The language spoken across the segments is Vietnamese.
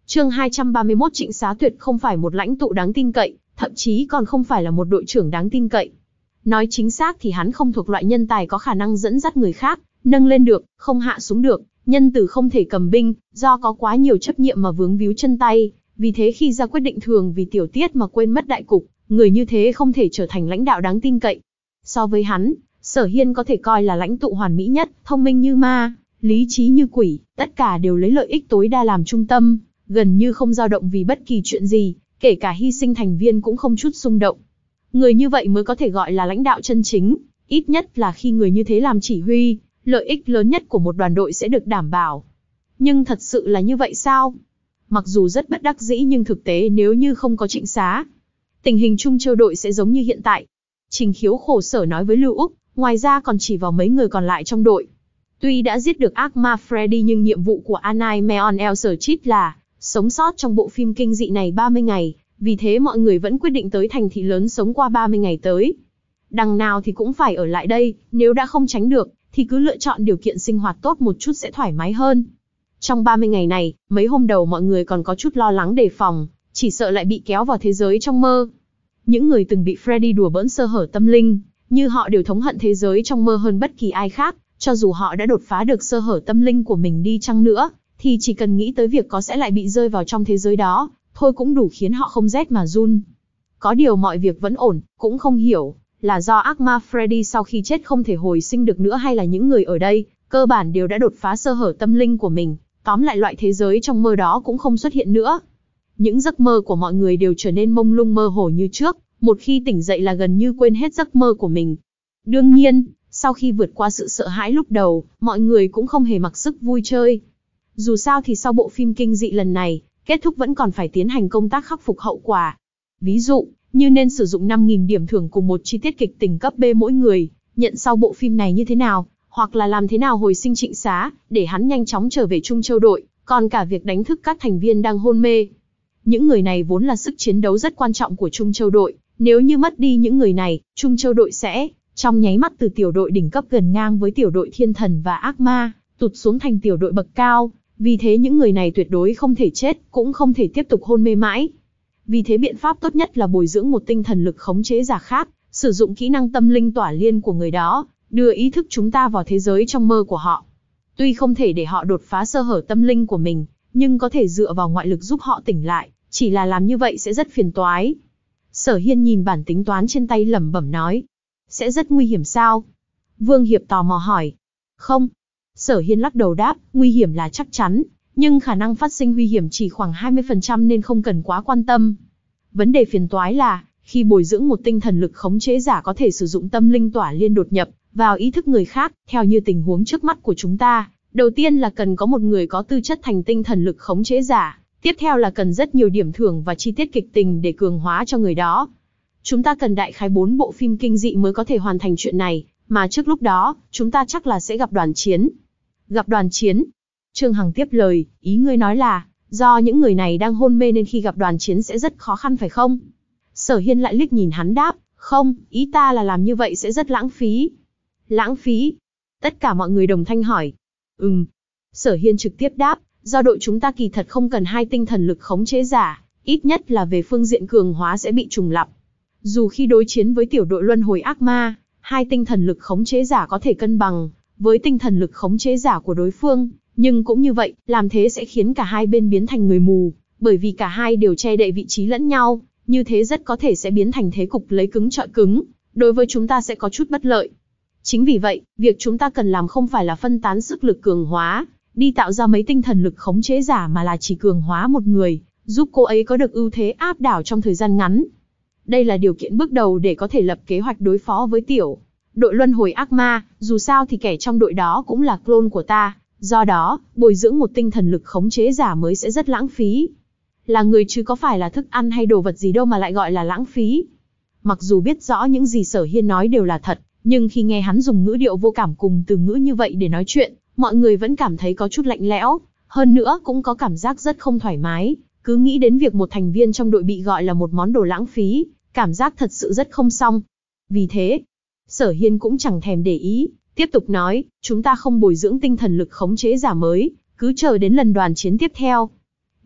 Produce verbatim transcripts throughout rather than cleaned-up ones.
Chương hai trăm ba mươi mốt Trịnh Xá tuyệt không phải một lãnh tụ đáng tin cậy, thậm chí còn không phải là một đội trưởng đáng tin cậy. Nói chính xác thì hắn không thuộc loại nhân tài có khả năng dẫn dắt người khác, nâng lên được, không hạ xuống được, nhân từ không thể cầm binh, do có quá nhiều chấp nhiệm mà vướng víu chân tay, vì thế khi ra quyết định thường vì tiểu tiết mà quên mất đại cục, người như thế không thể trở thành lãnh đạo đáng tin cậy. So với hắn, Sở Hiên có thể coi là lãnh tụ hoàn mỹ nhất, thông minh như ma, lý trí như quỷ, tất cả đều lấy lợi ích tối đa làm trung tâm, gần như không dao động vì bất kỳ chuyện gì, kể cả hy sinh thành viên cũng không chút xung động. Người như vậy mới có thể gọi là lãnh đạo chân chính, ít nhất là khi người như thế làm chỉ huy, lợi ích lớn nhất của một đoàn đội sẽ được đảm bảo. Nhưng thật sự là như vậy sao? Mặc dù rất bất đắc dĩ nhưng thực tế nếu như không có Trịnh Xá, tình hình Trung Châu đội sẽ giống như hiện tại. Trình Khiếu khổ sở nói với Lưu Úc, ngoài ra còn chỉ vào mấy người còn lại trong đội. Tuy đã giết được ác ma Freddy nhưng nhiệm vụ của Anai Meon El Serchit là sống sót trong bộ phim kinh dị này ba mươi ngày, vì thế mọi người vẫn quyết định tới thành thị lớn sống qua ba mươi ngày tới. Đằng nào thì cũng phải ở lại đây, nếu đã không tránh được, thì cứ lựa chọn điều kiện sinh hoạt tốt một chút sẽ thoải mái hơn. Trong ba mươi ngày này, mấy hôm đầu mọi người còn có chút lo lắng đề phòng, chỉ sợ lại bị kéo vào thế giới trong mơ. Những người từng bị Freddy đùa bỡn sơ hở tâm linh, như họ đều thống hận thế giới trong mơ hơn bất kỳ ai khác, cho dù họ đã đột phá được sơ hở tâm linh của mình đi chăng nữa, thì chỉ cần nghĩ tới việc có sẽ lại bị rơi vào trong thế giới đó, thôi cũng đủ khiến họ không rét mà run. Có điều mọi việc vẫn ổn, cũng không hiểu là do ác ma Freddy sau khi chết không thể hồi sinh được nữa hay là những người ở đây, cơ bản đều đã đột phá sơ hở tâm linh của mình, tóm lại loại thế giới trong mơ đó cũng không xuất hiện nữa. Những giấc mơ của mọi người đều trở nên mông lung mơ hồ như trước, một khi tỉnh dậy là gần như quên hết giấc mơ của mình. Đương nhiên, sau khi vượt qua sự sợ hãi lúc đầu, mọi người cũng không hề mặc sức vui chơi. Dù sao thì sau bộ phim kinh dị lần này, kết thúc vẫn còn phải tiến hành công tác khắc phục hậu quả. Ví dụ, như nên sử dụng năm nghìn điểm thưởng cùng một chi tiết kịch tình cấp B mỗi người, nhận sau bộ phim này như thế nào, hoặc là làm thế nào hồi sinh Trịnh Xá, để hắn nhanh chóng trở về Trung Châu đội, còn cả việc đánh thức các thành viên đang hôn mê. Những người này vốn là sức chiến đấu rất quan trọng của Trung Châu đội, nếu như mất đi những người này, Trung Châu đội sẽ, trong nháy mắt từ tiểu đội đỉnh cấp gần ngang với tiểu đội thiên thần và ác ma, tụt xuống thành tiểu đội bậc cao, vì thế những người này tuyệt đối không thể chết, cũng không thể tiếp tục hôn mê mãi. Vì thế biện pháp tốt nhất là bồi dưỡng một tinh thần lực khống chế giả khác, sử dụng kỹ năng tâm linh tỏa liên của người đó, đưa ý thức chúng ta vào thế giới trong mơ của họ. Tuy không thể để họ đột phá sơ hở tâm linh của mình, nhưng có thể dựa vào ngoại lực giúp họ tỉnh lại, chỉ là làm như vậy sẽ rất phiền toái. Sở Hiên nhìn bản tính toán trên tay lẩm bẩm nói, sẽ rất nguy hiểm sao? Vương Hiệp tò mò hỏi. Không. Sở Hiên lắc đầu đáp, nguy hiểm là chắc chắn, nhưng khả năng phát sinh nguy hiểm chỉ khoảng hai mươi phần trăm nên không cần quá quan tâm. Vấn đề phiền toái là, khi bồi dưỡng một tinh thần lực khống chế giả có thể sử dụng tâm linh tỏa liên đột nhập vào ý thức người khác, theo như tình huống trước mắt của chúng ta, đầu tiên là cần có một người có tư chất thành tinh thần lực khống chế giả, tiếp theo là cần rất nhiều điểm thưởng và chi tiết kịch tình để cường hóa cho người đó. Chúng ta cần đại khái bốn bộ phim kinh dị mới có thể hoàn thành chuyện này, mà trước lúc đó, chúng ta chắc là sẽ gặp đoàn chiến. Gặp đoàn chiến? Trương Hằng tiếp lời, ý ngươi nói là, do những người này đang hôn mê nên khi gặp đoàn chiến sẽ rất khó khăn phải không? Sở Hiên lại liếc nhìn hắn đáp, không, ý ta là làm như vậy sẽ rất lãng phí. Lãng phí? Tất cả mọi người đồng thanh hỏi. Ừm. Sở Hiên trực tiếp đáp, do đội chúng ta kỳ thật không cần hai tinh thần lực khống chế giả, ít nhất là về phương diện cường hóa sẽ bị trùng lặp. Dù khi đối chiến với tiểu đội luân hồi ác ma, hai tinh thần lực khống chế giả có thể cân bằng với tinh thần lực khống chế giả của đối phương, nhưng cũng như vậy, làm thế sẽ khiến cả hai bên biến thành người mù, bởi vì cả hai đều che đậy vị trí lẫn nhau, như thế rất có thể sẽ biến thành thế cục lấy cứng trọi cứng, đối với chúng ta sẽ có chút bất lợi. Chính vì vậy, việc chúng ta cần làm không phải là phân tán sức lực cường hóa, đi tạo ra mấy tinh thần lực khống chế giả mà là chỉ cường hóa một người, giúp cô ấy có được ưu thế áp đảo trong thời gian ngắn. Đây là điều kiện bước đầu để có thể lập kế hoạch đối phó với tiểu đội luân hồi ác ma, dù sao thì kẻ trong đội đó cũng là clone của ta, do đó, bồi dưỡng một tinh thần lực khống chế giả mới sẽ rất lãng phí. Là người chứ có phải là thức ăn hay đồ vật gì đâu mà lại gọi là lãng phí. Mặc dù biết rõ những gì Sở Hiên nói đều là thật, nhưng khi nghe hắn dùng ngữ điệu vô cảm cùng từ ngữ như vậy để nói chuyện, mọi người vẫn cảm thấy có chút lạnh lẽo, hơn nữa cũng có cảm giác rất không thoải mái, cứ nghĩ đến việc một thành viên trong đội bị gọi là một món đồ lãng phí, cảm giác thật sự rất không xong. Vì thế, Sở Hiên cũng chẳng thèm để ý, tiếp tục nói, chúng ta không bồi dưỡng tinh thần lực khống chế giả mới, cứ chờ đến lần đoàn chiến tiếp theo.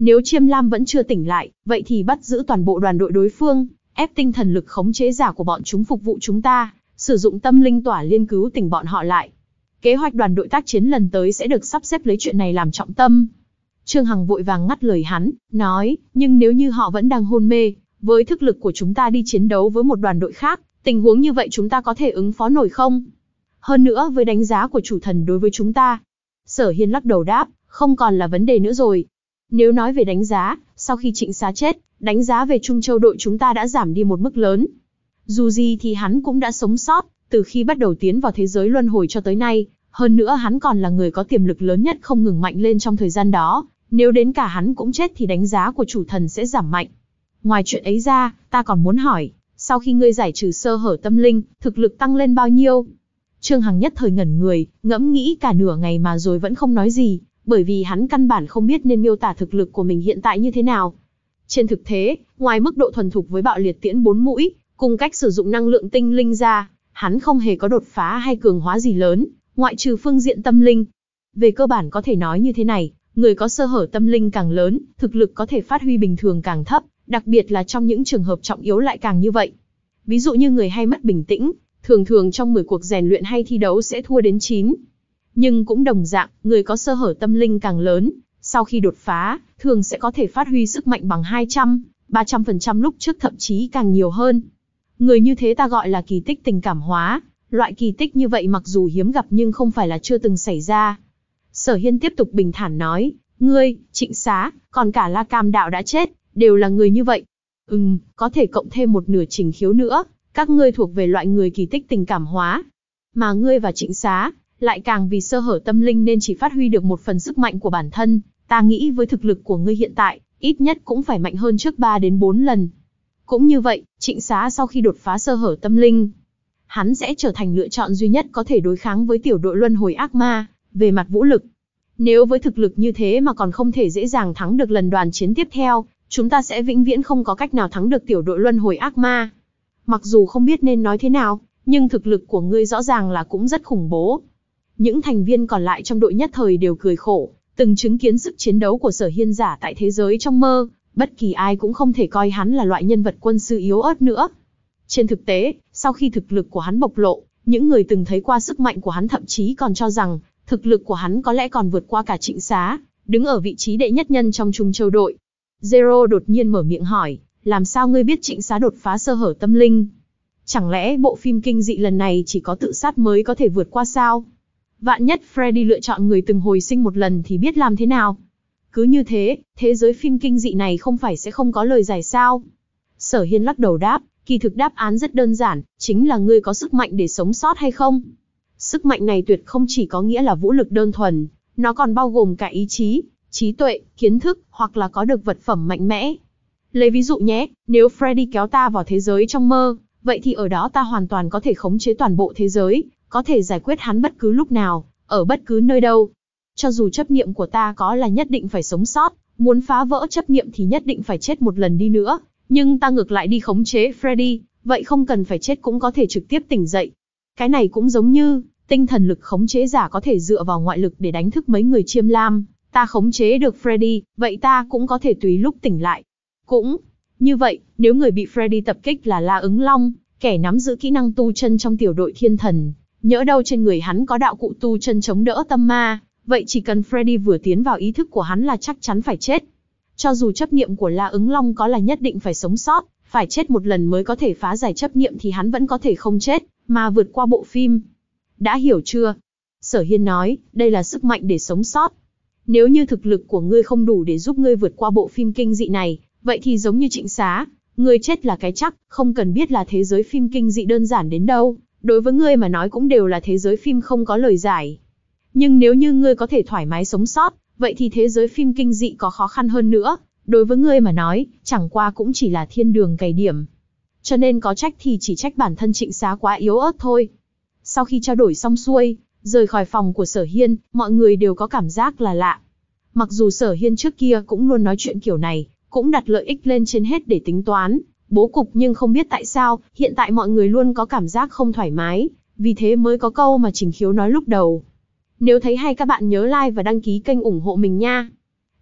Nếu Chiêm Lam vẫn chưa tỉnh lại, vậy thì bắt giữ toàn bộ đoàn đội đối phương, ép tinh thần lực khống chế giả của bọn chúng phục vụ chúng ta, sử dụng tâm linh tỏa liên cứu tỉnh bọn họ lại. Kế hoạch đoàn đội tác chiến lần tới sẽ được sắp xếp lấy chuyện này làm trọng tâm. Trương Hằng vội vàng ngắt lời hắn, nói, nhưng nếu như họ vẫn đang hôn mê, với thực lực của chúng ta đi chiến đấu với một đoàn đội khác, tình huống như vậy chúng ta có thể ứng phó nổi không? Hơn nữa với đánh giá của chủ thần đối với chúng ta. Sở Hiên lắc đầu đáp, không còn là vấn đề nữa rồi. Nếu nói về đánh giá, sau khi Trịnh Xá chết, đánh giá về Trung Châu đội chúng ta đã giảm đi một mức lớn. Dù gì thì hắn cũng đã sống sót, từ khi bắt đầu tiến vào thế giới luân hồi cho tới nay, hơn nữa hắn còn là người có tiềm lực lớn nhất không ngừng mạnh lên trong thời gian đó, nếu đến cả hắn cũng chết thì đánh giá của chủ thần sẽ giảm mạnh. Ngoài chuyện ấy ra, ta còn muốn hỏi, sau khi ngươi giải trừ sơ hở tâm linh, thực lực tăng lên bao nhiêu? Trương Hằng nhất thời ngẩn người, ngẫm nghĩ cả nửa ngày mà rồi vẫn không nói gì, bởi vì hắn căn bản không biết nên miêu tả thực lực của mình hiện tại như thế nào. Trên thực tế, ngoài mức độ thuần thục với bạo liệt tiễn bốn mũi, cùng cách sử dụng năng lượng tinh linh ra, hắn không hề có đột phá hay cường hóa gì lớn, ngoại trừ phương diện tâm linh. Về cơ bản có thể nói như thế này, người có sơ hở tâm linh càng lớn, thực lực có thể phát huy bình thường càng thấp, đặc biệt là trong những trường hợp trọng yếu lại càng như vậy. Ví dụ như người hay mất bình tĩnh, thường thường trong mười cuộc rèn luyện hay thi đấu sẽ thua đến chín. Nhưng cũng đồng dạng, người có sơ hở tâm linh càng lớn, sau khi đột phá, thường sẽ có thể phát huy sức mạnh bằng hai trăm, ba trăm phần trăm lúc trước thậm chí càng nhiều hơn. Người như thế ta gọi là kỳ tích tình cảm hóa, loại kỳ tích như vậy mặc dù hiếm gặp nhưng không phải là chưa từng xảy ra. Sở Hiên tiếp tục bình thản nói, ngươi, Trịnh Xá, còn cả La Cam Đạo đã chết, đều là người như vậy. Ừm, có thể cộng thêm một nửa Trình Khiếu nữa, các ngươi thuộc về loại người kỳ tích tình cảm hóa. Mà ngươi và Trịnh Xá, lại càng vì sơ hở tâm linh nên chỉ phát huy được một phần sức mạnh của bản thân, ta nghĩ với thực lực của ngươi hiện tại, ít nhất cũng phải mạnh hơn trước ba đến bốn lần. Cũng như vậy, Trịnh Xá sau khi đột phá sơ hở tâm linh, hắn sẽ trở thành lựa chọn duy nhất có thể đối kháng với tiểu đội luân hồi ác ma, về mặt vũ lực. Nếu với thực lực như thế mà còn không thể dễ dàng thắng được lần đoàn chiến tiếp theo, chúng ta sẽ vĩnh viễn không có cách nào thắng được tiểu đội luân hồi ác ma. Mặc dù không biết nên nói thế nào, nhưng thực lực của ngươi rõ ràng là cũng rất khủng bố. Những thành viên còn lại trong đội nhất thời đều cười khổ, từng chứng kiến sức chiến đấu của Sở Hiên giả tại thế giới trong mơ, bất kỳ ai cũng không thể coi hắn là loại nhân vật quân sư yếu ớt nữa. Trên thực tế, sau khi thực lực của hắn bộc lộ, những người từng thấy qua sức mạnh của hắn thậm chí còn cho rằng, thực lực của hắn có lẽ còn vượt qua cả Trịnh Xá, đứng ở vị trí đệ nhất nhân trong Trung Châu đội. Zero đột nhiên mở miệng hỏi, làm sao ngươi biết Trịnh Xá đột phá sơ hở tâm linh? Chẳng lẽ bộ phim kinh dị lần này chỉ có tự sát mới có thể vượt qua sao? Vạn nhất Freddy lựa chọn người từng hồi sinh một lần thì biết làm thế nào? Cứ như thế, thế giới phim kinh dị này không phải sẽ không có lời giải sao? Sở Hiên lắc đầu đáp, kỳ thực đáp án rất đơn giản, chính là ngươi có sức mạnh để sống sót hay không? Sức mạnh này tuyệt không chỉ có nghĩa là vũ lực đơn thuần, nó còn bao gồm cả ý chí, trí tuệ, kiến thức, hoặc là có được vật phẩm mạnh mẽ. Lấy ví dụ nhé, nếu Freddy kéo ta vào thế giới trong mơ, vậy thì ở đó ta hoàn toàn có thể khống chế toàn bộ thế giới, có thể giải quyết hắn bất cứ lúc nào, ở bất cứ nơi đâu. Cho dù chấp niệm của ta có là nhất định phải sống sót, muốn phá vỡ chấp niệm thì nhất định phải chết một lần đi nữa, nhưng ta ngược lại đi khống chế Freddy, vậy không cần phải chết cũng có thể trực tiếp tỉnh dậy. Cái này cũng giống như, tinh thần lực khống chế giả có thể dựa vào ngoại lực để đánh thức mấy người Chiêm Lam, ta khống chế được Freddy, vậy ta cũng có thể tùy lúc tỉnh lại. Cũng như vậy, nếu người bị Freddy tập kích là La Ứng Long, kẻ nắm giữ kỹ năng tu chân trong tiểu đội thiên thần, nhỡ đâu trên người hắn có đạo cụ tu chân chống đỡ tâm ma, vậy chỉ cần Freddy vừa tiến vào ý thức của hắn là chắc chắn phải chết. Cho dù chấp niệm của La Ứng Long có là nhất định phải sống sót, phải chết một lần mới có thể phá giải chấp niệm thì hắn vẫn có thể không chết, mà vượt qua bộ phim. Đã hiểu chưa? Sở Hiên nói, đây là sức mạnh để sống sót. Nếu như thực lực của ngươi không đủ để giúp ngươi vượt qua bộ phim kinh dị này, vậy thì giống như Trịnh Xá, ngươi chết là cái chắc, không cần biết là thế giới phim kinh dị đơn giản đến đâu, đối với ngươi mà nói cũng đều là thế giới phim không có lời giải. Nhưng nếu như ngươi có thể thoải mái sống sót, vậy thì thế giới phim kinh dị có khó khăn hơn nữa, đối với ngươi mà nói, chẳng qua cũng chỉ là thiên đường cày điểm. Cho nên có trách thì chỉ trách bản thân Trịnh Xá quá yếu ớt thôi. Sau khi trao đổi xong xuôi, rời khỏi phòng của Sở Hiên, mọi người đều có cảm giác là lạ. Mặc dù Sở Hiên trước kia cũng luôn nói chuyện kiểu này, cũng đặt lợi ích lên trên hết để tính toán, bố cục, nhưng không biết tại sao, hiện tại mọi người luôn có cảm giác không thoải mái, vì thế mới có câu mà Trình Khiếu nói lúc đầu. Nếu thấy hay các bạn nhớ like và đăng ký kênh ủng hộ mình nha.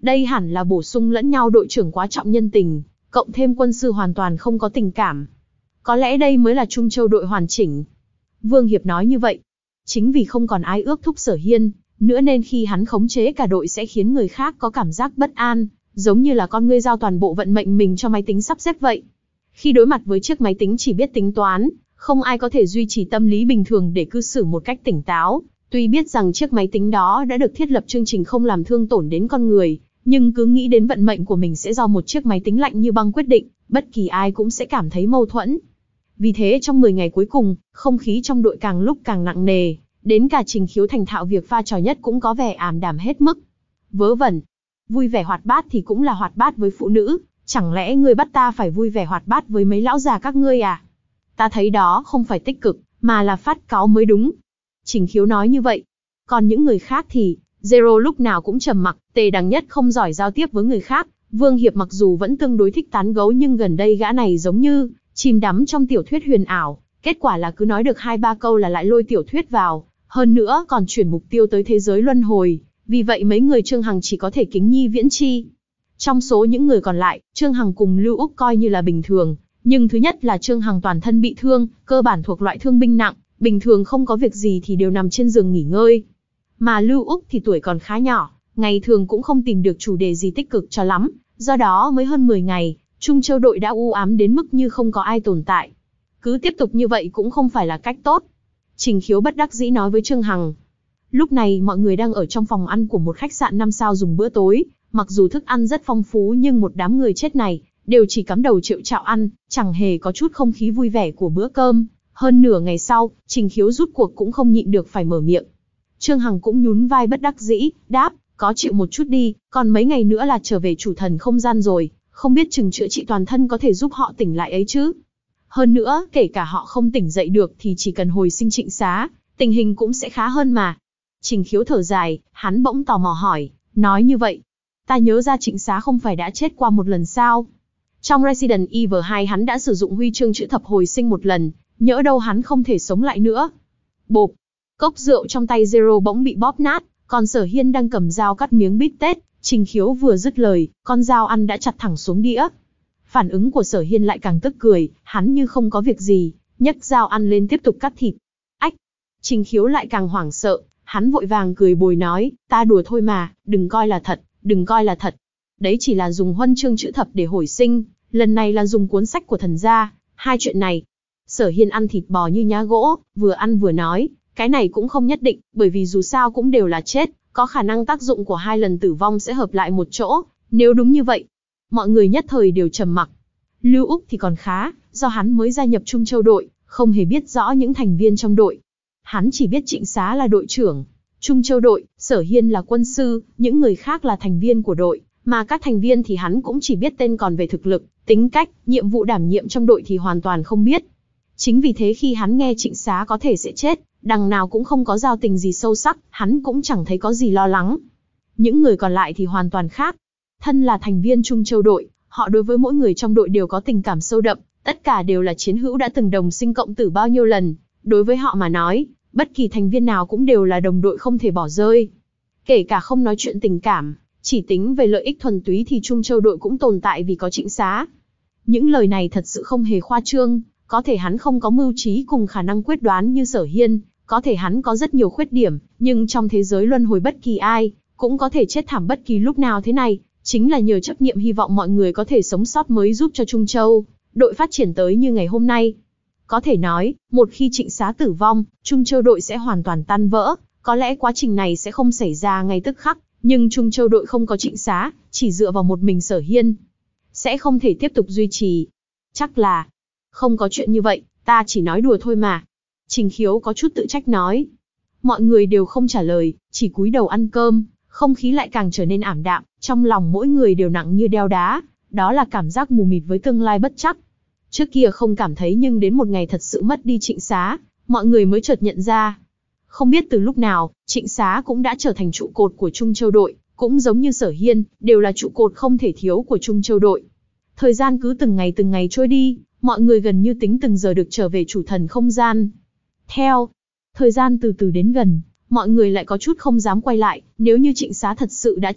Đây hẳn là bổ sung lẫn nhau, đội trưởng quá trọng nhân tình, cộng thêm quân sư hoàn toàn không có tình cảm. Có lẽ đây mới là Trung Châu đội hoàn chỉnh. Vương Hiệp nói như vậy. Chính vì không còn ai ước thúc Sở Hiên, nữa nên khi hắn khống chế cả đội sẽ khiến người khác có cảm giác bất an, giống như là con ngươi giao toàn bộ vận mệnh mình cho máy tính sắp xếp vậy. Khi đối mặt với chiếc máy tính chỉ biết tính toán, không ai có thể duy trì tâm lý bình thường để cư xử một cách tỉnh táo. Tuy biết rằng chiếc máy tính đó đã được thiết lập chương trình không làm thương tổn đến con người, nhưng cứ nghĩ đến vận mệnh của mình sẽ do một chiếc máy tính lạnh như băng quyết định, bất kỳ ai cũng sẽ cảm thấy mâu thuẫn. Vì thế trong mười ngày cuối cùng, không khí trong đội càng lúc càng nặng nề, đến cả Trình Khiếu thành thạo việc pha trò nhất cũng có vẻ ảm đạm hết mức. Vớ vẩn, vui vẻ hoạt bát thì cũng là hoạt bát với phụ nữ, chẳng lẽ ngươi bắt ta phải vui vẻ hoạt bát với mấy lão già các ngươi à? Ta thấy đó không phải tích cực, mà là phát cáu mới đúng. Trình Khiếu nói như vậy. Còn những người khác thì, Zero lúc nào cũng trầm mặc, Tề Đằng Nhất không giỏi giao tiếp với người khác. Vương Hiệp mặc dù vẫn tương đối thích tán gẫu nhưng gần đây gã này giống như chìm đắm trong tiểu thuyết huyền ảo, kết quả là cứ nói được hai ba câu là lại lôi tiểu thuyết vào, hơn nữa còn chuyển mục tiêu tới thế giới luân hồi, vì vậy mấy người Trương Hằng chỉ có thể kính nhi viễn chi. Trong số những người còn lại, Trương Hằng cùng Lưu Úc coi như là bình thường, nhưng thứ nhất là Trương Hằng toàn thân bị thương, cơ bản thuộc loại thương binh nặng, bình thường không có việc gì thì đều nằm trên giường nghỉ ngơi. Mà Lưu Úc thì tuổi còn khá nhỏ, ngày thường cũng không tìm được chủ đề gì tích cực cho lắm, do đó mới hơn mười ngày, Trung Châu đội đã u ám đến mức như không có ai tồn tại. Cứ tiếp tục như vậy cũng không phải là cách tốt. Trình Khiếu bất đắc dĩ nói với Trương Hằng. Lúc này mọi người đang ở trong phòng ăn của một khách sạn năm sao dùng bữa tối, mặc dù thức ăn rất phong phú nhưng một đám người chết này đều chỉ cắm đầu triệu chạo ăn, chẳng hề có chút không khí vui vẻ của bữa cơm. Hơn nửa ngày sau, Trình Khiếu rút cuộc cũng không nhịn được phải mở miệng. Trương Hằng cũng nhún vai bất đắc dĩ, đáp, có chịu một chút đi, còn mấy ngày nữa là trở về chủ thần không gian rồi, không biết chừng chữa trị toàn thân có thể giúp họ tỉnh lại ấy chứ. Hơn nữa, kể cả họ không tỉnh dậy được thì chỉ cần hồi sinh Trịnh Xá, tình hình cũng sẽ khá hơn mà. Trình Khiếu thở dài, hắn bỗng tò mò hỏi, nói như vậy, ta nhớ ra Trịnh Xá không phải đã chết qua một lần sao? Trong Resident Evil hai hắn đã sử dụng huy chương chữ thập hồi sinh một lần, nhỡ đâu hắn không thể sống lại nữa. Bộp, cốc rượu trong tay Zero bỗng bị bóp nát, còn Sở Hiên đang cầm dao cắt miếng bít tết. Trình Khiếu vừa dứt lời, con dao ăn đã chặt thẳng xuống đĩa. Phản ứng của Sở Hiên lại càng tức cười, hắn như không có việc gì, nhấc dao ăn lên tiếp tục cắt thịt. Ách! Trình Khiếu lại càng hoảng sợ, hắn vội vàng cười bồi nói, ta đùa thôi mà, đừng coi là thật, đừng coi là thật. Đấy chỉ là dùng huân chương chữ thập để hồi sinh, lần này là dùng cuốn sách của thần gia, hai chuyện này. Sở Hiên ăn thịt bò như nhá gỗ, vừa ăn vừa nói, cái này cũng không nhất định, bởi vì dù sao cũng đều là chết, có khả năng tác dụng của hai lần tử vong sẽ hợp lại một chỗ, nếu đúng như vậy. Mọi người nhất thời đều trầm mặc. Lưu Úc thì còn khá, do hắn mới gia nhập Trung Châu đội, không hề biết rõ những thành viên trong đội. Hắn chỉ biết Trịnh Xá là đội trưởng, Trung Châu đội, Sở Hiên là quân sư, những người khác là thành viên của đội, mà các thành viên thì hắn cũng chỉ biết tên, còn về thực lực, tính cách, nhiệm vụ đảm nhiệm trong đội thì hoàn toàn không biết. Chính vì thế khi hắn nghe Trịnh Xá có thể sẽ chết, đằng nào cũng không có giao tình gì sâu sắc, hắn cũng chẳng thấy có gì lo lắng. Những người còn lại thì hoàn toàn khác. Thân là thành viên Trung Châu đội, họ đối với mỗi người trong đội đều có tình cảm sâu đậm, tất cả đều là chiến hữu đã từng đồng sinh cộng tử bao nhiêu lần. Đối với họ mà nói, bất kỳ thành viên nào cũng đều là đồng đội không thể bỏ rơi. Kể cả không nói chuyện tình cảm, chỉ tính về lợi ích thuần túy thì Trung Châu đội cũng tồn tại vì có Trịnh Xá. Những lời này thật sự không hề khoa trương, có thể hắn không có mưu trí cùng khả năng quyết đoán như Sở Hiên, có thể hắn có rất nhiều khuyết điểm, nhưng trong thế giới luân hồi bất kỳ ai cũng có thể chết thảm bất kỳ lúc nào thế này, chính là nhờ chấp niệm hy vọng mọi người có thể sống sót mới giúp cho Trung Châu đội phát triển tới như ngày hôm nay. Có thể nói, một khi Trịnh Xá tử vong, Trung Châu đội sẽ hoàn toàn tan vỡ, có lẽ quá trình này sẽ không xảy ra ngay tức khắc, nhưng Trung Châu đội không có Trịnh Xá, chỉ dựa vào một mình Sở Hiên, sẽ không thể tiếp tục duy trì. Chắc là, không có chuyện như vậy, ta chỉ nói đùa thôi mà. Trình Khiếu có chút tự trách nói. Mọi người đều không trả lời, chỉ cúi đầu ăn cơm, không khí lại càng trở nên ảm đạm, trong lòng mỗi người đều nặng như đeo đá, đó là cảm giác mù mịt với tương lai bất chắc. Trước kia không cảm thấy nhưng đến một ngày thật sự mất đi Trịnh Xá, mọi người mới chợt nhận ra. Không biết từ lúc nào, Trịnh Xá cũng đã trở thành trụ cột của Trung Châu đội, cũng giống như Sở Hiên, đều là trụ cột không thể thiếu của Trung Châu đội. Thời gian cứ từng ngày từng ngày trôi đi, mọi người gần như tính từng giờ được trở về chủ thần không gian. Theo thời gian từ từ đến gần, mọi người lại có chút không dám quay lại, nếu như Trịnh Xá thật sự đã chết,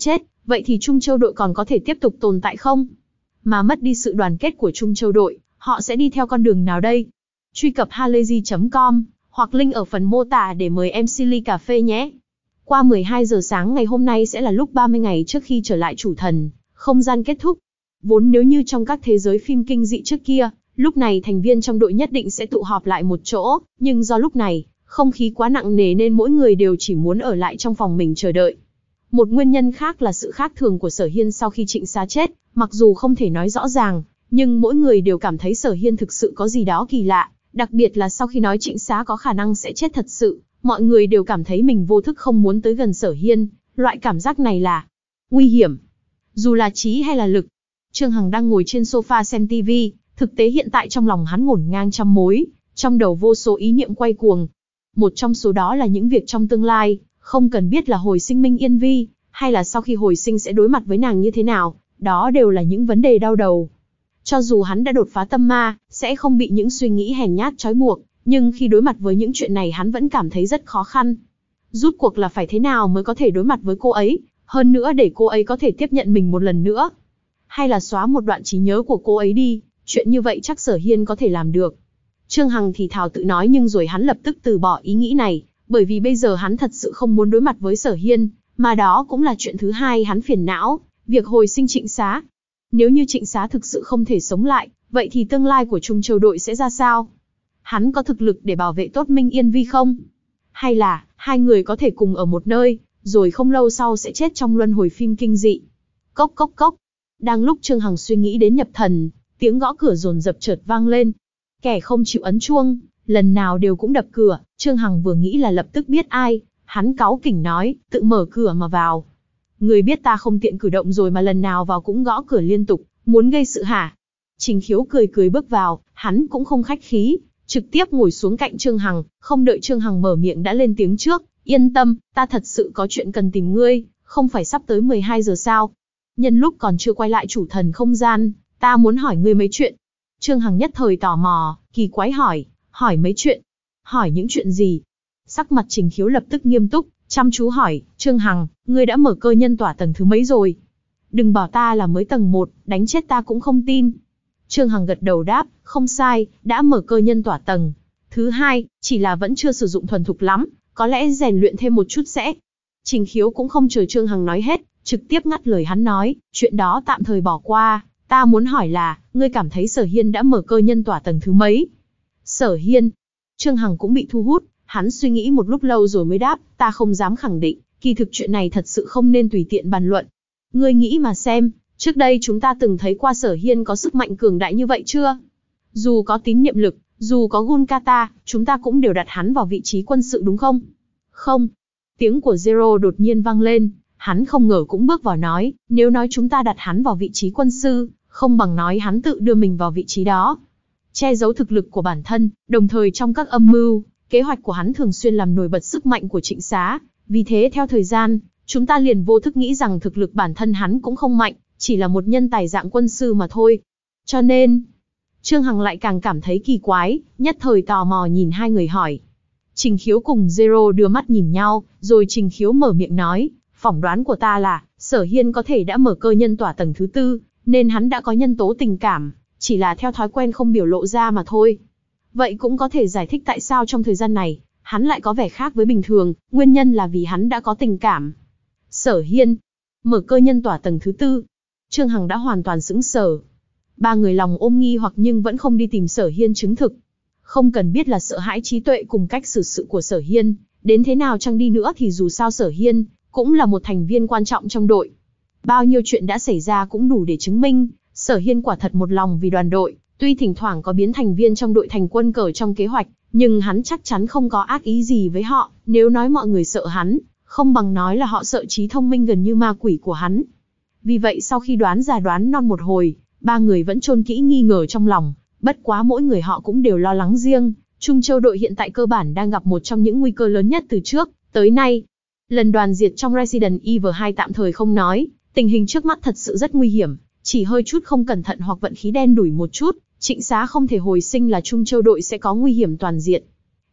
vậy thì Trung Châu đội còn có thể tiếp tục tồn tại không? Mà mất đi sự đoàn kết của Trung Châu đội, họ sẽ đi theo con đường nào đây? Truy cập halayzi chấm com hoặc link ở phần mô tả để mời em xê ly cà phê nhé. Qua mười hai giờ sáng ngày hôm nay sẽ là lúc ba mươi ngày trước khi trở lại chủ thần, không gian kết thúc. Vốn nếu như trong các thế giới phim kinh dị trước kia, lúc này thành viên trong đội nhất định sẽ tụ họp lại một chỗ, nhưng do lúc này, không khí quá nặng nề nên mỗi người đều chỉ muốn ở lại trong phòng mình chờ đợi. Một nguyên nhân khác là sự khác thường của Sở Hiên sau khi Trịnh Xá chết, mặc dù không thể nói rõ ràng, nhưng mỗi người đều cảm thấy Sở Hiên thực sự có gì đó kỳ lạ, đặc biệt là sau khi nói Trịnh Xá có khả năng sẽ chết thật sự, mọi người đều cảm thấy mình vô thức không muốn tới gần Sở Hiên, loại cảm giác này là nguy hiểm. Dù là trí hay là lực. Trương Hằng đang ngồi trên sofa xem tivi, thực tế hiện tại trong lòng hắn ngổn ngang trăm mối, trong đầu vô số ý niệm quay cuồng. Một trong số đó là những việc trong tương lai, không cần biết là hồi sinh Minh Yên Vi, hay là sau khi hồi sinh sẽ đối mặt với nàng như thế nào, đó đều là những vấn đề đau đầu. Cho dù hắn đã đột phá tâm ma, sẽ không bị những suy nghĩ hèn nhát trói buộc, nhưng khi đối mặt với những chuyện này hắn vẫn cảm thấy rất khó khăn. Rút cuộc là phải thế nào mới có thể đối mặt với cô ấy, hơn nữa để cô ấy có thể tiếp nhận mình một lần nữa. Hay là xóa một đoạn trí nhớ của cô ấy đi, chuyện như vậy chắc Sở Hiên có thể làm được. Trương Hằng thì thào tự nói nhưng rồi hắn lập tức từ bỏ ý nghĩ này, bởi vì bây giờ hắn thật sự không muốn đối mặt với Sở Hiên, mà đó cũng là chuyện thứ hai hắn phiền não, việc hồi sinh Trịnh Xá. Nếu như Trịnh Xá thực sự không thể sống lại, vậy thì tương lai của Trung Châu đội sẽ ra sao? Hắn có thực lực để bảo vệ tốt Minh Yên Vi không? Hay là, hai người có thể cùng ở một nơi, rồi không lâu sau sẽ chết trong luân hồi phim kinh dị? Cốc cốc cốc. Đang lúc Trương Hằng suy nghĩ đến nhập thần, tiếng gõ cửa dồn dập chợt vang lên. Kẻ không chịu ấn chuông, lần nào đều cũng đập cửa, Trương Hằng vừa nghĩ là lập tức biết ai, hắn cáu kỉnh nói, tự mở cửa mà vào. Người biết ta không tiện cử động rồi mà lần nào vào cũng gõ cửa liên tục, muốn gây sự hả? Trình Khiếu cười cười bước vào, hắn cũng không khách khí, trực tiếp ngồi xuống cạnh Trương Hằng, không đợi Trương Hằng mở miệng đã lên tiếng trước, yên tâm, ta thật sự có chuyện cần tìm ngươi, không phải sắp tới mười hai giờ sao? Nhân lúc còn chưa quay lại chủ thần không gian, ta muốn hỏi ngươi mấy chuyện. Trương Hằng nhất thời tò mò, kỳ quái hỏi, hỏi mấy chuyện? Hỏi những chuyện gì? Sắc mặt Trình Khiếu lập tức nghiêm túc, chăm chú hỏi, Trương Hằng, ngươi đã mở cơ nhân tỏa tầng thứ mấy rồi? Đừng bảo ta là mới tầng một, đánh chết ta cũng không tin. Trương Hằng gật đầu đáp, không sai, đã mở cơ nhân tỏa tầng thứ hai, chỉ là vẫn chưa sử dụng thuần thục lắm, có lẽ rèn luyện thêm một chút sẽ. Trình Khiếu cũng không chờ Trương Hằng nói hết, trực tiếp ngắt lời hắn nói, chuyện đó tạm thời bỏ qua, ta muốn hỏi là, ngươi cảm thấy Sở Hiên đã mở cơ nhân tỏa tầng thứ mấy? Sở Hiên? Trương Hằng cũng bị thu hút, hắn suy nghĩ một lúc lâu rồi mới đáp, ta không dám khẳng định, kỳ thực chuyện này thật sự không nên tùy tiện bàn luận. Ngươi nghĩ mà xem, trước đây chúng ta từng thấy qua Sở Hiên có sức mạnh cường đại như vậy chưa? Dù có tín niệm lực, dù có Gunkata, chúng ta cũng đều đặt hắn vào vị trí quân sự đúng không? Không. Tiếng của Zero đột nhiên vang lên, hắn không ngờ cũng bước vào nói, nếu nói chúng ta đặt hắn vào vị trí quân sư, không bằng nói hắn tự đưa mình vào vị trí đó. Che giấu thực lực của bản thân, đồng thời trong các âm mưu, kế hoạch của hắn thường xuyên làm nổi bật sức mạnh của Trịnh Xá, vì thế theo thời gian, chúng ta liền vô thức nghĩ rằng thực lực bản thân hắn cũng không mạnh, chỉ là một nhân tài dạng quân sư mà thôi. Cho nên, Trương Hằng lại càng cảm thấy kỳ quái, nhất thời tò mò nhìn hai người hỏi. Trình Khiếu cùng Zero đưa mắt nhìn nhau, rồi Trình Khiếu mở miệng nói, phỏng đoán của ta là, Sở Hiên có thể đã mở cơ nhân tỏa tầng thứ tư, nên hắn đã có nhân tố tình cảm, chỉ là theo thói quen không biểu lộ ra mà thôi. Vậy cũng có thể giải thích tại sao trong thời gian này, hắn lại có vẻ khác với bình thường, nguyên nhân là vì hắn đã có tình cảm. Sở Hiên, mở cơ nhân tỏa tầng thứ tư. Trương Hằng đã hoàn toàn sững sờ. Ba người lòng ôm nghi hoặc nhưng vẫn không đi tìm Sở Hiên chứng thực. Không cần biết là sợ hãi trí tuệ cùng cách xử sự của Sở Hiên, đến thế nào chăng đi nữa thì dù sao Sở Hiên cũng là một thành viên quan trọng trong đội. Bao nhiêu chuyện đã xảy ra cũng đủ để chứng minh, Sở Hiên quả thật một lòng vì đoàn đội, tuy thỉnh thoảng có biến thành viên trong đội thành quân cờ trong kế hoạch, nhưng hắn chắc chắn không có ác ý gì với họ, nếu nói mọi người sợ hắn, không bằng nói là họ sợ trí thông minh gần như ma quỷ của hắn. Vì vậy sau khi đoán già đoán non một hồi, ba người vẫn chôn kỹ nghi ngờ trong lòng, bất quá mỗi người họ cũng đều lo lắng riêng. Trung Châu đội hiện tại cơ bản đang gặp một trong những nguy cơ lớn nhất từ trước tới nay. Lần đoàn diệt trong Resident Evil hai tạm thời không nói, tình hình trước mắt thật sự rất nguy hiểm, chỉ hơi chút không cẩn thận hoặc vận khí đen đủi một chút, Trịnh Xá không thể hồi sinh là Trung Châu đội sẽ có nguy hiểm toàn diện.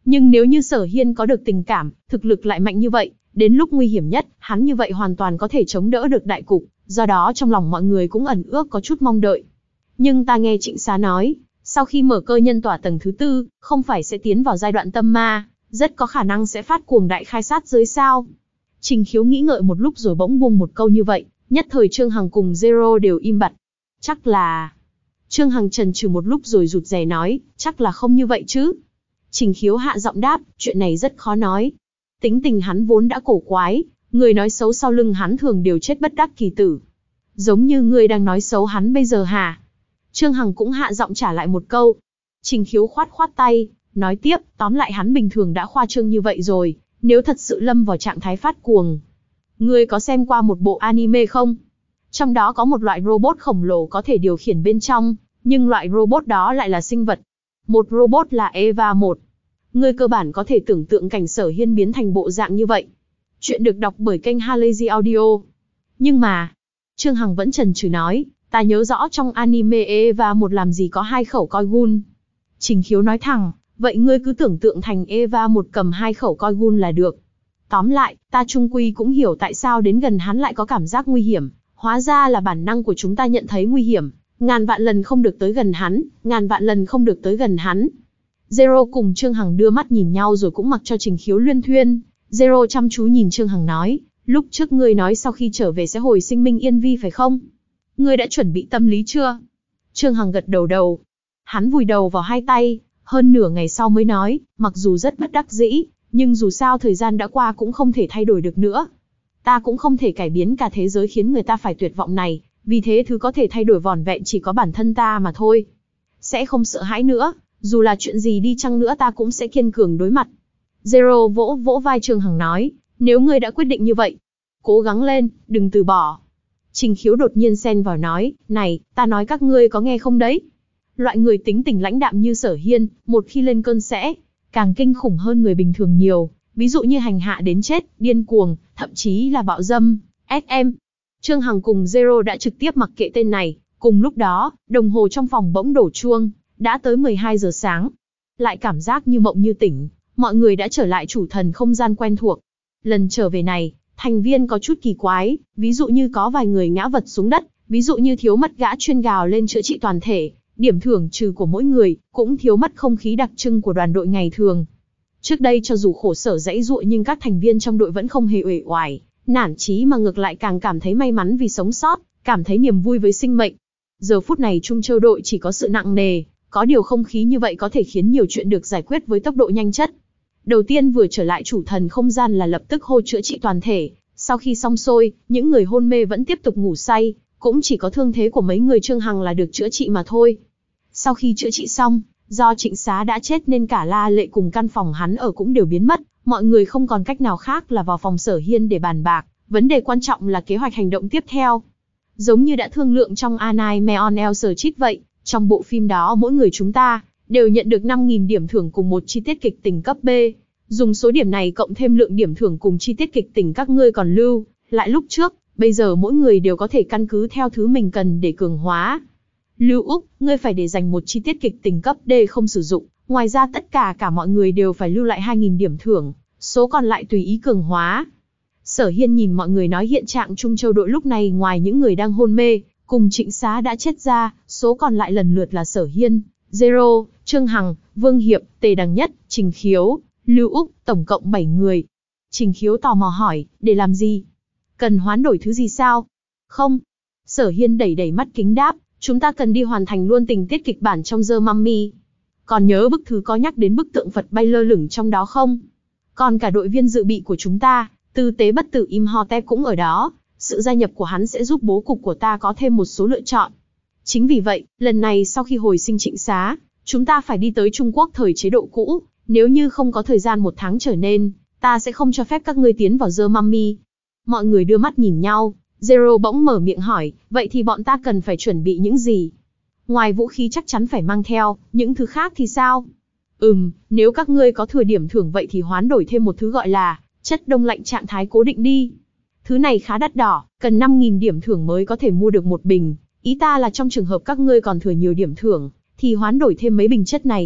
Nhưng nếu như Sở Hiên có được tình cảm, thực lực lại mạnh như vậy, đến lúc nguy hiểm nhất, hắn như vậy hoàn toàn có thể chống đỡ được đại cục, do đó trong lòng mọi người cũng ẩn ước có chút mong đợi. Nhưng ta nghe Trịnh Xá nói, sau khi mở cơ nhân tỏa tầng thứ tư, không phải sẽ tiến vào giai đoạn tâm ma, rất có khả năng sẽ phát cuồng đại khai sát giới sao. Trình Khiếu nghĩ ngợi một lúc rồi bỗng buông một câu như vậy, nhất thời Trương Hằng cùng Zero đều im bặt. Chắc là... Trương Hằng chần chừ một lúc rồi rụt rè nói, chắc là không như vậy chứ. Trình Khiếu hạ giọng đáp, chuyện này rất khó nói. Tính tình hắn vốn đã cổ quái, người nói xấu sau lưng hắn thường đều chết bất đắc kỳ tử. Giống như ngươi đang nói xấu hắn bây giờ hả? Trương Hằng cũng hạ giọng trả lại một câu. Trình Khiếu khoát khoát tay, nói tiếp, tóm lại hắn bình thường đã khoa trương như vậy rồi, nếu thật sự lâm vào trạng thái phát cuồng. Ngươi có xem qua một bộ anime không? Trong đó có một loại robot khổng lồ có thể điều khiển bên trong, nhưng loại robot đó lại là sinh vật. Một robot là Eva một. Ngươi cơ bản có thể tưởng tượng cảnh Sở Hiên biến thành bộ dạng như vậy. Chuyện được đọc bởi kênh Halazy Audio. Nhưng mà, Trương Hằng vẫn chần chừ nói, ta nhớ rõ trong anime Eva một làm gì có hai khẩu coi gun. Trình Khiếu nói thẳng, vậy ngươi cứ tưởng tượng thành Eva một cầm hai khẩu coi gun là được. Tóm lại, ta chung quy cũng hiểu tại sao đến gần hắn lại có cảm giác nguy hiểm. Hóa ra là bản năng của chúng ta nhận thấy nguy hiểm. Ngàn vạn lần không được tới gần hắn, ngàn vạn lần không được tới gần hắn. Zero cùng Trương Hằng đưa mắt nhìn nhau rồi cũng mặc cho Trình Khiếu luyên thuyên. Zero chăm chú nhìn Trương Hằng nói, lúc trước ngươi nói sau khi trở về sẽ hồi sinh Minh Yên Vi phải không? Ngươi đã chuẩn bị tâm lý chưa? Trương Hằng gật đầu đầu. Hắn vùi đầu vào hai tay, hơn nửa ngày sau mới nói, mặc dù rất bất đắc dĩ, nhưng dù sao thời gian đã qua cũng không thể thay đổi được nữa. Ta cũng không thể cải biến cả thế giới khiến người ta phải tuyệt vọng này, vì thế thứ có thể thay đổi vỏn vẹn chỉ có bản thân ta mà thôi. Sẽ không sợ hãi nữa, dù là chuyện gì đi chăng nữa ta cũng sẽ kiên cường đối mặt. Zero vỗ vỗ vai Trương Hằng nói, nếu ngươi đã quyết định như vậy, cố gắng lên, đừng từ bỏ. Trình Khiếu đột nhiên xen vào nói, này, ta nói các ngươi có nghe không đấy? Loại người tính tình lãnh đạm như Sở Hiên, một khi lên cơn sẽ càng kinh khủng hơn người bình thường nhiều, ví dụ như hành hạ đến chết, điên cuồng, thậm chí là bạo dâm, ét em. Trương Hằng cùng Zero đã trực tiếp mặc kệ tên này, cùng lúc đó, đồng hồ trong phòng bỗng đổ chuông, đã tới mười hai giờ sáng. Lại cảm giác như mộng như tỉnh, mọi người đã trở lại chủ thần không gian quen thuộc. Lần trở về này, thành viên có chút kỳ quái, ví dụ như có vài người ngã vật xuống đất, ví dụ như thiếu mất gã chuyên gào lên chữa trị toàn thể, điểm thưởng trừ của mỗi người, cũng thiếu mất không khí đặc trưng của đoàn đội ngày thường. Trước đây cho dù khổ sở dãy dụa nhưng các thành viên trong đội vẫn không hề uể oải, nản chí mà ngược lại càng cảm thấy may mắn vì sống sót, cảm thấy niềm vui với sinh mệnh. Giờ phút này Trung Châu đội chỉ có sự nặng nề, có điều không khí như vậy có thể khiến nhiều chuyện được giải quyết với tốc độ nhanh chất. Đầu tiên vừa trở lại chủ thần không gian là lập tức hô chữa trị toàn thể, sau khi xong xuôi, những người hôn mê vẫn tiếp tục ngủ say, cũng chỉ có thương thế của mấy người Trương Hằng là được chữa trị mà thôi. Sau khi chữa trị xong, do Trịnh Xá đã chết nên cả La Lệ cùng căn phòng hắn ở cũng đều biến mất, mọi người không còn cách nào khác là vào phòng Sở Hiên để bàn bạc, vấn đề quan trọng là kế hoạch hành động tiếp theo. Giống như đã thương lượng trong Anime on Air Search vậy, trong bộ phim đó mỗi người chúng ta đều nhận được năm nghìn điểm thưởng cùng một chi tiết kịch tính cấp B. Dùng số điểm này cộng thêm lượng điểm thưởng cùng chi tiết kịch tính các ngươi còn lưu lại lúc trước, bây giờ mỗi người đều có thể căn cứ theo thứ mình cần để cường hóa. Lưu Úc, ngươi phải để dành một chi tiết kịch tính cấp D không sử dụng, ngoài ra tất cả cả mọi người đều phải lưu lại hai nghìn điểm thưởng, số còn lại tùy ý cường hóa. Sở Hiên nhìn mọi người nói hiện trạng Trung Châu đội lúc này ngoài những người đang hôn mê, cùng Trịnh Xá đã chết ra, số còn lại lần lượt là Sở Hiên, Zero, Trương Hằng, Vương Hiệp, Tề Đằng Nhất, Trình Khiếu, Lưu Úc, tổng cộng bảy người. Trình Khiếu tò mò hỏi, để làm gì? Cần hoán đổi thứ gì sao? Không. Sở Hiên đẩy đẩy mắt kính đáp, chúng ta cần đi hoàn thành luôn tình tiết kịch bản trong The Mummy. Còn nhớ bức thư có nhắc đến bức tượng Phật bay lơ lửng trong đó không? Còn cả đội viên dự bị của chúng ta, tư tế bất tử Imhotep cũng ở đó, sự gia nhập của hắn sẽ giúp bố cục của ta có thêm một số lựa chọn. Chính vì vậy, lần này sau khi hồi sinh Trịnh Xá, chúng ta phải đi tới Trung Quốc thời chế độ cũ, nếu như không có thời gian một tháng trở nên, ta sẽ không cho phép các ngươi tiến vào The Mummy. Mọi người đưa mắt nhìn nhau, Zero bỗng mở miệng hỏi, vậy thì bọn ta cần phải chuẩn bị những gì? Ngoài vũ khí chắc chắn phải mang theo, những thứ khác thì sao? Ừm, nếu các ngươi có thừa điểm thưởng vậy thì hoán đổi thêm một thứ gọi là chất đông lạnh trạng thái cố định đi. Thứ này khá đắt đỏ, cần năm nghìn điểm thưởng mới có thể mua được một bình. Ý ta là trong trường hợp các ngươi còn thừa nhiều điểm thưởng, thì hoán đổi thêm mấy bình chất này.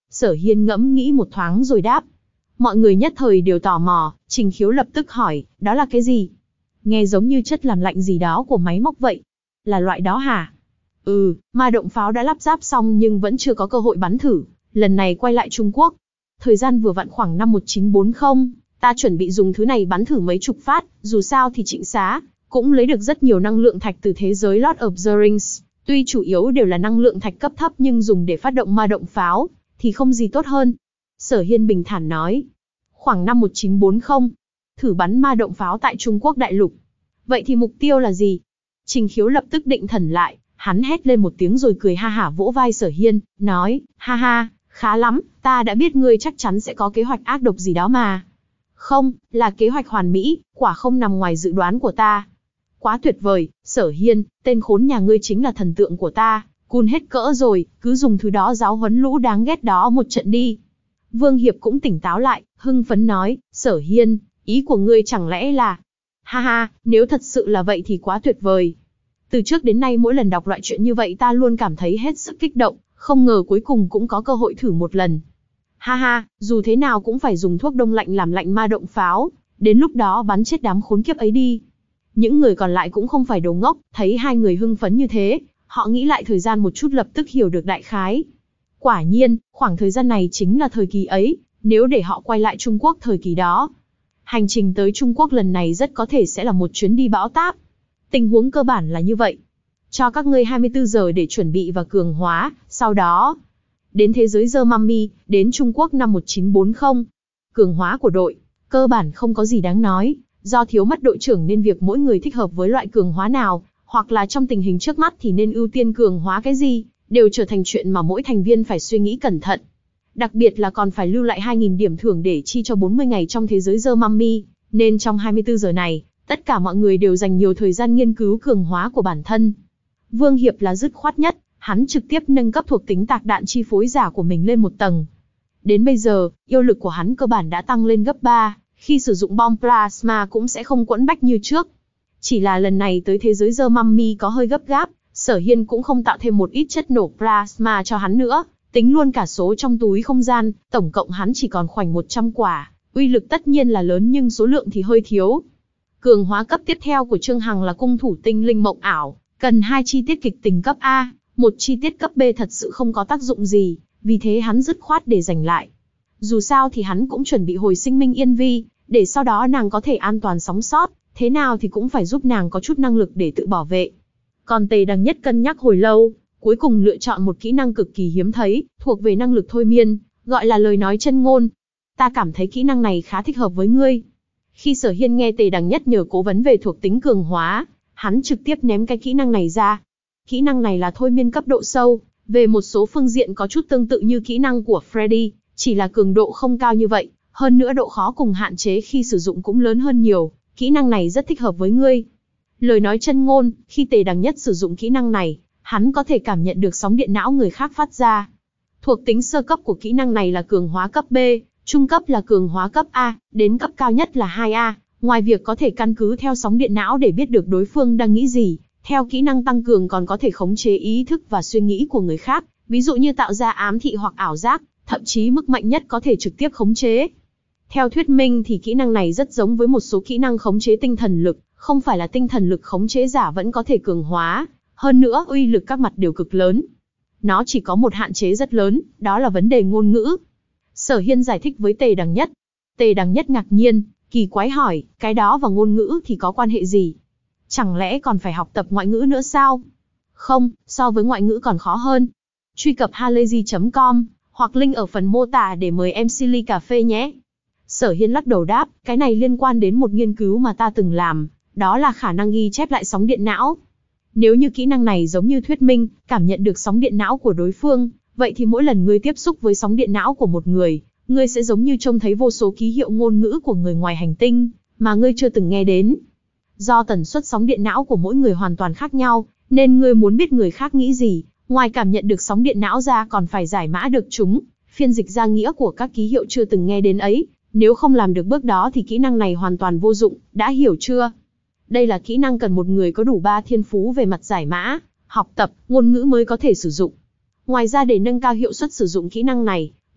Sở Hiên ngẫm nghĩ một thoáng rồi đáp. Mọi người nhất thời đều tò mò, Trình Khiếu lập tức hỏi, đó là cái gì? Nghe giống như chất làm lạnh gì đó của máy móc vậy. Là loại đó hả? Ừ, ma động pháo đã lắp ráp xong nhưng vẫn chưa có cơ hội bắn thử, lần này quay lại Trung Quốc. Thời gian vừa vặn khoảng năm một chín bốn không, ta chuẩn bị dùng thứ này bắn thử mấy chục phát, dù sao thì Trịnh Xá cũng lấy được rất nhiều năng lượng thạch từ thế giới Lord of the Rings, tuy chủ yếu đều là năng lượng thạch cấp thấp nhưng dùng để phát động ma động pháo, thì không gì tốt hơn. Sở Hiên bình thản nói, khoảng năm một chín bốn không, thử bắn ma động pháo tại Trung Quốc đại lục. Vậy thì mục tiêu là gì? Trình Khiếu lập tức định thần lại, hắn hét lên một tiếng rồi cười ha hả vỗ vai Sở Hiên, nói, ha ha, khá lắm, ta đã biết ngươi chắc chắn sẽ có kế hoạch ác độc gì đó mà. Không, là kế hoạch hoàn mỹ, quả không nằm ngoài dự đoán của ta. Quá tuyệt vời, Sở Hiên, tên khốn nhà ngươi chính là thần tượng của ta, cun hết cỡ rồi, cứ dùng thứ đó giáo huấn lũ đáng ghét đó một trận đi. Vương Hiệp cũng tỉnh táo lại, hưng phấn nói, Sở Hiên, ý của ngươi chẳng lẽ là... Ha ha, nếu thật sự là vậy thì quá tuyệt vời. Từ trước đến nay mỗi lần đọc loại chuyện như vậy ta luôn cảm thấy hết sức kích động, không ngờ cuối cùng cũng có cơ hội thử một lần. Ha ha, dù thế nào cũng phải dùng thuốc đông lạnh làm lạnh ma động pháo, đến lúc đó bắn chết đám khốn kiếp ấy đi. Những người còn lại cũng không phải đồ ngốc, thấy hai người hưng phấn như thế, họ nghĩ lại thời gian một chút lập tức hiểu được đại khái. Quả nhiên, khoảng thời gian này chính là thời kỳ ấy, nếu để họ quay lại Trung Quốc thời kỳ đó. Hành trình tới Trung Quốc lần này rất có thể sẽ là một chuyến đi bão táp. Tình huống cơ bản là như vậy. Cho các ngươi hai mươi tư giờ để chuẩn bị và cường hóa, sau đó đến thế giới Germany, đến Trung Quốc năm một chín bốn không. Cường hóa của đội, cơ bản không có gì đáng nói, do thiếu mất đội trưởng nên việc mỗi người thích hợp với loại cường hóa nào, hoặc là trong tình hình trước mắt thì nên ưu tiên cường hóa cái gì, đều trở thành chuyện mà mỗi thành viên phải suy nghĩ cẩn thận. Đặc biệt là còn phải lưu lại hai nghìn điểm thưởng để chi cho bốn mươi ngày trong thế giới Germany, nên trong hai mươi tư giờ này, tất cả mọi người đều dành nhiều thời gian nghiên cứu cường hóa của bản thân. Vương Hiệp là dứt khoát nhất, hắn trực tiếp nâng cấp thuộc tính tạc đạn chi phối giả của mình lên một tầng. Đến bây giờ, yêu lực của hắn cơ bản đã tăng lên gấp ba, khi sử dụng bom plasma cũng sẽ không quẫn bách như trước. Chỉ là lần này tới thế giới Germany có hơi gấp gáp, Sở Hiên cũng không tạo thêm một ít chất nổ plasma cho hắn nữa, tính luôn cả số trong túi không gian, tổng cộng hắn chỉ còn khoảnh một trăm quả, uy lực tất nhiên là lớn nhưng số lượng thì hơi thiếu. Cường hóa cấp tiếp theo của Trương Hằng là cung thủ tinh linh mộng ảo, cần hai chi tiết kịch tình cấp A, một chi tiết cấp B thật sự không có tác dụng gì, vì thế hắn dứt khoát để dành lại. Dù sao thì hắn cũng chuẩn bị hồi sinh Minh Yên Vi, để sau đó nàng có thể an toàn sống sót, thế nào thì cũng phải giúp nàng có chút năng lực để tự bảo vệ. Còn Tề Đằng Nhất cân nhắc hồi lâu, cuối cùng lựa chọn một kỹ năng cực kỳ hiếm thấy, thuộc về năng lực thôi miên, gọi là lời nói chân ngôn. Ta cảm thấy kỹ năng này khá thích hợp với ngươi. Khi Sở Hiên nghe Tề Đằng Nhất nhờ cố vấn về thuộc tính cường hóa, hắn trực tiếp ném cái kỹ năng này ra. Kỹ năng này là thôi miên cấp độ sâu, về một số phương diện có chút tương tự như kỹ năng của Freddy, chỉ là cường độ không cao như vậy, hơn nữa độ khó cùng hạn chế khi sử dụng cũng lớn hơn nhiều, kỹ năng này rất thích hợp với ngươi. Lời nói chân ngôn, khi Tề Đằng Nhất sử dụng kỹ năng này, hắn có thể cảm nhận được sóng điện não người khác phát ra. Thuộc tính sơ cấp của kỹ năng này là cường hóa cấp B, trung cấp là cường hóa cấp A, đến cấp cao nhất là hai A, ngoài việc có thể căn cứ theo sóng điện não để biết được đối phương đang nghĩ gì, theo kỹ năng tăng cường còn có thể khống chế ý thức và suy nghĩ của người khác, ví dụ như tạo ra ám thị hoặc ảo giác, thậm chí mức mạnh nhất có thể trực tiếp khống chế. Theo thuyết minh thì kỹ năng này rất giống với một số kỹ năng khống chế tinh thần lực, không phải là tinh thần lực khống chế giả vẫn có thể cường hóa, hơn nữa uy lực các mặt đều cực lớn. Nó chỉ có một hạn chế rất lớn, đó là vấn đề ngôn ngữ. Sở Hiên giải thích với Tề Đằng Nhất. Tề Đằng Nhất ngạc nhiên, kỳ quái hỏi, cái đó và ngôn ngữ thì có quan hệ gì? Chẳng lẽ còn phải học tập ngoại ngữ nữa sao? Không, so với ngoại ngữ còn khó hơn. Truy cập halayzi chấm com, hoặc link ở phần mô tả để mời em xê ly cà phê nhé. Sở Hiên lắc đầu đáp, cái này liên quan đến một nghiên cứu mà ta từng làm, đó là khả năng ghi chép lại sóng điện não. Nếu như kỹ năng này giống như thuyết minh, cảm nhận được sóng điện não của đối phương, vậy thì mỗi lần ngươi tiếp xúc với sóng điện não của một người, ngươi sẽ giống như trông thấy vô số ký hiệu ngôn ngữ của người ngoài hành tinh, mà ngươi chưa từng nghe đến. Do tần suất sóng điện não của mỗi người hoàn toàn khác nhau, nên ngươi muốn biết người khác nghĩ gì, ngoài cảm nhận được sóng điện não ra còn phải giải mã được chúng, phiên dịch ra nghĩa của các ký hiệu chưa từng nghe đến ấy. Nếu không làm được bước đó thì kỹ năng này hoàn toàn vô dụng, đã hiểu chưa? Đây là kỹ năng cần một người có đủ ba thiên phú về mặt giải mã, học tập, ngôn ngữ mới có thể sử dụng. Ngoài ra để nâng cao hiệu suất sử dụng kỹ năng này,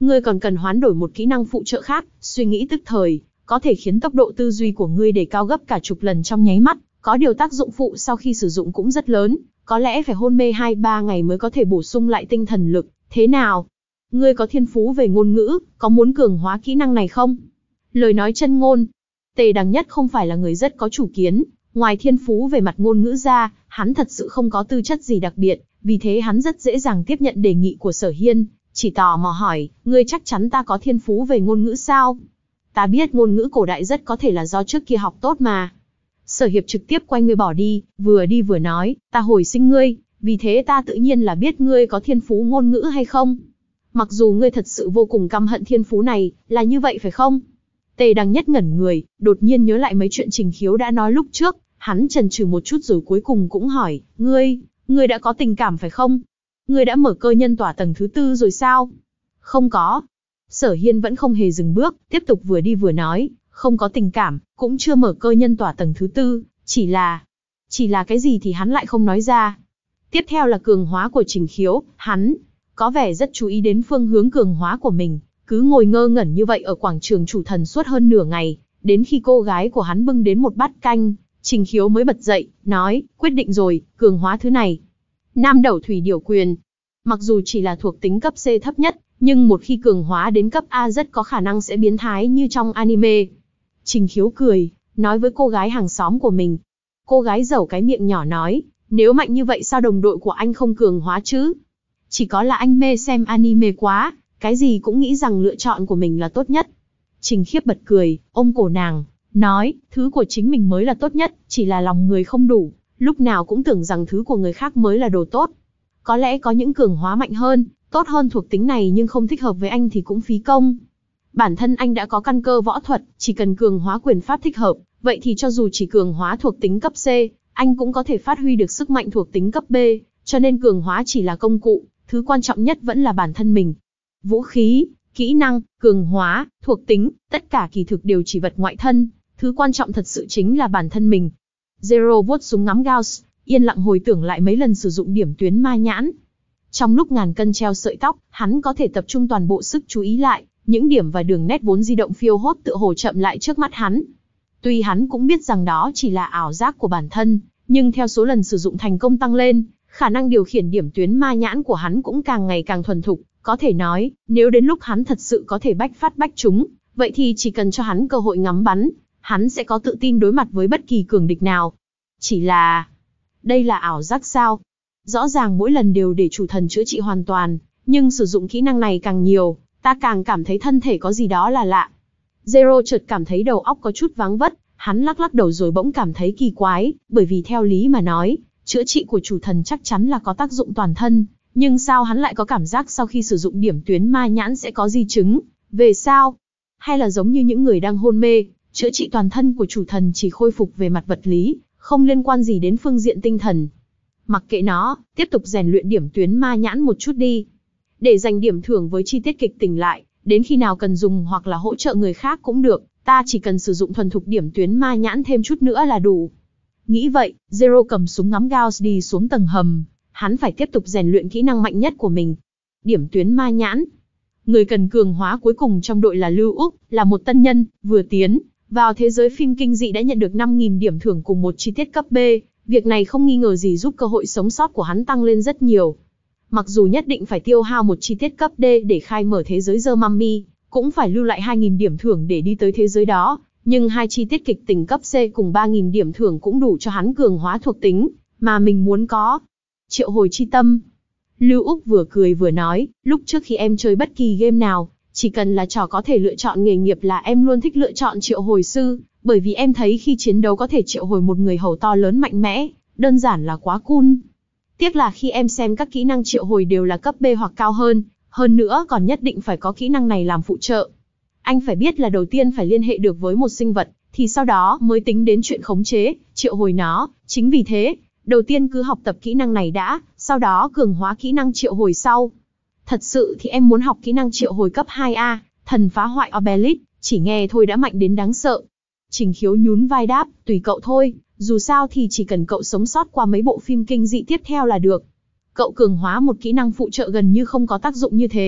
Ngươi còn cần hoán đổi một kỹ năng phụ trợ khác, suy nghĩ tức thời, có thể khiến tốc độ tư duy của ngươi đề cao gấp cả chục lần trong nháy mắt, có điều tác dụng phụ sau khi sử dụng cũng rất lớn, có lẽ phải hôn mê hai ba ngày mới có thể bổ sung lại tinh thần lực, thế nào? Ngươi có thiên phú về ngôn ngữ, có muốn cường hóa kỹ năng này không? Lời nói chân ngôn. Tề Đằng Nhất không phải là người rất có chủ kiến, ngoài thiên phú về mặt ngôn ngữ ra, hắn thật sự không có tư chất gì đặc biệt, vì thế hắn rất dễ dàng tiếp nhận đề nghị của Sở Hiên, chỉ tò mò hỏi, ngươi chắc chắn ta có thiên phú về ngôn ngữ sao? Ta biết ngôn ngữ cổ đại rất có thể là do trước kia học tốt mà. Sở Hiệp trực tiếp quay người bỏ đi, vừa đi vừa nói, ta hồi sinh ngươi, vì thế ta tự nhiên là biết ngươi có thiên phú ngôn ngữ hay không. Mặc dù ngươi thật sự vô cùng căm hận thiên phú này, là như vậy phải không? Tề Đằng Nhất ngẩn người, đột nhiên nhớ lại mấy chuyện Trình Khiếu đã nói lúc trước, hắn chần chừ một chút rồi cuối cùng cũng hỏi, ngươi, ngươi đã có tình cảm phải không? Ngươi đã mở cơ nhân tỏa tầng thứ tư rồi sao? Không có. Sở Hiên vẫn không hề dừng bước, tiếp tục vừa đi vừa nói, không có tình cảm, cũng chưa mở cơ nhân tỏa tầng thứ tư, chỉ là... Chỉ là cái gì thì hắn lại không nói ra. Tiếp theo là cường hóa của Trình Khiếu, hắn có vẻ rất chú ý đến phương hướng cường hóa của mình, cứ ngồi ngơ ngẩn như vậy ở quảng trường chủ thần suốt hơn nửa ngày, đến khi cô gái của hắn bưng đến một bát canh, Trình Khiếu mới bật dậy, nói, quyết định rồi, cường hóa thứ này. Nam Đẩu Thủy Điểu Quyền. Mặc dù chỉ là thuộc tính cấp C thấp nhất, nhưng một khi cường hóa đến cấp A rất có khả năng sẽ biến thái như trong anime. Trình Khiếu cười, nói với cô gái hàng xóm của mình. Cô gái giở cái miệng nhỏ nói, nếu mạnh như vậy sao đồng đội của anh không cường hóa chứ? Chỉ có là anh mê xem anime quá, cái gì cũng nghĩ rằng lựa chọn của mình là tốt nhất. Trình Khiếp bật cười, ôm cổ nàng, nói, thứ của chính mình mới là tốt nhất, chỉ là lòng người không đủ, lúc nào cũng tưởng rằng thứ của người khác mới là đồ tốt. Có lẽ có những cường hóa mạnh hơn, tốt hơn thuộc tính này nhưng không thích hợp với anh thì cũng phí công. Bản thân anh đã có căn cơ võ thuật, chỉ cần cường hóa quyền pháp thích hợp, vậy thì cho dù chỉ cường hóa thuộc tính cấp C, anh cũng có thể phát huy được sức mạnh thuộc tính cấp B, cho nên cường hóa chỉ là công cụ, thứ quan trọng nhất vẫn là bản thân mình. Vũ khí, kỹ năng, cường hóa, thuộc tính, tất cả kỳ thực đều chỉ vật ngoại thân, thứ quan trọng thật sự chính là bản thân mình. Zero vuốt súng ngắm Gauss, yên lặng hồi tưởng lại mấy lần sử dụng điểm tuyến ma nhãn. Trong lúc ngàn cân treo sợi tóc, hắn có thể tập trung toàn bộ sức chú ý lại, những điểm và đường nét vốn di động phiêu hốt tựa hồ chậm lại trước mắt hắn. Tuy hắn cũng biết rằng đó chỉ là ảo giác của bản thân, nhưng theo số lần sử dụng thành công tăng lên, khả năng điều khiển điểm tuyến ma nhãn của hắn cũng càng ngày càng thuần thục. Có thể nói, nếu đến lúc hắn thật sự có thể bách phát bách trúng, vậy thì chỉ cần cho hắn cơ hội ngắm bắn, hắn sẽ có tự tin đối mặt với bất kỳ cường địch nào. Chỉ là... đây là ảo giác sao? Rõ ràng mỗi lần đều để chủ thần chữa trị hoàn toàn, nhưng sử dụng kỹ năng này càng nhiều, ta càng cảm thấy thân thể có gì đó là lạ. Zero chợt cảm thấy đầu óc có chút váng vất, hắn lắc lắc đầu rồi bỗng cảm thấy kỳ quái, bởi vì theo lý mà nói, chữa trị của chủ thần chắc chắn là có tác dụng toàn thân, nhưng sao hắn lại có cảm giác sau khi sử dụng điểm tuyến ma nhãn sẽ có di chứng, về sao? Hay là giống như những người đang hôn mê, chữa trị toàn thân của chủ thần chỉ khôi phục về mặt vật lý, không liên quan gì đến phương diện tinh thần. Mặc kệ nó, tiếp tục rèn luyện điểm tuyến ma nhãn một chút đi. Để dành điểm thưởng với chi tiết kịch tỉnh lại, đến khi nào cần dùng hoặc là hỗ trợ người khác cũng được, ta chỉ cần sử dụng thuần thục điểm tuyến ma nhãn thêm chút nữa là đủ. Nghĩ vậy, Zero cầm súng ngắm Gauss đi xuống tầng hầm, hắn phải tiếp tục rèn luyện kỹ năng mạnh nhất của mình. Điểm tuyến ma nhãn. Người cần cường hóa cuối cùng trong đội là Lưu Úc, là một tân nhân, vừa tiến vào thế giới phim kinh dị đã nhận được năm nghìn điểm thưởng cùng một chi tiết cấp B, việc này không nghi ngờ gì giúp cơ hội sống sót của hắn tăng lên rất nhiều. Mặc dù nhất định phải tiêu hao một chi tiết cấp D để khai mở thế giới The Mummy, cũng phải lưu lại hai nghìn điểm thưởng để đi tới thế giới đó, nhưng hai chi tiết kịch tính cấp C cùng ba nghìn điểm thưởng cũng đủ cho hắn cường hóa thuộc tính mà mình muốn có. Triệu hồi chi tâm. Lưu Úc vừa cười vừa nói, lúc trước khi em chơi bất kỳ game nào, chỉ cần là trò có thể lựa chọn nghề nghiệp là em luôn thích lựa chọn triệu hồi sư, bởi vì em thấy khi chiến đấu có thể triệu hồi một người hầu to lớn mạnh mẽ, đơn giản là quá cool. Tiếc là khi em xem các kỹ năng triệu hồi đều là cấp B hoặc cao hơn, hơn nữa còn nhất định phải có kỹ năng này làm phụ trợ. Anh phải biết là đầu tiên phải liên hệ được với một sinh vật, thì sau đó mới tính đến chuyện khống chế, triệu hồi nó. Chính vì thế, đầu tiên cứ học tập kỹ năng này đã, sau đó cường hóa kỹ năng triệu hồi sau. Thật sự thì em muốn học kỹ năng triệu hồi cấp hai A, thần phá hoại Obelisk, chỉ nghe thôi đã mạnh đến đáng sợ. Trình Khiếu nhún vai đáp, tùy cậu thôi, dù sao thì chỉ cần cậu sống sót qua mấy bộ phim kinh dị tiếp theo là được. Cậu cường hóa một kỹ năng phụ trợ gần như không có tác dụng như thế,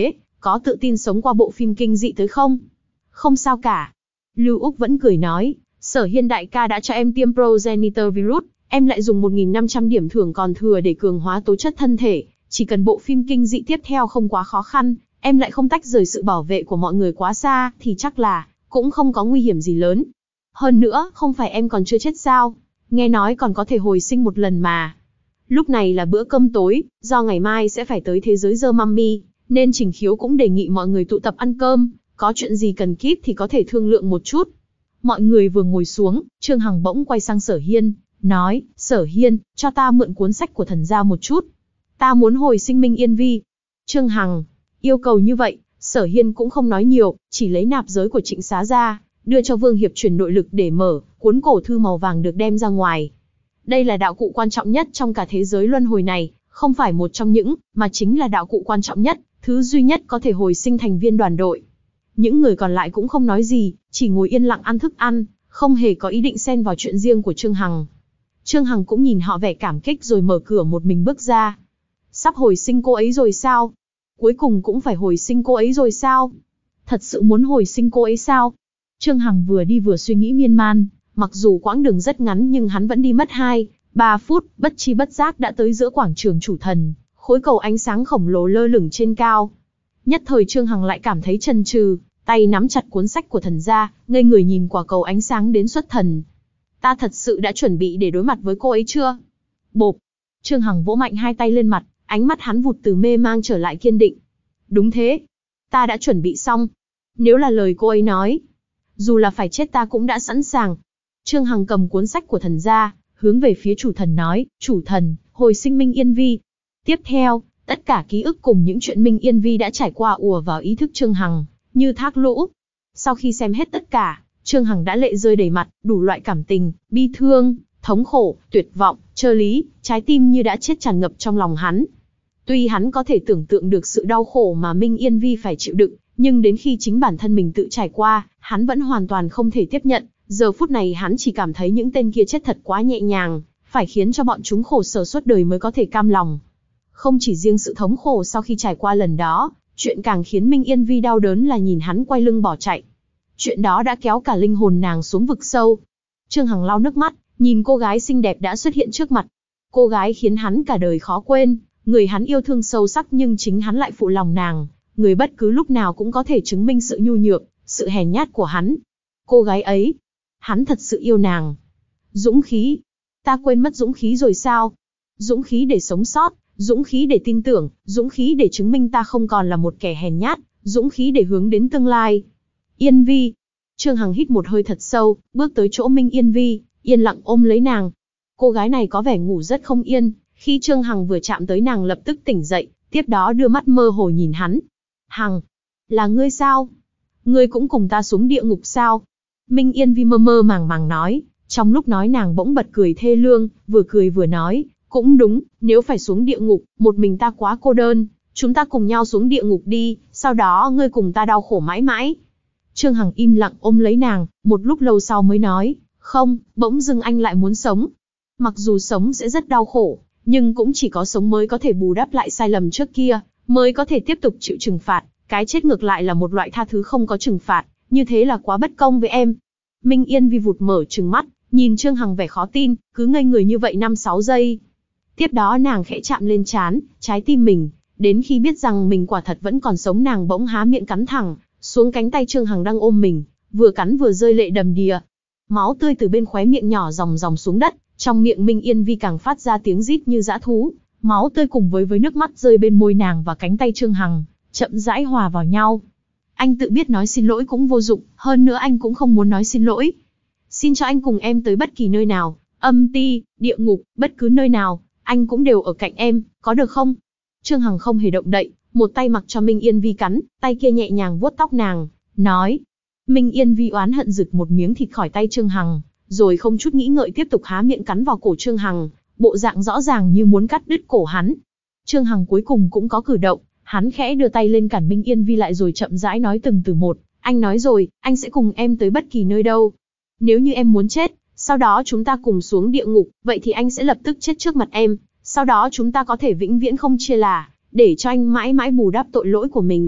có tự tin sống qua bộ phim kinh dị tới không? Không sao cả. Lưu Úc vẫn cười nói, Sở Hiên đại ca đã cho em tiêm progenitor virus, em lại dùng một nghìn năm trăm điểm thưởng còn thừa để cường hóa tố chất thân thể, chỉ cần bộ phim kinh dị tiếp theo không quá khó khăn, em lại không tách rời sự bảo vệ của mọi người quá xa, thì chắc là cũng không có nguy hiểm gì lớn. Hơn nữa, không phải em còn chưa chết sao? Nghe nói còn có thể hồi sinh một lần mà. Lúc này là bữa cơm tối, do ngày mai sẽ phải tới thế giới The Mummy, nên Trình Khiếu cũng đề nghị mọi người tụ tập ăn cơm, có chuyện gì cần kíp thì có thể thương lượng một chút. Mọi người vừa ngồi xuống, Trương Hằng bỗng quay sang Sở Hiên, nói, Sở Hiên, cho ta mượn cuốn sách của thần gia một chút. Ta muốn hồi sinh Minh Yên Vi. Trương Hằng yêu cầu như vậy, Sở Hiên cũng không nói nhiều, chỉ lấy nạp giới của Trịnh Xá ra, đưa cho Vương Hiệp truyền nội lực để mở, cuốn cổ thư màu vàng được đem ra ngoài. Đây là đạo cụ quan trọng nhất trong cả thế giới luân hồi này, không phải một trong những, mà chính là đạo cụ quan trọng nhất, thứ duy nhất có thể hồi sinh thành viên đoàn đội. Những người còn lại cũng không nói gì, chỉ ngồi yên lặng ăn thức ăn, không hề có ý định xen vào chuyện riêng của Trương Hằng. Trương Hằng cũng nhìn họ vẻ cảm kích rồi mở cửa một mình bước ra. Sắp hồi sinh cô ấy rồi sao? Cuối cùng cũng phải hồi sinh cô ấy rồi sao? Thật sự muốn hồi sinh cô ấy sao? Trương Hằng vừa đi vừa suy nghĩ miên man, mặc dù quãng đường rất ngắn nhưng hắn vẫn đi mất hai, ba phút, bất chi bất giác đã tới giữa quảng trường chủ thần, khối cầu ánh sáng khổng lồ lơ lửng trên cao. Nhất thời Trương Hằng lại cảm thấy chần chừ, tay nắm chặt cuốn sách của thần gia, ngây người nhìn quả cầu ánh sáng đến xuất thần. Ta thật sự đã chuẩn bị để đối mặt với cô ấy chưa? Bộp! Trương Hằng vỗ mạnh hai tay lên mặt, ánh mắt hắn vụt từ mê mang trở lại kiên định. Đúng thế, ta đã chuẩn bị xong. Nếu là lời cô ấy nói, dù là phải chết ta cũng đã sẵn sàng. Trương Hằng cầm cuốn sách của thần gia, hướng về phía chủ thần nói, chủ thần, hồi sinh Minh Yên Vi. Tiếp theo, tất cả ký ức cùng những chuyện Minh Yên Vi đã trải qua ùa vào ý thức Trương Hằng, như thác lũ. Sau khi xem hết tất cả, Trương Hằng đã lệ rơi đầy mặt, đủ loại cảm tình, bi thương, thống khổ, tuyệt vọng, trơ lý, trái tim như đã chết tràn ngập trong lòng hắn. Tuy hắn có thể tưởng tượng được sự đau khổ mà Minh Yên Vi phải chịu đựng, nhưng đến khi chính bản thân mình tự trải qua, hắn vẫn hoàn toàn không thể tiếp nhận. Giờ phút này hắn chỉ cảm thấy những tên kia chết thật quá nhẹ nhàng, phải khiến cho bọn chúng khổ sở suốt đời mới có thể cam lòng. Không chỉ riêng sự thống khổ sau khi trải qua lần đó, chuyện càng khiến Minh Yên Vi đau đớn là nhìn hắn quay lưng bỏ chạy. Chuyện đó đã kéo cả linh hồn nàng xuống vực sâu. Trương Hằng lau nước mắt, nhìn cô gái xinh đẹp đã xuất hiện trước mặt. Cô gái khiến hắn cả đời khó quên, người hắn yêu thương sâu sắc nhưng chính hắn lại phụ lòng nàng, người bất cứ lúc nào cũng có thể chứng minh sự nhu nhược, sự hèn nhát của hắn. Cô gái ấy, hắn thật sự yêu nàng. Dũng khí, ta quên mất dũng khí rồi sao? Dũng khí để sống sót, dũng khí để tin tưởng, dũng khí để chứng minh ta không còn là một kẻ hèn nhát, dũng khí để hướng đến tương lai. Yên Vi. Trương Hằng hít một hơi thật sâu, bước tới chỗ Minh Yên Vi, yên lặng ôm lấy nàng. Cô gái này có vẻ ngủ rất không yên, khi Trương Hằng vừa chạm tới nàng lập tức tỉnh dậy, tiếp đó đưa mắt mơ hồ nhìn hắn. Hằng, là ngươi sao? Ngươi cũng cùng ta xuống địa ngục sao? Minh Yên Vi mơ mơ màng màng nói, trong lúc nói nàng bỗng bật cười thê lương, vừa cười vừa nói, cũng đúng, nếu phải xuống địa ngục, một mình ta quá cô đơn, chúng ta cùng nhau xuống địa ngục đi, sau đó ngươi cùng ta đau khổ mãi mãi. Trương Hằng im lặng ôm lấy nàng, một lúc lâu sau mới nói, không, bỗng dưng anh lại muốn sống. Mặc dù sống sẽ rất đau khổ, nhưng cũng chỉ có sống mới có thể bù đắp lại sai lầm trước kia, mới có thể tiếp tục chịu trừng phạt, cái chết ngược lại là một loại tha thứ không có trừng phạt, như thế là quá bất công với em. Minh Yên Vi vụt mở trừng mắt, nhìn Trương Hằng vẻ khó tin, cứ ngây người như vậy năm sáu giây. Tiếp đó nàng khẽ chạm lên trán, trái tim mình, đến khi biết rằng mình quả thật vẫn còn sống nàng bỗng há miệng cắn thẳng xuống cánh tay Trương Hằng đang ôm mình, vừa cắn vừa rơi lệ đầm đìa. Máu tươi từ bên khóe miệng nhỏ ròng ròng xuống đất, trong miệng Minh Yên Vi càng phát ra tiếng rít như dã thú. Máu tươi cùng với với nước mắt rơi bên môi nàng và cánh tay Trương Hằng, chậm rãi hòa vào nhau. Anh tự biết nói xin lỗi cũng vô dụng, hơn nữa anh cũng không muốn nói xin lỗi. Xin cho anh cùng em tới bất kỳ nơi nào, âm ti, địa ngục, bất cứ nơi nào, anh cũng đều ở cạnh em, có được không? Trương Hằng không hề động đậy, một tay mặc cho Minh Yên Vi cắn, tay kia nhẹ nhàng vuốt tóc nàng, nói. Minh Yên Vi oán hận rực một miếng thịt khỏi tay Trương Hằng, rồi không chút nghĩ ngợi tiếp tục há miệng cắn vào cổ Trương Hằng, bộ dạng rõ ràng như muốn cắt đứt cổ hắn. Trương Hằng cuối cùng cũng có cử động, hắn khẽ đưa tay lên cản Minh Yên Vi lại rồi chậm rãi nói từng từ một, anh nói rồi, anh sẽ cùng em tới bất kỳ nơi đâu. Nếu như em muốn chết, sau đó chúng ta cùng xuống địa ngục, vậy thì anh sẽ lập tức chết trước mặt em, sau đó chúng ta có thể vĩnh viễn không chia lìa, để cho anh mãi mãi bù đắp tội lỗi của mình.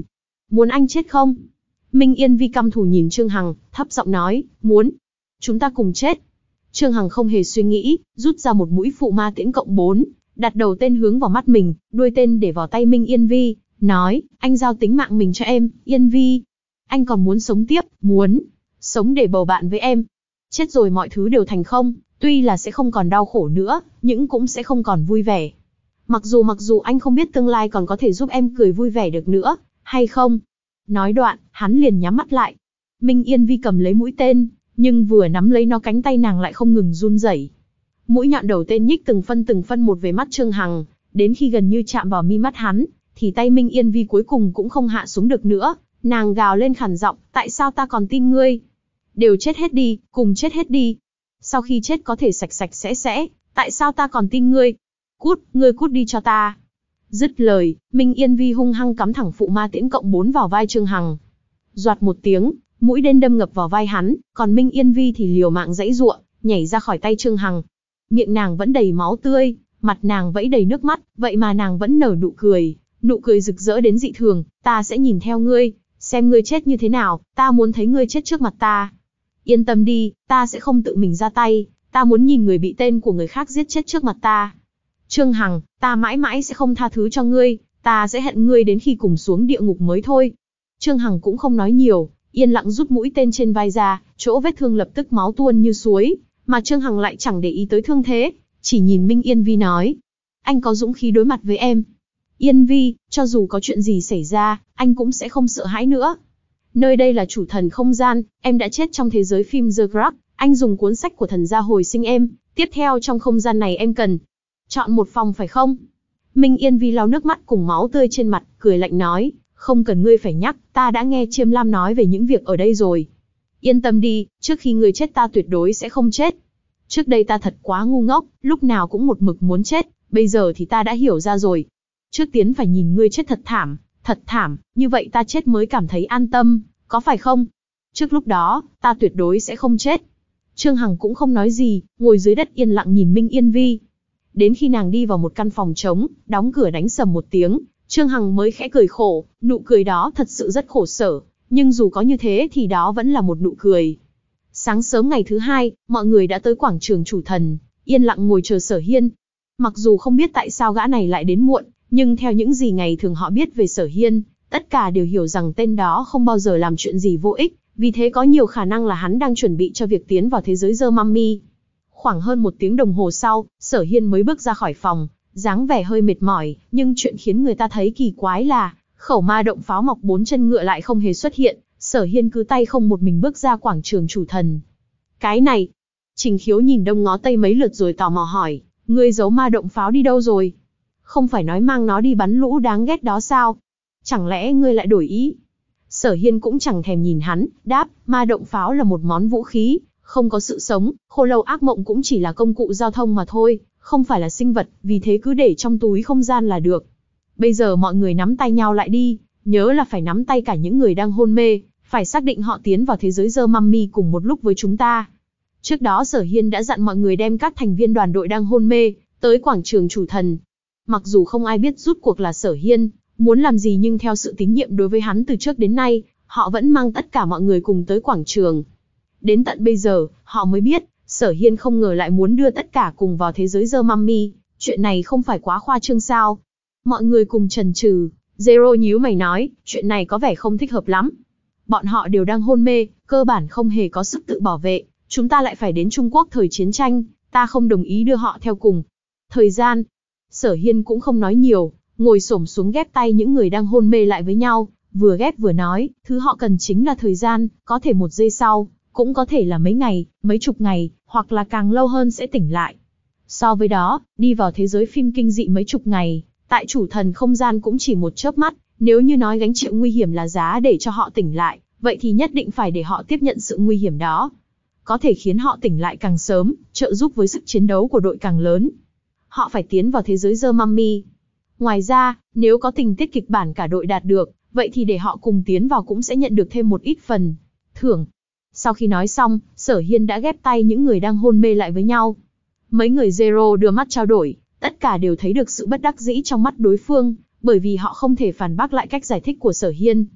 muốn anh chết không? Minh Yên Vi căm thù nhìn Trương Hằng, thấp giọng nói, muốn. Chúng ta cùng chết. Trương Hằng không hề suy nghĩ, rút ra một mũi phụ ma tiễn cộng bốn, đặt đầu tên hướng vào mắt mình, đuôi tên để vào tay Minh Yên Vi, nói, anh giao tính mạng mình cho em, Yên Vi. Anh còn muốn sống tiếp, muốn sống để bầu bạn với em. Chết rồi mọi thứ đều thành không, tuy là sẽ không còn đau khổ nữa, nhưng cũng sẽ không còn vui vẻ. Mặc dù mặc dù anh không biết tương lai còn có thể giúp em cười vui vẻ được nữa, hay không. Nói đoạn, hắn liền nhắm mắt lại. Minh Yên Vi cầm lấy mũi tên, nhưng vừa nắm lấy nó cánh tay nàng lại không ngừng run rẩy. Mũi nhọn đầu tên nhích từng phân từng phân một về mắt Trương Hằng, đến khi gần như chạm vào mi mắt hắn, thì tay Minh Yên Vi cuối cùng cũng không hạ xuống được nữa, nàng gào lên khàn giọng, tại sao ta còn tin ngươi? Đều chết hết đi, cùng chết hết đi. Sau khi chết có thể sạch sạch sẽ sẽ, tại sao ta còn tin ngươi? Cút, ngươi cút đi cho ta. Dứt lời, Minh Yên Vi hung hăng cắm thẳng phụ ma tiễn cộng bốn vào vai Trương Hằng. Doạt một tiếng, mũi tên đâm ngập vào vai hắn, còn Minh Yên Vi thì liều mạng giãy giụa, nhảy ra khỏi tay Trương Hằng. Miệng nàng vẫn đầy máu tươi, mặt nàng vẫy đầy nước mắt, vậy mà nàng vẫn nở nụ cười, nụ cười rực rỡ đến dị thường, ta sẽ nhìn theo ngươi, xem ngươi chết như thế nào, ta muốn thấy ngươi chết trước mặt ta. Yên tâm đi, ta sẽ không tự mình ra tay, ta muốn nhìn người bị tên của người khác giết chết trước mặt ta. Trương Hằng, ta mãi mãi sẽ không tha thứ cho ngươi, ta sẽ hận ngươi đến khi cùng xuống địa ngục mới thôi. Trương Hằng cũng không nói nhiều, yên lặng rút mũi tên trên vai ra, chỗ vết thương lập tức máu tuôn như suối, mà Trương Hằng lại chẳng để ý tới thương thế, chỉ nhìn Minh Yên Vi nói, anh có dũng khí đối mặt với em. Yên Vi, cho dù có chuyện gì xảy ra, anh cũng sẽ không sợ hãi nữa. Nơi đây là chủ thần không gian, em đã chết trong thế giới phim The Grudge, anh dùng cuốn sách của thần gia hồi sinh em, tiếp theo trong không gian này em cần chọn một phòng phải không? Minh Yên Vi lau nước mắt cùng máu tươi trên mặt, cười lạnh nói, không cần ngươi phải nhắc, ta đã nghe Chiêm Lam nói về những việc ở đây rồi. Yên tâm đi, trước khi ngươi chết ta tuyệt đối sẽ không chết. Trước đây ta thật quá ngu ngốc, lúc nào cũng một mực muốn chết, bây giờ thì ta đã hiểu ra rồi. Trước tiên phải nhìn ngươi chết thật thảm, thật thảm, như vậy ta chết mới cảm thấy an tâm, có phải không? Trước lúc đó, ta tuyệt đối sẽ không chết. Trương Hằng cũng không nói gì, ngồi dưới đất yên lặng nhìn Minh Yên Vi. Đến khi nàng đi vào một căn phòng trống, đóng cửa đánh sầm một tiếng, Trương Hằng mới khẽ cười khổ, nụ cười đó thật sự rất khổ sở, nhưng dù có như thế thì đó vẫn là một nụ cười. Sáng sớm ngày thứ hai, mọi người đã tới quảng trường chủ thần, yên lặng ngồi chờ Sở Hiên. Mặc dù không biết tại sao gã này lại đến muộn, nhưng theo những gì ngày thường họ biết về Sở Hiên, tất cả đều hiểu rằng tên đó không bao giờ làm chuyện gì vô ích, vì thế có nhiều khả năng là hắn đang chuẩn bị cho việc tiến vào thế giới The Mummy. Khoảng hơn một tiếng đồng hồ sau, Sở Hiên mới bước ra khỏi phòng, dáng vẻ hơi mệt mỏi, nhưng chuyện khiến người ta thấy kỳ quái là, khẩu ma động pháo mọc bốn chân ngựa lại không hề xuất hiện, Sở Hiên cứ tay không một mình bước ra quảng trường chủ thần. Cái này, Trình Khiếu nhìn đông ngó tây mấy lượt rồi tò mò hỏi, ngươi giấu ma động pháo đi đâu rồi? Không phải nói mang nó đi bắn lũ đáng ghét đó sao? Chẳng lẽ ngươi lại đổi ý? Sở Hiên cũng chẳng thèm nhìn hắn, đáp, ma động pháo là một món vũ khí, không có sự sống, khô lâu ác mộng cũng chỉ là công cụ giao thông mà thôi, không phải là sinh vật, vì thế cứ để trong túi không gian là được. Bây giờ mọi người nắm tay nhau lại đi, nhớ là phải nắm tay cả những người đang hôn mê, phải xác định họ tiến vào thế giới The Mummy cùng một lúc với chúng ta. Trước đó Sở Hiên đã dặn mọi người đem các thành viên đoàn đội đang hôn mê tới quảng trường chủ thần. Mặc dù không ai biết rút cuộc là Sở Hiên muốn làm gì, nhưng theo sự tín nhiệm đối với hắn từ trước đến nay, họ vẫn mang tất cả mọi người cùng tới quảng trường. Đến tận bây giờ, họ mới biết, Sở Hiên không ngờ lại muốn đưa tất cả cùng vào thế giới The Mummy, chuyện này không phải quá khoa trương sao? Mọi người cùng chần chừ, Zero nhíu mày nói, chuyện này có vẻ không thích hợp lắm. Bọn họ đều đang hôn mê, cơ bản không hề có sức tự bảo vệ, chúng ta lại phải đến Trung Quốc thời chiến tranh, ta không đồng ý đưa họ theo cùng. Thời gian, Sở Hiên cũng không nói nhiều, ngồi xổm xuống ghép tay những người đang hôn mê lại với nhau, vừa ghép vừa nói, thứ họ cần chính là thời gian, có thể một giây sau, cũng có thể là mấy ngày, mấy chục ngày, hoặc là càng lâu hơn sẽ tỉnh lại. So với đó, đi vào thế giới phim kinh dị mấy chục ngày, tại chủ thần không gian cũng chỉ một chớp mắt, nếu như nói gánh chịu nguy hiểm là giá để cho họ tỉnh lại, vậy thì nhất định phải để họ tiếp nhận sự nguy hiểm đó. Có thể khiến họ tỉnh lại càng sớm, trợ giúp với sức chiến đấu của đội càng lớn. Họ phải tiến vào thế giới The Mummy. Ngoài ra, nếu có tình tiết kịch bản cả đội đạt được, vậy thì để họ cùng tiến vào cũng sẽ nhận được thêm một ít phần thưởng. Sau khi nói xong, Sở Hiên đã ghép tay những người đang hôn mê lại với nhau. Mấy người Zero đưa mắt trao đổi, tất cả đều thấy được sự bất đắc dĩ trong mắt đối phương, bởi vì họ không thể phản bác lại cách giải thích của Sở Hiên.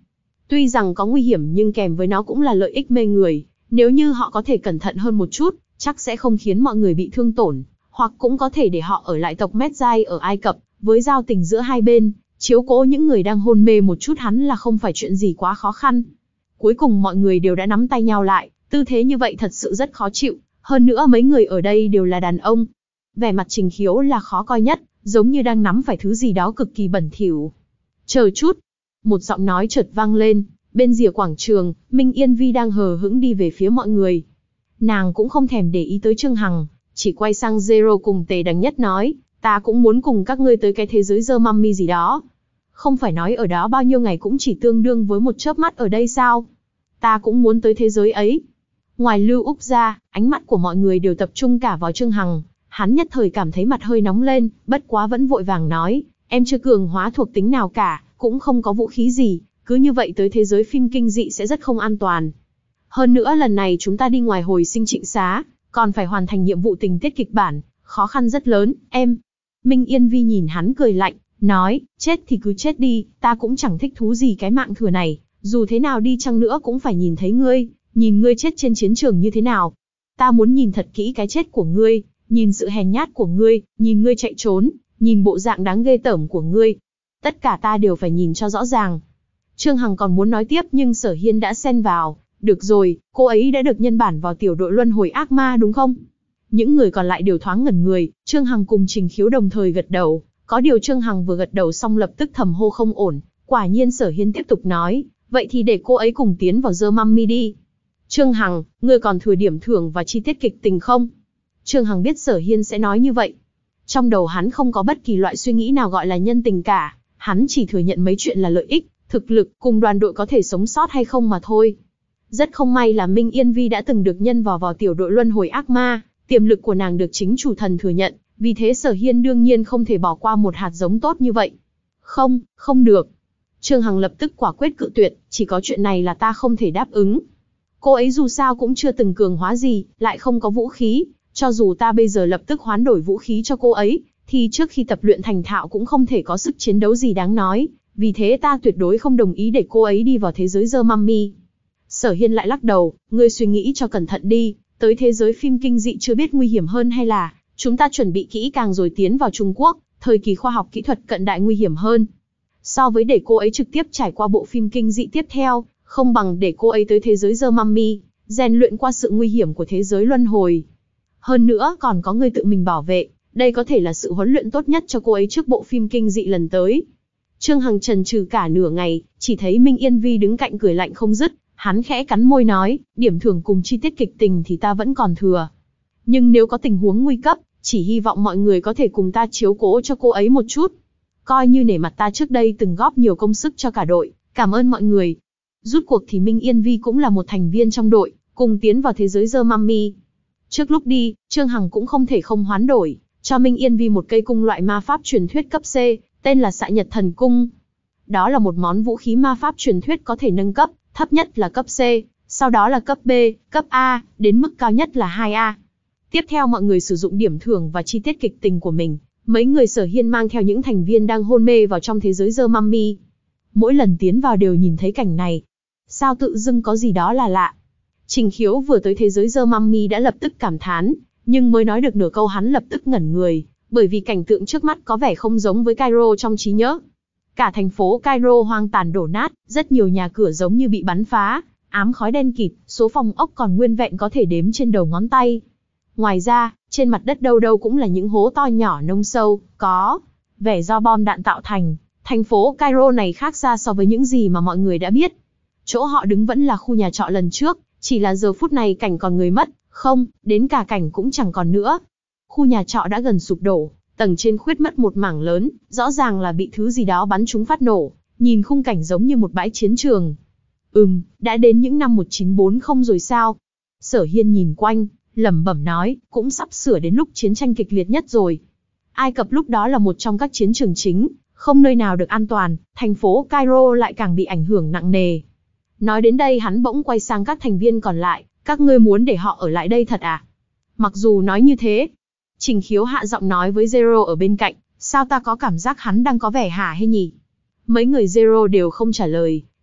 Tuy rằng có nguy hiểm nhưng kèm với nó cũng là lợi ích mê người. Nếu như họ có thể cẩn thận hơn một chút, chắc sẽ không khiến mọi người bị thương tổn, hoặc cũng có thể để họ ở lại tộc Medjay ở Ai Cập, với giao tình giữa hai bên, chiếu cố những người đang hôn mê một chút hắn là không phải chuyện gì quá khó khăn. Cuối cùng mọi người đều đã nắm tay nhau lại, tư thế như vậy thật sự rất khó chịu, hơn nữa mấy người ở đây đều là đàn ông. Vẻ mặt Trình Khiếu là khó coi nhất, giống như đang nắm phải thứ gì đó cực kỳ bẩn thỉu. Chờ chút, một giọng nói chợt vang lên, bên rìa quảng trường, Minh Yên Vi đang hờ hững đi về phía mọi người. Nàng cũng không thèm để ý tới Trương Hằng, chỉ quay sang Zero cùng Tề Đằng Nhất nói, ta cũng muốn cùng các ngươi tới cái thế giới dơ mummy gì đó. Không phải nói ở đó bao nhiêu ngày cũng chỉ tương đương với một chớp mắt ở đây sao? Ta cũng muốn tới thế giới ấy. Ngoài Lưu Úc ra, ánh mắt của mọi người đều tập trung cả vào Trương Hằng. Hắn nhất thời cảm thấy mặt hơi nóng lên, bất quá vẫn vội vàng nói, em chưa cường hóa thuộc tính nào cả, cũng không có vũ khí gì, cứ như vậy tới thế giới phim kinh dị sẽ rất không an toàn. Hơn nữa lần này chúng ta đi ngoài hồi sinh trịnh xá, còn phải hoàn thành nhiệm vụ tình tiết kịch bản, khó khăn rất lớn, em. Minh Yên Vi nhìn hắn cười lạnh, nói, chết thì cứ chết đi, ta cũng chẳng thích thú gì cái mạng thừa này, dù thế nào đi chăng nữa cũng phải nhìn thấy ngươi, nhìn ngươi chết trên chiến trường như thế nào. Ta muốn nhìn thật kỹ cái chết của ngươi, nhìn sự hèn nhát của ngươi, nhìn ngươi chạy trốn, nhìn bộ dạng đáng ghê tởm của ngươi. Tất cả ta đều phải nhìn cho rõ ràng. Trương Hằng còn muốn nói tiếp nhưng Sở Hiên đã xen vào. Được rồi, cô ấy đã được nhân bản vào tiểu đội luân hồi ác ma đúng không? Những người còn lại đều thoáng ngẩn người, Trương Hằng cùng Trình Khiếu đồng thời gật đầu. Có điều Trương Hằng vừa gật đầu xong lập tức thầm hô không ổn. Quả nhiên Sở Hiên tiếp tục nói, vậy thì để cô ấy cùng tiến vào The Mummy đi. Trương Hằng, ngươi còn thừa điểm thưởng và chi tiết kịch tình không? Trương Hằng biết Sở Hiên sẽ nói như vậy. Trong đầu hắn không có bất kỳ loại suy nghĩ nào gọi là nhân tình cả. Hắn chỉ thừa nhận mấy chuyện là lợi ích, thực lực cùng đoàn đội có thể sống sót hay không mà thôi. Rất không may là Minh Yên Vi đã từng được nhân vào vào tiểu đội luân hồi ác ma, tiềm lực của nàng được chính chủ thần thừa nhận, vì thế Sở Hiên đương nhiên không thể bỏ qua một hạt giống tốt như vậy. Không, không được. Trương Hằng lập tức quả quyết cự tuyệt, chỉ có chuyện này là ta không thể đáp ứng. Cô ấy dù sao cũng chưa từng cường hóa gì, lại không có vũ khí, cho dù ta bây giờ lập tức hoán đổi vũ khí cho cô ấy, thì trước khi tập luyện thành thạo cũng không thể có sức chiến đấu gì đáng nói, vì thế ta tuyệt đối không đồng ý để cô ấy đi vào thế giới The Mummy. Sở Hiên lại lắc đầu, ngươi suy nghĩ cho cẩn thận đi, tới thế giới phim kinh dị chưa biết nguy hiểm hơn hay là chúng ta chuẩn bị kỹ càng rồi tiến vào Trung Quốc, thời kỳ khoa học kỹ thuật cận đại nguy hiểm hơn. So với để cô ấy trực tiếp trải qua bộ phim kinh dị tiếp theo, không bằng để cô ấy tới thế giới The Mummy, rèn luyện qua sự nguy hiểm của thế giới luân hồi. Hơn nữa còn có người tự mình bảo vệ, đây có thể là sự huấn luyện tốt nhất cho cô ấy trước bộ phim kinh dị lần tới. Trương Hằng chần chừ cả nửa ngày, chỉ thấy Minh Yên Vi đứng cạnh cười lạnh không dứt, hắn khẽ cắn môi nói, điểm thưởng cùng chi tiết kịch tình thì ta vẫn còn thừa. Nhưng nếu có tình huống nguy cấp, chỉ hy vọng mọi người có thể cùng ta chiếu cố cho cô ấy một chút. Coi như nể mặt ta trước đây từng góp nhiều công sức cho cả đội, cảm ơn mọi người. Rút cuộc thì Minh Yên Vi cũng là một thành viên trong đội, cùng tiến vào thế giới The Mummy. Trước lúc đi, Trương Hằng cũng không thể không hoán đổi, cho Minh Yên Vi một cây cung loại ma pháp truyền thuyết cấp C, tên là Xạ Nhật Thần Cung. Đó là một món vũ khí ma pháp truyền thuyết có thể nâng cấp, thấp nhất là cấp C, sau đó là cấp B, cấp A, đến mức cao nhất là hai A. Tiếp theo mọi người sử dụng điểm thưởng và chi tiết kịch tình của mình, mấy người Sở Hiên mang theo những thành viên đang hôn mê vào trong thế giới The Mummy. Mỗi lần tiến vào đều nhìn thấy cảnh này. Sao tự dưng có gì đó là lạ. Trình Khiếu vừa tới thế giới The Mummy đã lập tức cảm thán, nhưng mới nói được nửa câu hắn lập tức ngẩn người, bởi vì cảnh tượng trước mắt có vẻ không giống với Cairo trong trí nhớ. Cả thành phố Cairo hoang tàn đổ nát, rất nhiều nhà cửa giống như bị bắn phá, ám khói đen kịt, số phòng ốc còn nguyên vẹn có thể đếm trên đầu ngón tay. Ngoài ra, trên mặt đất đâu đâu cũng là những hố to nhỏ nông sâu, có vẻ do bom đạn tạo thành. Thành phố Cairo này khác xa so với những gì mà mọi người đã biết. Chỗ họ đứng vẫn là khu nhà trọ lần trước, chỉ là giờ phút này cảnh còn người mất, không, đến cả cảnh cũng chẳng còn nữa. Khu nhà trọ đã gần sụp đổ, tầng trên khuyết mất một mảng lớn, rõ ràng là bị thứ gì đó bắn trúng phát nổ, nhìn khung cảnh giống như một bãi chiến trường. Ừm, đã đến những năm một chín bốn không rồi sao? Sở Hiên nhìn quanh, lẩm bẩm nói, cũng sắp sửa đến lúc chiến tranh kịch liệt nhất rồi. Ai Cập lúc đó là một trong các chiến trường chính, không nơi nào được an toàn, thành phố Cairo lại càng bị ảnh hưởng nặng nề. Nói đến đây hắn bỗng quay sang các thành viên còn lại, các ngươi muốn để họ ở lại đây thật à? Mặc dù nói như thế, Trình Khiếu hạ giọng nói với Zero ở bên cạnh, sao ta có cảm giác hắn đang có vẻ hả hê nhỉ? Mấy người Zero đều không trả lời,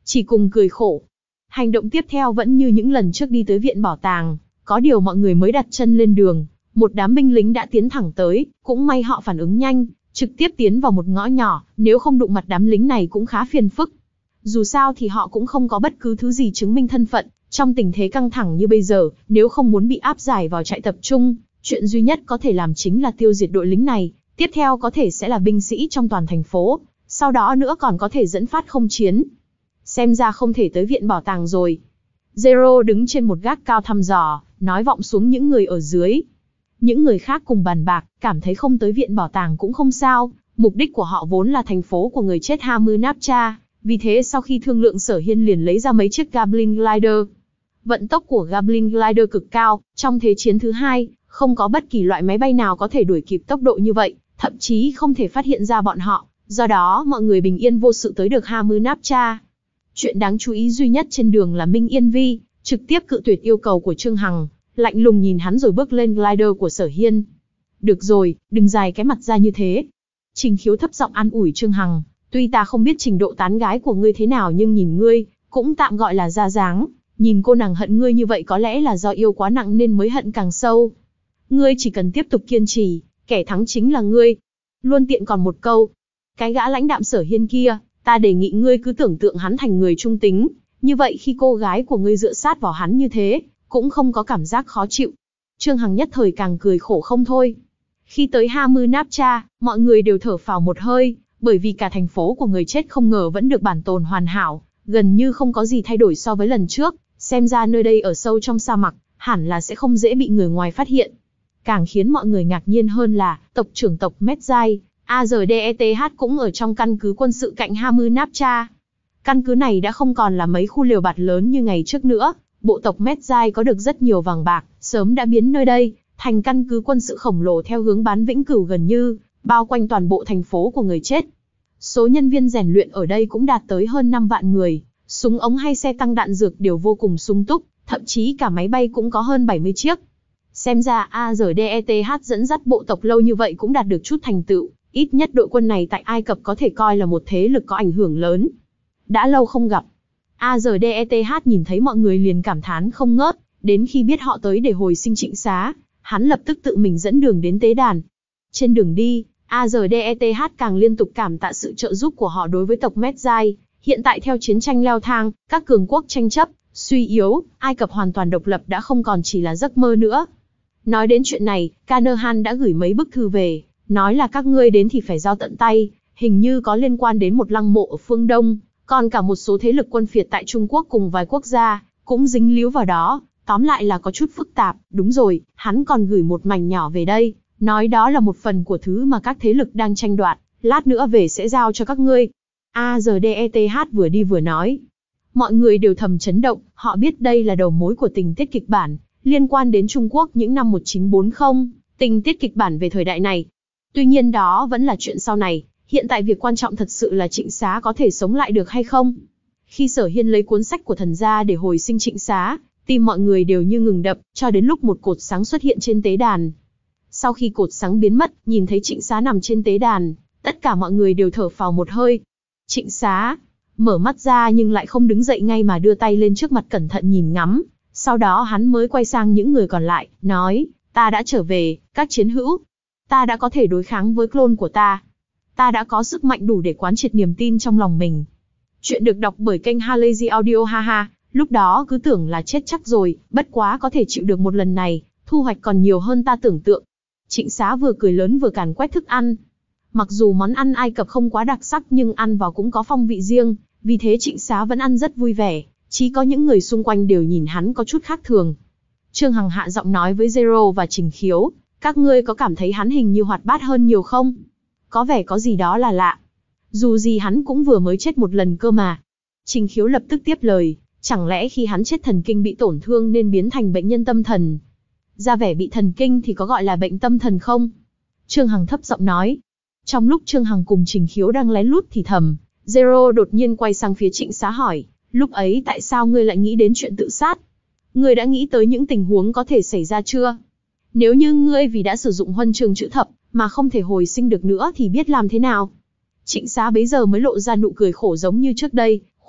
chỉ cùng cười khổ. Hành động tiếp theo vẫn như những lần trước đi tới viện bảo tàng, có điều mọi người mới đặt chân lên đường, một đám binh lính đã tiến thẳng tới, cũng may họ phản ứng nhanh, trực tiếp tiến vào một ngõ nhỏ, nếu không đụng mặt đám lính này cũng khá phiền phức. Dù sao thì họ cũng không có bất cứ thứ gì chứng minh thân phận, trong tình thế căng thẳng như bây giờ, nếu không muốn bị áp giải vào trại tập trung, chuyện duy nhất có thể làm chính là tiêu diệt đội lính này, tiếp theo có thể sẽ là binh sĩ trong toàn thành phố, sau đó nữa còn có thể dẫn phát không chiến. Xem ra không thể tới viện bảo tàng rồi. Zero đứng trên một gác cao thăm dò, nói vọng xuống những người ở dưới. Những người khác cùng bàn bạc, cảm thấy không tới viện bảo tàng cũng không sao, mục đích của họ vốn là thành phố của người chết Hamunaptra, vì thế sau khi thương lượng Sở Hiên liền lấy ra mấy chiếc Goblin Glider. Vận tốc của Goblin Glider cực cao, trong Thế chiến thứ hai, không có bất kỳ loại máy bay nào có thể đuổi kịp tốc độ như vậy, thậm chí không thể phát hiện ra bọn họ, do đó mọi người bình yên vô sự tới được Hamunaptra. Chuyện đáng chú ý duy nhất trên đường là Minh Yên Vi, trực tiếp cự tuyệt yêu cầu của Trương Hằng, lạnh lùng nhìn hắn rồi bước lên glider của Sở Hiên. Được rồi, đừng dài cái mặt ra như thế. Trình Khiếu thấp giọng an ủi Trương Hằng, tuy ta không biết trình độ tán gái của ngươi thế nào nhưng nhìn ngươi, cũng tạm gọi là ra dáng, nhìn cô nàng hận ngươi như vậy có lẽ là do yêu quá nặng nên mới hận càng sâu. Ngươi chỉ cần tiếp tục kiên trì, kẻ thắng chính là ngươi. Luôn tiện còn một câu, cái gã lãnh đạm Sở Hiên kia, ta đề nghị ngươi cứ tưởng tượng hắn thành người trung tính, như vậy khi cô gái của ngươi dựa sát vào hắn như thế, cũng không có cảm giác khó chịu. Trương Hằng nhất thời càng cười khổ không thôi. Khi tới Hamunaptra, mọi người đều thở phào một hơi, bởi vì cả thành phố của người chết không ngờ vẫn được bảo tồn hoàn hảo, gần như không có gì thay đổi so với lần trước, xem ra nơi đây ở sâu trong sa mạc, hẳn là sẽ không dễ bị người ngoài phát hiện. Càng khiến mọi người ngạc nhiên hơn là, tộc trưởng tộc Medzai, a rờ đê e tê hát cũng ở trong căn cứ quân sự cạnh Hamunaptra. Căn cứ này đã không còn là mấy khu lều bạt lớn như ngày trước nữa, bộ tộc Medzai có được rất nhiều vàng bạc, sớm đã biến nơi đây thành căn cứ quân sự khổng lồ theo hướng bán vĩnh cửu gần như bao quanh toàn bộ thành phố của người chết. Số nhân viên rèn luyện ở đây cũng đạt tới hơn năm vạn người, súng ống hay xe tăng đạn dược đều vô cùng sung túc, thậm chí cả máy bay cũng có hơn bảy mươi chiếc. Xem ra a rờ đê e tê hát dẫn dắt bộ tộc lâu như vậy cũng đạt được chút thành tựu, ít nhất đội quân này tại Ai Cập có thể coi là một thế lực có ảnh hưởng lớn. Đã lâu không gặp. a rờ đê e tê hát nhìn thấy mọi người liền cảm thán không ngớt, đến khi biết họ tới để hồi sinh Trịnh Xá, hắn lập tức tự mình dẫn đường đến tế đàn. Trên đường đi, a rờ đê e tê hát càng liên tục cảm tạ sự trợ giúp của họ đối với tộc Medzai. Hiện tại theo chiến tranh leo thang, các cường quốc tranh chấp, suy yếu, Ai Cập hoàn toàn độc lập đã không còn chỉ là giấc mơ nữa. Nói đến chuyện này, Canaan đã gửi mấy bức thư về, nói là các ngươi đến thì phải giao tận tay, hình như có liên quan đến một lăng mộ ở phương Đông, còn cả một số thế lực quân phiệt tại Trung Quốc cùng vài quốc gia, cũng dính líu vào đó, tóm lại là có chút phức tạp. Đúng rồi, hắn còn gửi một mảnh nhỏ về đây, nói đó là một phần của thứ mà các thế lực đang tranh đoạt, lát nữa về sẽ giao cho các ngươi. a rờ đê e tê hát vừa đi vừa nói. Mọi người đều thầm chấn động, họ biết đây là đầu mối của tình tiết kịch bản, liên quan đến Trung Quốc những năm một nghìn chín trăm bốn mươi, tình tiết kịch bản về thời đại này. Tuy nhiên đó vẫn là chuyện sau này, hiện tại việc quan trọng thật sự là Trịnh Xá có thể sống lại được hay không. Khi Sở Hiên lấy cuốn sách của thần ra để hồi sinh Trịnh Xá, tim mọi người đều như ngừng đập, cho đến lúc một cột sáng xuất hiện trên tế đàn. Sau khi cột sáng biến mất, nhìn thấy Trịnh Xá nằm trên tế đàn, tất cả mọi người đều thở phào một hơi. Trịnh Xá mở mắt ra nhưng lại không đứng dậy ngay mà đưa tay lên trước mặt cẩn thận nhìn ngắm, sau đó hắn mới quay sang những người còn lại, nói, ta đã trở về, các chiến hữu. Ta đã có thể đối kháng với clone của ta. Ta đã có sức mạnh đủ để quán triệt niềm tin trong lòng mình. Chuyện được đọc bởi kênh Halazy Audio haha, lúc đó cứ tưởng là chết chắc rồi, bất quá có thể chịu được một lần này, thu hoạch còn nhiều hơn ta tưởng tượng. Trịnh Xá vừa cười lớn vừa càn quét thức ăn. Mặc dù món ăn Ai Cập không quá đặc sắc nhưng ăn vào cũng có phong vị riêng, vì thế Trịnh Xá vẫn ăn rất vui vẻ, chỉ có những người xung quanh đều nhìn hắn có chút khác thường. Trương Hằng hạ giọng nói với Zero và Trình Khiếu, các ngươi có cảm thấy hắn hình như hoạt bát hơn nhiều không? Có vẻ có gì đó là lạ. Dù gì hắn cũng vừa mới chết một lần cơ mà. Trình Khiếu lập tức tiếp lời, chẳng lẽ khi hắn chết thần kinh bị tổn thương nên biến thành bệnh nhân tâm thần? Ra vẻ bị thần kinh thì có gọi là bệnh tâm thần không? Trương Hằng thấp giọng nói. Trong lúc Trương Hằng cùng Trình Khiếu đang lén lút thì thầm, Zero đột nhiên quay sang phía Trịnh Xá hỏi, lúc ấy tại sao ngươi lại nghĩ đến chuyện tự sát? Ngươi đã nghĩ tới những tình huống có thể xảy ra chưa? Nếu như ngươi vì đã sử dụng huân chương chữ thập mà không thể hồi sinh được nữa thì biết làm thế nào? Trịnh Xá bấy giờ mới lộ ra nụ cười khổ giống như trước đây, khoát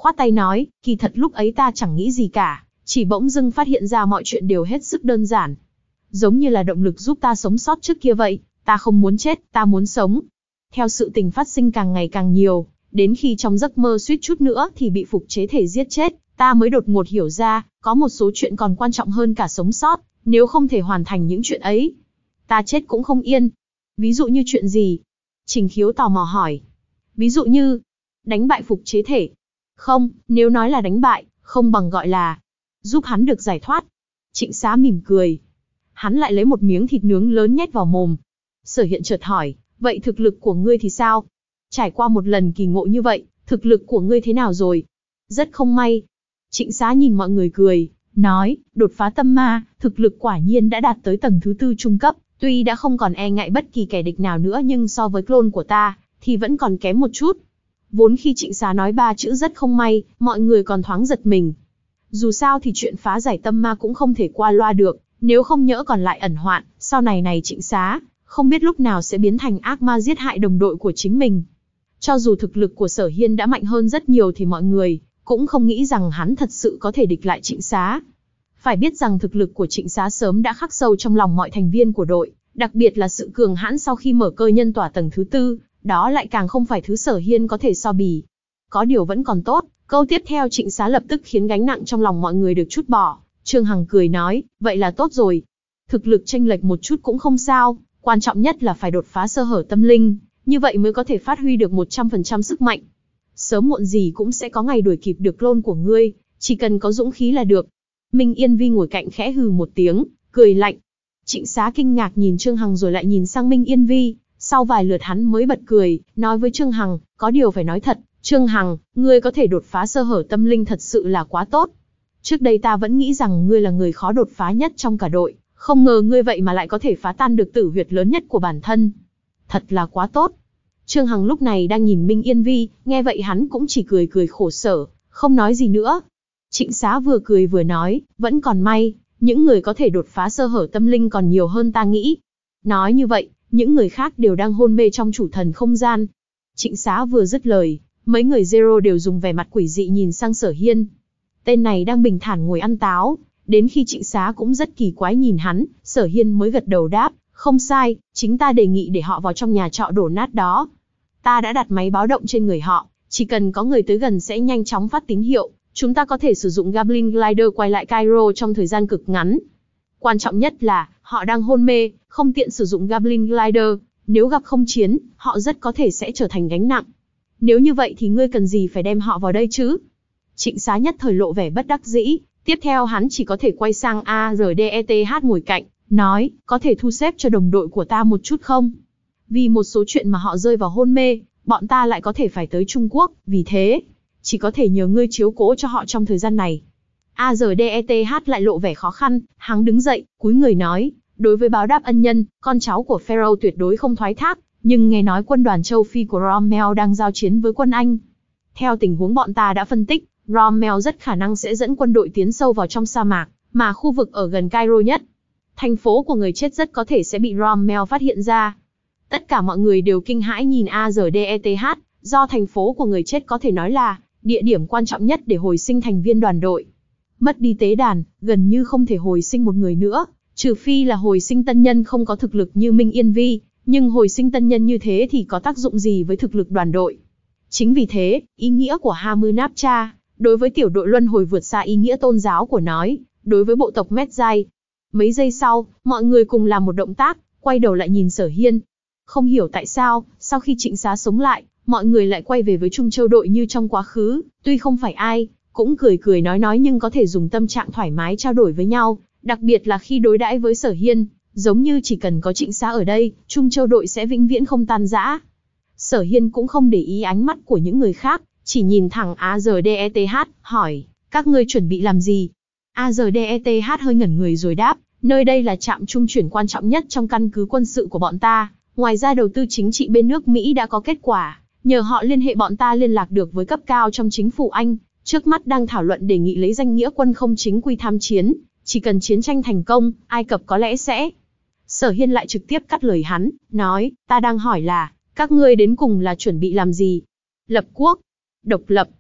khoát tay nói, kỳ thật lúc ấy ta chẳng nghĩ gì cả, chỉ bỗng dưng phát hiện ra mọi chuyện đều hết sức đơn giản. Giống như là động lực giúp ta sống sót trước kia vậy, ta không muốn chết, ta muốn sống. Theo sự tình phát sinh càng ngày càng nhiều, đến khi trong giấc mơ suýt chút nữa thì bị phục chế thể giết chết, ta mới đột ngột hiểu ra, có một số chuyện còn quan trọng hơn cả sống sót, nếu không thể hoàn thành những chuyện ấy, ta chết cũng không yên. Ví dụ như chuyện gì? Trình Khiếu tò mò hỏi. Ví dụ như, đánh bại phục chế thể. Không, nếu nói là đánh bại, không bằng gọi là giúp hắn được giải thoát. Trịnh Xá mỉm cười. Hắn lại lấy một miếng thịt nướng lớn nhét vào mồm. Sở Hiện chợt hỏi, vậy thực lực của ngươi thì sao? Trải qua một lần kỳ ngộ như vậy, thực lực của ngươi thế nào rồi? Rất không may. Trịnh Xá nhìn mọi người cười, nói, đột phá tâm ma, thực lực quả nhiên đã đạt tới tầng thứ tư trung cấp, tuy đã không còn e ngại bất kỳ kẻ địch nào nữa nhưng so với clone của ta, thì vẫn còn kém một chút. Vốn khi Trịnh Xá nói ba chữ rất không may, mọi người còn thoáng giật mình. Dù sao thì chuyện phá giải tâm ma cũng không thể qua loa được, nếu không nhỡ còn lại ẩn hoạn, sau này này Trịnh Xá, không biết lúc nào sẽ biến thành ác ma giết hại đồng đội của chính mình. Cho dù thực lực của Sở Hiên đã mạnh hơn rất nhiều thì mọi người cũng không nghĩ rằng hắn thật sự có thể địch lại Trịnh Xá. Phải biết rằng thực lực của Trịnh Xá sớm đã khắc sâu trong lòng mọi thành viên của đội, đặc biệt là sự cường hãn sau khi mở cơ nhân tỏa tầng thứ tư, đó lại càng không phải thứ Sở Hiên có thể so bì. Có điều vẫn còn tốt, câu tiếp theo Trịnh Xá lập tức khiến gánh nặng trong lòng mọi người được trút bỏ. Trương Hằng cười nói, vậy là tốt rồi. Thực lực chênh lệch một chút cũng không sao, quan trọng nhất là phải đột phá sơ hở tâm linh, như vậy mới có thể phát huy được một trăm phần trăm sức mạnh. Sớm muộn gì cũng sẽ có ngày đuổi kịp được clone của ngươi, chỉ cần có dũng khí là được. Minh Yên Vi ngồi cạnh khẽ hừ một tiếng, cười lạnh. Trịnh Xá kinh ngạc nhìn Trương Hằng rồi lại nhìn sang Minh Yên Vi, sau vài lượt hắn mới bật cười, nói với Trương Hằng, có điều phải nói thật, Trương Hằng, ngươi có thể đột phá sơ hở tâm linh thật sự là quá tốt. Trước đây ta vẫn nghĩ rằng ngươi là người khó đột phá nhất trong cả đội, không ngờ ngươi vậy mà lại có thể phá tan được tử huyệt lớn nhất của bản thân. Thật là quá tốt. Trương Hằng lúc này đang nhìn Minh Yên Vi, nghe vậy hắn cũng chỉ cười cười khổ sở, không nói gì nữa. Trịnh Xá vừa cười vừa nói, vẫn còn may, những người có thể đột phá sơ hở tâm linh còn nhiều hơn ta nghĩ. Nói như vậy, những người khác đều đang hôn mê trong chủ thần không gian. Trịnh Xá vừa dứt lời, mấy người Zero đều dùng vẻ mặt quỷ dị nhìn sang Sở Hiên. Tên này đang bình thản ngồi ăn táo, đến khi Trịnh Xá cũng rất kỳ quái nhìn hắn, Sở Hiên mới gật đầu đáp, không sai, chính ta đề nghị để họ vào trong nhà trọ đổ nát đó. Ta đã đặt máy báo động trên người họ, chỉ cần có người tới gần sẽ nhanh chóng phát tín hiệu, chúng ta có thể sử dụng Goblin Glider quay lại Cairo trong thời gian cực ngắn. Quan trọng nhất là, họ đang hôn mê, không tiện sử dụng Goblin Glider, nếu gặp không chiến, họ rất có thể sẽ trở thành gánh nặng. Nếu như vậy thì ngươi cần gì phải đem họ vào đây chứ? Trịnh Xá nhất thời lộ vẻ bất đắc dĩ, tiếp theo hắn chỉ có thể quay sang a rờ đê e tê hát ngồi cạnh, nói, có thể thu xếp cho đồng đội của ta một chút không? Vì một số chuyện mà họ rơi vào hôn mê, bọn ta lại có thể phải tới Trung Quốc, vì thế, chỉ có thể nhờ ngươi chiếu cố cho họ trong thời gian này. a rờ đê e tê hát lại lộ vẻ khó khăn, hắn đứng dậy, cúi người nói, đối với báo đáp ân nhân, con cháu của Pharaoh tuyệt đối không thoái thác, nhưng nghe nói quân đoàn châu Phi của Rommel đang giao chiến với quân Anh. Theo tình huống bọn ta đã phân tích, Rommel rất khả năng sẽ dẫn quân đội tiến sâu vào trong sa mạc, mà khu vực ở gần Cairo nhất. Thành phố của người chết rất có thể sẽ bị Rommel phát hiện ra. Tất cả mọi người đều kinh hãi nhìn a rờ đê e tê hát, do thành phố của người chết có thể nói là địa điểm quan trọng nhất để hồi sinh thành viên đoàn đội. Mất đi tế đàn, gần như không thể hồi sinh một người nữa, trừ phi là hồi sinh tân nhân không có thực lực như Minh Yên Vi, nhưng hồi sinh tân nhân như thế thì có tác dụng gì với thực lực đoàn đội. Chính vì thế, ý nghĩa của Hamunaptra, đối với tiểu đội luân hồi vượt xa ý nghĩa tôn giáo của nói, đối với bộ tộc Medjay. Mấy giây sau, mọi người cùng làm một động tác, quay đầu lại nhìn Sở Hiên. Không hiểu tại sao, sau khi Trịnh Xá sống lại, mọi người lại quay về với Trung Châu đội như trong quá khứ, tuy không phải ai, cũng cười cười nói nói nhưng có thể dùng tâm trạng thoải mái trao đổi với nhau, đặc biệt là khi đối đãi với Sở Hiên, giống như chỉ cần có Trịnh Xá ở đây, Trung Châu đội sẽ vĩnh viễn không tan rã. Sở Hiên cũng không để ý ánh mắt của những người khác, chỉ nhìn thẳng a rờ đê e tê hát, hỏi, các ngươi chuẩn bị làm gì? a rờ đê e tê hát hơi ngẩn người rồi đáp, nơi đây là trạm trung chuyển quan trọng nhất trong căn cứ quân sự của bọn ta, ngoài ra đầu tư chính trị bên nước Mỹ đã có kết quả, nhờ họ liên hệ bọn ta liên lạc được với cấp cao trong chính phủ Anh, trước mắt đang thảo luận đề nghị lấy danh nghĩa quân không chính quy tham chiến, chỉ cần chiến tranh thành công, Ai Cập có lẽ sẽ... Sở Hiên lại trực tiếp cắt lời hắn, nói, ta đang hỏi là, các ngươi đến cùng là chuẩn bị làm gì? Lập quốc? Độc lập?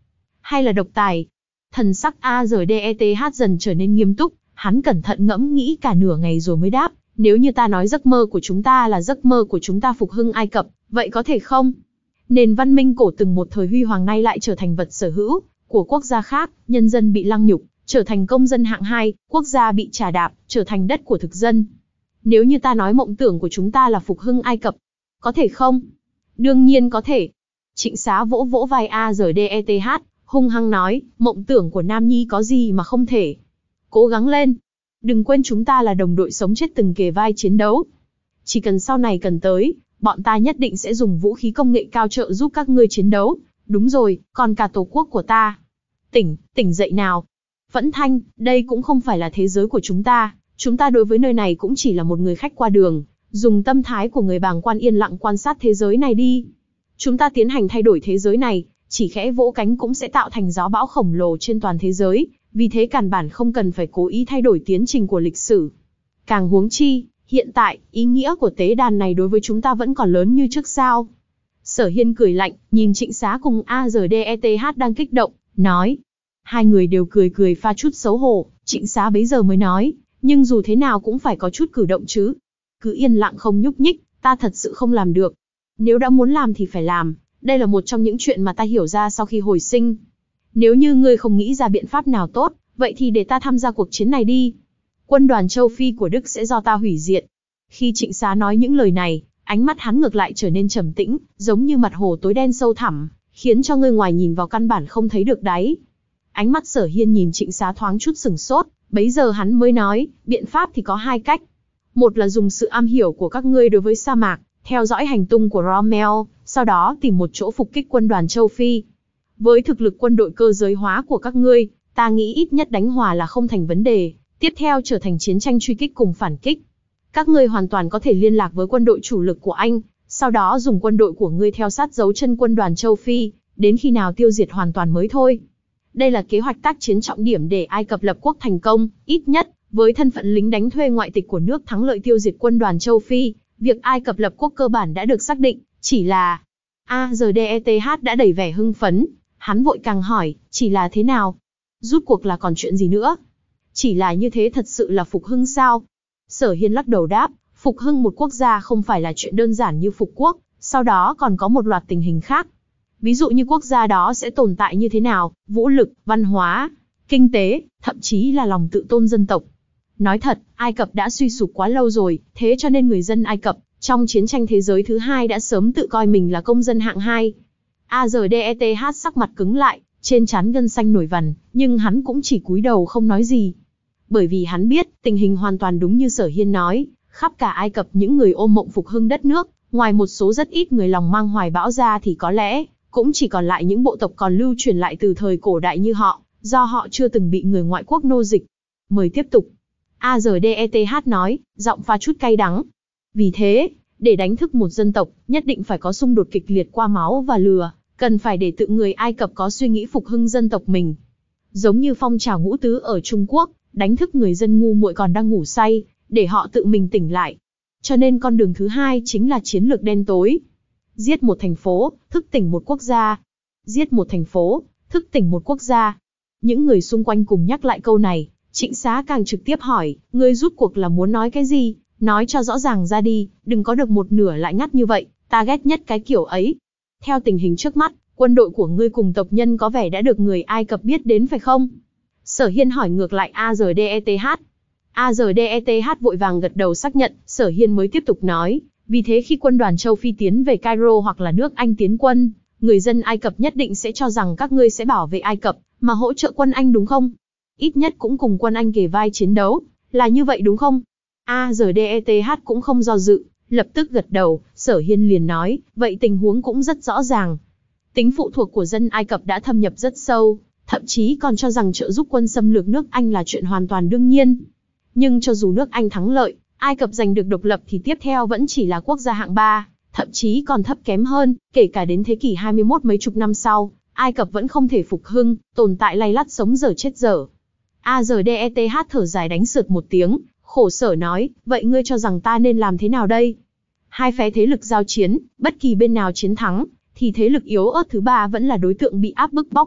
hay là độc tài? Thần sắc a rờ đê e tê hát dần trở nên nghiêm túc, hắn cẩn thận ngẫm nghĩ cả nửa ngày rồi mới đáp, nếu như ta nói giấc mơ của chúng ta là giấc mơ của chúng ta phục hưng Ai Cập, vậy có thể không? Nền văn minh cổ từng một thời huy hoàng nay lại trở thành vật sở hữu của quốc gia khác, nhân dân bị lăng nhục, trở thành công dân hạng hai, quốc gia bị trà đạp, trở thành đất của thực dân. Nếu như ta nói mộng tưởng của chúng ta là phục hưng Ai Cập, có thể không? Đương nhiên có thể. Trịnh Xá vỗ vỗ vai a rờ đê e tê hát, hung hăng nói, mộng tưởng của Nam Nhi có gì mà không thể. Cố gắng lên. Đừng quên chúng ta là đồng đội sống chết từng kề vai chiến đấu. Chỉ cần sau này cần tới, bọn ta nhất định sẽ dùng vũ khí công nghệ cao trợ giúp các ngươi chiến đấu. Đúng rồi, còn cả tổ quốc của ta. Tỉnh, tỉnh dậy nào. Phẫn Thanh, đây cũng không phải là thế giới của chúng ta. Chúng ta đối với nơi này cũng chỉ là một người khách qua đường. Dùng tâm thái của người bàng quan yên lặng quan sát thế giới này đi. Chúng ta tiến hành thay đổi thế giới này, chỉ khẽ vỗ cánh cũng sẽ tạo thành gió bão khổng lồ trên toàn thế giới. Vì thế càn bản không cần phải cố ý thay đổi tiến trình của lịch sử. Càng huống chi, hiện tại, ý nghĩa của tế đàn này đối với chúng ta vẫn còn lớn như trước sao. Sở Hiên cười lạnh, nhìn Trịnh Xá cùng a rờ đê e tê hát đang kích động, nói. Hai người đều cười cười pha chút xấu hổ, Trịnh Xá bấy giờ mới nói, nhưng dù thế nào cũng phải có chút cử động chứ. Cứ yên lặng không nhúc nhích, ta thật sự không làm được. Nếu đã muốn làm thì phải làm, đây là một trong những chuyện mà ta hiểu ra sau khi hồi sinh. Nếu như ngươi không nghĩ ra biện pháp nào tốt, vậy thì để ta tham gia cuộc chiến này đi. Quân đoàn châu Phi của Đức sẽ do ta hủy diệt. Khi Trịnh Xá nói những lời này, ánh mắt hắn ngược lại trở nên trầm tĩnh, giống như mặt hồ tối đen sâu thẳm, khiến cho người ngoài nhìn vào căn bản không thấy được đáy. Ánh mắt Sở Hiên nhìn Trịnh Xá thoáng chút sửng sốt, bấy giờ hắn mới nói, biện pháp thì có hai cách. Một là dùng sự am hiểu của các ngươi đối với sa mạc, theo dõi hành tung của Rommel, sau đó tìm một chỗ phục kích quân đoàn châu Phi. Với thực lực quân đội cơ giới hóa của các ngươi, ta nghĩ ít nhất đánh hòa là không thành vấn đề, tiếp theo trở thành chiến tranh truy kích cùng phản kích. Các ngươi hoàn toàn có thể liên lạc với quân đội chủ lực của Anh, sau đó dùng quân đội của ngươi theo sát dấu chân quân đoàn châu Phi, đến khi nào tiêu diệt hoàn toàn mới thôi. Đây là kế hoạch tác chiến trọng điểm để Ai Cập lập quốc thành công, ít nhất, với thân phận lính đánh thuê ngoại tịch của nước thắng lợi tiêu diệt quân đoàn châu Phi, việc Ai Cập lập quốc cơ bản đã được xác định, chỉ là... a rờ đê e tê hát đã đầy vẻ hưng phấn, hắn vội càng hỏi, chỉ là thế nào? Rút cuộc là còn chuyện gì nữa? Chỉ là như thế thật sự là phục hưng sao? Sở Hiên lắc đầu đáp, phục hưng một quốc gia không phải là chuyện đơn giản như phục quốc, sau đó còn có một loạt tình hình khác. Ví dụ như quốc gia đó sẽ tồn tại như thế nào, vũ lực, văn hóa, kinh tế, thậm chí là lòng tự tôn dân tộc. Nói thật, Ai Cập đã suy sụp quá lâu rồi, thế cho nên người dân Ai Cập, trong chiến tranh thế giới thứ hai đã sớm tự coi mình là công dân hạng hai. a rờ đê e tê hát sắc mặt cứng lại, trên trán gân xanh nổi vằn, nhưng hắn cũng chỉ cúi đầu không nói gì. Bởi vì hắn biết, tình hình hoàn toàn đúng như Sở Hiên nói, khắp cả Ai Cập những người ôm mộng phục hưng đất nước, ngoài một số rất ít người lòng mang hoài bão ra thì có lẽ, cũng chỉ còn lại những bộ tộc còn lưu truyền lại từ thời cổ đại như họ, do họ chưa từng bị người ngoại quốc nô dịch. Mời tiếp tục. a rờ đê e tê hát nói, giọng pha chút cay đắng. Vì thế, để đánh thức một dân tộc, nhất định phải có xung đột kịch liệt qua máu và lửa, cần phải để tự người Ai Cập có suy nghĩ phục hưng dân tộc mình. Giống như phong trào ngũ tứ ở Trung Quốc, đánh thức người dân ngu muội còn đang ngủ say, để họ tự mình tỉnh lại. Cho nên con đường thứ hai chính là chiến lược đen tối. Giết một thành phố, thức tỉnh một quốc gia. Giết một thành phố, thức tỉnh một quốc gia. Những người xung quanh cùng nhắc lại câu này, Trịnh Xá càng trực tiếp hỏi, ngươi rút cuộc là muốn nói cái gì? Nói cho rõ ràng ra đi, đừng có được một nửa lại ngắt như vậy, ta ghét nhất cái kiểu ấy. Theo tình hình trước mắt, quân đội của ngươi cùng tộc nhân có vẻ đã được người Ai Cập biết đến phải không? Sở Hiên hỏi ngược lại a rờ đê e tê hát. a rờ đê e tê hát vội vàng gật đầu xác nhận, Sở Hiên mới tiếp tục nói, vì thế khi quân đoàn châu Phi tiến về Cairo hoặc là nước Anh tiến quân, người dân Ai Cập nhất định sẽ cho rằng các ngươi sẽ bảo vệ Ai Cập, mà hỗ trợ quân Anh đúng không? Ít nhất cũng cùng quân Anh kề vai chiến đấu, là như vậy đúng không? a rờ đê e tê hát cũng không do dự, lập tức gật đầu, Sở Hiên liền nói, vậy tình huống cũng rất rõ ràng. Tính phụ thuộc của dân Ai Cập đã thâm nhập rất sâu, thậm chí còn cho rằng trợ giúp quân xâm lược nước Anh là chuyện hoàn toàn đương nhiên. Nhưng cho dù nước Anh thắng lợi, Ai Cập giành được độc lập thì tiếp theo vẫn chỉ là quốc gia hạng ba, thậm chí còn thấp kém hơn, kể cả đến thế kỷ hai mươi mốt mấy chục năm sau, Ai Cập vẫn không thể phục hưng, tồn tại lay lắt sống dở chết dở. a rờ đê e tê hát thở dài đánh sượt một tiếng, khổ sở nói, vậy ngươi cho rằng ta nên làm thế nào đây? Hai phe thế lực giao chiến, bất kỳ bên nào chiến thắng, thì thế lực yếu ớt thứ ba vẫn là đối tượng bị áp bức bóc lột,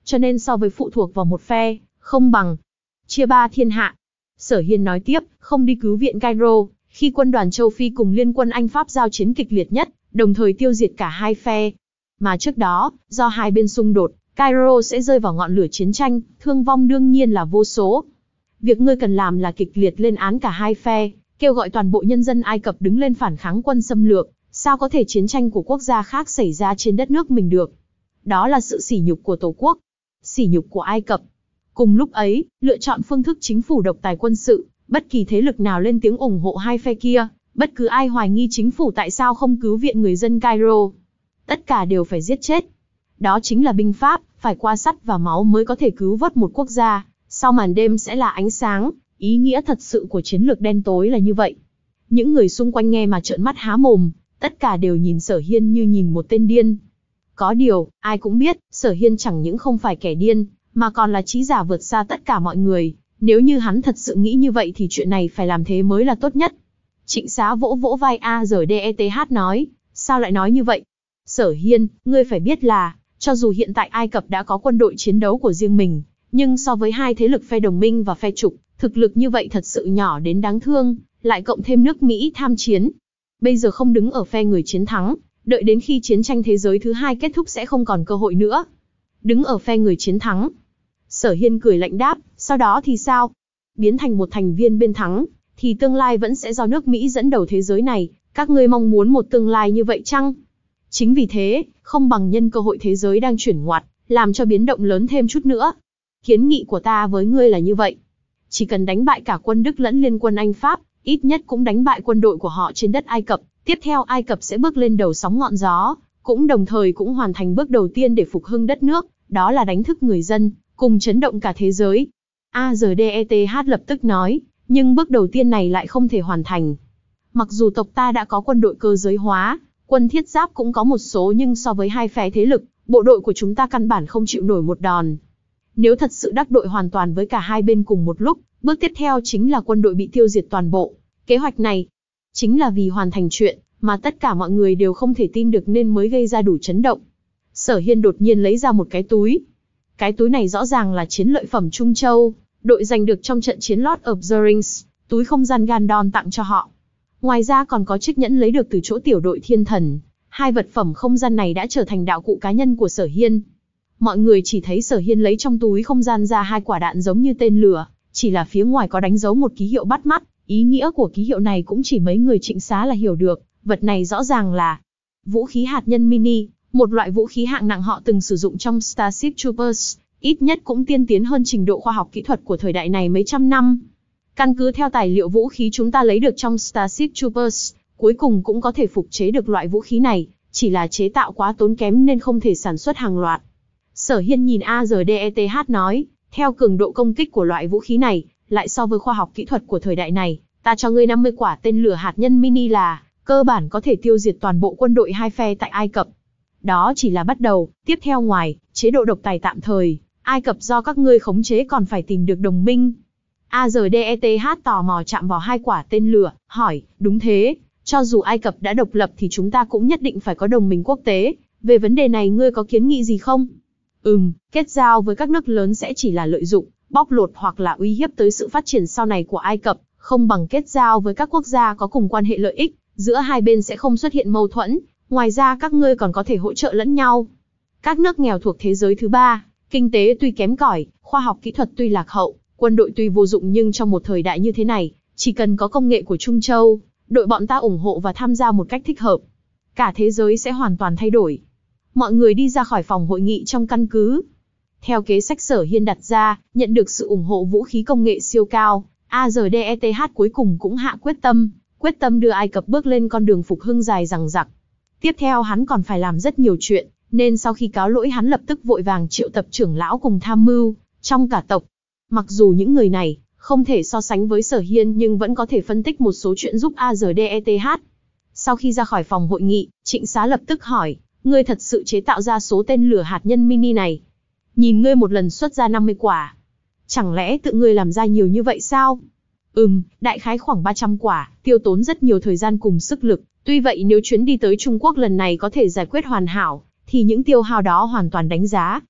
cho nên so với phụ thuộc vào một phe, không bằng chia ba thiên hạ. Sở Hiên nói tiếp, không đi cứu viện Cairo, khi quân đoàn châu Phi cùng liên quân Anh Pháp giao chiến kịch liệt nhất, đồng thời tiêu diệt cả hai phe. Mà trước đó, do hai bên xung đột, Cairo sẽ rơi vào ngọn lửa chiến tranh, thương vong đương nhiên là vô số. Việc ngươi cần làm là kịch liệt lên án cả hai phe, kêu gọi toàn bộ nhân dân Ai Cập đứng lên phản kháng quân xâm lược, sao có thể chiến tranh của quốc gia khác xảy ra trên đất nước mình được. Đó là sự sỉ nhục của Tổ quốc, sỉ nhục của Ai Cập. Cùng lúc ấy, lựa chọn phương thức chính phủ độc tài quân sự, bất kỳ thế lực nào lên tiếng ủng hộ hai phe kia, bất cứ ai hoài nghi chính phủ tại sao không cứu viện người dân Cairo, tất cả đều phải giết chết. Đó chính là binh pháp, phải qua sắt và máu mới có thể cứu vớt một quốc gia, sau màn đêm sẽ là ánh sáng, ý nghĩa thật sự của chiến lược đen tối là như vậy. Những người xung quanh nghe mà trợn mắt há mồm, tất cả đều nhìn Sở Hiên như nhìn một tên điên. Có điều, ai cũng biết, Sở Hiên chẳng những không phải kẻ điên, mà còn là trí giả vượt xa tất cả mọi người. Nếu như hắn thật sự nghĩ như vậy thì chuyện này phải làm thế mới là tốt nhất. Trịnh Xá vỗ vỗ vai A R D E T H nói, sao lại nói như vậy? Sở Hiên, ngươi phải biết là, cho dù hiện tại Ai Cập đã có quân đội chiến đấu của riêng mình, nhưng so với hai thế lực phe đồng minh và phe trục, thực lực như vậy thật sự nhỏ đến đáng thương, lại cộng thêm nước Mỹ tham chiến. Bây giờ không đứng ở phe người chiến thắng, đợi đến khi chiến tranh thế giới thứ hai kết thúc sẽ không còn cơ hội nữa. Đứng ở phe người chiến thắng. Sở Hiên cười lạnh đáp, sau đó thì sao? Biến thành một thành viên bên thắng, thì tương lai vẫn sẽ do nước Mỹ dẫn đầu thế giới này, các ngươi mong muốn một tương lai như vậy chăng? Chính vì thế, không bằng nhân cơ hội thế giới đang chuyển ngoặt, làm cho biến động lớn thêm chút nữa. Kiến nghị của ta với ngươi là như vậy. Chỉ cần đánh bại cả quân Đức lẫn liên quân Anh Pháp, ít nhất cũng đánh bại quân đội của họ trên đất Ai Cập, tiếp theo Ai Cập sẽ bước lên đầu sóng ngọn gió, cũng đồng thời cũng hoàn thành bước đầu tiên để phục hưng đất nước, đó là đánh thức người dân, cùng chấn động cả thế giới. A R D E T H lập tức nói, nhưng bước đầu tiên này lại không thể hoàn thành. Mặc dù tộc ta đã có quân đội cơ giới hóa, quân thiết giáp cũng có một số, nhưng so với hai phe thế lực, bộ đội của chúng ta căn bản không chịu nổi một đòn. Nếu thật sự đắc đội hoàn toàn với cả hai bên cùng một lúc, bước tiếp theo chính là quân đội bị tiêu diệt toàn bộ. Kế hoạch này, chính là vì hoàn thành chuyện mà tất cả mọi người đều không thể tin được nên mới gây ra đủ chấn động. Sở Hiên đột nhiên lấy ra một cái túi. Cái túi này rõ ràng là chiến lợi phẩm Trung Châu, đội giành được trong trận chiến Lord of the Rings, túi không gian Gandon tặng cho họ. Ngoài ra còn có chiếc nhẫn lấy được từ chỗ tiểu đội thiên thần. Hai vật phẩm không gian này đã trở thành đạo cụ cá nhân của Sở Hiên. Mọi người chỉ thấy Sở Hiên lấy trong túi không gian ra hai quả đạn giống như tên lửa, chỉ là phía ngoài có đánh dấu một ký hiệu bắt mắt, ý nghĩa của ký hiệu này cũng chỉ mấy người Trịnh Xá là hiểu được, vật này rõ ràng là vũ khí hạt nhân mini, một loại vũ khí hạng nặng họ từng sử dụng trong Starship Troopers, ít nhất cũng tiên tiến hơn trình độ khoa học kỹ thuật của thời đại này mấy trăm năm. Căn cứ theo tài liệu vũ khí chúng ta lấy được trong Starship Troopers, cuối cùng cũng có thể phục chế được loại vũ khí này, chỉ là chế tạo quá tốn kém nên không thể sản xuất hàng loạt. Sở Hiên nhìn A R D E T H nói, theo cường độ công kích của loại vũ khí này, lại so với khoa học kỹ thuật của thời đại này, ta cho ngươi năm mươi quả tên lửa hạt nhân mini là, cơ bản có thể tiêu diệt toàn bộ quân đội hai phe tại Ai Cập. Đó chỉ là bắt đầu, tiếp theo ngoài, chế độ độc tài tạm thời, Ai Cập do các ngươi khống chế còn phải tìm được đồng minh. A R D E T H tò mò chạm vào hai quả tên lửa, hỏi, đúng thế, cho dù Ai Cập đã độc lập thì chúng ta cũng nhất định phải có đồng minh quốc tế, về vấn đề này ngươi có kiến nghị gì không? Ừm, kết giao với các nước lớn sẽ chỉ là lợi dụng, bóc lột hoặc là uy hiếp tới sự phát triển sau này của Ai Cập, không bằng kết giao với các quốc gia có cùng quan hệ lợi ích, giữa hai bên sẽ không xuất hiện mâu thuẫn, ngoài ra các ngươi còn có thể hỗ trợ lẫn nhau. Các nước nghèo thuộc thế giới thứ ba, kinh tế tuy kém cỏi, khoa học kỹ thuật tuy lạc hậu, quân đội tuy vô dụng, nhưng trong một thời đại như thế này, chỉ cần có công nghệ của Trung Châu, đội bọn ta ủng hộ và tham gia một cách thích hợp, cả thế giới sẽ hoàn toàn thay đổi. Mọi người đi ra khỏi phòng hội nghị trong căn cứ. Theo kế sách Sở Hiên đặt ra, nhận được sự ủng hộ vũ khí công nghệ siêu cao, A R D E T H cuối cùng cũng hạ quyết tâm, quyết tâm đưa Ai Cập bước lên con đường phục hưng dài dằng dặc. Tiếp theo hắn còn phải làm rất nhiều chuyện, nên sau khi cáo lỗi hắn lập tức vội vàng triệu tập trưởng lão cùng tham mưu, trong cả tộc. Mặc dù những người này không thể so sánh với Sở Hiên nhưng vẫn có thể phân tích một số chuyện giúp A R D E T H. Sau khi ra khỏi phòng hội nghị, Trịnh Xá lập tức hỏi, ngươi thật sự chế tạo ra số tên lửa hạt nhân mini này? Nhìn ngươi một lần xuất ra năm mươi quả. Chẳng lẽ tự ngươi làm ra nhiều như vậy sao? Ừm, đại khái khoảng ba trăm quả, tiêu tốn rất nhiều thời gian cùng sức lực. Tuy vậy nếu chuyến đi tới Trung Quốc lần này có thể giải quyết hoàn hảo, thì những tiêu hao đó hoàn toàn đánh giá.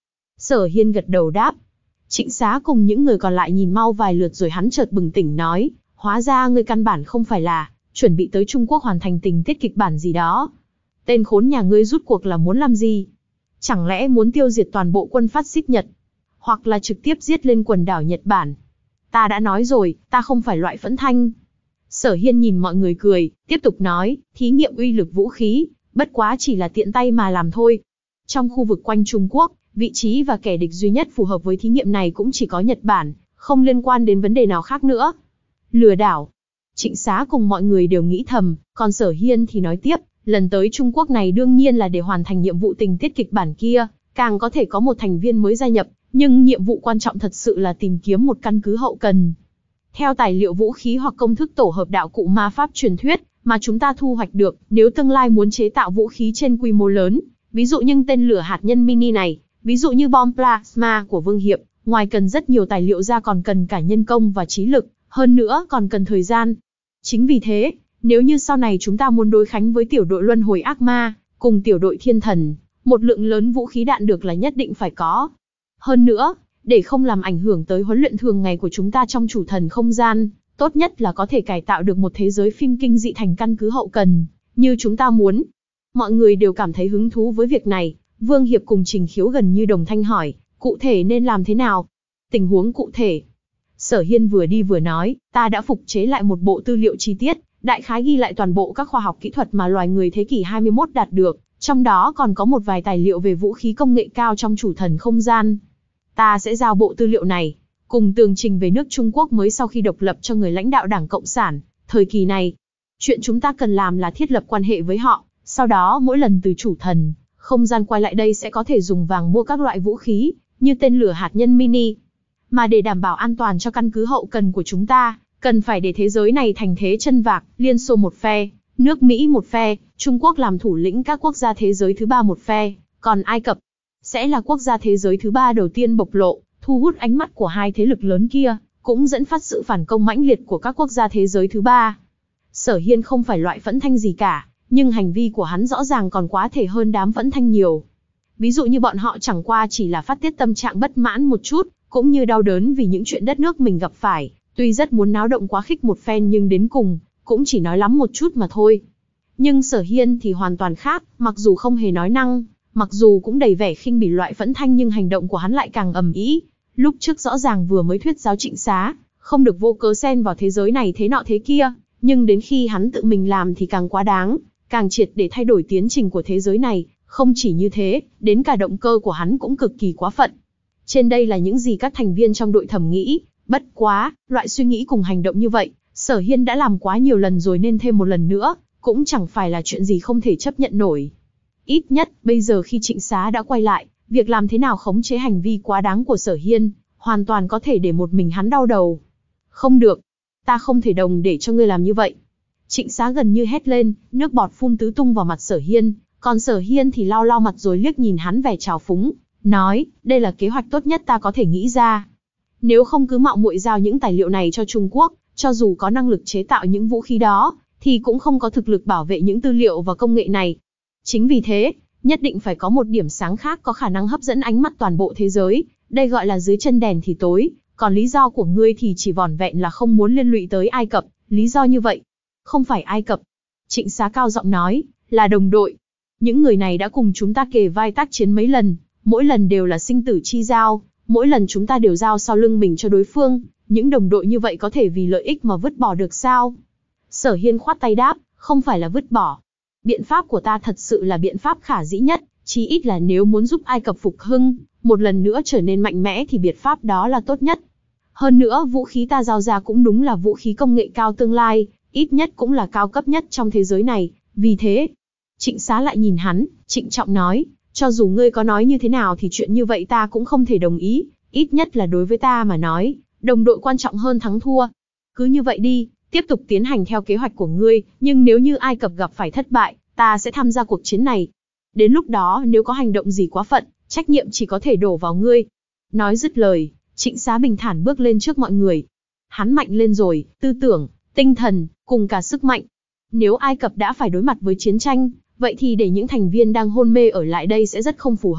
Sở Hiên gật đầu đáp. Trịnh Xá cùng những người còn lại nhìn mau vài lượt rồi hắn chợt bừng tỉnh nói, hóa ra ngươi căn bản không phải là chuẩn bị tới Trung Quốc hoàn thành tình tiết kịch bản gì đó. Tên khốn nhà ngươi rút cuộc là muốn làm gì? Chẳng lẽ muốn tiêu diệt toàn bộ quân phát xít Nhật? Hoặc là trực tiếp giết lên quần đảo Nhật Bản? Ta đã nói rồi, ta không phải loại phẫn thanh. Sở Hiên nhìn mọi người cười, tiếp tục nói, thí nghiệm uy lực vũ khí, bất quá chỉ là tiện tay mà làm thôi. Trong khu vực quanh Trung Quốc, vị trí và kẻ địch duy nhất phù hợp với thí nghiệm này cũng chỉ có Nhật Bản, không liên quan đến vấn đề nào khác nữa. Lừa đảo. Trịnh Xá cùng mọi người đều nghĩ thầm, còn Sở Hiên thì nói tiếp, lần tới Trung Quốc này đương nhiên là để hoàn thành nhiệm vụ tình tiết kịch bản kia, càng có thể có một thành viên mới gia nhập, nhưng nhiệm vụ quan trọng thật sự là tìm kiếm một căn cứ hậu cần. Theo tài liệu vũ khí hoặc công thức tổ hợp đạo cụ ma pháp truyền thuyết mà chúng ta thu hoạch được, nếu tương lai muốn chế tạo vũ khí trên quy mô lớn, ví dụ như tên lửa hạt nhân mini này, ví dụ như bom plasma của Vương Hiệp, ngoài cần rất nhiều tài liệu ra còn cần cả nhân công và trí lực, hơn nữa còn cần thời gian. Chính vì thế, nếu như sau này chúng ta muốn đối kháng với tiểu đội luân hồi ác ma, cùng tiểu đội thiên thần, một lượng lớn vũ khí đạn được là nhất định phải có. Hơn nữa, để không làm ảnh hưởng tới huấn luyện thường ngày của chúng ta trong chủ thần không gian, tốt nhất là có thể cải tạo được một thế giới phim kinh dị thành căn cứ hậu cần, như chúng ta muốn. Mọi người đều cảm thấy hứng thú với việc này, Vương Hiệp cùng Trình Khiếu gần như đồng thanh hỏi, cụ thể nên làm thế nào? Tình huống cụ thể. Sở Hiên vừa đi vừa nói, ta đã phục chế lại một bộ tư liệu chi tiết, đại khái ghi lại toàn bộ các khoa học kỹ thuật mà loài người thế kỷ hai mươi mốt đạt được, trong đó còn có một vài tài liệu về vũ khí công nghệ cao trong chủ thần không gian. Ta sẽ giao bộ tư liệu này, cùng tường trình về nước Trung Quốc mới sau khi độc lập cho người lãnh đạo Đảng Cộng sản, thời kỳ này. Chuyện chúng ta cần làm là thiết lập quan hệ với họ, sau đó mỗi lần từ chủ thần, không gian quay lại đây sẽ có thể dùng vàng mua các loại vũ khí, như tên lửa hạt nhân mini. Mà để đảm bảo an toàn cho căn cứ hậu cần của chúng ta, cần phải để thế giới này thành thế chân vạc, Liên Xô một phe, nước Mỹ một phe, Trung Quốc làm thủ lĩnh các quốc gia thế giới thứ ba một phe, còn Ai Cập sẽ là quốc gia thế giới thứ ba đầu tiên bộc lộ, thu hút ánh mắt của hai thế lực lớn kia, cũng dẫn phát sự phản công mãnh liệt của các quốc gia thế giới thứ ba. Sở Hiên không phải loại phẫn thanh gì cả, nhưng hành vi của hắn rõ ràng còn quá thể hơn đám phẫn thanh nhiều. Ví dụ như bọn họ chẳng qua chỉ là phát tiết tâm trạng bất mãn một chút, cũng như đau đớn vì những chuyện đất nước mình gặp phải, tuy rất muốn náo động quá khích một phen nhưng đến cùng, cũng chỉ nói lắm một chút mà thôi. Nhưng Sở Hiên thì hoàn toàn khác, mặc dù không hề nói năng, mặc dù cũng đầy vẻ khinh bỉ loại phẫn thanh nhưng hành động của hắn lại càng ầm ĩ. Lúc trước rõ ràng vừa mới thuyết giáo Trịnh Xá, không được vô cớ xen vào thế giới này thế nọ thế kia, nhưng đến khi hắn tự mình làm thì càng quá đáng, càng triệt để thay đổi tiến trình của thế giới này. Không chỉ như thế, đến cả động cơ của hắn cũng cực kỳ quá phận. Trên đây là những gì các thành viên trong đội thẩm nghĩ, bất quá, loại suy nghĩ cùng hành động như vậy, Sở Hiên đã làm quá nhiều lần rồi nên thêm một lần nữa, cũng chẳng phải là chuyện gì không thể chấp nhận nổi. Ít nhất, bây giờ khi Trịnh Xá đã quay lại, việc làm thế nào khống chế hành vi quá đáng của Sở Hiên, hoàn toàn có thể để một mình hắn đau đầu. Không được, ta không thể đồng để cho ngươi làm như vậy. Trịnh Xá gần như hét lên, nước bọt phun tứ tung vào mặt Sở Hiên, còn Sở Hiên thì lau lau mặt rồi liếc nhìn hắn vẻ trào phúng, nói, đây là kế hoạch tốt nhất ta có thể nghĩ ra. Nếu không cứ mạo muội giao những tài liệu này cho Trung Quốc, cho dù có năng lực chế tạo những vũ khí đó, thì cũng không có thực lực bảo vệ những tư liệu và công nghệ này. Chính vì thế, nhất định phải có một điểm sáng khác có khả năng hấp dẫn ánh mắt toàn bộ thế giới, đây gọi là dưới chân đèn thì tối, còn lý do của ngươi thì chỉ vỏn vẹn là không muốn liên lụy tới Ai Cập, lý do như vậy. Không phải Ai Cập. Trịnh Xá cao giọng nói, là đồng đội. Những người này đã cùng chúng ta kề vai tác chiến mấy lần, mỗi lần đều là sinh tử chi giao, mỗi lần chúng ta đều giao sau lưng mình cho đối phương, những đồng đội như vậy có thể vì lợi ích mà vứt bỏ được sao? Sở Hiên khoát tay đáp, không phải là vứt bỏ. Biện pháp của ta thật sự là biện pháp khả dĩ nhất, chí ít là nếu muốn giúp Ai Cập phục hưng, một lần nữa trở nên mạnh mẽ thì biện pháp đó là tốt nhất. Hơn nữa vũ khí ta giao ra cũng đúng là vũ khí công nghệ cao tương lai, ít nhất cũng là cao cấp nhất trong thế giới này, vì thế. Trịnh Xá lại nhìn hắn, trịnh trọng nói, cho dù ngươi có nói như thế nào thì chuyện như vậy ta cũng không thể đồng ý, ít nhất là đối với ta mà nói, đồng đội quan trọng hơn thắng thua. Cứ như vậy đi, tiếp tục tiến hành theo kế hoạch của ngươi, nhưng nếu như Ai Cập gặp phải thất bại, ta sẽ tham gia cuộc chiến này. Đến lúc đó nếu có hành động gì quá phận, trách nhiệm chỉ có thể đổ vào ngươi. Nói dứt lời, Trịnh Xá bình thản bước lên trước mọi người. Hắn mạnh lên rồi, tư tưởng, tinh thần, cùng cả sức mạnh. Nếu Ai Cập đã phải đối mặt với chiến tranh, vậy thì để những thành viên đang hôn mê ở lại đây sẽ rất không phù hợp,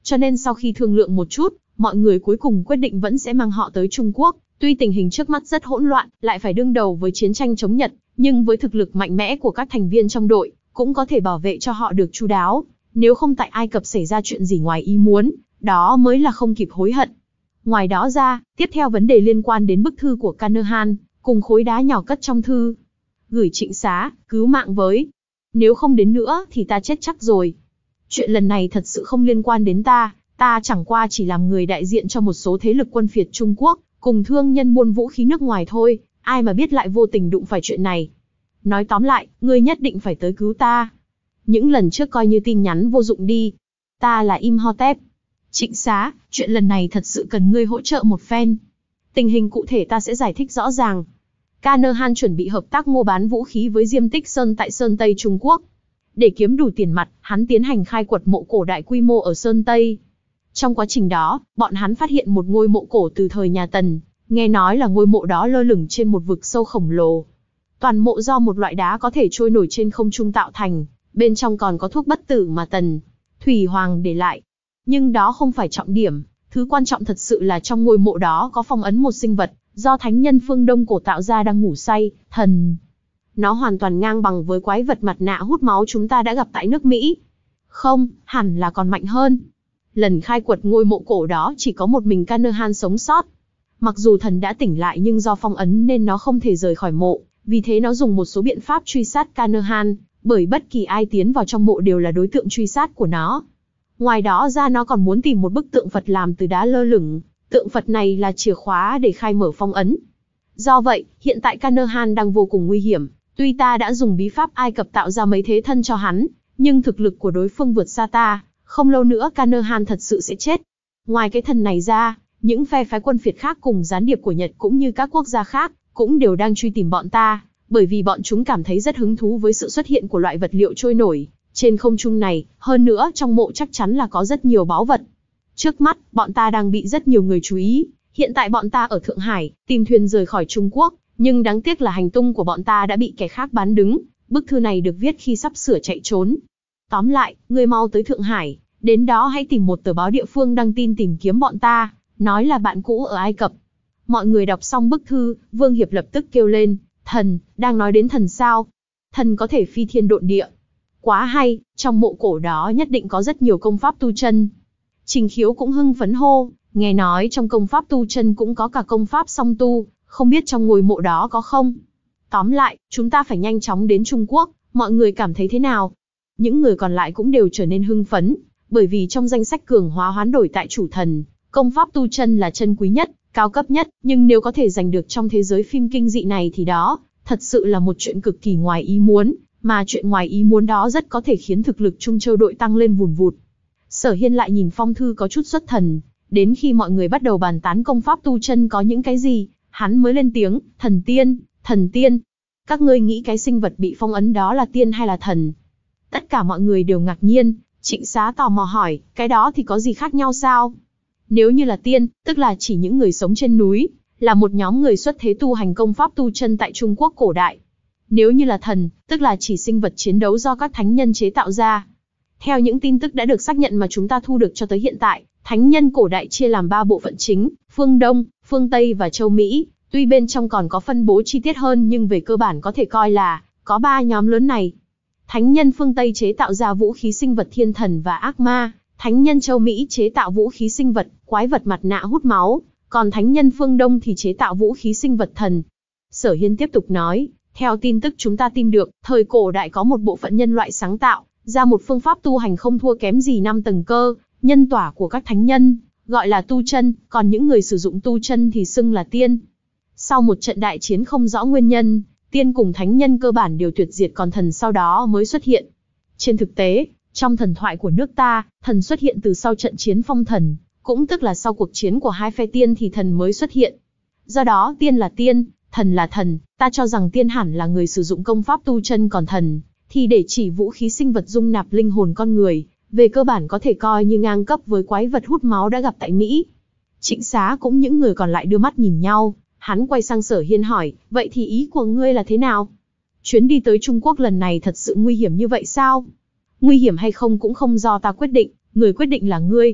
cho nên sau khi thương lượng một chút, mọi người cuối cùng quyết định vẫn sẽ mang họ tới Trung Quốc. Tuy tình hình trước mắt rất hỗn loạn, lại phải đương đầu với chiến tranh chống Nhật, nhưng với thực lực mạnh mẽ của các thành viên trong đội, cũng có thể bảo vệ cho họ được chu đáo. Nếu không tại Ai Cập xảy ra chuyện gì ngoài ý muốn, đó mới là không kịp hối hận. Ngoài đó ra, tiếp theo vấn đề liên quan đến bức thư của Canaan, cùng khối đá nhỏ cất trong thư. Gửi Trịnh Xá, cứu mạng với. Nếu không đến nữa thì ta chết chắc rồi. Chuyện lần này thật sự không liên quan đến ta, ta chẳng qua chỉ làm người đại diện cho một số thế lực quân phiệt Trung Quốc, cùng thương nhân buôn vũ khí nước ngoài thôi, ai mà biết lại vô tình đụng phải chuyện này. Nói tóm lại, ngươi nhất định phải tới cứu ta. Những lần trước coi như tin nhắn vô dụng đi. Ta là Imhotep. Trịnh Xá, chuyện lần này thật sự cần ngươi hỗ trợ một phen. Tình hình cụ thể ta sẽ giải thích rõ ràng. Canaan chuẩn bị hợp tác mua bán vũ khí với Diêm Tích Sơn tại Sơn Tây Trung Quốc. Để kiếm đủ tiền mặt, hắn tiến hành khai quật mộ cổ đại quy mô ở Sơn Tây. Trong quá trình đó, bọn hắn phát hiện một ngôi mộ cổ từ thời nhà Tần, nghe nói là ngôi mộ đó lơ lửng trên một vực sâu khổng lồ. Toàn mộ do một loại đá có thể trôi nổi trên không trung tạo thành, bên trong còn có thuốc bất tử mà Tần Thủy Hoàng để lại. Nhưng đó không phải trọng điểm, thứ quan trọng thật sự là trong ngôi mộ đó có phong ấn một sinh vật, do thánh nhân phương Đông cổ tạo ra đang ngủ say, thần. Nó hoàn toàn ngang bằng với quái vật mặt nạ hút máu chúng ta đã gặp tại nước Mỹ. Không, hẳn là còn mạnh hơn. Lần khai quật ngôi mộ cổ đó chỉ có một mình Canaan sống sót. Mặc dù thần đã tỉnh lại nhưng do phong ấn nên nó không thể rời khỏi mộ, vì thế nó dùng một số biện pháp truy sát Canaan, bởi bất kỳ ai tiến vào trong mộ đều là đối tượng truy sát của nó. Ngoài đó ra nó còn muốn tìm một bức tượng Phật làm từ đá lơ lửng, tượng Phật này là chìa khóa để khai mở phong ấn. Do vậy, hiện tại Canaan đang vô cùng nguy hiểm, tuy ta đã dùng bí pháp Ai Cập tạo ra mấy thế thân cho hắn, nhưng thực lực của đối phương vượt xa ta, không lâu nữa Canaan thật sự sẽ chết. Ngoài cái thần này ra, những phe phái quân phiệt khác cùng gián điệp của Nhật cũng như các quốc gia khác, cũng đều đang truy tìm bọn ta, bởi vì bọn chúng cảm thấy rất hứng thú với sự xuất hiện của loại vật liệu trôi nổi trên không trung này, hơn nữa trong mộ chắc chắn là có rất nhiều báu vật. Trước mắt, bọn ta đang bị rất nhiều người chú ý, hiện tại bọn ta ở Thượng Hải, tìm thuyền rời khỏi Trung Quốc, nhưng đáng tiếc là hành tung của bọn ta đã bị kẻ khác bán đứng, bức thư này được viết khi sắp sửa chạy trốn. Tóm lại, ngươi mau tới Thượng Hải, đến đó hãy tìm một tờ báo địa phương đăng tin tìm kiếm bọn ta, nói là bạn cũ ở Ai Cập. Mọi người đọc xong bức thư, Vương Hiệp lập tức kêu lên, thần, đang nói đến thần sao? Thần có thể phi thiên độn địa. Quá hay, trong mộ cổ đó nhất định có rất nhiều công pháp tu chân. Trình Khiếu cũng hưng phấn hô, nghe nói trong công pháp tu chân cũng có cả công pháp song tu, không biết trong ngôi mộ đó có không? Tóm lại, chúng ta phải nhanh chóng đến Trung Quốc, mọi người cảm thấy thế nào? Những người còn lại cũng đều trở nên hưng phấn, bởi vì trong danh sách cường hóa hoán đổi tại chủ thần, công pháp tu chân là chân quý nhất, cao cấp nhất, nhưng nếu có thể giành được trong thế giới phim kinh dị này thì đó, thật sự là một chuyện cực kỳ ngoài ý muốn, mà chuyện ngoài ý muốn đó rất có thể khiến thực lực Trung Châu đội tăng lên vùn vụt. Sở Hiên lại nhìn phong thư có chút xuất thần, đến khi mọi người bắt đầu bàn tán công pháp tu chân có những cái gì, hắn mới lên tiếng, thần tiên, thần tiên. Các ngươi nghĩ cái sinh vật bị phong ấn đó là tiên hay là thần? Tất cả mọi người đều ngạc nhiên, Trịnh Xá tò mò hỏi, cái đó thì có gì khác nhau sao? Nếu như là tiên, tức là chỉ những người sống trên núi, là một nhóm người xuất thế tu hành công pháp tu chân tại Trung Quốc cổ đại. Nếu như là thần, tức là chỉ sinh vật chiến đấu do các thánh nhân chế tạo ra. Theo những tin tức đã được xác nhận mà chúng ta thu được cho tới hiện tại, thánh nhân cổ đại chia làm ba bộ phận chính, phương Đông, phương Tây và châu Mỹ. Tuy bên trong còn có phân bố chi tiết hơn nhưng về cơ bản có thể coi là có ba nhóm lớn này. Thánh nhân phương Tây chế tạo ra vũ khí sinh vật thiên thần và ác ma, thánh nhân châu Mỹ chế tạo vũ khí sinh vật, quái vật mặt nạ hút máu, còn thánh nhân phương Đông thì chế tạo vũ khí sinh vật thần. Sở Hiên tiếp tục nói, theo tin tức chúng ta tìm được, thời cổ đại có một bộ phận nhân loại sáng tạo ra một phương pháp tu hành không thua kém gì năm tầng cơ, nhân tỏa của các thánh nhân, gọi là tu chân, còn những người sử dụng tu chân thì xưng là tiên. Sau một trận đại chiến không rõ nguyên nhân, tiên cùng thánh nhân cơ bản đều tuyệt diệt còn thần sau đó mới xuất hiện. Trên thực tế, trong thần thoại của nước ta, thần xuất hiện từ sau trận chiến phong thần, cũng tức là sau cuộc chiến của hai phe tiên thì thần mới xuất hiện. Do đó tiên là tiên, thần là thần, ta cho rằng tiên hẳn là người sử dụng công pháp tu chân còn thần, thì để chỉ vũ khí sinh vật dung nạp linh hồn con người, về cơ bản có thể coi như ngang cấp với quái vật hút máu đã gặp tại Mỹ. Trịnh Xá cũng những người còn lại đưa mắt nhìn nhau, hắn quay sang Sở Hiên hỏi, vậy thì ý của ngươi là thế nào? Chuyến đi tới Trung Quốc lần này thật sự nguy hiểm như vậy sao? Nguy hiểm hay không cũng không do ta quyết định, người quyết định là ngươi.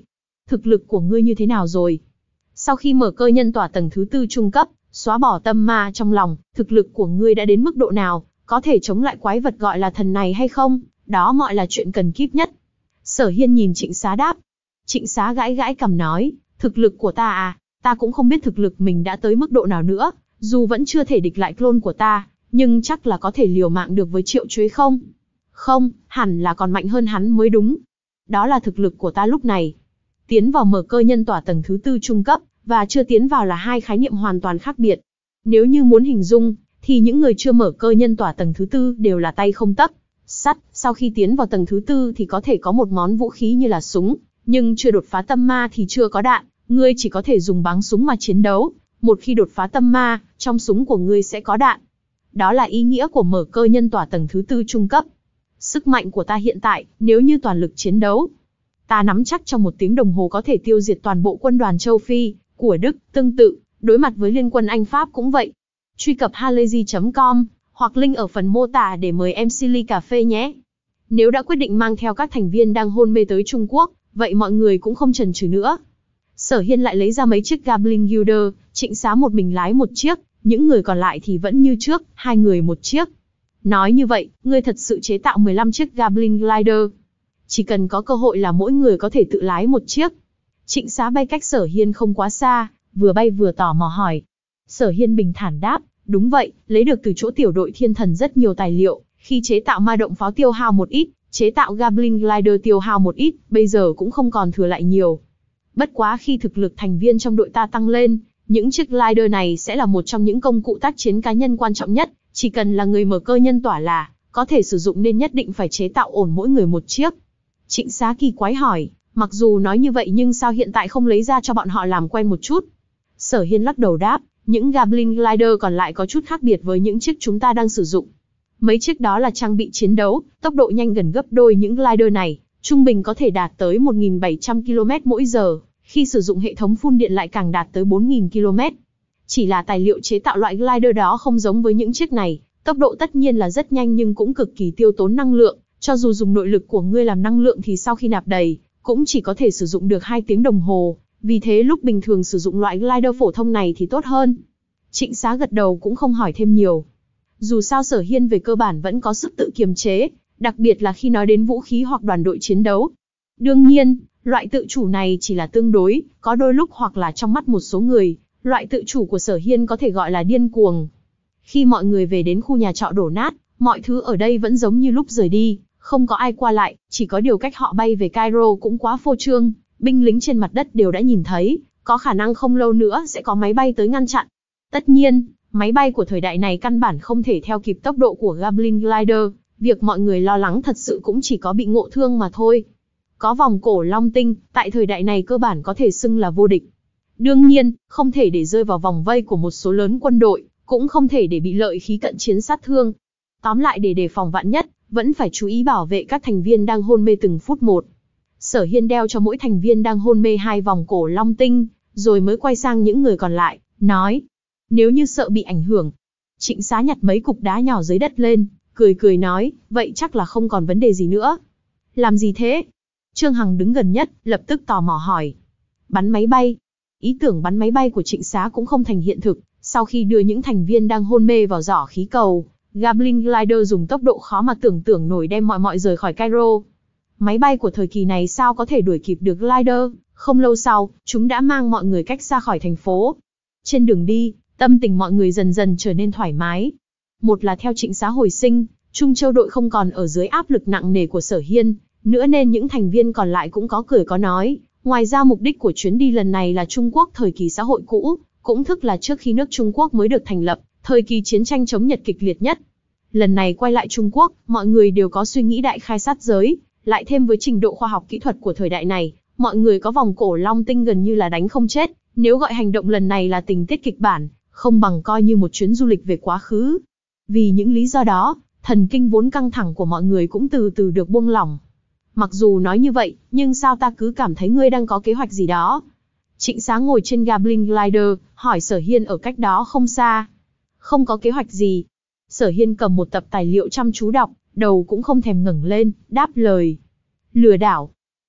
thực lực của ngươi như thế nào rồi? Sau khi mở cơ nhân tỏa tầng thứ tư trung cấp, xóa bỏ tâm ma trong lòng, thực lực của ngươi đã đến mức độ nào, có thể chống lại quái vật gọi là thần này hay không? Đó mọi là chuyện cần kíp nhất. Sở Hiên nhìn Trịnh Xá đáp. Trịnh Xá gãi gãi cằm nói, thực lực của ta à, ta cũng không biết thực lực mình đã tới mức độ nào nữa, dù vẫn chưa thể địch lại clone của ta, nhưng chắc là có thể liều mạng được với Triệu Chuế không? Không, hẳn là còn mạnh hơn hắn mới đúng. Đó là thực lực của ta lúc này. Tiến vào mở cơ nhân tỏa tầng thứ tư trung cấp, và chưa tiến vào là hai khái niệm hoàn toàn khác biệt. Nếu như muốn hình dung, thì những người chưa mở cơ nhân tỏa tầng thứ tư đều là tay không tấc sắt, sau khi tiến vào tầng thứ tư thì có thể có một món vũ khí như là súng, nhưng chưa đột phá tâm ma thì chưa có đạn, ngươi chỉ có thể dùng báng súng mà chiến đấu, một khi đột phá tâm ma, trong súng của ngươi sẽ có đạn. Đó là ý nghĩa của mở cơ nhân tỏa tầng thứ tư trung cấp. Sức mạnh của ta hiện tại, nếu như toàn lực chiến đấu, ta nắm chắc trong một tiếng đồng hồ có thể tiêu diệt toàn bộ quân đoàn châu Phi, của Đức, tương tự, đối mặt với liên quân Anh Pháp cũng vậy. Truy cập halayzi chấm com, hoặc link ở phần mô tả để mời em xê ly cà phê nhé. Nếu đã quyết định mang theo các thành viên đang hôn mê tới Trung Quốc, vậy mọi người cũng không chần chừ nữa. Sở Hiên lại lấy ra mấy chiếc Gatling Glider, Trịnh Xá một mình lái một chiếc, những người còn lại thì vẫn như trước, hai người một chiếc. Nói như vậy, ngươi thật sự chế tạo mười lăm chiếc Gatling Glider. Chỉ cần có cơ hội là mỗi người có thể tự lái một chiếc. Trịnh Xá bay cách Sở Hiên không quá xa, vừa bay vừa tò mò hỏi. Sở Hiên bình thản đáp, đúng vậy, lấy được từ chỗ tiểu đội thiên thần rất nhiều tài liệu, khi chế tạo ma động pháo tiêu hao một ít, chế tạo Gatling Glider tiêu hao một ít, bây giờ cũng không còn thừa lại nhiều. Bất quá khi thực lực thành viên trong đội ta tăng lên, những chiếc glider này sẽ là một trong những công cụ tác chiến cá nhân quan trọng nhất, chỉ cần là người mở cơ nhân tỏa là có thể sử dụng nên nhất định phải chế tạo ổn mỗi người một chiếc. Trịnh Xá kỳ quái hỏi, mặc dù nói như vậy nhưng sao hiện tại không lấy ra cho bọn họ làm quen một chút? Sở Hiên lắc đầu đáp, những Gatling Glider còn lại có chút khác biệt với những chiếc chúng ta đang sử dụng. Mấy chiếc đó là trang bị chiến đấu, tốc độ nhanh gần gấp đôi những glider này, trung bình có thể đạt tới một nghìn bảy trăm ki lô mét mỗi giờ, khi sử dụng hệ thống phun điện lại càng đạt tới bốn nghìn ki lô mét. Chỉ là tài liệu chế tạo loại glider đó không giống với những chiếc này, tốc độ tất nhiên là rất nhanh nhưng cũng cực kỳ tiêu tốn năng lượng, cho dù dùng nội lực của ngươi làm năng lượng thì sau khi nạp đầy, cũng chỉ có thể sử dụng được hai tiếng đồng hồ, vì thế lúc bình thường sử dụng loại glider phổ thông này thì tốt hơn. Trịnh Xá gật đầu cũng không hỏi thêm nhiều. Dù sao Sở Hiên về cơ bản vẫn có sức tự kiềm chế, đặc biệt là khi nói đến vũ khí hoặc đoàn đội chiến đấu. Đương nhiên, loại tự chủ này chỉ là tương đối, có đôi lúc hoặc là trong mắt một số người, loại tự chủ của Sở Hiên có thể gọi là điên cuồng. Khi mọi người về đến khu nhà trọ đổ nát, mọi thứ ở đây vẫn giống như lúc rời đi, không có ai qua lại, chỉ có điều cách họ bay về Cairo cũng quá phô trương, binh lính trên mặt đất đều đã nhìn thấy, có khả năng không lâu nữa sẽ có máy bay tới ngăn chặn. Tất nhiên, máy bay của thời đại này căn bản không thể theo kịp tốc độ của Gatling Glider, việc mọi người lo lắng thật sự cũng chỉ có bị ngộ thương mà thôi. Có vòng cổ long tinh, tại thời đại này cơ bản có thể xưng là vô địch. Đương nhiên, không thể để rơi vào vòng vây của một số lớn quân đội, cũng không thể để bị lợi khí cận chiến sát thương. Tóm lại để đề phòng vạn nhất, vẫn phải chú ý bảo vệ các thành viên đang hôn mê từng phút một. Sở Hiên đeo cho mỗi thành viên đang hôn mê hai vòng cổ long tinh, rồi mới quay sang những người còn lại, nói. Nếu như sợ bị ảnh hưởng. Trịnh Xá nhặt mấy cục đá nhỏ dưới đất lên, cười cười nói, vậy chắc là không còn vấn đề gì nữa. Làm gì thế? Trương Hằng đứng gần nhất, lập tức tò mò hỏi. Bắn máy bay. Ý tưởng bắn máy bay của Trịnh Xá cũng không thành hiện thực, sau khi đưa những thành viên đang hôn mê vào giỏ khí cầu, Gatling Glider dùng tốc độ khó mà tưởng tượng nổi đem mọi mọi rời khỏi Cairo. Máy bay của thời kỳ này sao có thể đuổi kịp được glider, không lâu sau, chúng đã mang mọi người cách xa khỏi thành phố. Trên đường đi, tâm tình mọi người dần dần trở nên thoải mái. Một là theo Trịnh Xá hồi sinh, Trung Châu đội không còn ở dưới áp lực nặng nề của Sở Hiên, nữa nên những thành viên còn lại cũng có cười có nói. Ngoài ra mục đích của chuyến đi lần này là Trung Quốc thời kỳ xã hội cũ, cũng thức là trước khi nước Trung Quốc mới được thành lập, thời kỳ chiến tranh chống Nhật kịch liệt nhất. Lần này quay lại Trung Quốc, mọi người đều có suy nghĩ đại khai sát giới, lại thêm với trình độ khoa học kỹ thuật của thời đại này, mọi người có vòng cổ long tinh gần như là đánh không chết, nếu gọi hành động lần này là tình tiết kịch bản, không bằng coi như một chuyến du lịch về quá khứ. Vì những lý do đó, thần kinh vốn căng thẳng của mọi người cũng từ từ được buông lỏng. Mặc dù nói như vậy, nhưng sao ta cứ cảm thấy ngươi đang có kế hoạch gì đó? Trịnh Xá ngồi trên Gatling Glider, hỏi Sở Hiên ở cách đó không xa. Không có kế hoạch gì. Sở Hiên cầm một tập tài liệu chăm chú đọc, đầu cũng không thèm ngẩng lên, đáp lời. Lừa đảo.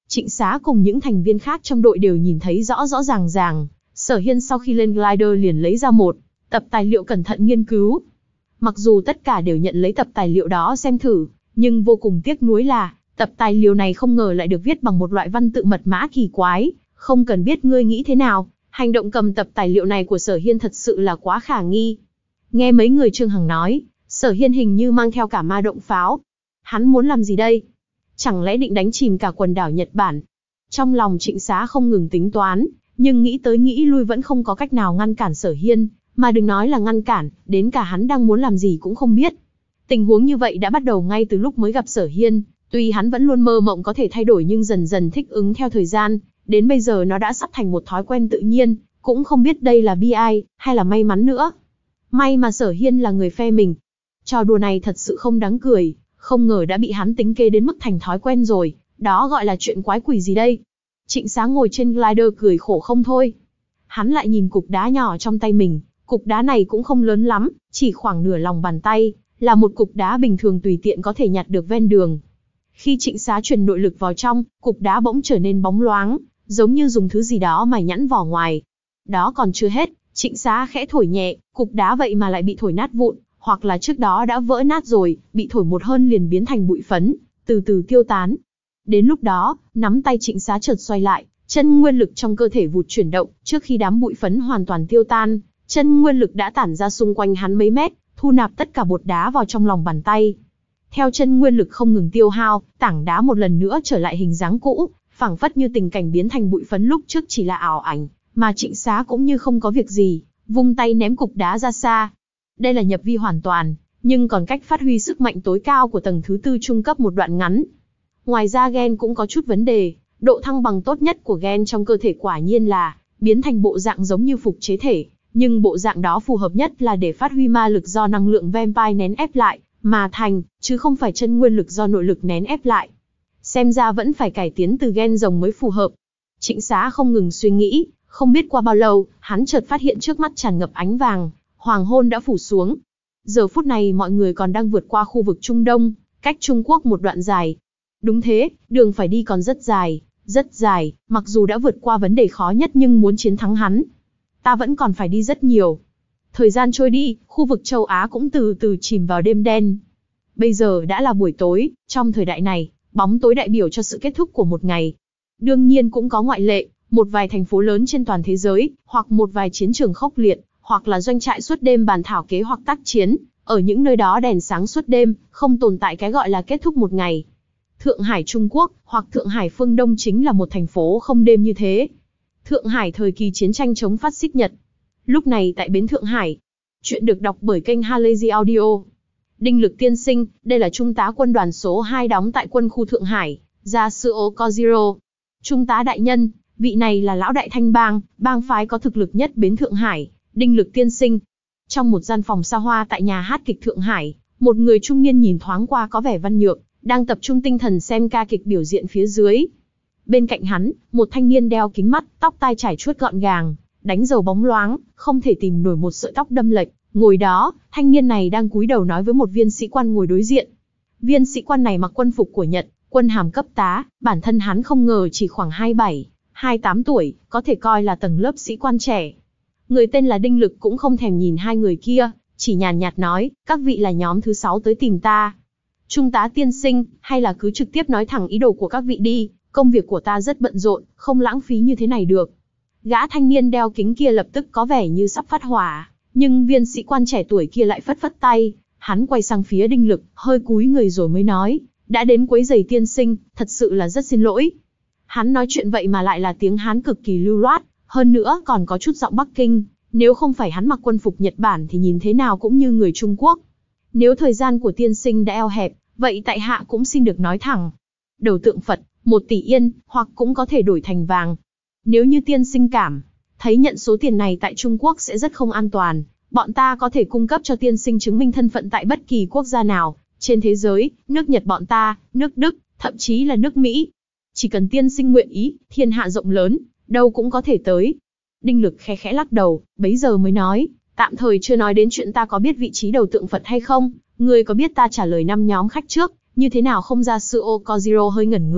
Trịnh Xá cùng những thành viên khác trong đội đều nhìn thấy rõ rõ ràng ràng. Sở Hiên sau khi lên glider liền lấy ra một tập tài liệu cẩn thận nghiên cứu. Mặc dù tất cả đều nhận lấy tập tài liệu đó xem thử, nhưng vô cùng tiếc nuối là, tập tài liệu này không ngờ lại được viết bằng một loại văn tự mật mã kỳ quái. Không cần biết ngươi nghĩ thế nào, hành động cầm tập tài liệu này của Sở Hiên thật sự là quá khả nghi. Nghe mấy người Trương Hằng nói, Sở Hiên hình như mang theo cả ma động pháo. Hắn muốn làm gì đây? Chẳng lẽ định đánh chìm cả quần đảo Nhật Bản? Trong lòng Trịnh Xá không ngừng tính toán, nhưng nghĩ tới nghĩ lui vẫn không có cách nào ngăn cản Sở Hiên, mà đừng nói là ngăn cản, đến cả hắn đang muốn làm gì cũng không biết. Tình huống như vậy đã bắt đầu ngay từ lúc mới gặp Sở Hiên, tuy hắn vẫn luôn mơ mộng có thể thay đổi nhưng dần dần thích ứng theo thời gian, đến bây giờ nó đã sắp thành một thói quen tự nhiên, cũng không biết đây là bi ai, hay là may mắn nữa. May mà Sở Hiên là người phe mình. Trò đùa này thật sự không đáng cười, không ngờ đã bị hắn tính kế đến mức thành thói quen rồi, đó gọi là chuyện quái quỷ gì đây. Trịnh Xá ngồi trên glider cười khổ không thôi. Hắn lại nhìn cục đá nhỏ trong tay mình, cục đá này cũng không lớn lắm, chỉ khoảng nửa lòng bàn tay, là một cục đá bình thường tùy tiện có thể nhặt được ven đường. Khi Trịnh Xá truyền nội lực vào trong, cục đá bỗng trở nên bóng loáng, giống như dùng thứ gì đó mài nhẵn vỏ ngoài. Đó còn chưa hết, Trịnh Xá khẽ thổi nhẹ, cục đá vậy mà lại bị thổi nát vụn, hoặc là trước đó đã vỡ nát rồi, bị thổi một hơn liền biến thành bụi phấn, từ từ tiêu tán. Đến lúc đó, nắm tay Trịnh Xá chợt xoay lại, chân nguyên lực trong cơ thể vụt chuyển động, trước khi đám bụi phấn hoàn toàn tiêu tan, chân nguyên lực đã tản ra xung quanh hắn mấy mét, thu nạp tất cả bột đá vào trong lòng bàn tay. Theo chân nguyên lực không ngừng tiêu hao, tảng đá một lần nữa trở lại hình dáng cũ, phảng phất như tình cảnh biến thành bụi phấn lúc trước chỉ là ảo ảnh, mà Trịnh Xá cũng như không có việc gì, vung tay ném cục đá ra xa. Đây là nhập vi hoàn toàn, nhưng còn cách phát huy sức mạnh tối cao của tầng thứ tư trung cấp một đoạn ngắn. Ngoài ra gen cũng có chút vấn đề, độ thăng bằng tốt nhất của gen trong cơ thể quả nhiên là biến thành bộ dạng giống như phục chế thể, nhưng bộ dạng đó phù hợp nhất là để phát huy ma lực do năng lượng vampire nén ép lại mà thành, chứ không phải chân nguyên lực do nội lực nén ép lại. Xem ra vẫn phải cải tiến từ gen rồng mới phù hợp. Trịnh Xá không ngừng suy nghĩ, không biết qua bao lâu, hắn chợt phát hiện trước mắt tràn ngập ánh vàng, hoàng hôn đã phủ xuống. Giờ phút này mọi người còn đang vượt qua khu vực Trung Đông, cách Trung Quốc một đoạn dài. Đúng thế, đường phải đi còn rất dài, rất dài, mặc dù đã vượt qua vấn đề khó nhất nhưng muốn chiến thắng hắn, ta vẫn còn phải đi rất nhiều. Thời gian trôi đi, khu vực châu Á cũng từ từ chìm vào đêm đen. Bây giờ đã là buổi tối, trong thời đại này, bóng tối đại biểu cho sự kết thúc của một ngày. Đương nhiên cũng có ngoại lệ, một vài thành phố lớn trên toàn thế giới, hoặc một vài chiến trường khốc liệt, hoặc là doanh trại suốt đêm bàn thảo kế hoạch tác chiến. Ở những nơi đó đèn sáng suốt đêm, không tồn tại cái gọi là kết thúc một ngày. Thượng Hải Trung Quốc, hoặc Thượng Hải phương Đông chính là một thành phố không đêm như thế. Thượng Hải thời kỳ chiến tranh chống phát xít Nhật. Lúc này tại bến Thượng Hải. Chuyện được đọc bởi kênh Halazy Audio. Đinh Lực tiên sinh, đây là trung tá quân đoàn số hai đóng tại quân khu Thượng Hải, Yasuo Kojiro. Trung tá đại nhân, vị này là lão đại Thanh bang, bang phái có thực lực nhất bến Thượng Hải, Đinh Lực tiên sinh. Trong một gian phòng xa hoa tại nhà hát kịch Thượng Hải, một người trung niên nhìn thoáng qua có vẻ văn nhược, đang tập trung tinh thần xem ca kịch biểu diễn phía dưới. Bên cạnh hắn, một thanh niên đeo kính mắt, tóc tai trải chuốt gọn gàng, đánh dầu bóng loáng, không thể tìm nổi một sợi tóc đâm lệch. Ngồi đó, thanh niên này đang cúi đầu nói với một viên sĩ quan ngồi đối diện. Viên sĩ quan này mặc quân phục của Nhật, quân hàm cấp tá, bản thân hắn không ngờ chỉ khoảng hai mươi bảy, hai mươi tám tuổi, có thể coi là tầng lớp sĩ quan trẻ. Người tên là Đinh Lực cũng không thèm nhìn hai người kia, chỉ nhàn nhạt nói, các vị là nhóm thứ sáu tới tìm ta. Trung tá tiên sinh, hay là cứ trực tiếp nói thẳng ý đồ của các vị đi, công việc của ta rất bận rộn, không lãng phí như thế này được. Gã thanh niên đeo kính kia lập tức có vẻ như sắp phát hỏa, nhưng viên sĩ quan trẻ tuổi kia lại phất phất tay, hắn quay sang phía Đinh Lực, hơi cúi người rồi mới nói, đã đến quấy rầy tiên sinh, thật sự là rất xin lỗi. Hắn nói chuyện vậy mà lại là tiếng Hán cực kỳ lưu loát, hơn nữa còn có chút giọng Bắc Kinh, nếu không phải hắn mặc quân phục Nhật Bản thì nhìn thế nào cũng như người Trung Quốc. Nếu thời gian của tiên sinh đã eo hẹp, vậy tại hạ cũng xin được nói thẳng. Đầu tượng Phật, một tỷ yên, hoặc cũng có thể đổi thành vàng. Nếu như tiên sinh cảm thấy nhận số tiền này tại Trung Quốc sẽ rất không an toàn, bọn ta có thể cung cấp cho tiên sinh chứng minh thân phận tại bất kỳ quốc gia nào trên thế giới, nước Nhật bọn ta, nước Đức, thậm chí là nước Mỹ. Chỉ cần tiên sinh nguyện ý, thiên hạ rộng lớn, đâu cũng có thể tới. Đinh Lực khẽ khẽ lắc đầu, bấy giờ mới nói, tạm thời chưa nói đến chuyện ta có biết vị trí đầu tượng Phật hay không, ngươi có biết ta trả lời năm nhóm khách trước, như thế nào không? Ra Yasuo Kojiro hơi ngẩn người,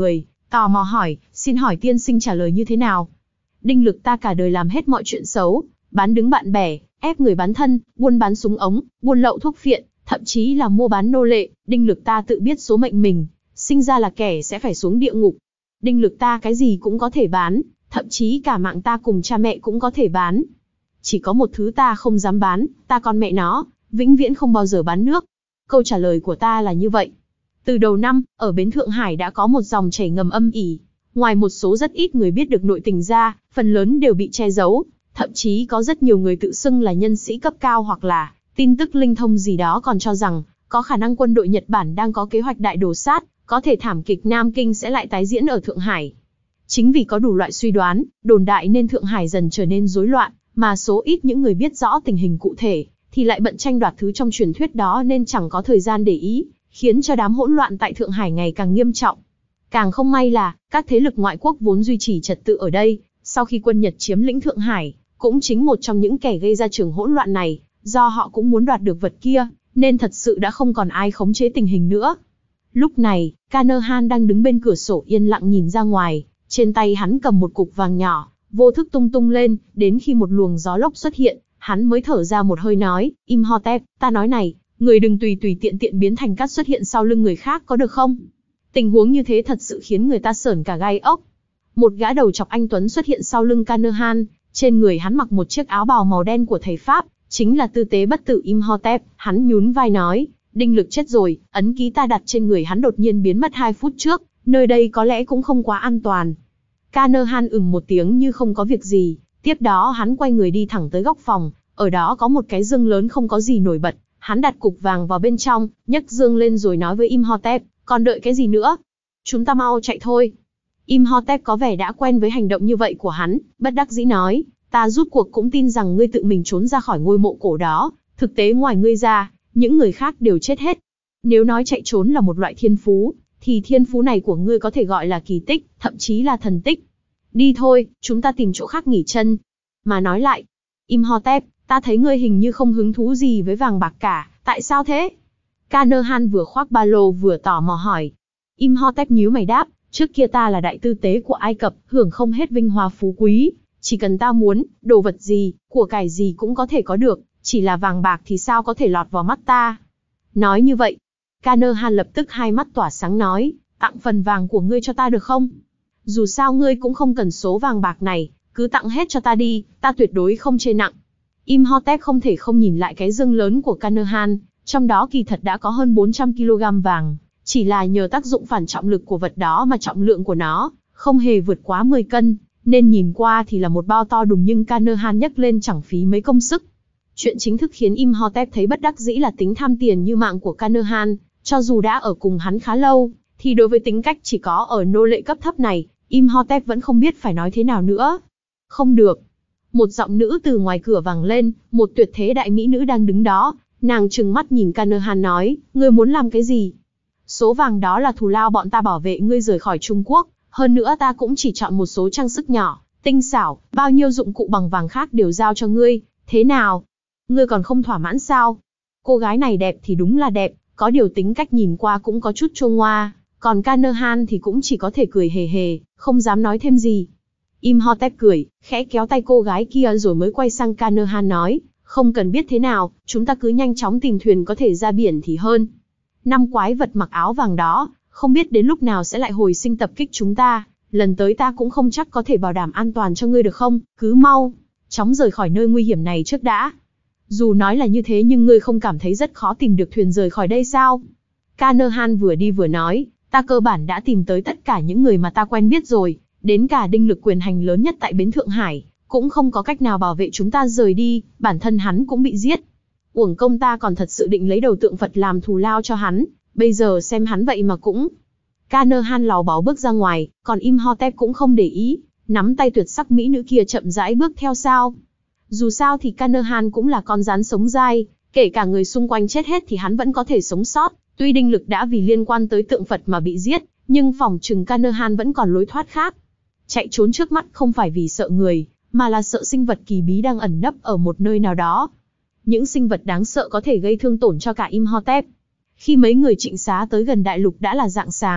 tò mò hỏi, xin hỏi tiên sinh trả lời như thế nào? Đinh Lực ta cả đời làm hết mọi chuyện xấu, bán đứng bạn bè, ép người bán thân, buôn bán súng ống, buôn lậu thuốc phiện, thậm chí là mua bán nô lệ. Đinh Lực ta tự biết số mệnh mình, sinh ra là kẻ sẽ phải xuống địa ngục. Đinh Lực ta cái gì cũng có thể bán, thậm chí cả mạng ta cùng cha mẹ cũng có thể bán. Chỉ có một thứ ta không dám bán, ta con mẹ nó, vĩnh viễn không bao giờ bán nước. Câu trả lời của ta là như vậy. Từ đầu năm, ở bến Thượng Hải đã có một dòng chảy ngầm âm ỉ. Ngoài một số rất ít người biết được nội tình ra, phần lớn đều bị che giấu. Thậm chí có rất nhiều người tự xưng là nhân sĩ cấp cao hoặc là tin tức linh thông gì đó còn cho rằng có khả năng quân đội Nhật Bản đang có kế hoạch đại đồ sát, có thể thảm kịch Nam Kinh sẽ lại tái diễn ở Thượng Hải. Chính vì có đủ loại suy đoán, đồn đại nên Thượng Hải dần trở nên rối loạn, mà số ít những người biết rõ tình hình cụ thể, thì lại bận tranh đoạt thứ trong truyền thuyết đó nên chẳng có thời gian để ý, khiến cho đám hỗn loạn tại Thượng Hải ngày càng nghiêm trọng. Càng không may là, các thế lực ngoại quốc vốn duy trì trật tự ở đây, sau khi quân Nhật chiếm lĩnh Thượng Hải, cũng chính một trong những kẻ gây ra trường hỗn loạn này, do họ cũng muốn đoạt được vật kia, nên thật sự đã không còn ai khống chế tình hình nữa. Lúc này, Kanahan đang đứng bên cửa sổ yên lặng nhìn ra ngoài, trên tay hắn cầm một cục vàng nhỏ, vô thức tung tung lên, đến khi một luồng gió lốc xuất hiện, hắn mới thở ra một hơi nói, Imhotep, ta nói này, người đừng tùy tùy tiện tiện biến thành cát xuất hiện sau lưng người khác có được không? Tình huống như thế thật sự khiến người ta sởn cả gai ốc. Một gã đầu chọc anh tuấn xuất hiện sau lưng Kanahan, trên người hắn mặc một chiếc áo bào màu đen của thầy Pháp, chính là tư tế bất tử Imhotep. Hắn nhún vai nói, Đinh Lực chết rồi, ấn ký ta đặt trên người hắn đột nhiên biến mất hai phút trước, nơi đây có lẽ cũng không quá an toàn. Kanahan ừm một tiếng như không có việc gì, tiếp đó hắn quay người đi thẳng tới góc phòng, ở đó có một cái dương lớn không có gì nổi bật, hắn đặt cục vàng vào bên trong, nhấc dương lên rồi nói với Imhotep, còn đợi cái gì nữa? Chúng ta mau chạy thôi. Imhotep có vẻ đã quen với hành động như vậy của hắn, bất đắc dĩ nói, ta rút cuộc cũng tin rằng ngươi tự mình trốn ra khỏi ngôi mộ cổ đó, thực tế ngoài ngươi ra, những người khác đều chết hết. Nếu nói chạy trốn là một loại thiên phú, thì thiên phú này của ngươi có thể gọi là kỳ tích, thậm chí là thần tích. Đi thôi, chúng ta tìm chỗ khác nghỉ chân. Mà nói lại, Imhotep, ta thấy ngươi hình như không hứng thú gì với vàng bạc cả, tại sao thế? Kanahan vừa khoác ba lô vừa tò mò hỏi. Imhotep nhíu mày đáp, trước kia ta là đại tư tế của Ai Cập, hưởng không hết vinh hoa phú quý, chỉ cần ta muốn, đồ vật gì, của cải gì cũng có thể có được, chỉ là vàng bạc thì sao có thể lọt vào mắt ta. Nói như vậy, Kanahan lập tức hai mắt tỏa sáng nói, tặng phần vàng của ngươi cho ta được không? Dù sao ngươi cũng không cần số vàng bạc này, cứ tặng hết cho ta đi, ta tuyệt đối không chê nặng. Imhotep không thể không nhìn lại cái dương lớn của Kanahan, trong đó kỳ thật đã có hơn bốn trăm ki lô gam vàng, chỉ là nhờ tác dụng phản trọng lực của vật đó mà trọng lượng của nó không hề vượt quá mười cân, nên nhìn qua thì là một bao to đùng nhưng Kanahan nhấc lên chẳng phí mấy công sức. Chuyện chính thức khiến Imhotep thấy bất đắc dĩ là tính tham tiền như mạng của Kanahan, cho dù đã ở cùng hắn khá lâu, thì đối với tính cách chỉ có ở nô lệ cấp thấp này, Imhotep vẫn không biết phải nói thế nào nữa. Không được. Một giọng nữ từ ngoài cửa vang lên, một tuyệt thế đại mỹ nữ đang đứng đó, nàng trừng mắt nhìn Kanahan nói, ngươi muốn làm cái gì? Số vàng đó là thù lao bọn ta bảo vệ ngươi rời khỏi Trung Quốc, hơn nữa ta cũng chỉ chọn một số trang sức nhỏ, tinh xảo, bao nhiêu dụng cụ bằng vàng khác đều giao cho ngươi, thế nào? Ngươi còn không thỏa mãn sao? Cô gái này đẹp thì đúng là đẹp, có điều tính cách nhìn qua cũng có chút chua ngoa, còn Kanahan thì cũng chỉ có thể cười hề hề, không dám nói thêm gì. Imhotep cười, khẽ kéo tay cô gái kia rồi mới quay sang Kanahan nói, không cần biết thế nào, chúng ta cứ nhanh chóng tìm thuyền có thể ra biển thì hơn. Năm quái vật mặc áo vàng đó, không biết đến lúc nào sẽ lại hồi sinh tập kích chúng ta, lần tới ta cũng không chắc có thể bảo đảm an toàn cho ngươi được không, cứ mau, chóng rời khỏi nơi nguy hiểm này trước đã. Dù nói là như thế nhưng ngươi không cảm thấy rất khó tìm được thuyền rời khỏi đây sao? Kanahan vừa đi vừa nói, ta cơ bản đã tìm tới tất cả những người mà ta quen biết rồi, đến cả Đinh Lực quyền hành lớn nhất tại bến Thượng Hải, cũng không có cách nào bảo vệ chúng ta rời đi, bản thân hắn cũng bị giết. Uổng công ta còn thật sự định lấy đầu tượng Phật làm thù lao cho hắn, bây giờ xem hắn vậy mà cũng. Kanahan lào báu bước ra ngoài, còn Imhotep cũng không để ý, nắm tay tuyệt sắc mỹ nữ kia chậm rãi bước theo sau. Dù sao thì Kanahan cũng là con rắn sống dai, kể cả người xung quanh chết hết thì hắn vẫn có thể sống sót. Tuy Đinh Lực đã vì liên quan tới tượng Phật mà bị giết, nhưng phỏng chừng Kanahan vẫn còn lối thoát khác. Chạy trốn trước mắt không phải vì sợ người, mà là sợ sinh vật kỳ bí đang ẩn nấp ở một nơi nào đó. Những sinh vật đáng sợ có thể gây thương tổn cho cả Imhotep. Khi mấy người trịnh xá tới gần đại lục đã là rạng sáng,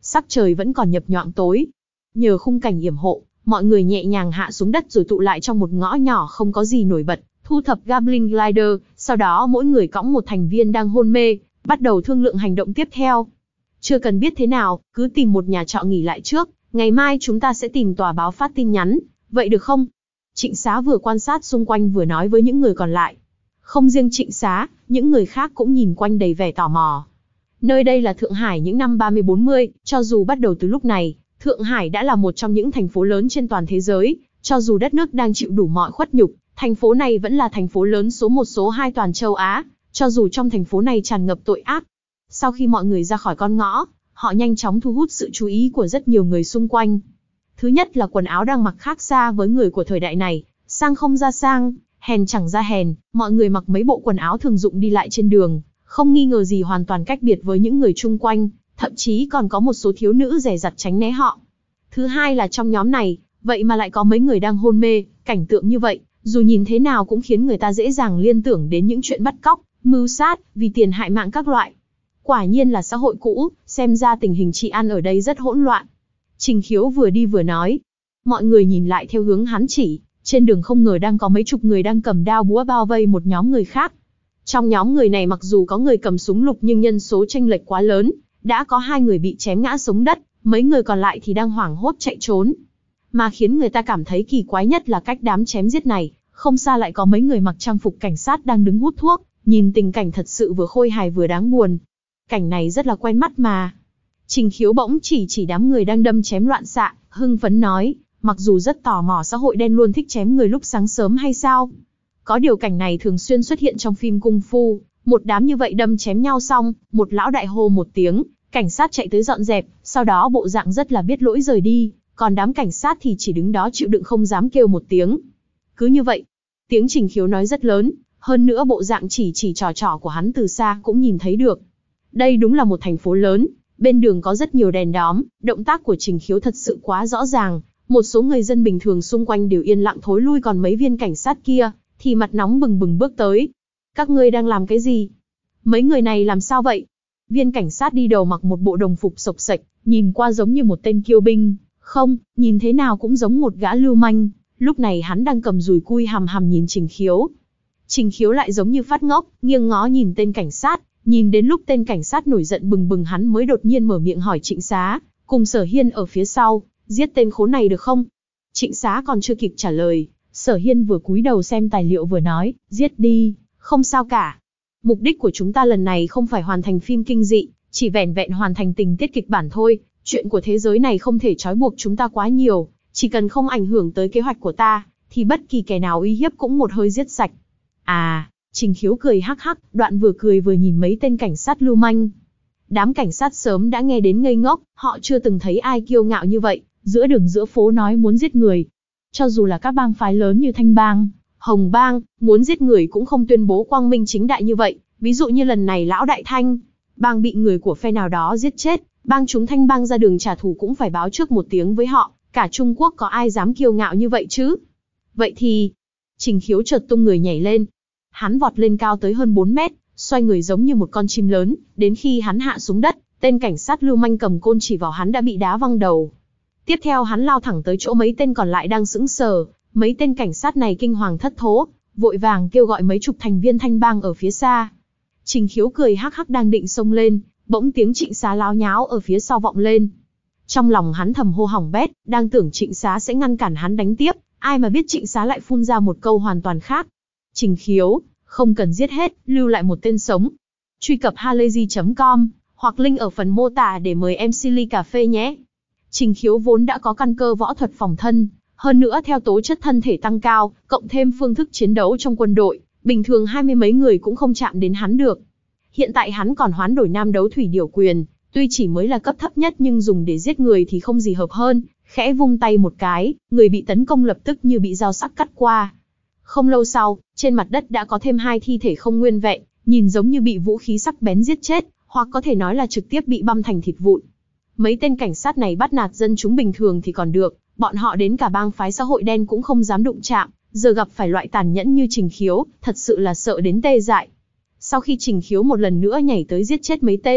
sắc trời vẫn còn nhập nhoạng tối. Nhờ khung cảnh yểm hộ, mọi người nhẹ nhàng hạ xuống đất rồi tụ lại trong một ngõ nhỏ không có gì nổi bật, thu thập Goblin Glider, sau đó mỗi người cõng một thành viên đang hôn mê, bắt đầu thương lượng hành động tiếp theo. Chưa cần biết thế nào, cứ tìm một nhà trọ nghỉ lại trước, ngày mai chúng ta sẽ tìm tòa báo phát tin nhắn, vậy được không? Trịnh Xá vừa quan sát xung quanh vừa nói với những người còn lại. Không riêng Trịnh Xá, những người khác cũng nhìn quanh đầy vẻ tò mò. Nơi đây là Thượng Hải những năm ba mươi bốn mươi, cho dù bắt đầu từ lúc này, Thượng Hải đã là một trong những thành phố lớn trên toàn thế giới, cho dù đất nước đang chịu đủ mọi khuất nhục, thành phố này vẫn là thành phố lớn số một số hai toàn châu Á, cho dù trong thành phố này tràn ngập tội ác. Sau khi mọi người ra khỏi con ngõ, họ nhanh chóng thu hút sự chú ý của rất nhiều người xung quanh. Thứ nhất là quần áo đang mặc khác xa với người của thời đại này, sang không ra sang, hèn chẳng ra hèn, mọi người mặc mấy bộ quần áo thường dụng đi lại trên đường, không nghi ngờ gì hoàn toàn cách biệt với những người chung quanh, thậm chí còn có một số thiếu nữ dè dặt tránh né họ. Thứ hai là trong nhóm này, vậy mà lại có mấy người đang hôn mê, cảnh tượng như vậy, dù nhìn thế nào cũng khiến người ta dễ dàng liên tưởng đến những chuyện bắt cóc, mưu sát, vì tiền hại mạng các loại. Quả nhiên là xã hội cũ, xem ra tình hình trị an ở đây rất hỗn loạn. Trình Khiếu vừa đi vừa nói. Mọi người nhìn lại theo hướng hắn chỉ, trên đường không ngờ đang có mấy chục người đang cầm đao búa bao vây một nhóm người khác. Trong nhóm người này mặc dù có người cầm súng lục nhưng nhân số chênh lệch quá lớn, đã có hai người bị chém ngã xuống đất, mấy người còn lại thì đang hoảng hốt chạy trốn. Mà khiến người ta cảm thấy kỳ quái nhất là cách đám chém giết này, không xa lại có mấy người mặc trang phục cảnh sát đang đứng hút thuốc, nhìn tình cảnh thật sự vừa khôi hài vừa đáng buồn. Cảnh này rất là quen mắt mà. Trình Khiếu bỗng chỉ chỉ đám người đang đâm chém loạn xạ, hưng phấn nói, mặc dù rất tò mò xã hội đen luôn thích chém người lúc sáng sớm hay sao? Có điều cảnh này thường xuyên xuất hiện trong phim cung phu, một đám như vậy đâm chém nhau xong, một lão đại hô một tiếng, cảnh sát chạy tới dọn dẹp, sau đó bộ dạng rất là biết lỗi rời đi, còn đám cảnh sát thì chỉ đứng đó chịu đựng không dám kêu một tiếng. Cứ như vậy, tiếng Trình Khiếu nói rất lớn, hơn nữa bộ dạng chỉ chỉ trò trò của hắn từ xa cũng nhìn thấy được. Đây đúng là một thành phố lớn, bên đường có rất nhiều đèn đóm, động tác của Trình Khiếu thật sự quá rõ ràng, một số người dân bình thường xung quanh đều yên lặng thối lui, còn mấy viên cảnh sát kia thì mặt nóng bừng bừng bước tới. Các ngươi đang làm cái gì? Mấy người này làm sao vậy? Viên cảnh sát đi đầu mặc một bộ đồng phục xộc xệch, nhìn qua giống như một tên kiêu binh, không, nhìn thế nào cũng giống một gã lưu manh. Lúc này hắn đang cầm dùi cui hằm hằm nhìn Trình Khiếu. Trình Khiếu lại giống như phát ngốc, nghiêng ngó nhìn tên cảnh sát, nhìn đến lúc tên cảnh sát nổi giận bừng bừng hắn mới đột nhiên mở miệng hỏi Trịnh Xá, cùng Sở Hiên ở phía sau, giết tên khốn này được không? Trịnh Xá còn chưa kịp trả lời, Sở Hiên vừa cúi đầu xem tài liệu vừa nói, giết đi, không sao cả. Mục đích của chúng ta lần này không phải hoàn thành phim kinh dị, chỉ vẻn vẹn hoàn thành tình tiết kịch bản thôi, chuyện của thế giới này không thể trói buộc chúng ta quá nhiều, chỉ cần không ảnh hưởng tới kế hoạch của ta, thì bất kỳ kẻ nào uy hiếp cũng một hơi giết sạch. À, Trình Khiếu cười hắc hắc, đoạn vừa cười vừa nhìn mấy tên cảnh sát lưu manh. Đám cảnh sát sớm đã nghe đến ngây ngốc, họ chưa từng thấy ai kiêu ngạo như vậy, giữa đường giữa phố nói muốn giết người. Cho dù là các bang phái lớn như Thanh Bang, Hồng Bang, muốn giết người cũng không tuyên bố quang minh chính đại như vậy. Ví dụ như lần này lão đại Thanh Bang bị người của phe nào đó giết chết, bang chúng Thanh Bang ra đường trả thù cũng phải báo trước một tiếng với họ, cả Trung Quốc có ai dám kiêu ngạo như vậy chứ? Vậy thì, Trình Khiếu chợt tung người nhảy lên. Hắn vọt lên cao tới hơn bốn mét, xoay người giống như một con chim lớn, đến khi hắn hạ xuống đất, tên cảnh sát lưu manh cầm côn chỉ vào hắn đã bị đá văng đầu. Tiếp theo hắn lao thẳng tới chỗ mấy tên còn lại đang sững sờ, mấy tên cảnh sát này kinh hoàng thất thố, vội vàng kêu gọi mấy chục thành viên Thanh Bang ở phía xa. Trình Khiếu cười hắc hắc đang định xông lên, bỗng tiếng Trịnh Xá láo nháo ở phía sau vọng lên. Trong lòng hắn thầm hô hỏng bét, đang tưởng Trịnh Xá sẽ ngăn cản hắn đánh tiếp, ai mà biết Trịnh Xá lại phun ra một câu hoàn toàn khác. Trình Khiếu, không cần giết hết, lưu lại một tên sống. Truy cập halayzi chấm com, hoặc link ở phần mô tả để mời em xê ly cà phê nhé. Trình Khiếu vốn đã có căn cơ võ thuật phòng thân, hơn nữa theo tố chất thân thể tăng cao, cộng thêm phương thức chiến đấu trong quân đội, bình thường hai mươi mấy người cũng không chạm đến hắn được. Hiện tại hắn còn hoán đổi nam đấu thủy điểu quyền, tuy chỉ mới là cấp thấp nhất nhưng dùng để giết người thì không gì hợp hơn, khẽ vung tay một cái, người bị tấn công lập tức như bị dao sắc cắt qua. Không lâu sau, trên mặt đất đã có thêm hai thi thể không nguyên vẹn, nhìn giống như bị vũ khí sắc bén giết chết, hoặc có thể nói là trực tiếp bị băm thành thịt vụn. Mấy tên cảnh sát này bắt nạt dân chúng bình thường thì còn được, bọn họ đến cả bang phái xã hội đen cũng không dám đụng chạm, giờ gặp phải loại tàn nhẫn như Trình Khiếu, thật sự là sợ đến tê dại. Sau khi Trình Khiếu một lần nữa nhảy tới giết chết mấy tên,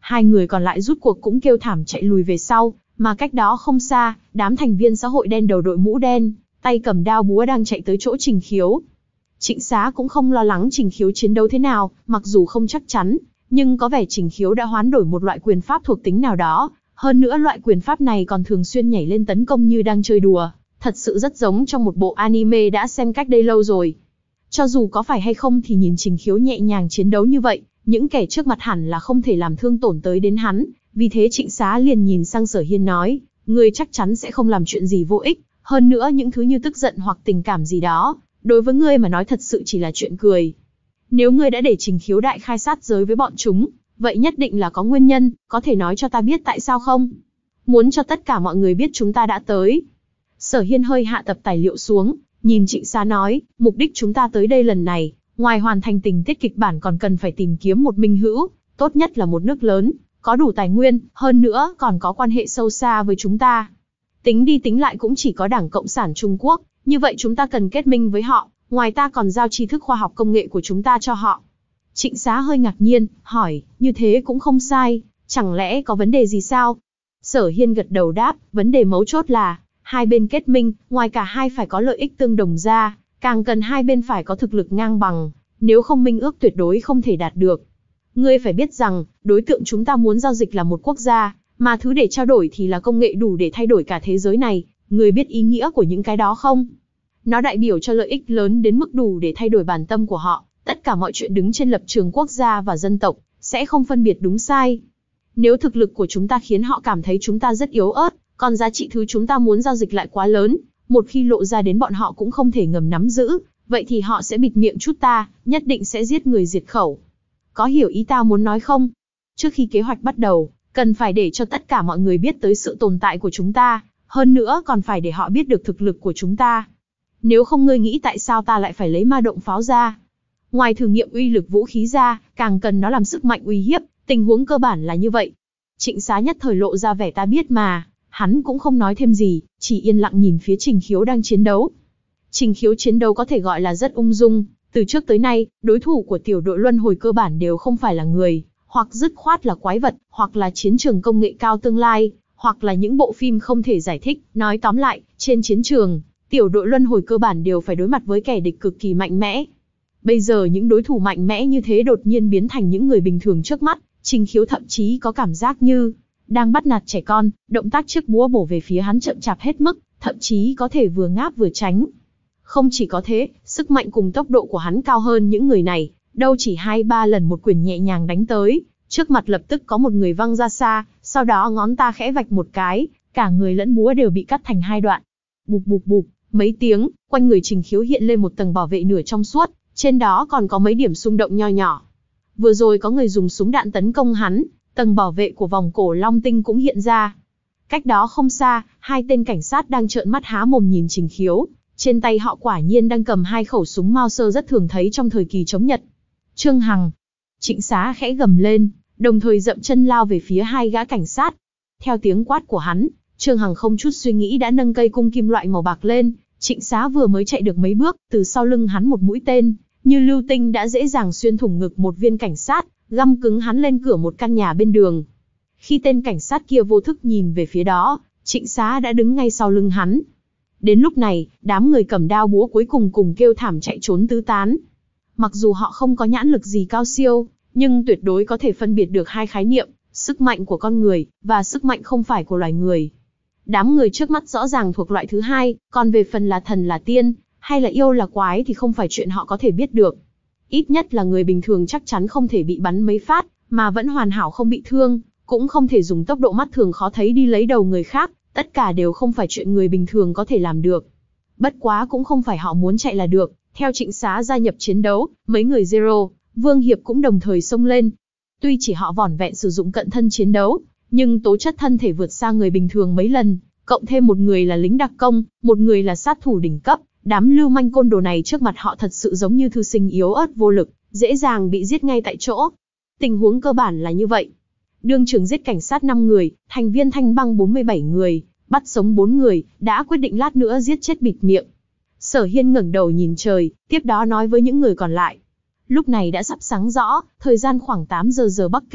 hai người còn lại rút cuộc cũng kêu thảm chạy lùi về sau, mà cách đó không xa, đám thành viên xã hội đen đầu đội mũ đen, tay cầm đao búa đang chạy tới chỗ Trình Khiếu. Trịnh Xá cũng không lo lắng Trình Khiếu chiến đấu thế nào, mặc dù không chắc chắn, nhưng có vẻ Trình Khiếu đã hoán đổi một loại quyền pháp thuộc tính nào đó, hơn nữa loại quyền pháp này còn thường xuyên nhảy lên tấn công như đang chơi đùa, thật sự rất giống trong một bộ anime đã xem cách đây lâu rồi. Cho dù có phải hay không thì nhìn Trình Khiếu nhẹ nhàng chiến đấu như vậy, những kẻ trước mặt hẳn là không thể làm thương tổn tới đến hắn, vì thế Trịnh Xá liền nhìn sang Sở Hiên nói, ngươi chắc chắn sẽ không làm chuyện gì vô ích, hơn nữa những thứ như tức giận hoặc tình cảm gì đó, đối với ngươi mà nói thật sự chỉ là chuyện cười. Nếu ngươi đã để Trình Khiếu đại khai sát giới với bọn chúng, vậy nhất định là có nguyên nhân, có thể nói cho ta biết tại sao không? Muốn cho tất cả mọi người biết chúng ta đã tới. Sở Hiên hơi hạ tập tài liệu xuống, nhìn Trịnh Xá nói, mục đích chúng ta tới đây lần này, ngoài hoàn thành tình tiết kịch bản còn cần phải tìm kiếm một minh hữu, tốt nhất là một nước lớn, có đủ tài nguyên, hơn nữa còn có quan hệ sâu xa với chúng ta. Tính đi tính lại cũng chỉ có Đảng Cộng sản Trung Quốc, như vậy chúng ta cần kết minh với họ, ngoài ta còn giao tri thức khoa học công nghệ của chúng ta cho họ. Trịnh Xá hơi ngạc nhiên, hỏi, như thế cũng không sai, chẳng lẽ có vấn đề gì sao? Sở Hiên gật đầu đáp, vấn đề mấu chốt là, hai bên kết minh, ngoài cả hai phải có lợi ích tương đồng ra, càng cần hai bên phải có thực lực ngang bằng, nếu không minh ước tuyệt đối không thể đạt được. Ngươi phải biết rằng, đối tượng chúng ta muốn giao dịch là một quốc gia, mà thứ để trao đổi thì là công nghệ đủ để thay đổi cả thế giới này, ngươi biết ý nghĩa của những cái đó không? Nó đại biểu cho lợi ích lớn đến mức đủ để thay đổi bản tâm của họ, tất cả mọi chuyện đứng trên lập trường quốc gia và dân tộc, sẽ không phân biệt đúng sai. Nếu thực lực của chúng ta khiến họ cảm thấy chúng ta rất yếu ớt, còn giá trị thứ chúng ta muốn giao dịch lại quá lớn, một khi lộ ra đến bọn họ cũng không thể ngầm nắm giữ, vậy thì họ sẽ bịt miệng chút ta, nhất định sẽ giết người diệt khẩu. Có hiểu ý ta muốn nói không? Trước khi kế hoạch bắt đầu, cần phải để cho tất cả mọi người biết tới sự tồn tại của chúng ta, hơn nữa còn phải để họ biết được thực lực của chúng ta. Nếu không ngươi nghĩ tại sao ta lại phải lấy ma động pháo ra? Ngoài thử nghiệm uy lực vũ khí ra, càng cần nó làm sức mạnh uy hiếp, tình huống cơ bản là như vậy. Trịnh Xá nhất thời lộ ra vẻ ta biết mà, hắn cũng không nói thêm gì, chỉ yên lặng nhìn phía Trình Khiếu đang chiến đấu. Trình Khiếu chiến đấu có thể gọi là rất ung dung, từ trước tới nay, đối thủ của tiểu đội luân hồi cơ bản đều không phải là người, hoặc dứt khoát là quái vật, hoặc là chiến trường công nghệ cao tương lai, hoặc là những bộ phim không thể giải thích. Nói tóm lại, trên chiến trường, tiểu đội luân hồi cơ bản đều phải đối mặt với kẻ địch cực kỳ mạnh mẽ. Bây giờ những đối thủ mạnh mẽ như thế đột nhiên biến thành những người bình thường trước mắt, Trình Khiếu thậm chí có cảm giác như đang bắt nạt trẻ con, động tác chiếc búa bổ về phía hắn chậm chạp hết mức, thậm chí có thể vừa ngáp vừa tránh. Không chỉ có thế, sức mạnh cùng tốc độ của hắn cao hơn những người này, đâu chỉ hai ba lần một quyền nhẹ nhàng đánh tới, trước mặt lập tức có một người văng ra xa, sau đó ngón ta khẽ vạch một cái, cả người lẫn búa đều bị cắt thành hai đoạn. Bụp bụp bụp, mấy tiếng, quanh người Trình Khiếu hiện lên một tầng bảo vệ nửa trong suốt, trên đó còn có mấy điểm xung động nho nhỏ. Vừa rồi có người dùng súng đạn tấn công hắn, tầng bảo vệ của vòng cổ Long Tinh cũng hiện ra. Cách đó không xa, hai tên cảnh sát đang trợn mắt há mồm nhìn Trình Khiếu, trên tay họ quả nhiên đang cầm hai khẩu súng Mauser rất thường thấy trong thời kỳ chống Nhật. Trương Hằng. Trịnh Xá khẽ gầm lên, đồng thời dậm chân lao về phía hai gã cảnh sát. Theo tiếng quát của hắn, Trương Hằng không chút suy nghĩ đã nâng cây cung kim loại màu bạc lên. Trịnh Xá vừa mới chạy được mấy bước, từ sau lưng hắn một mũi tên như lưu tinh đã dễ dàng xuyên thủng ngực một viên cảnh sát, găm cứng hắn lên cửa một căn nhà bên đường. Khi tên cảnh sát kia vô thức nhìn về phía đó, Trịnh Xá đã đứng ngay sau lưng hắn. Đến lúc này, đám người cầm đao búa cuối cùng cùng kêu thảm chạy trốn tứ tán. Mặc dù họ không có nhãn lực gì cao siêu, nhưng tuyệt đối có thể phân biệt được hai khái niệm, sức mạnh của con người, và sức mạnh không phải của loài người. Đám người trước mắt rõ ràng thuộc loại thứ hai, còn về phần là thần là tiên, hay là yêu là quái thì không phải chuyện họ có thể biết được. Ít nhất là người bình thường chắc chắn không thể bị bắn mấy phát, mà vẫn hoàn hảo không bị thương, cũng không thể dùng tốc độ mắt thường khó thấy đi lấy đầu người khác, tất cả đều không phải chuyện người bình thường có thể làm được. Bất quá cũng không phải họ muốn chạy là được, theo Trịnh Xá gia nhập chiến đấu, mấy người Zero, Vương Hiệp cũng đồng thời xông lên. Tuy chỉ họ vỏn vẹn sử dụng cận thân chiến đấu, nhưng tố chất thân thể vượt xa người bình thường mấy lần, cộng thêm một người là lính đặc công, một người là sát thủ đỉnh cấp, đám lưu manh côn đồ này trước mặt họ thật sự giống như thư sinh yếu ớt vô lực, dễ dàng bị giết ngay tại chỗ. Tình huống cơ bản là như vậy. Đương trường giết cảnh sát năm người, thành viên Thanh Băng bốn mươi bảy người, bắt sống bốn người, đã quyết định lát nữa giết chết bịt miệng. Sở Hiên ngẩng đầu nhìn trời, tiếp đó nói với những người còn lại. Lúc này đã sắp sáng rõ, thời gian khoảng tám giờ giờ Bắc Kinh,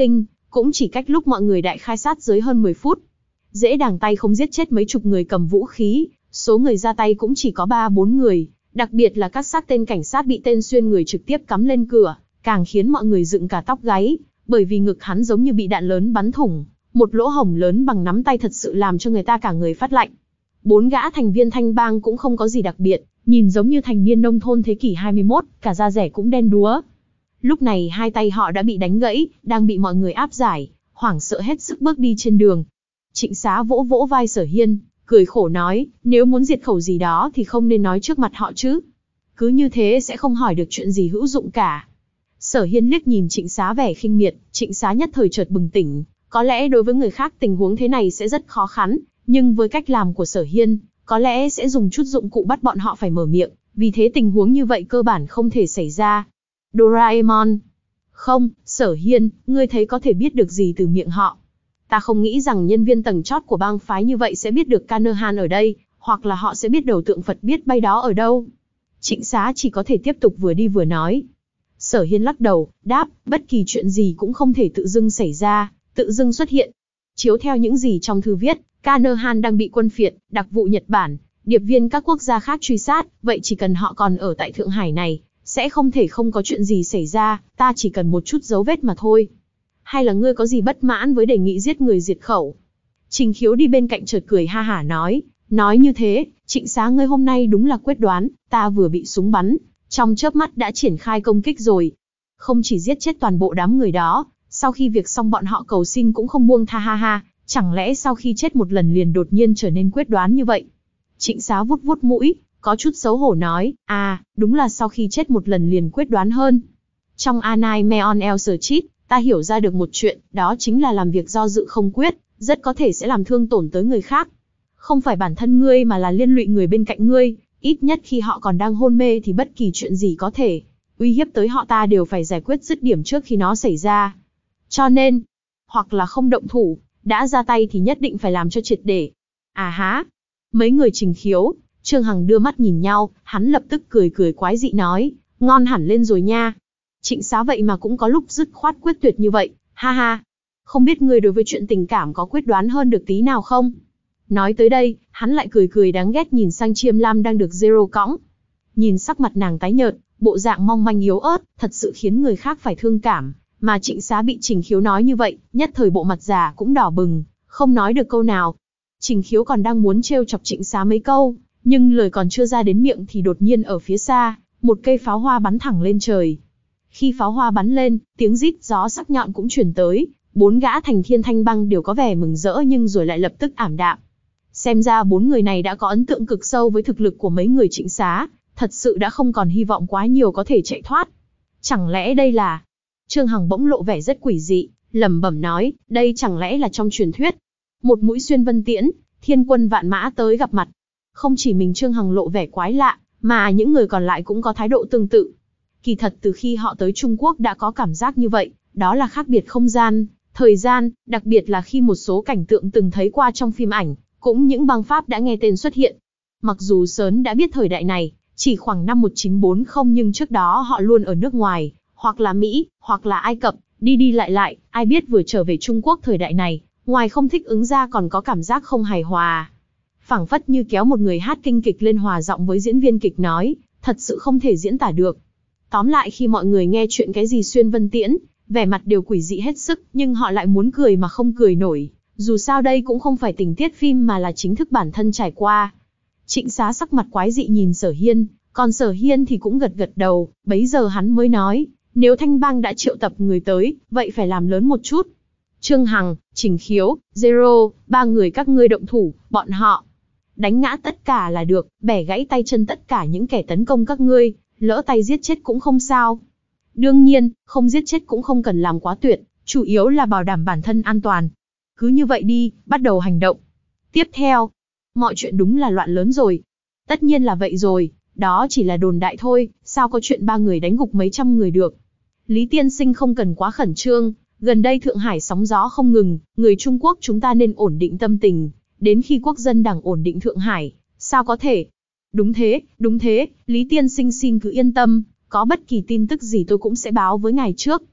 cũng chỉ cách lúc mọi người đại khai sát giới hơn mười phút. Dễ dàng tay không giết chết mấy chục người cầm vũ khí, số người ra tay cũng chỉ có ba bốn người, đặc biệt là các xác tên cảnh sát bị tên xuyên người trực tiếp cắm lên cửa, càng khiến mọi người dựng cả tóc gáy, bởi vì ngực hắn giống như bị đạn lớn bắn thủng, một lỗ hổng lớn bằng nắm tay thật sự làm cho người ta cả người phát lạnh. Bốn gã thành viên thanh bang cũng không có gì đặc biệt, nhìn giống như thành niên nông thôn thế kỷ hai mươi mốt, cả da rẻ cũng đen đúa. Lúc này hai tay họ đã bị đánh gãy, đang bị mọi người áp giải, hoảng sợ hết sức bước đi trên đường. Trịnh Xá vỗ vỗ vai Sở Hiên, cười khổ nói, nếu muốn diệt khẩu gì đó thì không nên nói trước mặt họ chứ. Cứ như thế sẽ không hỏi được chuyện gì hữu dụng cả. Sở Hiên liếc nhìn Trịnh Xá vẻ khinh miệt, Trịnh Xá nhất thời chợt bừng tỉnh, có lẽ đối với người khác tình huống thế này sẽ rất khó khăn, nhưng với cách làm của Sở Hiên, có lẽ sẽ dùng chút dụng cụ bắt bọn họ phải mở miệng, vì thế tình huống như vậy cơ bản không thể xảy ra. Doraemon. Không, Sở Hiên, ngươi thấy có thể biết được gì từ miệng họ? Ta không nghĩ rằng nhân viên tầng chót của bang phái như vậy sẽ biết được Kanohan ở đây, hoặc là họ sẽ biết đầu tượng Phật biết bay đó ở đâu. Trịnh Xá chỉ có thể tiếp tục vừa đi vừa nói. Sở Hiên lắc đầu, đáp, bất kỳ chuyện gì cũng không thể tự dưng xảy ra, tự dưng xuất hiện. Chiếu theo những gì trong thư viết, Kanohan đang bị quân phiệt, đặc vụ Nhật Bản, điệp viên các quốc gia khác truy sát, vậy chỉ cần họ còn ở tại Thượng Hải này, sẽ không thể không có chuyện gì xảy ra, ta chỉ cần một chút dấu vết mà thôi. Hay là ngươi có gì bất mãn với đề nghị giết người diệt khẩu? Trình Khiếu đi bên cạnh chợt cười ha hả nói, nói như thế, Trịnh Xá ngươi hôm nay đúng là quyết đoán, ta vừa bị súng bắn, trong chớp mắt đã triển khai công kích rồi. Không chỉ giết chết toàn bộ đám người đó, sau khi việc xong bọn họ cầu xin cũng không buông tha ha ha, chẳng lẽ sau khi chết một lần liền đột nhiên trở nên quyết đoán như vậy? Trịnh Xá vuốt vuốt mũi, có chút xấu hổ nói, à, đúng là sau khi chết một lần liền quyết đoán hơn. Trong Anime on El Searchit, ta hiểu ra được một chuyện, đó chính là làm việc do dự không quyết, rất có thể sẽ làm thương tổn tới người khác. Không phải bản thân ngươi mà là liên lụy người bên cạnh ngươi, ít nhất khi họ còn đang hôn mê thì bất kỳ chuyện gì có thể uy hiếp tới họ ta đều phải giải quyết dứt điểm trước khi nó xảy ra. Cho nên, hoặc là không động thủ, đã ra tay thì nhất định phải làm cho triệt để. À há, mấy người Trình Khiếu, Trương Hằng đưa mắt nhìn nhau, hắn lập tức cười cười quái dị nói, ngon hẳn lên rồi nha. Trịnh Xá vậy mà cũng có lúc dứt khoát quyết tuyệt như vậy, ha ha. Không biết ngươi đối với chuyện tình cảm có quyết đoán hơn được tí nào không? Nói tới đây, hắn lại cười cười đáng ghét nhìn sang Chiêm Lam đang được Zero cõng. Nhìn sắc mặt nàng tái nhợt, bộ dạng mong manh yếu ớt, thật sự khiến người khác phải thương cảm. Mà Trịnh Xá bị Trình Khiếu nói như vậy, nhất thời bộ mặt già cũng đỏ bừng, không nói được câu nào. Trình Khiếu còn đang muốn trêu chọc Trịnh Xá mấy câu, nhưng lời còn chưa ra đến miệng thì đột nhiên ở phía xa, một cây pháo hoa bắn thẳng lên trời. Khi pháo hoa bắn lên, tiếng rít gió sắc nhọn cũng truyền tới, bốn gã thành thiên thanh băng đều có vẻ mừng rỡ nhưng rồi lại lập tức ảm đạm. Xem ra bốn người này đã có ấn tượng cực sâu với thực lực của mấy người Trịnh Xá, thật sự đã không còn hy vọng quá nhiều có thể chạy thoát. Chẳng lẽ đây là... Trương Hằng bỗng lộ vẻ rất quỷ dị, lẩm bẩm nói, đây chẳng lẽ là trong truyền thuyết. Một mũi xuyên vân tiễn, thiên quân vạn mã tới gặp mặt. Không chỉ mình Trương Hằng lộ vẻ quái lạ, mà những người còn lại cũng có thái độ tương tự. Kỳ thật từ khi họ tới Trung Quốc đã có cảm giác như vậy, đó là khác biệt không gian, thời gian, đặc biệt là khi một số cảnh tượng từng thấy qua trong phim ảnh, cũng những bang pháp đã nghe tên xuất hiện. Mặc dù sớm đã biết thời đại này, chỉ khoảng năm một nghìn chín trăm bốn mươi nhưng trước đó họ luôn ở nước ngoài, hoặc là Mỹ, hoặc là Ai Cập, đi đi lại lại, ai biết vừa trở về Trung Quốc thời đại này, ngoài không thích ứng ra còn có cảm giác không hài hòa. Phảng phất như kéo một người hát kinh kịch lên hòa giọng với diễn viên kịch nói, thật sự không thể diễn tả được. Tóm lại khi mọi người nghe chuyện cái gì xuyên vân tiễn, vẻ mặt đều quỷ dị hết sức, nhưng họ lại muốn cười mà không cười nổi. Dù sao đây cũng không phải tình tiết phim mà là chính thức bản thân trải qua. Trịnh Xá sắc mặt quái dị nhìn Sở Hiên, còn Sở Hiên thì cũng gật gật đầu, bấy giờ hắn mới nói, nếu Thanh Bang đã triệu tập người tới, vậy phải làm lớn một chút. Trương Hằng, Trình Khiếu, Zero, ba người các ngươi động thủ, bọn họ đánh ngã tất cả là được, bẻ gãy tay chân tất cả những kẻ tấn công các ngươi, lỡ tay giết chết cũng không sao. Đương nhiên, không giết chết cũng không cần làm quá tuyệt, chủ yếu là bảo đảm bản thân an toàn. Cứ như vậy đi, bắt đầu hành động. Tiếp theo, mọi chuyện đúng là loạn lớn rồi. Tất nhiên là vậy rồi, đó chỉ là đồn đại thôi, sao có chuyện ba người đánh gục mấy trăm người được. Lý tiên sinh không cần quá khẩn trương, gần đây Thượng Hải sóng gió không ngừng, người Trung Quốc chúng ta nên ổn định tâm tình, đến khi quốc dân đảng ổn định Thượng Hải, sao có thể. Đúng thế, đúng thế, Lý tiên sinh xin cứ yên tâm, có bất kỳ tin tức gì tôi cũng sẽ báo với ngài trước.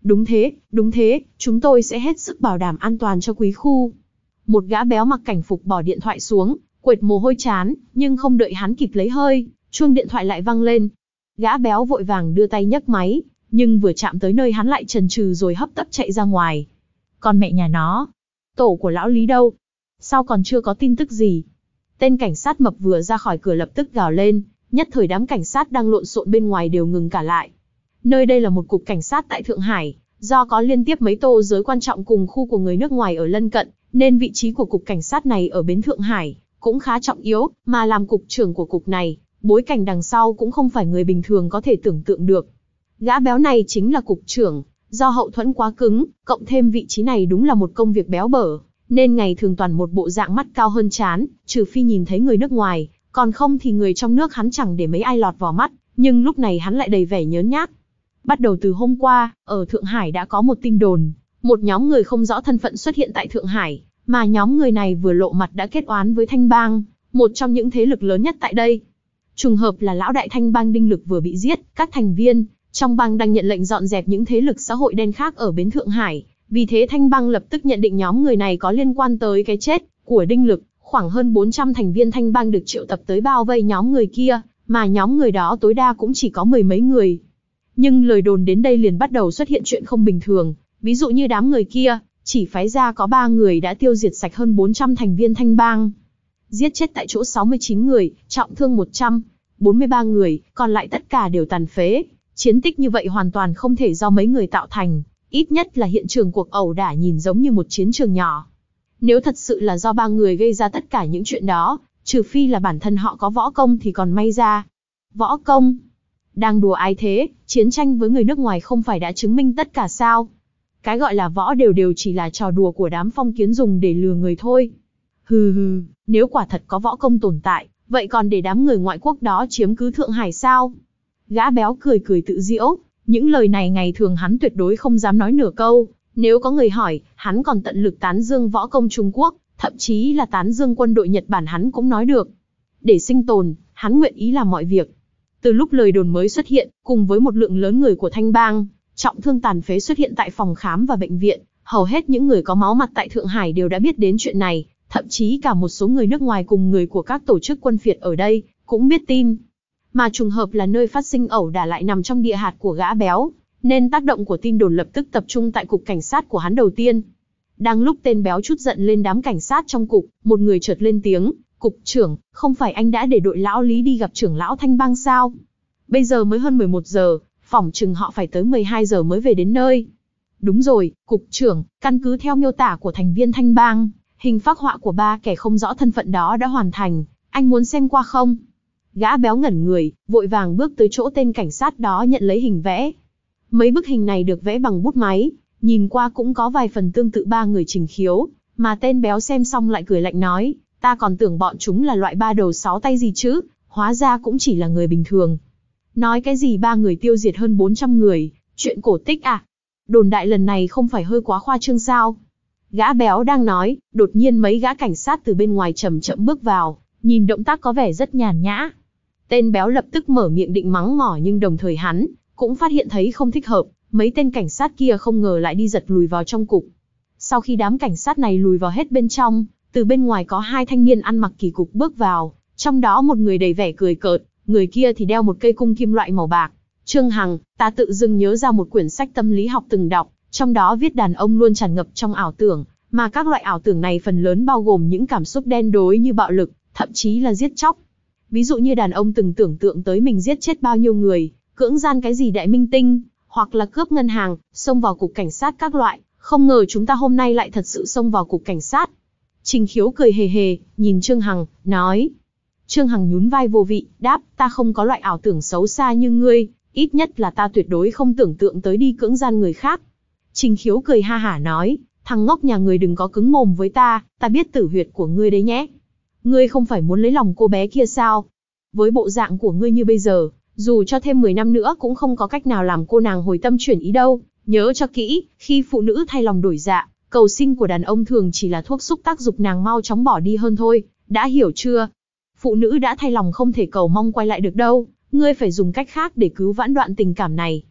Đúng thế, đúng thế, chúng tôi sẽ hết sức bảo đảm an toàn cho quý khu. Một gã béo mặc cảnh phục bỏ điện thoại xuống, quệt mồ hôi chán, nhưng không đợi hắn kịp lấy hơi, chuông điện thoại lại vang lên. Gã béo vội vàng đưa tay nhấc máy, nhưng vừa chạm tới nơi hắn lại chần chừ rồi hấp tấp chạy ra ngoài. Còn mẹ nhà nó, tổ của lão Lý đâu? Sao còn chưa có tin tức gì? Tên cảnh sát mập vừa ra khỏi cửa lập tức gào lên, nhất thời đám cảnh sát đang lộn xộn bên ngoài đều ngừng cả lại. Nơi đây là một cục cảnh sát tại Thượng Hải, do có liên tiếp mấy tô giới quan trọng cùng khu của người nước ngoài ở lân cận, nên vị trí của cục cảnh sát này ở bến Thượng Hải cũng khá trọng yếu, mà làm cục trưởng của cục này, bối cảnh đằng sau cũng không phải người bình thường có thể tưởng tượng được. Gã béo này chính là cục trưởng, do hậu thuẫn quá cứng, cộng thêm vị trí này đúng là một công việc béo bở, nên ngày thường toàn một bộ dạng mắt cao hơn trán, trừ phi nhìn thấy người nước ngoài, còn không thì người trong nước hắn chẳng để mấy ai lọt vào mắt, nhưng lúc này hắn lại đầy vẻ nhớn nhác. Bắt đầu từ hôm qua, ở Thượng Hải đã có một tin đồn, một nhóm người không rõ thân phận xuất hiện tại Thượng Hải, mà nhóm người này vừa lộ mặt đã kết oán với Thanh Bang, một trong những thế lực lớn nhất tại đây. Trùng hợp là lão đại Thanh Bang Đinh Lực vừa bị giết, các thành viên trong bang đang nhận lệnh dọn dẹp những thế lực xã hội đen khác ở bến Thượng Hải, vì thế Thanh Bang lập tức nhận định nhóm người này có liên quan tới cái chết của Đinh Lực. Khoảng hơn bốn trăm thành viên Thanh Bang được triệu tập tới bao vây nhóm người kia, mà nhóm người đó tối đa cũng chỉ có mười mấy người. Nhưng lời đồn đến đây liền bắt đầu xuất hiện chuyện không bình thường, ví dụ như đám người kia, chỉ phái ra có ba người đã tiêu diệt sạch hơn bốn trăm thành viên Thanh Bang. Giết chết tại chỗ sáu mươi chín người, trọng thương một trăm bốn mươi ba người, còn lại tất cả đều tàn phế. Chiến tích như vậy hoàn toàn không thể do mấy người tạo thành, ít nhất là hiện trường cuộc ẩu đả nhìn giống như một chiến trường nhỏ. Nếu thật sự là do ba người gây ra tất cả những chuyện đó, trừ phi là bản thân họ có võ công thì còn may ra. Võ công? Đang đùa ai thế, chiến tranh với người nước ngoài không phải đã chứng minh tất cả sao? Cái gọi là võ đều đều chỉ là trò đùa của đám phong kiến dùng để lừa người thôi. Hừ hừ, nếu quả thật có võ công tồn tại, vậy còn để đám người ngoại quốc đó chiếm cứ Thượng Hải sao? Gã béo cười cười tự giễu, những lời này ngày thường hắn tuyệt đối không dám nói nửa câu. Nếu có người hỏi, hắn còn tận lực tán dương võ công Trung Quốc, thậm chí là tán dương quân đội Nhật Bản hắn cũng nói được. Để sinh tồn, hắn nguyện ý làm mọi việc. Từ lúc lời đồn mới xuất hiện, cùng với một lượng lớn người của Thanh Bang, trọng thương tàn phế xuất hiện tại phòng khám và bệnh viện, hầu hết những người có máu mặt tại Thượng Hải đều đã biết đến chuyện này, thậm chí cả một số người nước ngoài cùng người của các tổ chức quân phiệt ở đây, cũng biết tin. Mà trùng hợp là nơi phát sinh ẩu đả lại nằm trong địa hạt của gã béo, nên tác động của tin đồn lập tức tập trung tại cục cảnh sát của hắn đầu tiên. Đang lúc tên béo chút giận lên đám cảnh sát trong cục, một người chợt lên tiếng, cục trưởng, không phải anh đã để đội lão Lý đi gặp trưởng lão Thanh Bang sao? Bây giờ mới hơn mười một giờ, phỏng chừng họ phải tới mười hai giờ mới về đến nơi. Đúng rồi, cục trưởng, căn cứ theo miêu tả của thành viên Thanh Bang, hình phác họa của ba kẻ không rõ thân phận đó đã hoàn thành, anh muốn xem qua không? Gã béo ngẩn người, vội vàng bước tới chỗ tên cảnh sát đó nhận lấy hình vẽ. Mấy bức hình này được vẽ bằng bút máy, nhìn qua cũng có vài phần tương tự ba người Trình Khiếu, mà tên béo xem xong lại cười lạnh nói, ta còn tưởng bọn chúng là loại ba đầu sáu tay gì chứ, hóa ra cũng chỉ là người bình thường. Nói cái gì ba người tiêu diệt hơn bốn trăm người, chuyện cổ tích à? Đồn đại lần này không phải hơi quá khoa trương sao? Gã béo đang nói, đột nhiên mấy gã cảnh sát từ bên ngoài chậm chậm bước vào, nhìn động tác có vẻ rất nhàn nhã. Tên béo lập tức mở miệng định mắng mỏ nhưng đồng thời hắn cũng phát hiện thấy không thích hợp, mấy tên cảnh sát kia không ngờ lại đi giật lùi vào trong cục. Sau khi đám cảnh sát này lùi vào hết bên trong, từ bên ngoài có hai thanh niên ăn mặc kỳ cục bước vào, trong đó một người đầy vẻ cười cợt, người kia thì đeo một cây cung kim loại màu bạc. Trương Hằng, ta tự dưng nhớ ra một quyển sách tâm lý học từng đọc, trong đó viết đàn ông luôn tràn ngập trong ảo tưởng, mà các loại ảo tưởng này phần lớn bao gồm những cảm xúc đen đối như bạo lực, thậm chí là giết chóc. Ví dụ như đàn ông từng tưởng tượng tới mình giết chết bao nhiêu người, cưỡng gian cái gì đại minh tinh, hoặc là cướp ngân hàng, xông vào cục cảnh sát các loại, không ngờ chúng ta hôm nay lại thật sự xông vào cục cảnh sát. Trình Khiếu cười hề hề, nhìn Trương Hằng, nói. Trương Hằng nhún vai vô vị, đáp, ta không có loại ảo tưởng xấu xa như ngươi, ít nhất là ta tuyệt đối không tưởng tượng tới đi cưỡng gian người khác. Trình Khiếu cười ha hả nói, thằng ngốc nhà ngươi đừng có cứng mồm với ta, ta biết tử huyệt của ngươi đấy nhé. Ngươi không phải muốn lấy lòng cô bé kia sao? Với bộ dạng của ngươi như bây giờ, dù cho thêm mười năm nữa cũng không có cách nào làm cô nàng hồi tâm chuyển ý đâu. Nhớ cho kỹ, khi phụ nữ thay lòng đổi dạ, cầu xin của đàn ông thường chỉ là thuốc xúc tác dục nàng mau chóng bỏ đi hơn thôi, đã hiểu chưa? Phụ nữ đã thay lòng không thể cầu mong quay lại được đâu, ngươi phải dùng cách khác để cứu vãn đoạn tình cảm này.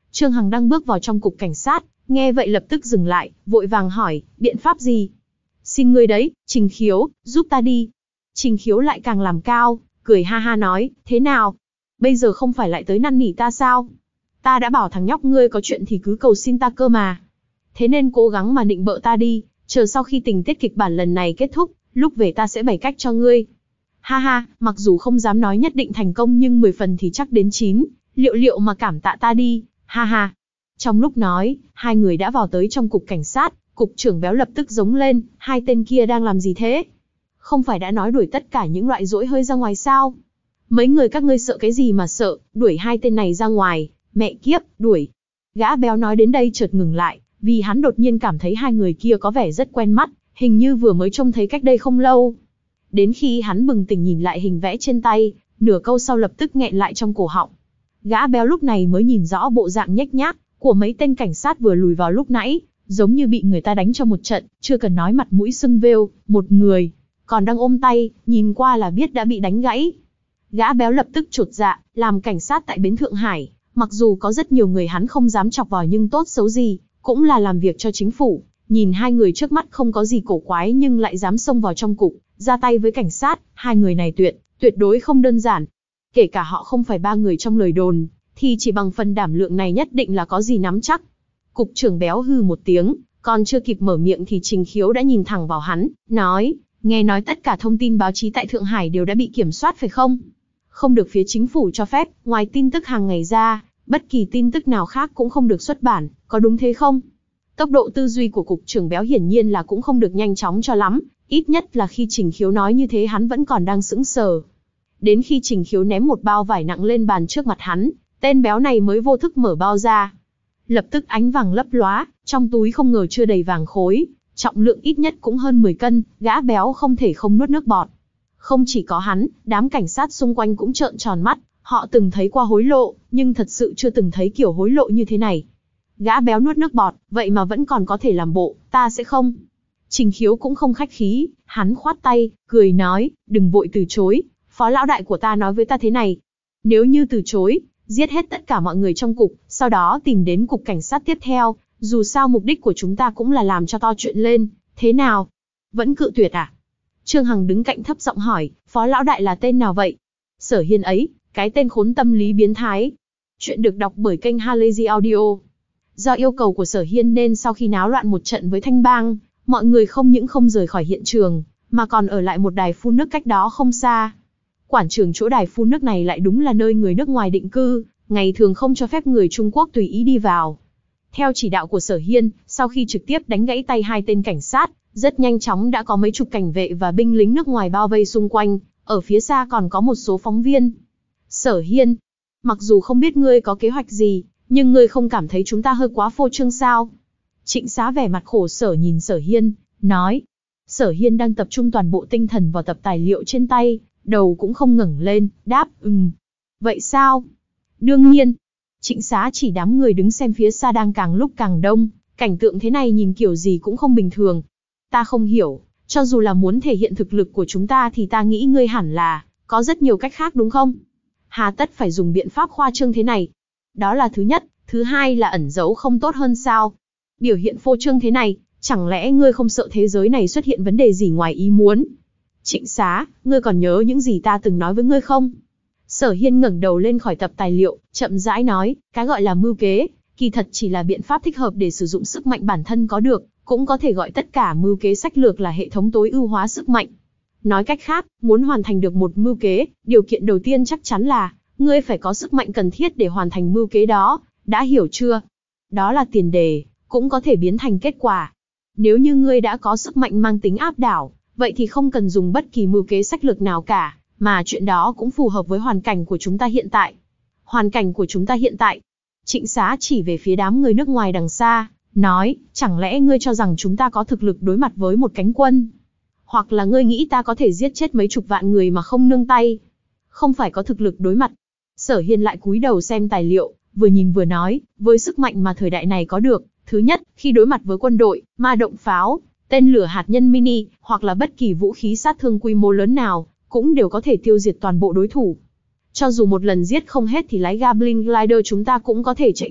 Trương Hằng đang bước vào trong cục cảnh sát, nghe vậy lập tức dừng lại, vội vàng hỏi, biện pháp gì? Xin ngươi đấy, Trình Khiếu, giúp ta đi. Trình Khiếu lại càng làm cao, cười ha ha nói, thế nào? Bây giờ không phải lại tới năn nỉ ta sao? Ta đã bảo thằng nhóc ngươi có chuyện thì cứ cầu xin ta cơ mà. Thế nên cố gắng mà nịnh bợ ta đi, chờ sau khi tình tiết kịch bản lần này kết thúc, lúc về ta sẽ bày cách cho ngươi. Ha ha, mặc dù không dám nói nhất định thành công nhưng mười phần thì chắc đến chín, liệu liệu mà cảm tạ ta đi, ha ha. Trong lúc nói, hai người đã vào tới trong cục cảnh sát, cục trưởng Béo lập tức giống lên, hai tên kia đang làm gì thế? Không phải đã nói đuổi tất cả những loại dỗi hơi ra ngoài sao? Mấy người các ngươi sợ cái gì mà sợ, đuổi hai tên này ra ngoài, mẹ kiếp, đuổi. Gã Béo nói đến đây chợt ngừng lại, vì hắn đột nhiên cảm thấy hai người kia có vẻ rất quen mắt, hình như vừa mới trông thấy cách đây không lâu. Đến khi hắn bừng tỉnh nhìn lại hình vẽ trên tay, nửa câu sau lập tức nghẹn lại trong cổ họng. Gã Béo lúc này mới nhìn rõ bộ dạng nhếch nhác của mấy tên cảnh sát vừa lùi vào lúc nãy, giống như bị người ta đánh cho một trận, chưa cần nói mặt mũi sưng vêu, một người còn đang ôm tay, nhìn qua là biết đã bị đánh gãy. Gã Béo lập tức chột dạ, làm cảnh sát tại bến Thượng Hải, mặc dù có rất nhiều người hắn không dám chọc vào nhưng tốt xấu gì, cũng là làm việc cho chính phủ. Nhìn hai người trước mắt không có gì cổ quái nhưng lại dám xông vào trong cục, ra tay với cảnh sát, hai người này tuyệt, tuyệt đối không đơn giản. Kể cả họ không phải ba người trong lời đồn, thì chỉ bằng phần đảm lượng này nhất định là có gì nắm chắc. Cục trưởng Béo hừ một tiếng, còn chưa kịp mở miệng thì Trình Khiếu đã nhìn thẳng vào hắn, nói, nghe nói tất cả thông tin báo chí tại Thượng Hải đều đã bị kiểm soát phải không? Không được phía chính phủ cho phép, ngoài tin tức hàng ngày ra, bất kỳ tin tức nào khác cũng không được xuất bản, có đúng thế không? Tốc độ tư duy của cục trưởng Béo hiển nhiên là cũng không được nhanh chóng cho lắm, ít nhất là khi Trình Khiếu nói như thế hắn vẫn còn đang sững sờ. Đến khi Trình Khiếu ném một bao vải nặng lên bàn trước mặt hắn, tên béo này mới vô thức mở bao ra. Lập tức ánh vàng lấp lóa, trong túi không ngờ chưa đầy vàng khối, trọng lượng ít nhất cũng hơn mười cân, gã Béo không thể không nuốt nước bọt. Không chỉ có hắn, đám cảnh sát xung quanh cũng trợn tròn mắt, họ từng thấy qua hối lộ, nhưng thật sự chưa từng thấy kiểu hối lộ như thế này. Gã Béo nuốt nước bọt, vậy mà vẫn còn có thể làm bộ, ta sẽ không. Trình Khiếu cũng không khách khí, hắn khoát tay, cười nói, đừng vội từ chối, phó lão đại của ta nói với ta thế này. Nếu như từ chối, giết hết tất cả mọi người trong cục, sau đó tìm đến cục cảnh sát tiếp theo, dù sao mục đích của chúng ta cũng là làm cho to chuyện lên, thế nào? Vẫn cự tuyệt à? Trương Hằng đứng cạnh thấp giọng hỏi, phó lão đại là tên nào vậy? Sở Hiên ấy, cái tên khốn tâm lý biến thái. Chuyện được đọc bởi kênh Halazy Audio. Do yêu cầu của Sở Hiên nên sau khi náo loạn một trận với Thanh Bang, mọi người không những không rời khỏi hiện trường, mà còn ở lại một đài phun nước cách đó không xa. Quảng trường chỗ đài phun nước này lại đúng là nơi người nước ngoài định cư, ngày thường không cho phép người Trung Quốc tùy ý đi vào. Theo chỉ đạo của Sở Hiên, sau khi trực tiếp đánh gãy tay hai tên cảnh sát, rất nhanh chóng đã có mấy chục cảnh vệ và binh lính nước ngoài bao vây xung quanh, ở phía xa còn có một số phóng viên. Sở Hiên, mặc dù không biết ngươi có kế hoạch gì, nhưng ngươi không cảm thấy chúng ta hơi quá phô trương sao? Trịnh Xá vẻ mặt khổ sở nhìn Sở Hiên, nói. Sở Hiên đang tập trung toàn bộ tinh thần vào tập tài liệu trên tay, đầu cũng không ngẩng lên, đáp, ừm. Vậy sao? Đương nhiên. Trịnh Xá chỉ đám người đứng xem phía xa đang càng lúc càng đông, cảnh tượng thế này nhìn kiểu gì cũng không bình thường. Ta không hiểu, cho dù là muốn thể hiện thực lực của chúng ta thì ta nghĩ ngươi hẳn là có rất nhiều cách khác đúng không? Hà tất phải dùng biện pháp khoa trương thế này? Đó là thứ nhất, thứ hai là ẩn giấu không tốt hơn sao? Biểu hiện phô trương thế này, chẳng lẽ ngươi không sợ thế giới này xuất hiện vấn đề gì ngoài ý muốn? Trịnh Xá, ngươi còn nhớ những gì ta từng nói với ngươi không? Sở Hiên ngẩng đầu lên khỏi tập tài liệu, chậm rãi nói, cái gọi là mưu kế, kỳ thật chỉ là biện pháp thích hợp để sử dụng sức mạnh bản thân có được, cũng có thể gọi tất cả mưu kế sách lược là hệ thống tối ưu hóa sức mạnh. Nói cách khác, muốn hoàn thành được một mưu kế, điều kiện đầu tiên chắc chắn là, ngươi phải có sức mạnh cần thiết để hoàn thành mưu kế đó, đã hiểu chưa? Đó là tiền đề, cũng có thể biến thành kết quả. Nếu như ngươi đã có sức mạnh mang tính áp đảo, vậy thì không cần dùng bất kỳ mưu kế sách lược nào cả, mà chuyện đó cũng phù hợp với hoàn cảnh của chúng ta hiện tại. Hoàn cảnh của chúng ta hiện tại. Trịnh Xá chỉ về phía đám người nước ngoài đằng xa, nói, chẳng lẽ ngươi cho rằng chúng ta có thực lực đối mặt với một cánh quân? Hoặc là ngươi nghĩ ta có thể giết chết mấy chục vạn người mà không nương tay? Không phải có thực lực đối mặt. Sở Hiên lại cúi đầu xem tài liệu, vừa nhìn vừa nói, với sức mạnh mà thời đại này có được, thứ nhất, khi đối mặt với quân đội, ma động pháo, tên lửa hạt nhân mini, hoặc là bất kỳ vũ khí sát thương quy mô lớn nào, cũng đều có thể tiêu diệt toàn bộ đối thủ. Cho dù một lần giết không hết thì lái Goblin Glider chúng ta cũng có thể chạy thoát,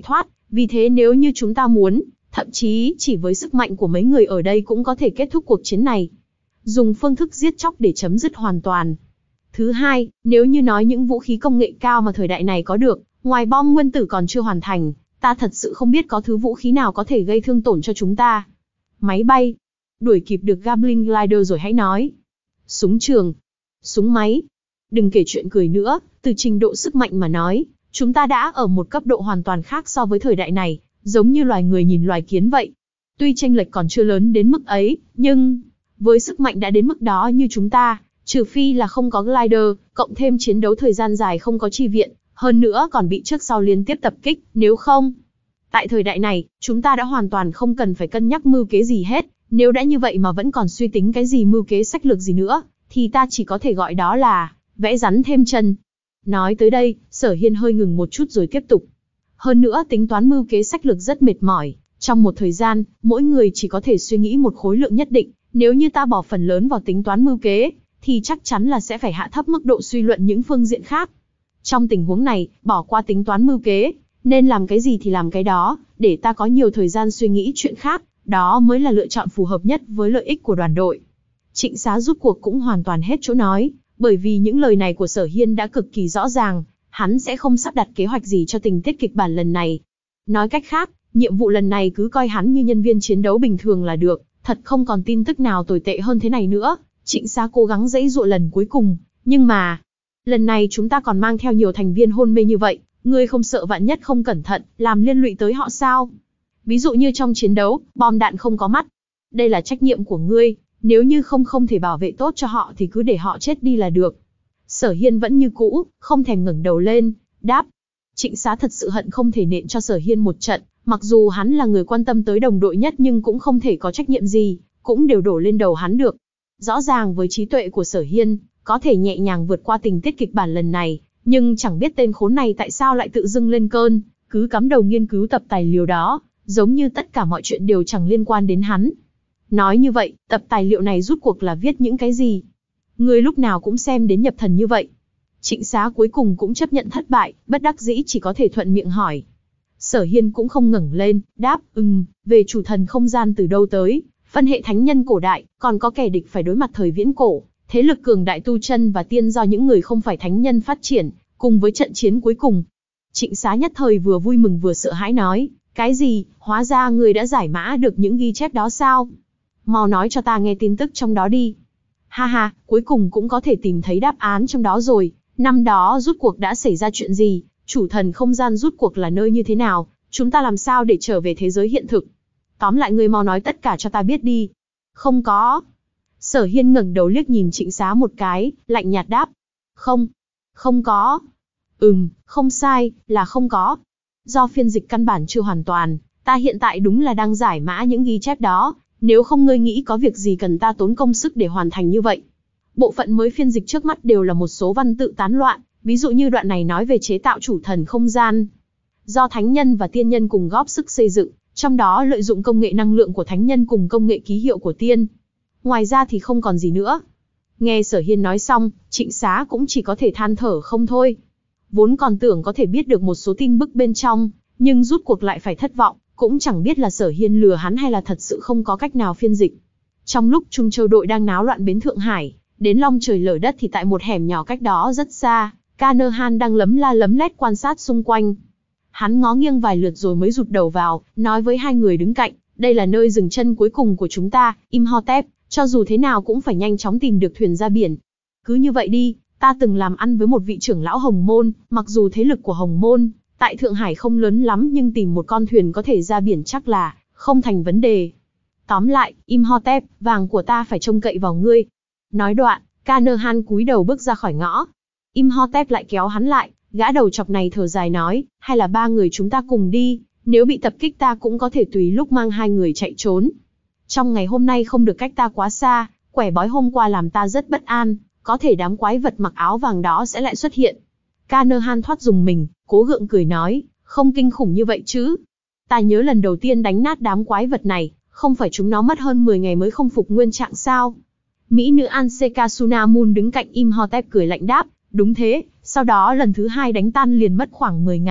Vì thế nếu như chúng ta muốn, thậm chí chỉ với sức mạnh của mấy người ở đây cũng có thể kết thúc cuộc chiến này. Dùng phương thức giết chóc để chấm dứt hoàn toàn. Thứ hai, nếu như nói những vũ khí công nghệ cao mà thời đại này có được, ngoài bom nguyên tử còn chưa hoàn thành, ta thật sự không biết có thứ vũ khí nào có thể gây thương tổn cho chúng ta. Máy bay. Đuổi kịp được Goblin Glider rồi hãy nói. Súng trường. Súng máy. Đừng kể chuyện cười nữa, từ trình độ sức mạnh mà nói, chúng ta đã ở một cấp độ hoàn toàn khác so với thời đại này, giống như loài người nhìn loài kiến vậy. Tuy chênh lệch còn chưa lớn đến mức ấy, nhưng với sức mạnh đã đến mức đó như chúng ta, trừ phi là không có glider, cộng thêm chiến đấu thời gian dài không có chi viện, hơn nữa còn bị trước sau liên tiếp tập kích, nếu không. Tại thời đại này, chúng ta đã hoàn toàn không cần phải cân nhắc mưu kế gì hết, nếu đã như vậy mà vẫn còn suy tính cái gì mưu kế sách lược gì nữa, thì ta chỉ có thể gọi đó là vẽ rắn thêm chân. Nói tới đây, Sở Hiên hơi ngừng một chút rồi tiếp tục. Hơn nữa tính toán mưu kế sách lược rất mệt mỏi, trong một thời gian, mỗi người chỉ có thể suy nghĩ một khối lượng nhất định, nếu như ta bỏ phần lớn vào tính toán mưu kế, thì chắc chắn là sẽ phải hạ thấp mức độ suy luận những phương diện khác. Trong tình huống này, bỏ qua tính toán mưu kế, nên làm cái gì thì làm cái đó, để ta có nhiều thời gian suy nghĩ chuyện khác, đó mới là lựa chọn phù hợp nhất với lợi ích của đoàn đội. Trịnh Xá rút cuộc cũng hoàn toàn hết chỗ nói, bởi vì những lời này của Sở Hiên đã cực kỳ rõ ràng, hắn sẽ không sắp đặt kế hoạch gì cho tình tiết kịch bản lần này. Nói cách khác, nhiệm vụ lần này cứ coi hắn như nhân viên chiến đấu bình thường là được, thật không còn tin tức nào tồi tệ hơn thế này nữa. Trịnh Xá cố gắng giãy giụa lần cuối cùng, nhưng mà, lần này chúng ta còn mang theo nhiều thành viên hôn mê như vậy, ngươi không sợ vạn nhất không cẩn thận, làm liên lụy tới họ sao? Ví dụ như trong chiến đấu, bom đạn không có mắt. Đây là trách nhiệm của ngươi, nếu như không không thể bảo vệ tốt cho họ thì cứ để họ chết đi là được. Sở Hiên vẫn như cũ, không thèm ngẩng đầu lên, đáp. Trịnh Xá thật sự hận không thể nện cho Sở Hiên một trận, mặc dù hắn là người quan tâm tới đồng đội nhất nhưng cũng không thể có trách nhiệm gì, cũng đều đổ lên đầu hắn được. Rõ ràng với trí tuệ của Sở Hiên, có thể nhẹ nhàng vượt qua tình tiết kịch bản lần này, nhưng chẳng biết tên khốn này tại sao lại tự dưng lên cơn, cứ cắm đầu nghiên cứu tập tài liệu đó, giống như tất cả mọi chuyện đều chẳng liên quan đến hắn. Nói như vậy, tập tài liệu này rút cuộc là viết những cái gì? Ngươi lúc nào cũng xem đến nhập thần như vậy. Trịnh Xá cuối cùng cũng chấp nhận thất bại, bất đắc dĩ chỉ có thể thuận miệng hỏi. Sở Hiên cũng không ngẩng lên, đáp, ừm, về chủ thần không gian từ đâu tới, phân hệ thánh nhân cổ đại, còn có kẻ địch phải đối mặt thời viễn cổ, thế lực cường đại tu chân và tiên do những người không phải thánh nhân phát triển, cùng với trận chiến cuối cùng. Trịnh Xá nhất thời vừa vui mừng vừa sợ hãi nói, cái gì, hóa ra người đã giải mã được những ghi chép đó sao? Mau nói cho ta nghe tin tức trong đó đi. Ha ha, cuối cùng cũng có thể tìm thấy đáp án trong đó rồi, năm đó rút cuộc đã xảy ra chuyện gì, chủ thần không gian rút cuộc là nơi như thế nào, chúng ta làm sao để trở về thế giới hiện thực? Tóm lại ngươi mau nói tất cả cho ta biết đi. Không có. Sở Hiên ngẩng đầu liếc nhìn Trịnh Xá một cái, lạnh nhạt đáp. Không. Không có. Ừm, không sai, là không có. Do phiên dịch căn bản chưa hoàn toàn, ta hiện tại đúng là đang giải mã những ghi chép đó, nếu không ngươi nghĩ có việc gì cần ta tốn công sức để hoàn thành như vậy. Bộ phận mới phiên dịch trước mắt đều là một số văn tự tán loạn, ví dụ như đoạn này nói về chế tạo chủ thần không gian. Do thánh nhân và tiên nhân cùng góp sức xây dựng, trong đó lợi dụng công nghệ năng lượng của thánh nhân cùng công nghệ ký hiệu của tiên. Ngoài ra thì không còn gì nữa. Nghe Sở Hiên nói xong, Trịnh Xá cũng chỉ có thể than thở không thôi. Vốn còn tưởng có thể biết được một số tin bức bên trong, nhưng rút cuộc lại phải thất vọng, cũng chẳng biết là Sở Hiên lừa hắn hay là thật sự không có cách nào phiên dịch. Trong lúc Trung Châu đội đang náo loạn bến Thượng Hải, đến long trời lở đất thì tại một hẻm nhỏ cách đó rất xa, Kanahan đang lấm la lấm lét quan sát xung quanh. Hắn ngó nghiêng vài lượt rồi mới rụt đầu vào, nói với hai người đứng cạnh, đây là nơi dừng chân cuối cùng của chúng ta, Imhotep, cho dù thế nào cũng phải nhanh chóng tìm được thuyền ra biển. Cứ như vậy đi, ta từng làm ăn với một vị trưởng lão Hồng Môn, mặc dù thế lực của Hồng Môn tại Thượng Hải không lớn lắm nhưng tìm một con thuyền có thể ra biển chắc là không thành vấn đề. Tóm lại, Imhotep, vàng của ta phải trông cậy vào ngươi. Nói đoạn, Kanahan cúi đầu bước ra khỏi ngõ. Imhotep lại kéo hắn lại, gã đầu chọc này thở dài nói, hay là ba người chúng ta cùng đi, nếu bị tập kích ta cũng có thể tùy lúc mang hai người chạy trốn. Trong ngày hôm nay không được cách ta quá xa, quẻ bói hôm qua làm ta rất bất an, có thể đám quái vật mặc áo vàng đó sẽ lại xuất hiện. Kanahan thoát dùng mình, cố gượng cười nói, không kinh khủng như vậy chứ. Ta nhớ lần đầu tiên đánh nát đám quái vật này, không phải chúng nó mất hơn mười ngày mới không phục nguyên trạng sao? Mỹ nữ Anseka Sunamun đứng cạnh Imhotep cười lạnh đáp, đúng thế, sau đó lần thứ hai đánh tan liền mất khoảng mười ngày,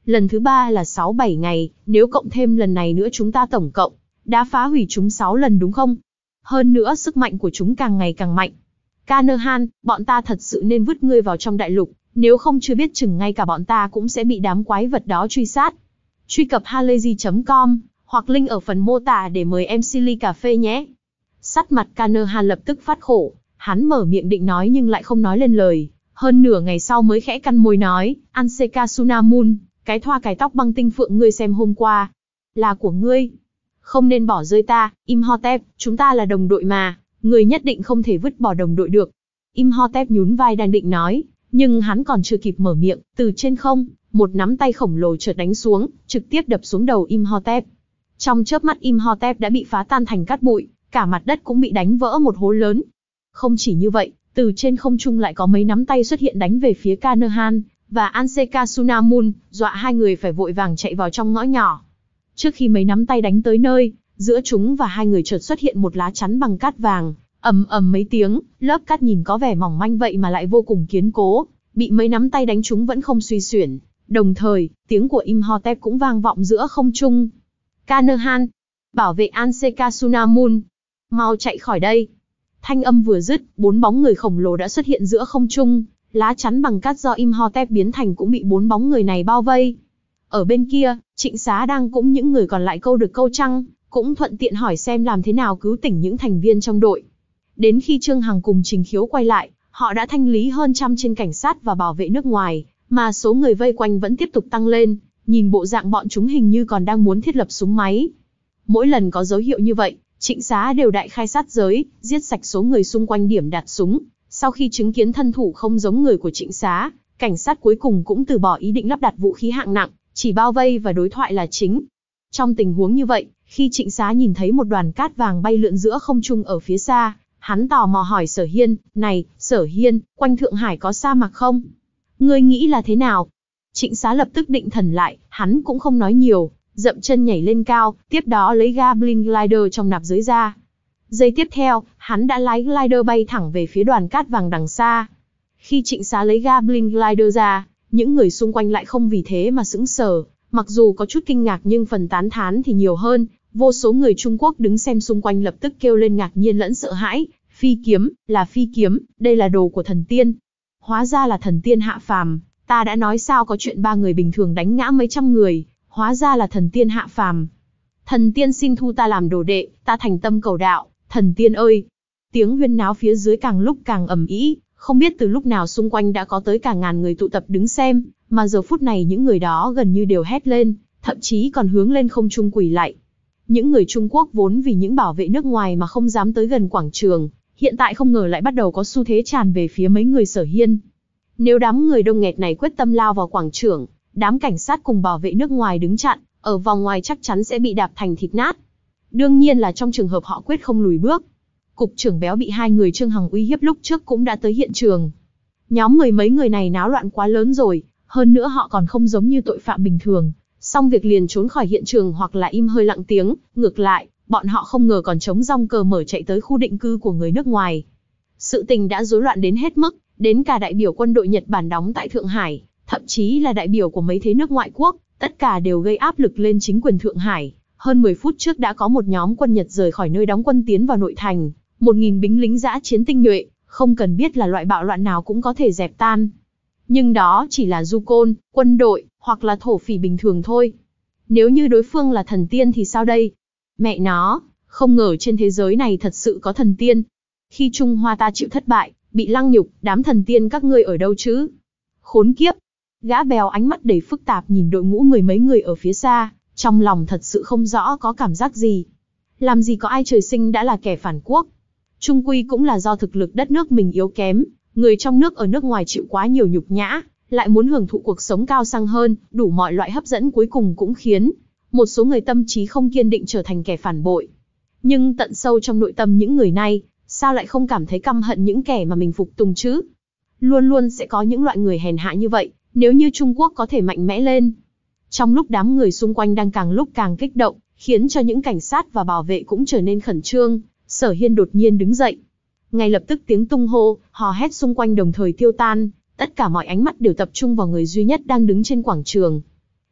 Lần thứ ba là sáu bảy ngày, nếu cộng thêm lần này nữa chúng ta tổng cộng đã phá hủy chúng sáu lần đúng không? Hơn nữa sức mạnh của chúng càng ngày càng mạnh. Canaan, bọn ta thật sự nên vứt ngươi vào trong đại lục, nếu không chưa biết chừng ngay cả bọn ta cũng sẽ bị đám quái vật đó truy sát. Truy cập halayzi chấm com, hoặc link ở phần mô tả để mời em xê ly cà phê nhé. Sắc mặt Canaan lập tức phát khổ, hắn mở miệng định nói nhưng lại không nói lên lời. Hơn nửa ngày sau mới khẽ cắn môi nói, Anseka Sunamun, cái thoa cái tóc băng tinh phượng ngươi xem hôm qua, là của ngươi. Không nên bỏ rơi ta, Imhotep, chúng ta là đồng đội mà, ngươi nhất định không thể vứt bỏ đồng đội được. Imhotep nhún vai đang định nói, nhưng hắn còn chưa kịp mở miệng, từ trên không, một nắm tay khổng lồ chợt đánh xuống, trực tiếp đập xuống đầu Imhotep. Trong chớp mắt Imhotep đã bị phá tan thành cát bụi, cả mặt đất cũng bị đánh vỡ một hố lớn. Không chỉ như vậy, từ trên không trung lại có mấy nắm tay xuất hiện đánh về phía Canaan và Anseka Sunamun, dọa hai người phải vội vàng chạy vào trong ngõ nhỏ. Trước khi mấy nắm tay đánh tới nơi, giữa chúng và hai người chợt xuất hiện một lá chắn bằng cát vàng, ầm ầm mấy tiếng, lớp cát nhìn có vẻ mỏng manh vậy mà lại vô cùng kiên cố, bị mấy nắm tay đánh chúng vẫn không suy xuyển. Đồng thời, tiếng của Imhotep cũng vang vọng giữa không trung. Canaan, bảo vệ Anseka Sunamun, mau chạy khỏi đây. Thanh âm vừa dứt, bốn bóng người khổng lồ đã xuất hiện giữa không trung, lá chắn bằng cát do Imhotep biến thành cũng bị bốn bóng người này bao vây. Ở bên kia, Trịnh Xá đang cũng những người còn lại câu được câu trăng, cũng thuận tiện hỏi xem làm thế nào cứu tỉnh những thành viên trong đội. Đến khi Trương Hằng cùng Trình Khiếu quay lại, họ đã thanh lý hơn trăm trên cảnh sát và bảo vệ nước ngoài, mà số người vây quanh vẫn tiếp tục tăng lên, nhìn bộ dạng bọn chúng hình như còn đang muốn thiết lập súng máy. Mỗi lần có dấu hiệu như vậy, Trịnh Xá đều đại khai sát giới, giết sạch số người xung quanh điểm đặt súng. Sau khi chứng kiến thân thủ không giống người của Trịnh Xá, cảnh sát cuối cùng cũng từ bỏ ý định lắp đặt vũ khí hạng nặng, chỉ bao vây và đối thoại là chính. Trong tình huống như vậy, khi Trịnh Xá nhìn thấy một đoàn cát vàng bay lượn giữa không trung ở phía xa, hắn tò mò hỏi Sở Hiên, này, Sở Hiên, quanh Thượng Hải có sa mạc không? Ngươi nghĩ là thế nào? Trịnh Xá lập tức định thần lại, hắn cũng không nói nhiều, dậm chân nhảy lên cao, tiếp đó lấy Goblin Glider trong nạp giới ra. Giây tiếp theo, hắn đã lái glider bay thẳng về phía đoàn cát vàng đằng xa. Khi Trịnh Xá lấy Goblin Glider ra, những người xung quanh lại không vì thế mà sững sờ, mặc dù có chút kinh ngạc nhưng phần tán thán thì nhiều hơn. Vô số người Trung Quốc đứng xem xung quanh lập tức kêu lên ngạc nhiên lẫn sợ hãi. Phi kiếm, là phi kiếm, đây là đồ của thần tiên. Hóa ra là thần tiên hạ phàm, ta đã nói sao có chuyện ba người bình thường đánh ngã mấy trăm người, hóa ra là thần tiên hạ phàm. Thần tiên xin thu ta làm đồ đệ, ta thành tâm cầu đạo, thần tiên ơi. Tiếng huyên náo phía dưới càng lúc càng ầm ĩ, không biết từ lúc nào xung quanh đã có tới cả ngàn người tụ tập đứng xem, mà giờ phút này những người đó gần như đều hét lên, thậm chí còn hướng lên không trung quỳ lạy. Những người Trung Quốc vốn vì những bảo vệ nước ngoài mà không dám tới gần quảng trường, hiện tại không ngờ lại bắt đầu có xu thế tràn về phía mấy người Sở Hiên. Nếu đám người đông nghẹt này quyết tâm lao vào quảng trường, đám cảnh sát cùng bảo vệ nước ngoài đứng chặn, ở vòng ngoài chắc chắn sẽ bị đạp thành thịt nát. Đương nhiên là trong trường hợp họ quyết không lùi bước. Cục trưởng Béo bị hai người Trương Hằng uy hiếp lúc trước cũng đã tới hiện trường. Nhóm mười mấy người này náo loạn quá lớn rồi, hơn nữa họ còn không giống như tội phạm bình thường, xong việc liền trốn khỏi hiện trường hoặc là im hơi lặng tiếng, ngược lại, bọn họ không ngờ còn chống rong cờ mở chạy tới khu định cư của người nước ngoài. Sự tình đã rối loạn đến hết mức, đến cả đại biểu quân đội Nhật Bản đóng tại Thượng Hải, thậm chí là đại biểu của mấy thế nước ngoại quốc, tất cả đều gây áp lực lên chính quyền Thượng Hải. Hơn mười phút trước đã có một nhóm quân Nhật rời khỏi nơi đóng quân tiến vào nội thành, một nghìn binh lính dã chiến tinh nhuệ, không cần biết là loại bạo loạn nào cũng có thể dẹp tan. Nhưng đó chỉ là du côn, quân đội, hoặc là thổ phỉ bình thường thôi. Nếu như đối phương là thần tiên thì sao đây? Mẹ nó, không ngờ trên thế giới này thật sự có thần tiên. Khi Trung Hoa ta chịu thất bại, bị lăng nhục, đám thần tiên các ngươi ở đâu chứ? Khốn kiếp! Gã Béo ánh mắt đầy phức tạp nhìn đội ngũ mười mấy người ở phía xa, trong lòng thật sự không rõ có cảm giác gì. Làm gì có ai trời sinh đã là kẻ phản quốc. Chung quy cũng là do thực lực đất nước mình yếu kém, người trong nước ở nước ngoài chịu quá nhiều nhục nhã, lại muốn hưởng thụ cuộc sống cao sang hơn, đủ mọi loại hấp dẫn cuối cùng cũng khiến một số người tâm trí không kiên định trở thành kẻ phản bội. Nhưng tận sâu trong nội tâm những người này, sao lại không cảm thấy căm hận những kẻ mà mình phục tùng chứ? Luôn luôn sẽ có những loại người hèn hạ như vậy, nếu như Trung Quốc có thể mạnh mẽ lên. Trong lúc đám người xung quanh đang càng lúc càng kích động, khiến cho những cảnh sát và bảo vệ cũng trở nên khẩn trương, Sở Hiên đột nhiên đứng dậy. Ngay lập tức tiếng tung hô, hò hét xung quanh đồng thời tiêu tan, tất cả mọi ánh mắt đều tập trung vào người duy nhất đang đứng trên quảng trường.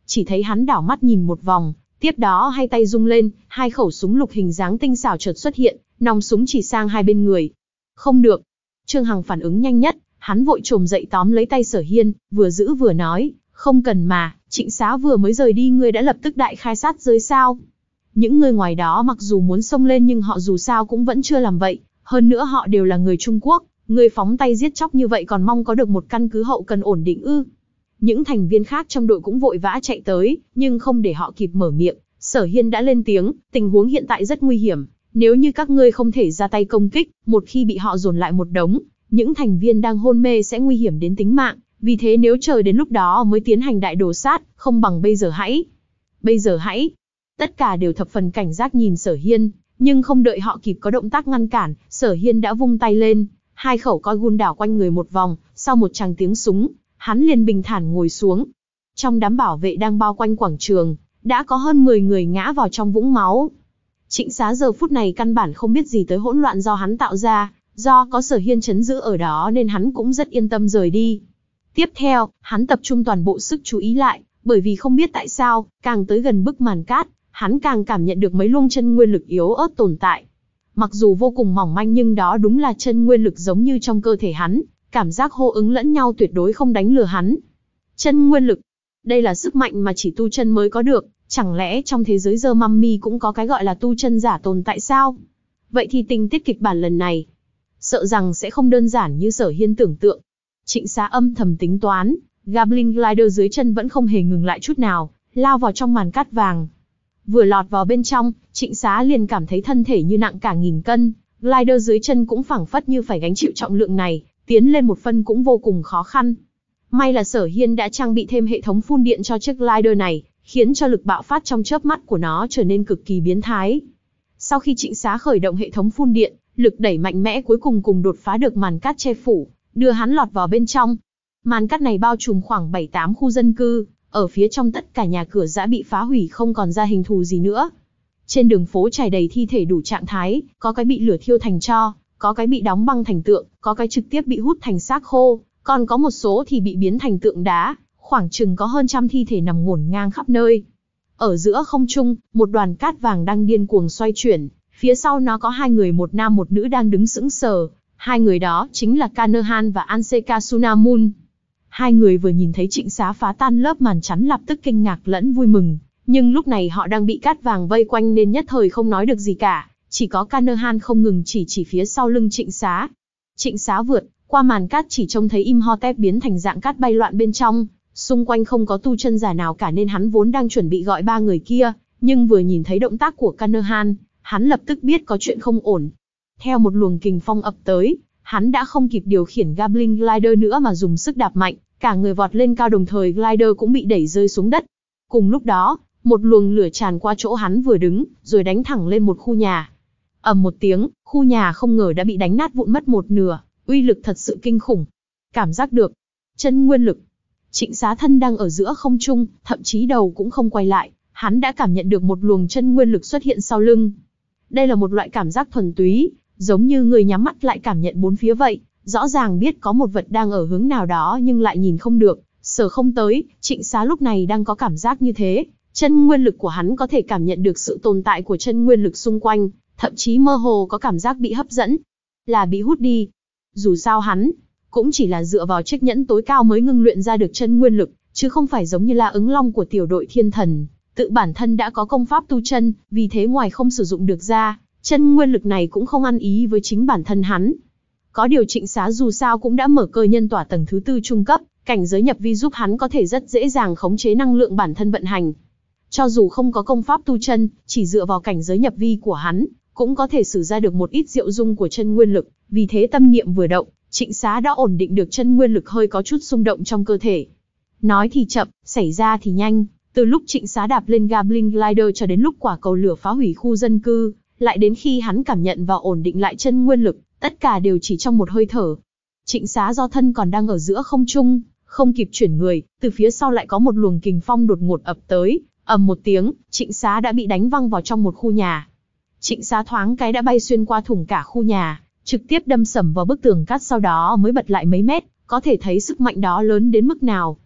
Chỉ thấy hắn đảo mắt nhìn một vòng, tiếp đó hai tay rung lên, hai khẩu súng lục hình dáng tinh xảo chợt xuất hiện, nòng súng chỉ sang hai bên người. Không được. Trương Hằng phản ứng nhanh nhất, hắn vội trồm dậy tóm lấy tay Sở Hiên, vừa giữ vừa nói, không cần mà, Trịnh Xá vừa mới rời đi ngươi đã lập tức đại khai sát giới sao? Những người ngoài đó mặc dù muốn xông lên nhưng họ dù sao cũng vẫn chưa làm vậy, hơn nữa họ đều là người Trung Quốc, ngươi phóng tay giết chóc như vậy còn mong có được một căn cứ hậu cần ổn định ư? Những thành viên khác trong đội cũng vội vã chạy tới, nhưng không để họ kịp mở miệng, Sở Hiên đã lên tiếng, tình huống hiện tại rất nguy hiểm, nếu như các ngươi không thể ra tay công kích, một khi bị họ dồn lại một đống, những thành viên đang hôn mê sẽ nguy hiểm đến tính mạng, vì thế nếu chờ đến lúc đó mới tiến hành đại đồ sát, không bằng bây giờ hãy. Bây giờ hãy. Tất cả đều thập phần cảnh giác nhìn Sở Hiên, nhưng không đợi họ kịp có động tác ngăn cản, Sở Hiên đã vung tay lên, hai khẩu coi gun đảo quanh người một vòng, sau một tràng tiếng súng, hắn liền bình thản ngồi xuống. Trong đám bảo vệ đang bao quanh quảng trường, đã có hơn mười người ngã vào trong vũng máu. Trịnh Xá giờ phút này căn bản không biết gì tới hỗn loạn do hắn tạo ra, do có Sở Hiên trấn giữ ở đó nên hắn cũng rất yên tâm rời đi. Tiếp theo, hắn tập trung toàn bộ sức chú ý lại, bởi vì không biết tại sao, càng tới gần bức màn cát, hắn càng cảm nhận được mấy luồng chân nguyên lực yếu ớt tồn tại. Mặc dù vô cùng mỏng manh nhưng đó đúng là chân nguyên lực giống như trong cơ thể hắn, cảm giác hô ứng lẫn nhau tuyệt đối không đánh lừa hắn. Chân nguyên lực, đây là sức mạnh mà chỉ tu chân mới có được, chẳng lẽ trong thế giới dơ mummy cũng có cái gọi là tu chân giả tồn tại sao? Vậy thì tình tiết kịch bản lần này, sợ rằng sẽ không đơn giản như Sở Hiên tưởng tượng. Trịnh Xá âm thầm tính toán, Goblin Glider dưới chân vẫn không hề ngừng lại chút nào, lao vào trong màn cát vàng. Vừa lọt vào bên trong, Trịnh Xá liền cảm thấy thân thể như nặng cả nghìn cân, glider dưới chân cũng phảng phất như phải gánh chịu trọng lượng này, tiến lên một phân cũng vô cùng khó khăn. May là Sở Hiên đã trang bị thêm hệ thống phun điện cho chiếc glider này, khiến cho lực bạo phát trong chớp mắt của nó trở nên cực kỳ biến thái. Sau khi Trịnh Xá khởi động hệ thống phun điện, lực đẩy mạnh mẽ cuối cùng cùng đột phá được màn cát che phủ, đưa hắn lọt vào bên trong. Màn cát này bao trùm khoảng bảy tám khu dân cư, ở phía trong tất cả nhà cửa đã bị phá hủy không còn ra hình thù gì nữa. Trên đường phố trải đầy thi thể đủ trạng thái, có cái bị lửa thiêu thành tro, có cái bị đóng băng thành tượng, có cái trực tiếp bị hút thành xác khô, còn có một số thì bị biến thành tượng đá, khoảng chừng có hơn trăm thi thể nằm ngổn ngang khắp nơi. Ở giữa không trung, một đoàn cát vàng đang điên cuồng xoay chuyển, phía sau nó có hai người một nam một nữ đang đứng sững sờ, hai người đó chính là Kanahan và Anseka Sunamun. Hai người vừa nhìn thấy Trịnh Xá phá tan lớp màn chắn lập tức kinh ngạc lẫn vui mừng, nhưng lúc này họ đang bị cát vàng vây quanh nên nhất thời không nói được gì cả, chỉ có Kanahan không ngừng chỉ chỉ phía sau lưng Trịnh Xá. Trịnh Xá vượt qua màn cát chỉ trông thấy Imhotep biến thành dạng cát bay loạn bên trong, xung quanh không có tu chân giả nào cả nên hắn vốn đang chuẩn bị gọi ba người kia, nhưng vừa nhìn thấy động tác của Kanahan, hắn lập tức biết có chuyện không ổn. Theo một luồng kình phong ập tới, hắn đã không kịp điều khiển Goblin Glider nữa mà dùng sức đạp mạnh, cả người vọt lên cao đồng thời glider cũng bị đẩy rơi xuống đất. Cùng lúc đó, một luồng lửa tràn qua chỗ hắn vừa đứng, rồi đánh thẳng lên một khu nhà. Ầm một tiếng, khu nhà không ngờ đã bị đánh nát vụn mất một nửa, uy lực thật sự kinh khủng. Cảm giác được chân nguyên lực. Trịnh Xá thân đang ở giữa không trung, thậm chí đầu cũng không quay lại, hắn đã cảm nhận được một luồng chân nguyên lực xuất hiện sau lưng. Đây là một loại cảm giác thuần túy, giống như người nhắm mắt lại cảm nhận bốn phía vậy, rõ ràng biết có một vật đang ở hướng nào đó nhưng lại nhìn không được, sờ không tới. Trịnh Xá lúc này đang có cảm giác như thế, chân nguyên lực của hắn có thể cảm nhận được sự tồn tại của chân nguyên lực xung quanh, thậm chí mơ hồ có cảm giác bị hấp dẫn, là bị hút đi. Dù sao hắn cũng chỉ là dựa vào chiếc nhẫn tối cao mới ngưng luyện ra được chân nguyên lực, chứ không phải giống như La Ứng Long của tiểu đội thiên thần, tự bản thân đã có công pháp tu chân, vì thế ngoài không sử dụng được ra, chân nguyên lực này cũng không ăn ý với chính bản thân hắn. Có điều Trịnh Xá dù sao cũng đã mở cơ nhân tỏa tầng thứ tư trung cấp, cảnh giới nhập vi giúp hắn có thể rất dễ dàng khống chế năng lượng bản thân vận hành. Cho dù không có công pháp tu chân, chỉ dựa vào cảnh giới nhập vi của hắn, cũng có thể sử ra được một ít diệu dung của chân nguyên lực, vì thế tâm niệm vừa động, Trịnh Xá đã ổn định được chân nguyên lực hơi có chút xung động trong cơ thể. Nói thì chậm, xảy ra thì nhanh, từ lúc Trịnh Xá đạp lên Goblin Glider cho đến lúc quả cầu lửa phá hủy khu dân cư, lại đến khi hắn cảm nhận và ổn định lại chân nguyên lực, tất cả đều chỉ trong một hơi thở. Trịnh Xá do thân còn đang ở giữa không trung, không kịp chuyển người, từ phía sau lại có một luồng kình phong đột ngột ập tới, ầm một tiếng, Trịnh Xá đã bị đánh văng vào trong một khu nhà. Trịnh Xá thoáng cái đã bay xuyên qua thủng cả khu nhà, trực tiếp đâm sầm vào bức tường cát, sau đó mới bật lại mấy mét, có thể thấy sức mạnh đó lớn đến mức nào.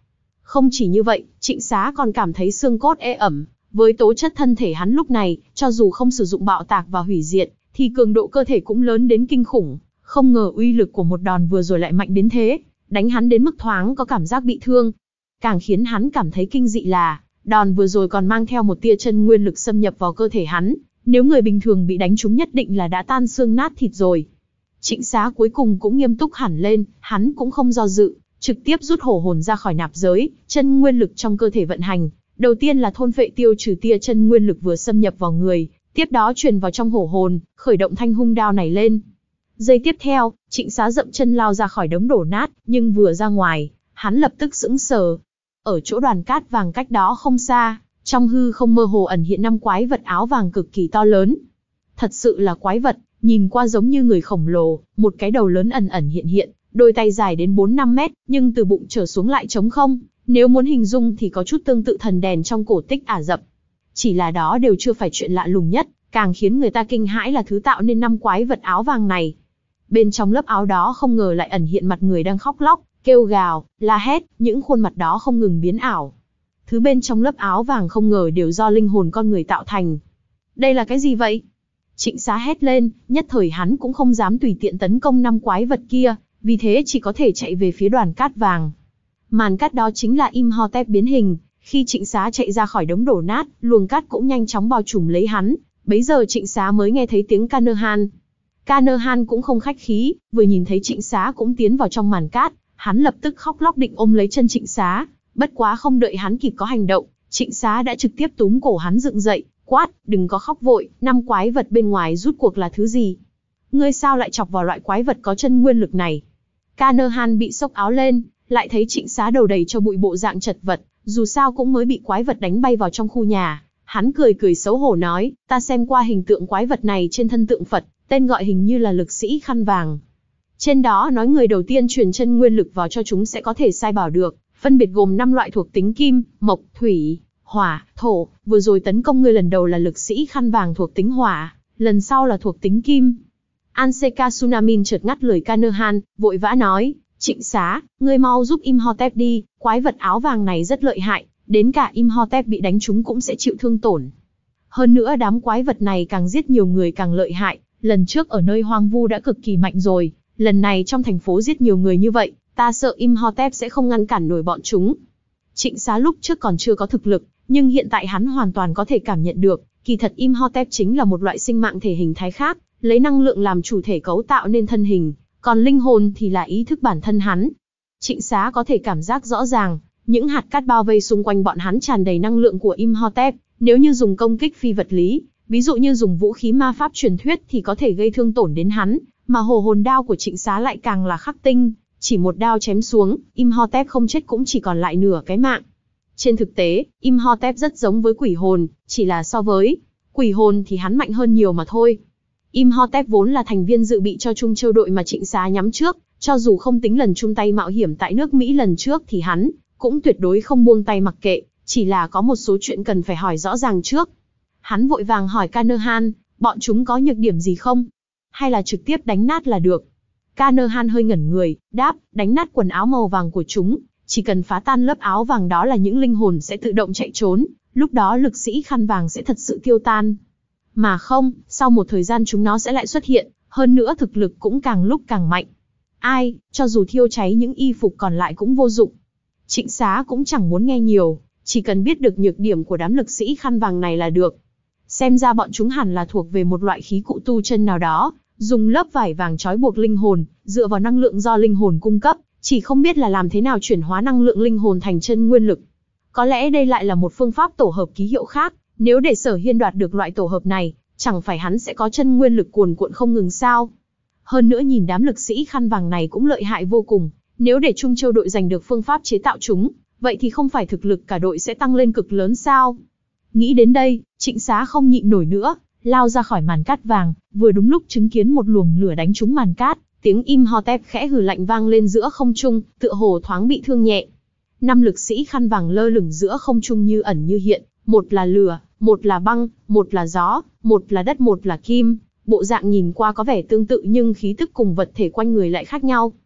Không chỉ như vậy, Trịnh Xá còn cảm thấy xương cốt ê ẩm, với tố chất thân thể hắn lúc này, cho dù không sử dụng bạo tạc và hủy diệt, thì cường độ cơ thể cũng lớn đến kinh khủng, không ngờ uy lực của một đòn vừa rồi lại mạnh đến thế, đánh hắn đến mức thoáng có cảm giác bị thương. Càng khiến hắn cảm thấy kinh dị là, đòn vừa rồi còn mang theo một tia chân nguyên lực xâm nhập vào cơ thể hắn, nếu người bình thường bị đánh trúng nhất định là đã tan xương nát thịt rồi. Trịnh Xá cuối cùng cũng nghiêm túc hẳn lên, hắn cũng không do dự, trực tiếp rút hổ hồn ra khỏi nạp giới, chân nguyên lực trong cơ thể vận hành. Đầu tiên là thôn phệ tiêu trừ tia chân nguyên lực vừa xâm nhập vào người, tiếp đó truyền vào trong hổ hồn, khởi động thanh hung đao này lên. Giây tiếp theo, Trịnh Xá dậm chân lao ra khỏi đống đổ nát, nhưng vừa ra ngoài, hắn lập tức sững sờ. Ở chỗ đoàn cát vàng cách đó không xa, trong hư không mơ hồ ẩn hiện năm quái vật áo vàng cực kỳ to lớn. Thật sự là quái vật, nhìn qua giống như người khổng lồ, một cái đầu lớn ẩn ẩn hiện hiện, đôi tay dài đến bốn năm mét, nhưng từ bụng trở xuống lại trống không. Nếu muốn hình dung thì có chút tương tự thần đèn trong cổ tích Ả Rập. Chỉ là đó đều chưa phải chuyện lạ lùng nhất, càng khiến người ta kinh hãi là thứ tạo nên năm quái vật áo vàng này. Bên trong lớp áo đó không ngờ lại ẩn hiện mặt người đang khóc lóc, kêu gào, la hét, những khuôn mặt đó không ngừng biến ảo. Thứ bên trong lớp áo vàng không ngờ đều do linh hồn con người tạo thành. Đây là cái gì vậy? Trịnh Xá hét lên, nhất thời hắn cũng không dám tùy tiện tấn công năm quái vật kia, vì thế chỉ có thể chạy về phía đoàn cát vàng. Màn cát đó chính là Imhotep biến hình, khi Trịnh Xá chạy ra khỏi đống đổ nát, luồng cát cũng nhanh chóng bao trùm lấy hắn, bấy giờ Trịnh Xá mới nghe thấy tiếng Canaan. Canaan cũng không khách khí, vừa nhìn thấy Trịnh Xá cũng tiến vào trong màn cát, hắn lập tức khóc lóc định ôm lấy chân Trịnh Xá, bất quá không đợi hắn kịp có hành động, Trịnh Xá đã trực tiếp túm cổ hắn dựng dậy, quát, đừng có khóc vội, năm quái vật bên ngoài rút cuộc là thứ gì? Ngươi sao lại chọc vào loại quái vật có chân nguyên lực này? Canaan bị xốc áo lên, lại thấy Trịnh Xá đầu đầy cho bụi bộ dạng chật vật, dù sao cũng mới bị quái vật đánh bay vào trong khu nhà. Hắn cười cười xấu hổ nói, ta xem qua hình tượng quái vật này trên thân tượng Phật, tên gọi hình như là lực sĩ khăn vàng. Trên đó nói người đầu tiên truyền chân nguyên lực vào cho chúng sẽ có thể sai bảo được, phân biệt gồm năm loại thuộc tính kim, mộc, thủy, hỏa, thổ. Vừa rồi tấn công ngươi lần đầu là lực sĩ khăn vàng thuộc tính hỏa, lần sau là thuộc tính kim. Anseka Tsunamin chợt ngắt lời Canaan, vội vã nói, Trịnh Xá, ngươi mau giúp Imhotep đi, quái vật áo vàng này rất lợi hại, đến cả Imhotep bị đánh trúng cũng sẽ chịu thương tổn. Hơn nữa đám quái vật này càng giết nhiều người càng lợi hại, lần trước ở nơi hoang vu đã cực kỳ mạnh rồi, lần này trong thành phố giết nhiều người như vậy, ta sợ Imhotep sẽ không ngăn cản nổi bọn chúng. Trịnh Xá lúc trước còn chưa có thực lực, nhưng hiện tại hắn hoàn toàn có thể cảm nhận được, kỳ thật Imhotep chính là một loại sinh mạng thể hình thái khác, lấy năng lượng làm chủ thể cấu tạo nên thân hình, còn linh hồn thì là ý thức bản thân hắn. Trịnh Xá có thể cảm giác rõ ràng, những hạt cát bao vây xung quanh bọn hắn tràn đầy năng lượng của Imhotep, nếu như dùng công kích phi vật lý, ví dụ như dùng vũ khí ma pháp truyền thuyết thì có thể gây thương tổn đến hắn, mà hồ hồn đao của Trịnh Xá lại càng là khắc tinh, chỉ một đao chém xuống, Imhotep không chết cũng chỉ còn lại nửa cái mạng. Trên thực tế, Imhotep rất giống với quỷ hồn, chỉ là so với quỷ hồn thì hắn mạnh hơn nhiều mà thôi. Imhotep vốn là thành viên dự bị cho Trung Châu đội mà Trịnh Xá nhắm trước, cho dù không tính lần chung tay mạo hiểm tại nước Mỹ lần trước thì hắn cũng tuyệt đối không buông tay mặc kệ, chỉ là có một số chuyện cần phải hỏi rõ ràng trước. Hắn vội vàng hỏi Canaan, bọn chúng có nhược điểm gì không? Hay là trực tiếp đánh nát là được? Canaan hơi ngẩn người, đáp, đánh nát quần áo màu vàng của chúng, chỉ cần phá tan lớp áo vàng đó là những linh hồn sẽ tự động chạy trốn, lúc đó lực sĩ khăn vàng sẽ thật sự tiêu tan. Mà không, sau một thời gian chúng nó sẽ lại xuất hiện, hơn nữa thực lực cũng càng lúc càng mạnh. Ai, cho dù thiêu cháy những y phục còn lại cũng vô dụng. Trịnh Xá cũng chẳng muốn nghe nhiều, chỉ cần biết được nhược điểm của đám lực sĩ khăn vàng này là được. Xem ra bọn chúng hẳn là thuộc về một loại khí cụ tu chân nào đó, dùng lớp vải vàng trói buộc linh hồn, dựa vào năng lượng do linh hồn cung cấp, chỉ không biết là làm thế nào chuyển hóa năng lượng linh hồn thành chân nguyên lực. Có lẽ đây lại là một phương pháp tổ hợp ký hiệu khác, nếu để Sở Hiên đoạt được loại tổ hợp này, chẳng phải hắn sẽ có chân nguyên lực cuồn cuộn không ngừng sao? Hơn nữa nhìn đám lực sĩ khăn vàng này cũng lợi hại vô cùng, nếu để Trung Châu đội giành được phương pháp chế tạo chúng, vậy thì không phải thực lực cả đội sẽ tăng lên cực lớn sao? Nghĩ đến đây, Trịnh Xá không nhịn nổi nữa, lao ra khỏi màn cát vàng, vừa đúng lúc chứng kiến một luồng lửa đánh trúng màn cát, tiếng Imhotep khẽ hừ lạnh vang lên giữa không trung, tựa hồ thoáng bị thương nhẹ. Năm lực sĩ khăn vàng lơ lửng giữa không trung như ẩn như hiện, một là lửa, một là băng, một là gió, một là đất, một là kim, bộ dạng nhìn qua có vẻ tương tự nhưng khí tức cùng vật thể quanh người lại khác nhau.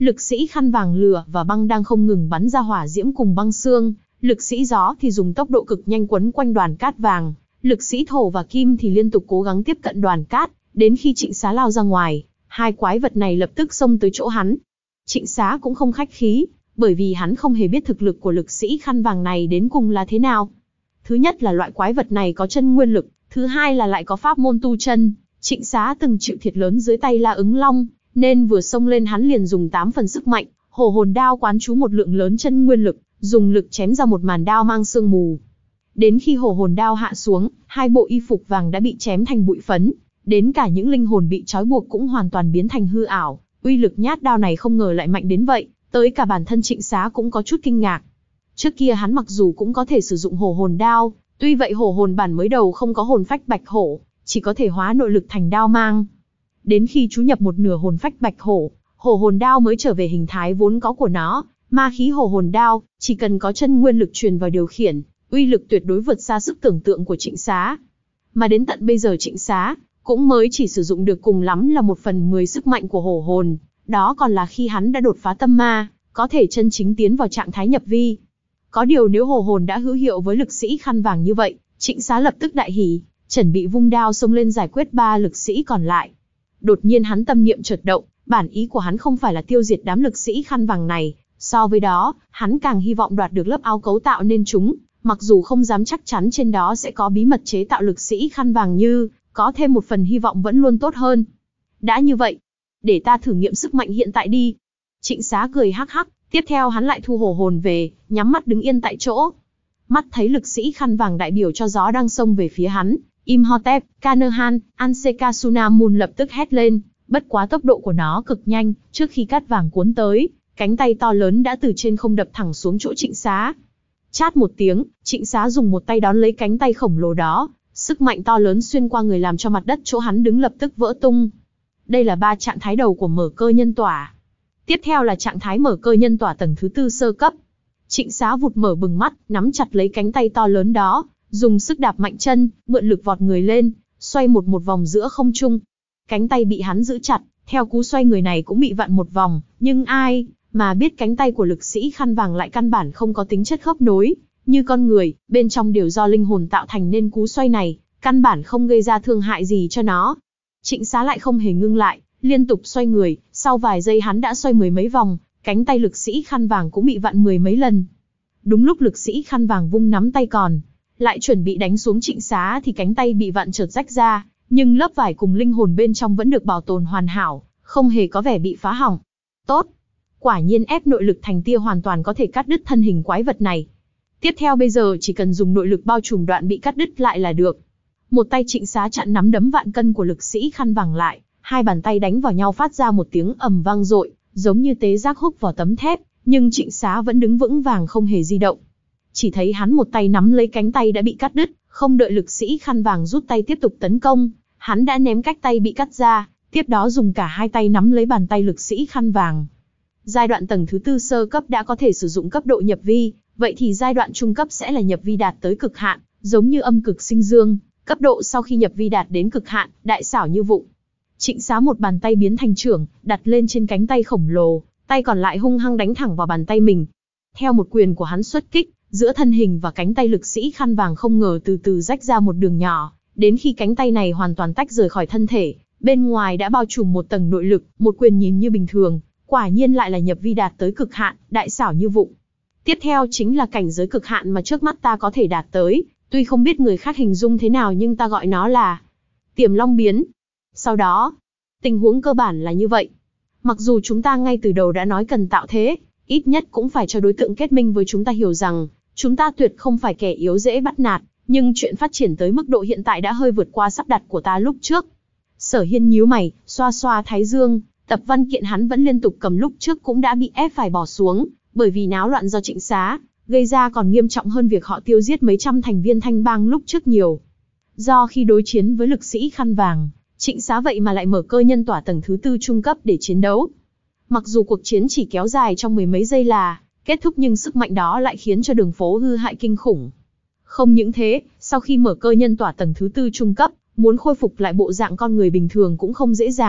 Lực sĩ khăn vàng lửa và băng đang không ngừng bắn ra hỏa diễm cùng băng xương, lực sĩ gió thì dùng tốc độ cực nhanh quấn quanh đoàn cát vàng, lực sĩ thổ và kim thì liên tục cố gắng tiếp cận đoàn cát, đến khi Trịnh Xá lao ra ngoài, hai quái vật này lập tức xông tới chỗ hắn. Trịnh Xá cũng không khách khí, bởi vì hắn không hề biết thực lực của lực sĩ khăn vàng này đến cùng là thế nào. Thứ nhất là loại quái vật này có chân nguyên lực, thứ hai là lại có pháp môn tu chân. Trịnh Xá từng chịu thiệt lớn dưới tay La Ứng Long, nên vừa xông lên hắn liền dùng tám phần sức mạnh, hổ hồn đao quán trú một lượng lớn chân nguyên lực, dùng lực chém ra một màn đao mang sương mù. Đến khi hổ hồn đao hạ xuống, hai bộ y phục vàng đã bị chém thành bụi phấn, đến cả những linh hồn bị trói buộc cũng hoàn toàn biến thành hư ảo. Uy lực nhát đao này không ngờ lại mạnh đến vậy, tới cả bản thân Trịnh Xá cũng có chút kinh ngạc. Trước kia hắn mặc dù cũng có thể sử dụng hổ hồn đao, tuy vậy hổ hồn bản mới đầu không có hồn phách bạch hổ, chỉ có thể hóa nội lực thành đao mang. Đến khi chú nhập một nửa hồn phách bạch hổ, hổ hồn đao mới trở về hình thái vốn có của nó. Ma khí hổ hồn đao, chỉ cần có chân nguyên lực truyền vào điều khiển, uy lực tuyệt đối vượt xa sức tưởng tượng của Trịnh Xá. Mà đến tận bây giờ Trịnh Xá cũng mới chỉ sử dụng được cùng lắm là một phần mười sức mạnh của hổ hồn, đó còn là khi hắn đã đột phá tâm ma, có thể chân chính tiến vào trạng thái nhập vi. Có điều nếu hổ hồn đã hữu hiệu với lực sĩ khăn vàng như vậy, Trịnh Xá lập tức đại hỉ, chuẩn bị vung đao xông lên giải quyết ba lực sĩ còn lại. Đột nhiên hắn tâm niệm chợt động, bản ý của hắn không phải là tiêu diệt đám lực sĩ khăn vàng này, so với đó, hắn càng hy vọng đoạt được lớp áo cấu tạo nên chúng, mặc dù không dám chắc chắn trên đó sẽ có bí mật chế tạo lực sĩ khăn vàng như, có thêm một phần hy vọng vẫn luôn tốt hơn. Đã như vậy, để ta thử nghiệm sức mạnh hiện tại đi. Trịnh Xá cười hắc hắc, tiếp theo hắn lại thu hổ hồn về, nhắm mắt đứng yên tại chỗ. Mắt thấy lực sĩ khăn vàng đại biểu cho gió đang xông về phía hắn, Imhotep, Canaan, Ansekasunamun lập tức hét lên, bất quá tốc độ của nó cực nhanh, trước khi cát vàng cuốn tới, cánh tay to lớn đã từ trên không đập thẳng xuống chỗ Trịnh Xá. Chát một tiếng, Trịnh Xá dùng một tay đón lấy cánh tay khổng lồ đó, sức mạnh to lớn xuyên qua người làm cho mặt đất chỗ hắn đứng lập tức vỡ tung. Đây là ba trạng thái đầu của mở cơ nhân tỏa. Tiếp theo là trạng thái mở cơ nhân tỏa tầng thứ tư sơ cấp. Trịnh Xá vụt mở bừng mắt, nắm chặt lấy cánh tay to lớn đó, dùng sức đạp mạnh chân, mượn lực vọt người lên, xoay một một vòng giữa không trung. Cánh tay bị hắn giữ chặt, theo cú xoay người này cũng bị vặn một vòng, nhưng ai mà biết cánh tay của lực sĩ khăn vàng lại căn bản không có tính chất khớp nối, như con người, bên trong đều do linh hồn tạo thành nên cú xoay này, căn bản không gây ra thương hại gì cho nó. Trịnh Xá lại không hề ngưng lại, liên tục xoay người, sau vài giây hắn đã xoay mười mấy vòng, cánh tay lực sĩ khăn vàng cũng bị vặn mười mấy lần. Đúng lúc lực sĩ khăn vàng vung nắm tay còn, lại chuẩn bị đánh xuống Trịnh Xá thì cánh tay bị vặn chợt rách ra, nhưng lớp vải cùng linh hồn bên trong vẫn được bảo tồn hoàn hảo, không hề có vẻ bị phá hỏng. Tốt! Quả nhiên ép nội lực thành tia hoàn toàn có thể cắt đứt thân hình quái vật này. Tiếp theo bây giờ chỉ cần dùng nội lực bao trùm đoạn bị cắt đứt lại là được. Một tay Trịnh Xá chặn nắm đấm vạn cân của lực sĩ khăn vàng lại, hai bàn tay đánh vào nhau phát ra một tiếng ầm vang dội, giống như tế giác húc vào tấm thép, nhưng Trịnh Xá vẫn đứng vững vàng không hề di động. Chỉ thấy hắn một tay nắm lấy cánh tay đã bị cắt đứt, không đợi lực sĩ khăn vàng rút tay tiếp tục tấn công, hắn đã ném cách tay bị cắt ra, tiếp đó dùng cả hai tay nắm lấy bàn tay lực sĩ khăn vàng. Giai đoạn tầng thứ tư sơ cấp đã có thể sử dụng cấp độ nhập vi, vậy thì giai đoạn trung cấp sẽ là nhập vi đạt tới cực hạn, giống như âm cực sinh dương, cấp độ sau khi nhập vi đạt đến cực hạn, đại xảo như vụng. Trịnh Xá một bàn tay biến thành chưởng, đặt lên trên cánh tay khổng lồ, tay còn lại hung hăng đánh thẳng vào bàn tay mình. Theo một quyền của hắn xuất kích, giữa thân hình và cánh tay lực sĩ khăn vàng không ngờ từ từ rách ra một đường nhỏ, đến khi cánh tay này hoàn toàn tách rời khỏi thân thể, bên ngoài đã bao trùm một tầng nội lực, một quyền nhìn như bình thường, quả nhiên lại là nhập vi đạt tới cực hạn, đại xảo như vụng. Tiếp theo chính là cảnh giới cực hạn mà trước mắt ta có thể đạt tới, tuy không biết người khác hình dung thế nào nhưng ta gọi nó là Tiềm Long biến. Sau đó, tình huống cơ bản là như vậy. Mặc dù chúng ta ngay từ đầu đã nói cần tạo thế, ít nhất cũng phải cho đối tượng kết minh với chúng ta hiểu rằng, chúng ta tuyệt không phải kẻ yếu dễ bắt nạt, nhưng chuyện phát triển tới mức độ hiện tại đã hơi vượt qua sắp đặt của ta lúc trước. Sở Hiên nhíu mày, xoa xoa thái dương, tập văn kiện hắn vẫn liên tục cầm lúc trước cũng đã bị ép phải bỏ xuống, bởi vì náo loạn do Trịnh Xá gây ra còn nghiêm trọng hơn việc họ tiêu giết mấy trăm thành viên Thanh Bang lúc trước nhiều. Do khi đối chiến với lực sĩ khăn vàng, Trịnh Xá vậy mà lại mở cơ nhân tỏa tầng thứ tư trung cấp để chiến đấu. Mặc dù cuộc chiến chỉ kéo dài trong mười mấy giây là kết thúc nhưng sức mạnh đó lại khiến cho đường phố hư hại kinh khủng. Không những thế, sau khi mở cơ nhân tỏa tầng thứ tư trung cấp, muốn khôi phục lại bộ dạng con người bình thường cũng không dễ dàng,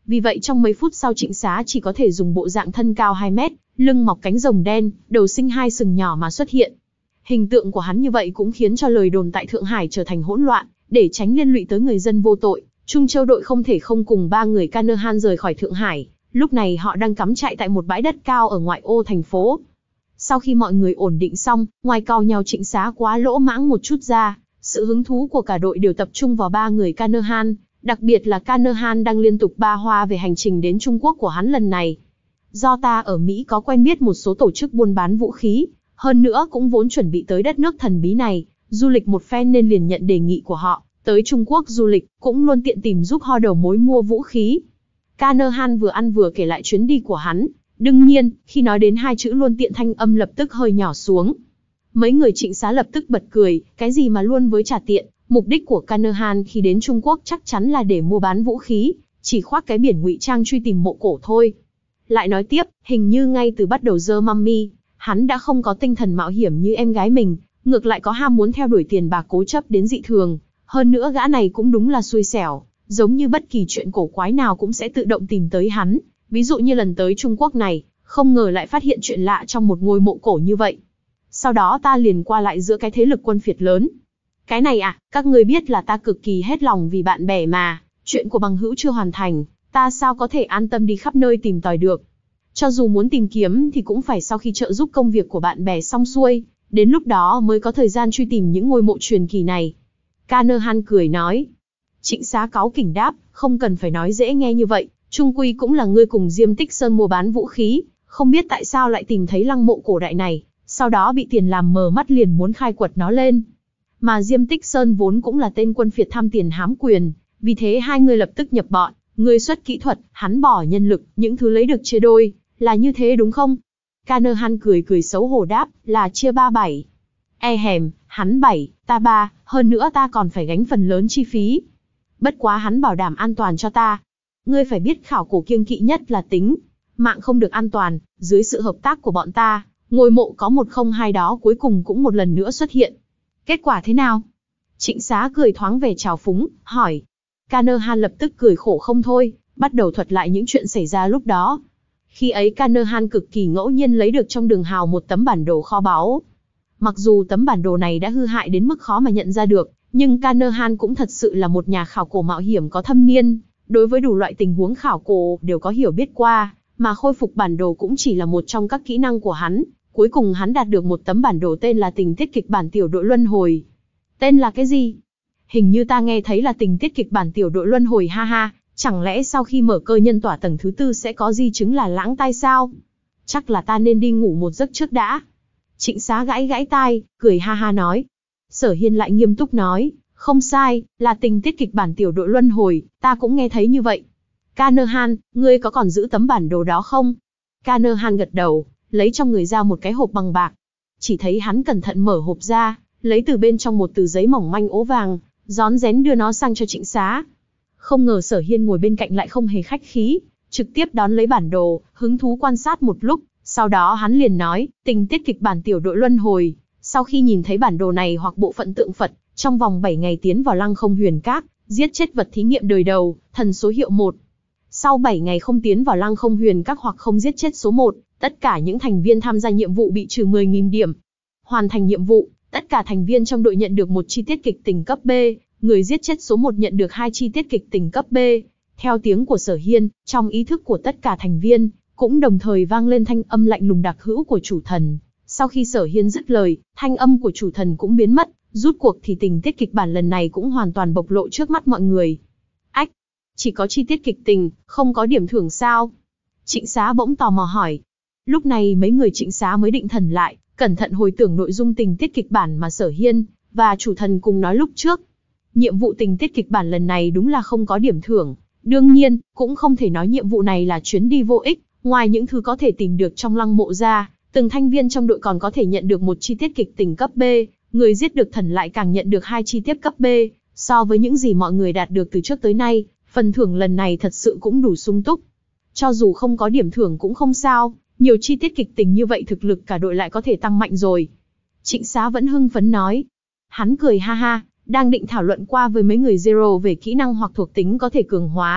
Vì vậy trong mấy phút sau Trịnh Xá chỉ có thể dùng bộ dạng thân cao hai mét, lưng mọc cánh rồng đen, đầu sinh hai sừng nhỏ mà xuất hiện. Hình tượng của hắn như vậy cũng khiến cho lời đồn tại Thượng Hải trở thành hỗn loạn, để tránh liên lụy tới người dân vô tội. Trung Châu đội không thể không cùng ba người Canaan rời khỏi Thượng Hải, lúc này họ đang cắm trại tại một bãi đất cao ở ngoại ô thành phố. Sau khi mọi người ổn định xong, ngoài cau nhau Trịnh Xá quá lỗ mãng một chút ra, sự hứng thú của cả đội đều tập trung vào ba người Canaan, đặc biệt là Canaan đang liên tục ba hoa về hành trình đến Trung Quốc của hắn lần này. Do ta ở Mỹ có quen biết một số tổ chức buôn bán vũ khí, hơn nữa cũng vốn chuẩn bị tới đất nước thần bí này, du lịch một phen nên liền nhận đề nghị của họ, tới Trung Quốc du lịch, cũng luôn tiện tìm giúp ho đầu mối mua vũ khí. Canaan vừa ăn vừa kể lại chuyến đi của hắn, đương nhiên, khi nói đến hai chữ luôn tiện thanh âm lập tức hơi nhỏ xuống. Mấy người Trịnh Xá lập tức bật cười, cái gì mà luôn với trả tiện, mục đích của Canaan khi đến Trung Quốc chắc chắn là để mua bán vũ khí, chỉ khoác cái biển ngụy trang truy tìm mộ cổ thôi. Lại nói tiếp, hình như ngay từ bắt đầu dơ mummy, hắn đã không có tinh thần mạo hiểm như em gái mình, ngược lại có ham muốn theo đuổi tiền bạc cố chấp đến dị thường. Hơn nữa gã này cũng đúng là xui xẻo, giống như bất kỳ chuyện cổ quái nào cũng sẽ tự động tìm tới hắn. Ví dụ như lần tới Trung Quốc này, không ngờ lại phát hiện chuyện lạ trong một ngôi mộ cổ như vậy. Sau đó ta liền qua lại giữa cái thế lực quân phiệt lớn. Cái này à, các ngươi biết là ta cực kỳ hết lòng vì bạn bè mà, chuyện của bằng hữu chưa hoàn thành, ta sao có thể an tâm đi khắp nơi tìm tòi được. Cho dù muốn tìm kiếm thì cũng phải sau khi trợ giúp công việc của bạn bè xong xuôi, đến lúc đó mới có thời gian truy tìm những ngôi mộ truyền kỳ này. Canaan cười nói. Trịnh Xá cáu kỉnh đáp, không cần phải nói dễ nghe như vậy, chung quy cũng là ngươi cùng Diêm Tích Sơn mua bán vũ khí, không biết tại sao lại tìm thấy lăng mộ cổ đại này, sau đó bị tiền làm mờ mắt liền muốn khai quật nó lên. Mà Diêm Tích Sơn vốn cũng là tên quân phiệt tham tiền hám quyền, vì thế hai người lập tức nhập bọn, ngươi xuất kỹ thuật, hắn bỏ nhân lực, những thứ lấy được chia đôi, là như thế đúng không? Canaan cười cười xấu hổ đáp, là chia ba bảy. E hèm, hắn bảy, ta ba, hơn nữa ta còn phải gánh phần lớn chi phí. Bất quá hắn bảo đảm an toàn cho ta. Ngươi phải biết khảo cổ kiêng kỵ nhất là tính mạng không được an toàn, dưới sự hợp tác của bọn ta, ngôi mộ có một không hai đó cuối cùng cũng một lần nữa xuất hiện. Kết quả thế nào? Trịnh Xá cười thoáng về trào phúng, hỏi. Canaan lập tức cười khổ không thôi, bắt đầu thuật lại những chuyện xảy ra lúc đó. Khi ấy Canaan cực kỳ ngẫu nhiên lấy được trong đường hào một tấm bản đồ kho báu. Mặc dù tấm bản đồ này đã hư hại đến mức khó mà nhận ra được, nhưng Canaan cũng thật sự là một nhà khảo cổ mạo hiểm có thâm niên, đối với đủ loại tình huống khảo cổ đều có hiểu biết qua, mà khôi phục bản đồ cũng chỉ là một trong các kỹ năng của hắn. Cuối cùng hắn đạt được một tấm bản đồ tên là tình tiết kịch bản tiểu đội luân hồi. Tên là cái gì? Hình như ta nghe thấy là tình tiết kịch bản tiểu đội luân hồi ha ha, chẳng lẽ sau khi mở cơ nhân tỏa tầng thứ tư sẽ có di chứng là lãng tai sao? Chắc là ta nên đi ngủ một giấc trước đã. Trịnh Xá gãi gãi tai, cười ha ha nói. Sở Hiên lại nghiêm túc nói, không sai, là tình tiết kịch bản tiểu đội luân hồi, ta cũng nghe thấy như vậy. Canaan, ngươi có còn giữ tấm bản đồ đó không? Canaan gật đầu, lấy trong người ra một cái hộp bằng bạc. Chỉ thấy hắn cẩn thận mở hộp ra, lấy từ bên trong một tờ giấy mỏng manh ố vàng, rón rén đưa nó sang cho Trịnh Xá. Không ngờ Sở Hiên ngồi bên cạnh lại không hề khách khí, trực tiếp đón lấy bản đồ, hứng thú quan sát một lúc, sau đó hắn liền nói, tình tiết kịch bản tiểu đội luân hồi, sau khi nhìn thấy bản đồ này hoặc bộ phận tượng Phật, trong vòng bảy ngày tiến vào Lăng Không Huyền Các, giết chết vật thí nghiệm đời đầu, thần số hiệu một. Sau bảy ngày không tiến vào Lăng Không Huyền Các hoặc không giết chết số một, tất cả những thành viên tham gia nhiệm vụ bị trừ mười nghìn điểm. Hoàn thành nhiệm vụ, tất cả thành viên trong đội nhận được một chi tiết kịch tình cấp B, người giết chết số một nhận được hai chi tiết kịch tình cấp B. Theo tiếng của Sở Hiên, trong ý thức của tất cả thành viên, cũng đồng thời vang lên thanh âm lạnh lùng đặc hữu của chủ thần. Sau khi Sở Hiên dứt lời, thanh âm của chủ thần cũng biến mất, rút cuộc thì tình tiết kịch bản lần này cũng hoàn toàn bộc lộ trước mắt mọi người. Ách, chỉ có chi tiết kịch tình, không có điểm thưởng sao? Trịnh Xá bỗng tò mò hỏi. Lúc này mấy người Trịnh Xá mới định thần lại, cẩn thận hồi tưởng nội dung tình tiết kịch bản mà Sở Hiên và chủ thần cùng nói lúc trước. Nhiệm vụ tình tiết kịch bản lần này đúng là không có điểm thưởng. Đương nhiên, cũng không thể nói nhiệm vụ này là chuyến đi vô ích, ngoài những thứ có thể tìm được trong lăng mộ ra, từng thành viên trong đội còn có thể nhận được một chi tiết kịch tình cấp B, người giết được thần lại càng nhận được hai chi tiết cấp B, so với những gì mọi người đạt được từ trước tới nay, phần thưởng lần này thật sự cũng đủ sung túc. Cho dù không có điểm thưởng cũng không sao, nhiều chi tiết kịch tình như vậy thực lực cả đội lại có thể tăng mạnh rồi. Trịnh Xá vẫn hưng phấn nói. Hắn cười ha ha, đang định thảo luận qua với mấy người Zero về kỹ năng hoặc thuộc tính có thể cường hóa,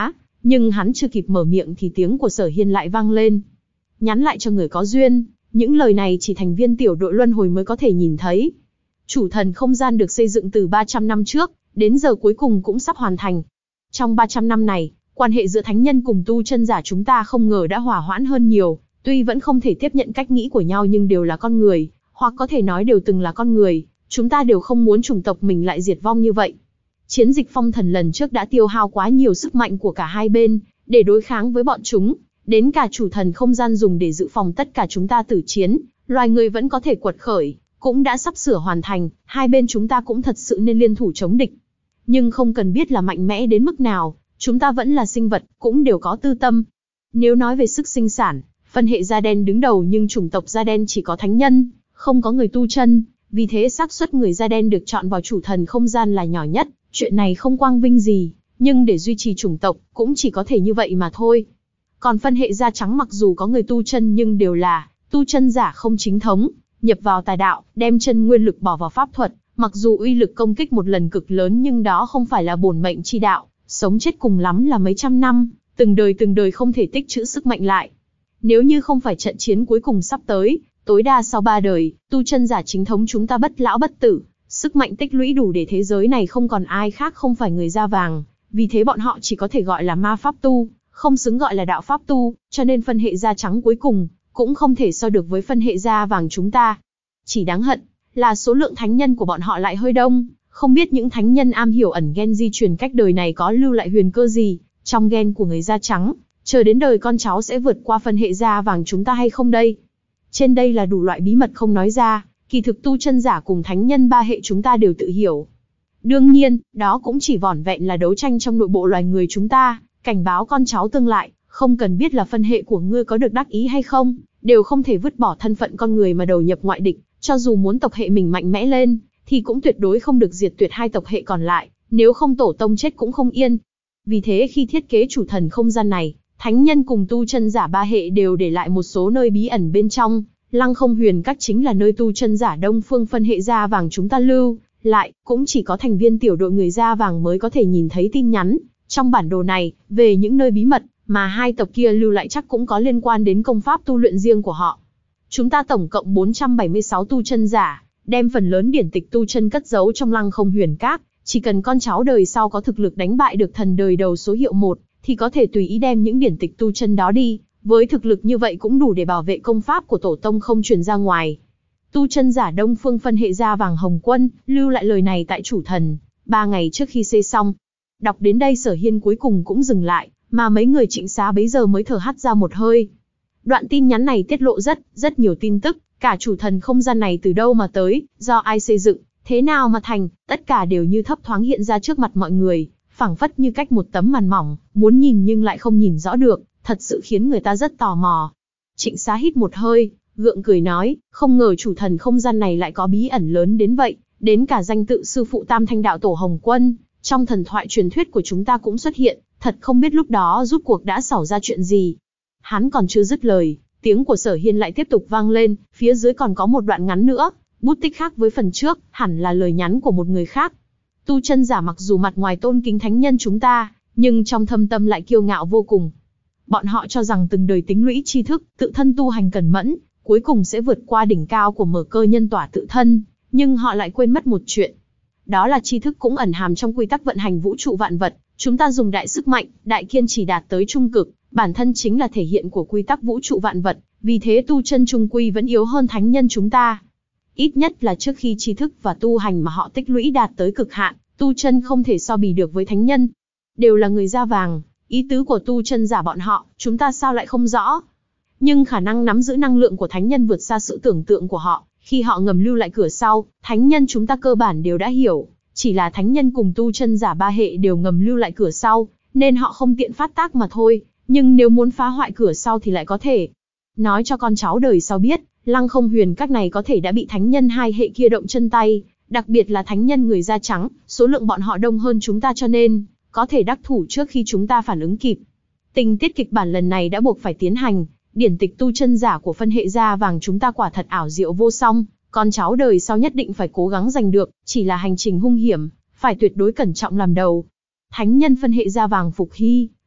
Nhưng hắn chưa kịp mở miệng thì tiếng của Sở Hiên lại vang lên. Nhắn lại cho người có duyên, những lời này chỉ thành viên tiểu đội luân hồi mới có thể nhìn thấy. Chủ thần không gian được xây dựng từ ba trăm năm trước, đến giờ cuối cùng cũng sắp hoàn thành. Trong ba trăm năm này, quan hệ giữa thánh nhân cùng tu chân giả chúng ta không ngờ đã hòa hoãn hơn nhiều, tuy vẫn không thể tiếp nhận cách nghĩ của nhau nhưng đều là con người, hoặc có thể nói đều từng là con người, chúng ta đều không muốn chủng tộc mình lại diệt vong như vậy. Chiến dịch phong thần lần trước đã tiêu hao quá nhiều sức mạnh của cả hai bên, để đối kháng với bọn chúng, đến cả chủ thần không gian dùng để dự phòng tất cả chúng ta tử chiến, loài người vẫn có thể quật khởi, cũng đã sắp sửa hoàn thành, hai bên chúng ta cũng thật sự nên liên thủ chống địch. Nhưng không cần biết là mạnh mẽ đến mức nào, chúng ta vẫn là sinh vật, cũng đều có tư tâm. Nếu nói về sức sinh sản, phân hệ da đen đứng đầu nhưng chủng tộc da đen chỉ có thánh nhân, không có người tu chân, vì thế xác suất người da đen được chọn vào chủ thần không gian là nhỏ nhất, chuyện này không quang vinh gì, nhưng để duy trì chủng tộc, cũng chỉ có thể như vậy mà thôi. Còn phân hệ da trắng mặc dù có người tu chân nhưng đều là tu chân giả không chính thống, nhập vào tà đạo, đem chân nguyên lực bỏ vào pháp thuật, mặc dù uy lực công kích một lần cực lớn nhưng đó không phải là bổn mệnh chi đạo, sống chết cùng lắm là mấy trăm năm, từng đời từng đời không thể tích trữ sức mạnh lại. Nếu như không phải trận chiến cuối cùng sắp tới, tối đa sau ba đời, tu chân giả chính thống chúng ta bất lão bất tử, sức mạnh tích lũy đủ để thế giới này không còn ai khác không phải người da vàng, vì thế bọn họ chỉ có thể gọi là ma pháp tu, không xứng gọi là đạo pháp tu, cho nên phân hệ da trắng cuối cùng cũng không thể so được với phân hệ da vàng chúng ta. Chỉ đáng hận là số lượng thánh nhân của bọn họ lại hơi đông, không biết những thánh nhân am hiểu ẩn gen di truyền cách đời này có lưu lại huyền cơ gì trong gen của người da trắng, chờ đến đời con cháu sẽ vượt qua phân hệ da vàng chúng ta hay không đây. Trên đây là đủ loại bí mật không nói ra, kỳ thực tu chân giả cùng thánh nhân ba hệ chúng ta đều tự hiểu. Đương nhiên, đó cũng chỉ vỏn vẹn là đấu tranh trong nội bộ loài người chúng ta, cảnh báo con cháu tương lai, không cần biết là phân hệ của ngươi có được đắc ý hay không, đều không thể vứt bỏ thân phận con người mà đầu nhập ngoại địch, cho dù muốn tộc hệ mình mạnh mẽ lên, thì cũng tuyệt đối không được diệt tuyệt hai tộc hệ còn lại, nếu không tổ tông chết cũng không yên. Vì thế khi thiết kế chủ thần không gian này, thánh nhân cùng tu chân giả ba hệ đều để lại một số nơi bí ẩn bên trong, Lăng Không Huyền Các chính là nơi tu chân giả Đông Phương phân hệ da vàng chúng ta lưu lại, cũng chỉ có thành viên tiểu đội người da vàng mới có thể nhìn thấy tin nhắn. Trong bản đồ này, về những nơi bí mật mà hai tộc kia lưu lại chắc cũng có liên quan đến công pháp tu luyện riêng của họ. Chúng ta tổng cộng bốn trăm bảy mươi sáu tu chân giả, đem phần lớn điển tịch tu chân cất giấu trong Lăng Không Huyền Các, chỉ cần con cháu đời sau có thực lực đánh bại được thần đời đầu số hiệu một, thì có thể tùy ý đem những điển tịch tu chân đó đi, với thực lực như vậy cũng đủ để bảo vệ công pháp của tổ tông không truyền ra ngoài. Tu chân giả Đông Phương phân hệ da vàng Hồng Quân, lưu lại lời này tại chủ thần, ba ngày trước khi xây xong. Đọc đến đây Sở Hiên cuối cùng cũng dừng lại, mà mấy người Trịnh Xá bấy giờ mới thở hắt ra một hơi. Đoạn tin nhắn này tiết lộ rất, rất nhiều tin tức, cả chủ thần không gian này từ đâu mà tới, do ai xây dựng, thế nào mà thành, tất cả đều như thấp thoáng hiện ra trước mặt mọi người, phảng phất như cách một tấm màn mỏng, muốn nhìn nhưng lại không nhìn rõ được, thật sự khiến người ta rất tò mò. Trịnh Xá hít một hơi, gượng cười nói, không ngờ chủ thần không gian này lại có bí ẩn lớn đến vậy, đến cả danh tự sư phụ Tam Thanh Đạo Tổ Hồng Quân, trong thần thoại truyền thuyết của chúng ta cũng xuất hiện, thật không biết lúc đó rút cuộc đã xảy ra chuyện gì. Hắn còn chưa dứt lời, tiếng của Sở Hiên lại tiếp tục vang lên, phía dưới còn có một đoạn ngắn nữa, bút tích khác với phần trước, hẳn là lời nhắn của một người khác. Tu chân giả mặc dù mặt ngoài tôn kính thánh nhân chúng ta, nhưng trong thâm tâm lại kiêu ngạo vô cùng. Bọn họ cho rằng từng đời tính lũy tri thức, tự thân tu hành cẩn mẫn, cuối cùng sẽ vượt qua đỉnh cao của mở cơ nhân tỏa tự thân, nhưng họ lại quên mất một chuyện. Đó là tri thức cũng ẩn hàm trong quy tắc vận hành vũ trụ vạn vật, chúng ta dùng đại sức mạnh, đại kiên trì đạt tới trung cực, bản thân chính là thể hiện của quy tắc vũ trụ vạn vật, vì thế tu chân trung quy vẫn yếu hơn thánh nhân chúng ta. Ít nhất là trước khi tri thức và tu hành mà họ tích lũy đạt tới cực hạn, tu chân không thể so bì được với thánh nhân. Đều là người da vàng, ý tứ của tu chân giả bọn họ, chúng ta sao lại không rõ. Nhưng khả năng nắm giữ năng lượng của thánh nhân vượt xa sự tưởng tượng của họ, khi họ ngầm lưu lại cửa sau, thánh nhân chúng ta cơ bản đều đã hiểu, chỉ là thánh nhân cùng tu chân giả ba hệ đều ngầm lưu lại cửa sau, nên họ không tiện phát tác mà thôi, nhưng nếu muốn phá hoại cửa sau thì lại có thể. Nói cho con cháu đời sau biết, Lăng Không Huyền Các này có thể đã bị thánh nhân hai hệ kia động chân tay, đặc biệt là thánh nhân người da trắng, số lượng bọn họ đông hơn chúng ta cho nên có thể đắc thủ trước khi chúng ta phản ứng kịp. Tình tiết kịch bản lần này đã buộc phải tiến hành, điển tịch tu chân giả của phân hệ da vàng chúng ta quả thật ảo diệu vô song, con cháu đời sau nhất định phải cố gắng giành được, chỉ là hành trình hung hiểm, phải tuyệt đối cẩn trọng làm đầu. Thánh nhân phân hệ da vàng Phục Hy,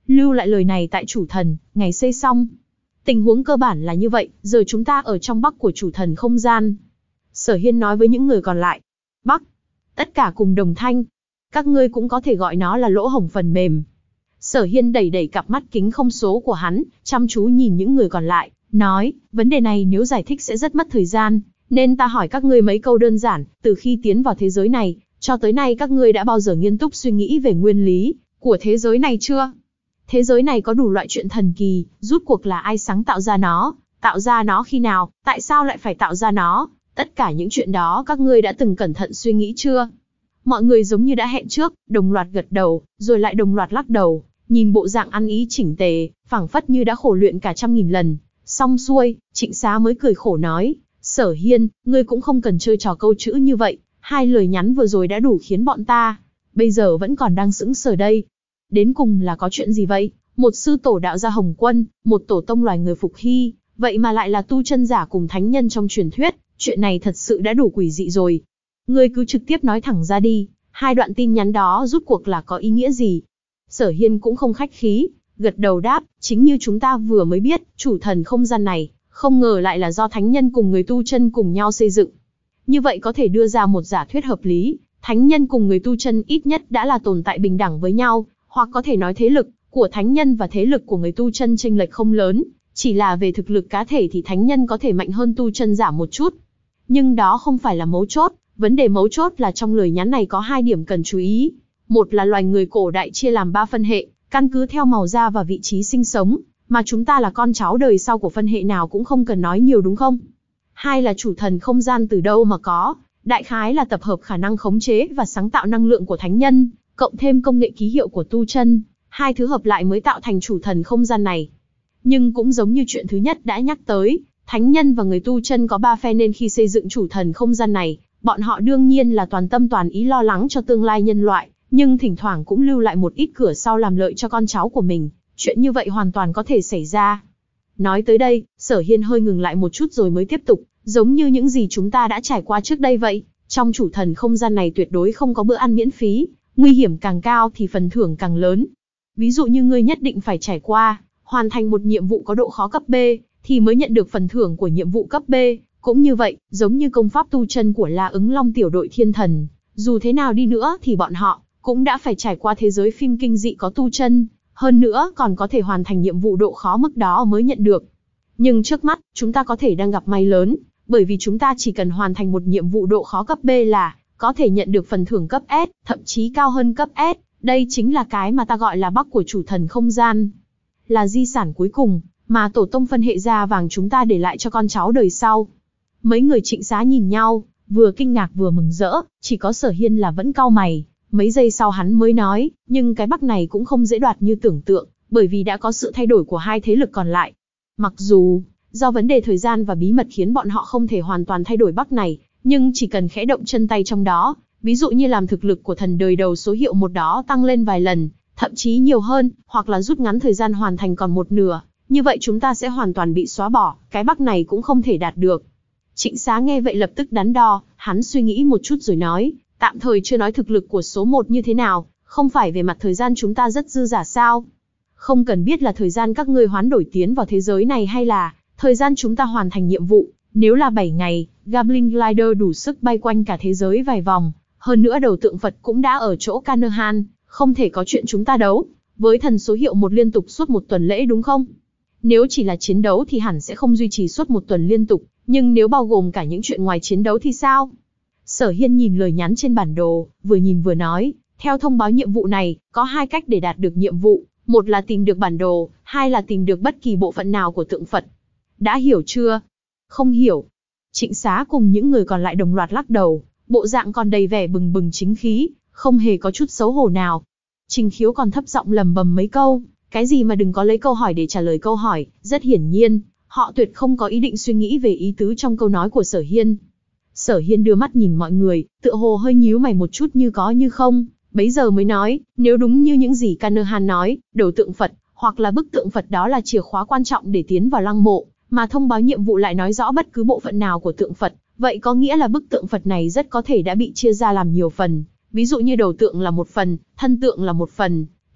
lưu lại lời này tại chủ thần, ngày xây xong. Tình huống cơ bản là như vậy, giờ chúng ta ở trong Bắc của chủ thần không gian. Sở Hiên nói với những người còn lại. Bắc. Tất cả cùng đồng thanh. Các ngươi cũng có thể gọi nó là lỗ hổng phần mềm. Sở Hiên đẩy đẩy cặp mắt kính không số của hắn, chăm chú nhìn những người còn lại, nói, vấn đề này nếu giải thích sẽ rất mất thời gian, nên ta hỏi các ngươi mấy câu đơn giản, từ khi tiến vào thế giới này, cho tới nay các ngươi đã bao giờ nghiêm túc suy nghĩ về nguyên lý của thế giới này chưa? Thế giới này có đủ loại chuyện thần kỳ, rút cuộc là ai sáng tạo ra nó, tạo ra nó khi nào, tại sao lại phải tạo ra nó, tất cả những chuyện đó các ngươi đã từng cẩn thận suy nghĩ chưa? Mọi người giống như đã hẹn trước, đồng loạt gật đầu, rồi lại đồng loạt lắc đầu, nhìn bộ dạng ăn ý chỉnh tề, phảng phất như đã khổ luyện cả trăm nghìn lần. Xong xuôi, Trịnh Xá mới cười khổ nói, Sở Hiên, ngươi cũng không cần chơi trò câu chữ như vậy, hai lời nhắn vừa rồi đã đủ khiến bọn ta, bây giờ vẫn còn đang sững sờ đây. Đến cùng là có chuyện gì vậy? Một sư tổ đạo gia Hồng Quân, một tổ tông loài người Phục Hy, vậy mà lại là tu chân giả cùng thánh nhân trong truyền thuyết, chuyện này thật sự đã đủ quỷ dị rồi. Ngươi cứ trực tiếp nói thẳng ra đi, hai đoạn tin nhắn đó rút cuộc là có ý nghĩa gì? Sở Hiên cũng không khách khí, gật đầu đáp, chính như chúng ta vừa mới biết, chủ thần không gian này, không ngờ lại là do thánh nhân cùng người tu chân cùng nhau xây dựng. Như vậy có thể đưa ra một giả thuyết hợp lý, thánh nhân cùng người tu chân ít nhất đã là tồn tại bình đẳng với nhau, hoặc có thể nói thế lực của thánh nhân và thế lực của người tu chân chênh lệch không lớn, chỉ là về thực lực cá thể thì thánh nhân có thể mạnh hơn tu chân giả một chút. Nhưng đó không phải là mấu chốt, vấn đề mấu chốt là trong lời nhắn này có hai điểm cần chú ý. Một là loài người cổ đại chia làm ba phân hệ, căn cứ theo màu da và vị trí sinh sống, mà chúng ta là con cháu đời sau của phân hệ nào cũng không cần nói nhiều đúng không? Hai là chủ thần không gian từ đâu mà có, đại khái là tập hợp khả năng khống chế và sáng tạo năng lượng của thánh nhân, cộng thêm công nghệ ký hiệu của tu chân, hai thứ hợp lại mới tạo thành chủ thần không gian này. Nhưng cũng giống như chuyện thứ nhất đã nhắc tới, thánh nhân và người tu chân có ba phe nên khi xây dựng chủ thần không gian này, bọn họ đương nhiên là toàn tâm toàn ý lo lắng cho tương lai nhân loại, nhưng thỉnh thoảng cũng lưu lại một ít cửa sau làm lợi cho con cháu của mình, chuyện như vậy hoàn toàn có thể xảy ra. Nói tới đây, Sở Hiên hơi ngừng lại một chút rồi mới tiếp tục, giống như những gì chúng ta đã trải qua trước đây vậy, trong chủ thần không gian này tuyệt đối không có bữa ăn miễn phí, nguy hiểm càng cao thì phần thưởng càng lớn. Ví dụ như ngươi nhất định phải trải qua, hoàn thành một nhiệm vụ có độ khó cấp B, thì mới nhận được phần thưởng của nhiệm vụ cấp B, cũng như vậy, giống như công pháp tu chân của La Ứng Long tiểu đội thiên thần, dù thế nào đi nữa thì bọn họ cũng đã phải trải qua thế giới phim kinh dị có tu chân, hơn nữa còn có thể hoàn thành nhiệm vụ độ khó mức đó mới nhận được. Nhưng trước mắt, chúng ta có thể đang gặp may lớn, bởi vì chúng ta chỉ cần hoàn thành một nhiệm vụ độ khó cấp B là có thể nhận được phần thưởng cấp S, thậm chí cao hơn cấp S, đây chính là cái mà ta gọi là Bắc của chủ thần không gian. Là di sản cuối cùng mà tổ tông phân hệ da vàng chúng ta để lại cho con cháu đời sau. Mấy người Trịnh Xá nhìn nhau, vừa kinh ngạc vừa mừng rỡ, chỉ có Sở Hiên là vẫn cau mày. Mấy giây sau hắn mới nói, nhưng cái Bắc này cũng không dễ đoạt như tưởng tượng, bởi vì đã có sự thay đổi của hai thế lực còn lại. Mặc dù, do vấn đề thời gian và bí mật khiến bọn họ không thể hoàn toàn thay đổi Bắc này, nhưng chỉ cần khẽ động chân tay trong đó, ví dụ như làm thực lực của thần đời đầu số hiệu một đó tăng lên vài lần, thậm chí nhiều hơn, hoặc là rút ngắn thời gian hoàn thành còn một nửa, như vậy chúng ta sẽ hoàn toàn bị xóa bỏ, cái Bắc này cũng không thể đạt được. Trịnh Xá nghe vậy lập tức đắn đo, hắn suy nghĩ một chút rồi nói, tạm thời chưa nói thực lực của số một như thế nào, không phải về mặt thời gian chúng ta rất dư giả sao? Không cần biết là thời gian các ngươi hoán đổi tiến vào thế giới này hay là thời gian chúng ta hoàn thành nhiệm vụ, nếu là bảy ngày, Goblin Glider đủ sức bay quanh cả thế giới vài vòng, hơn nữa đầu tượng Phật cũng đã ở chỗ Canaan, không thể có chuyện chúng ta đấu với thần số hiệu một liên tục suốt một tuần lễ đúng không? Nếu chỉ là chiến đấu thì hẳn sẽ không duy trì suốt một tuần liên tục, nhưng nếu bao gồm cả những chuyện ngoài chiến đấu thì sao? Sở Hiên nhìn lời nhắn trên bản đồ, vừa nhìn vừa nói, theo thông báo nhiệm vụ này, có hai cách để đạt được nhiệm vụ, một là tìm được bản đồ, hai là tìm được bất kỳ bộ phận nào của tượng Phật. Đã hiểu chưa? Không hiểu. Trịnh Xá cùng những người còn lại đồng loạt lắc đầu, bộ dạng còn đầy vẻ bừng bừng chính khí, không hề có chút xấu hổ nào. Trình Khiếu còn thấp giọng lầm bầm mấy câu, cái gì mà đừng có lấy câu hỏi để trả lời câu hỏi, rất hiển nhiên, họ tuyệt không có ý định suy nghĩ về ý tứ trong câu nói của Sở Hiên. Sở Hiên đưa mắt nhìn mọi người, tựa hồ hơi nhíu mày một chút như có như không, bấy giờ mới nói, nếu đúng như những gì Canaan nói, đầu tượng Phật, hoặc là bức tượng Phật đó là chìa khóa quan trọng để tiến vào lăng mộ, mà thông báo nhiệm vụ lại nói rõ bất cứ bộ phận nào của tượng Phật, vậy có nghĩa là bức tượng Phật này rất có thể đã bị chia ra làm nhiều phần, ví dụ như đầu tượng là một phần, thân tượng là một phần,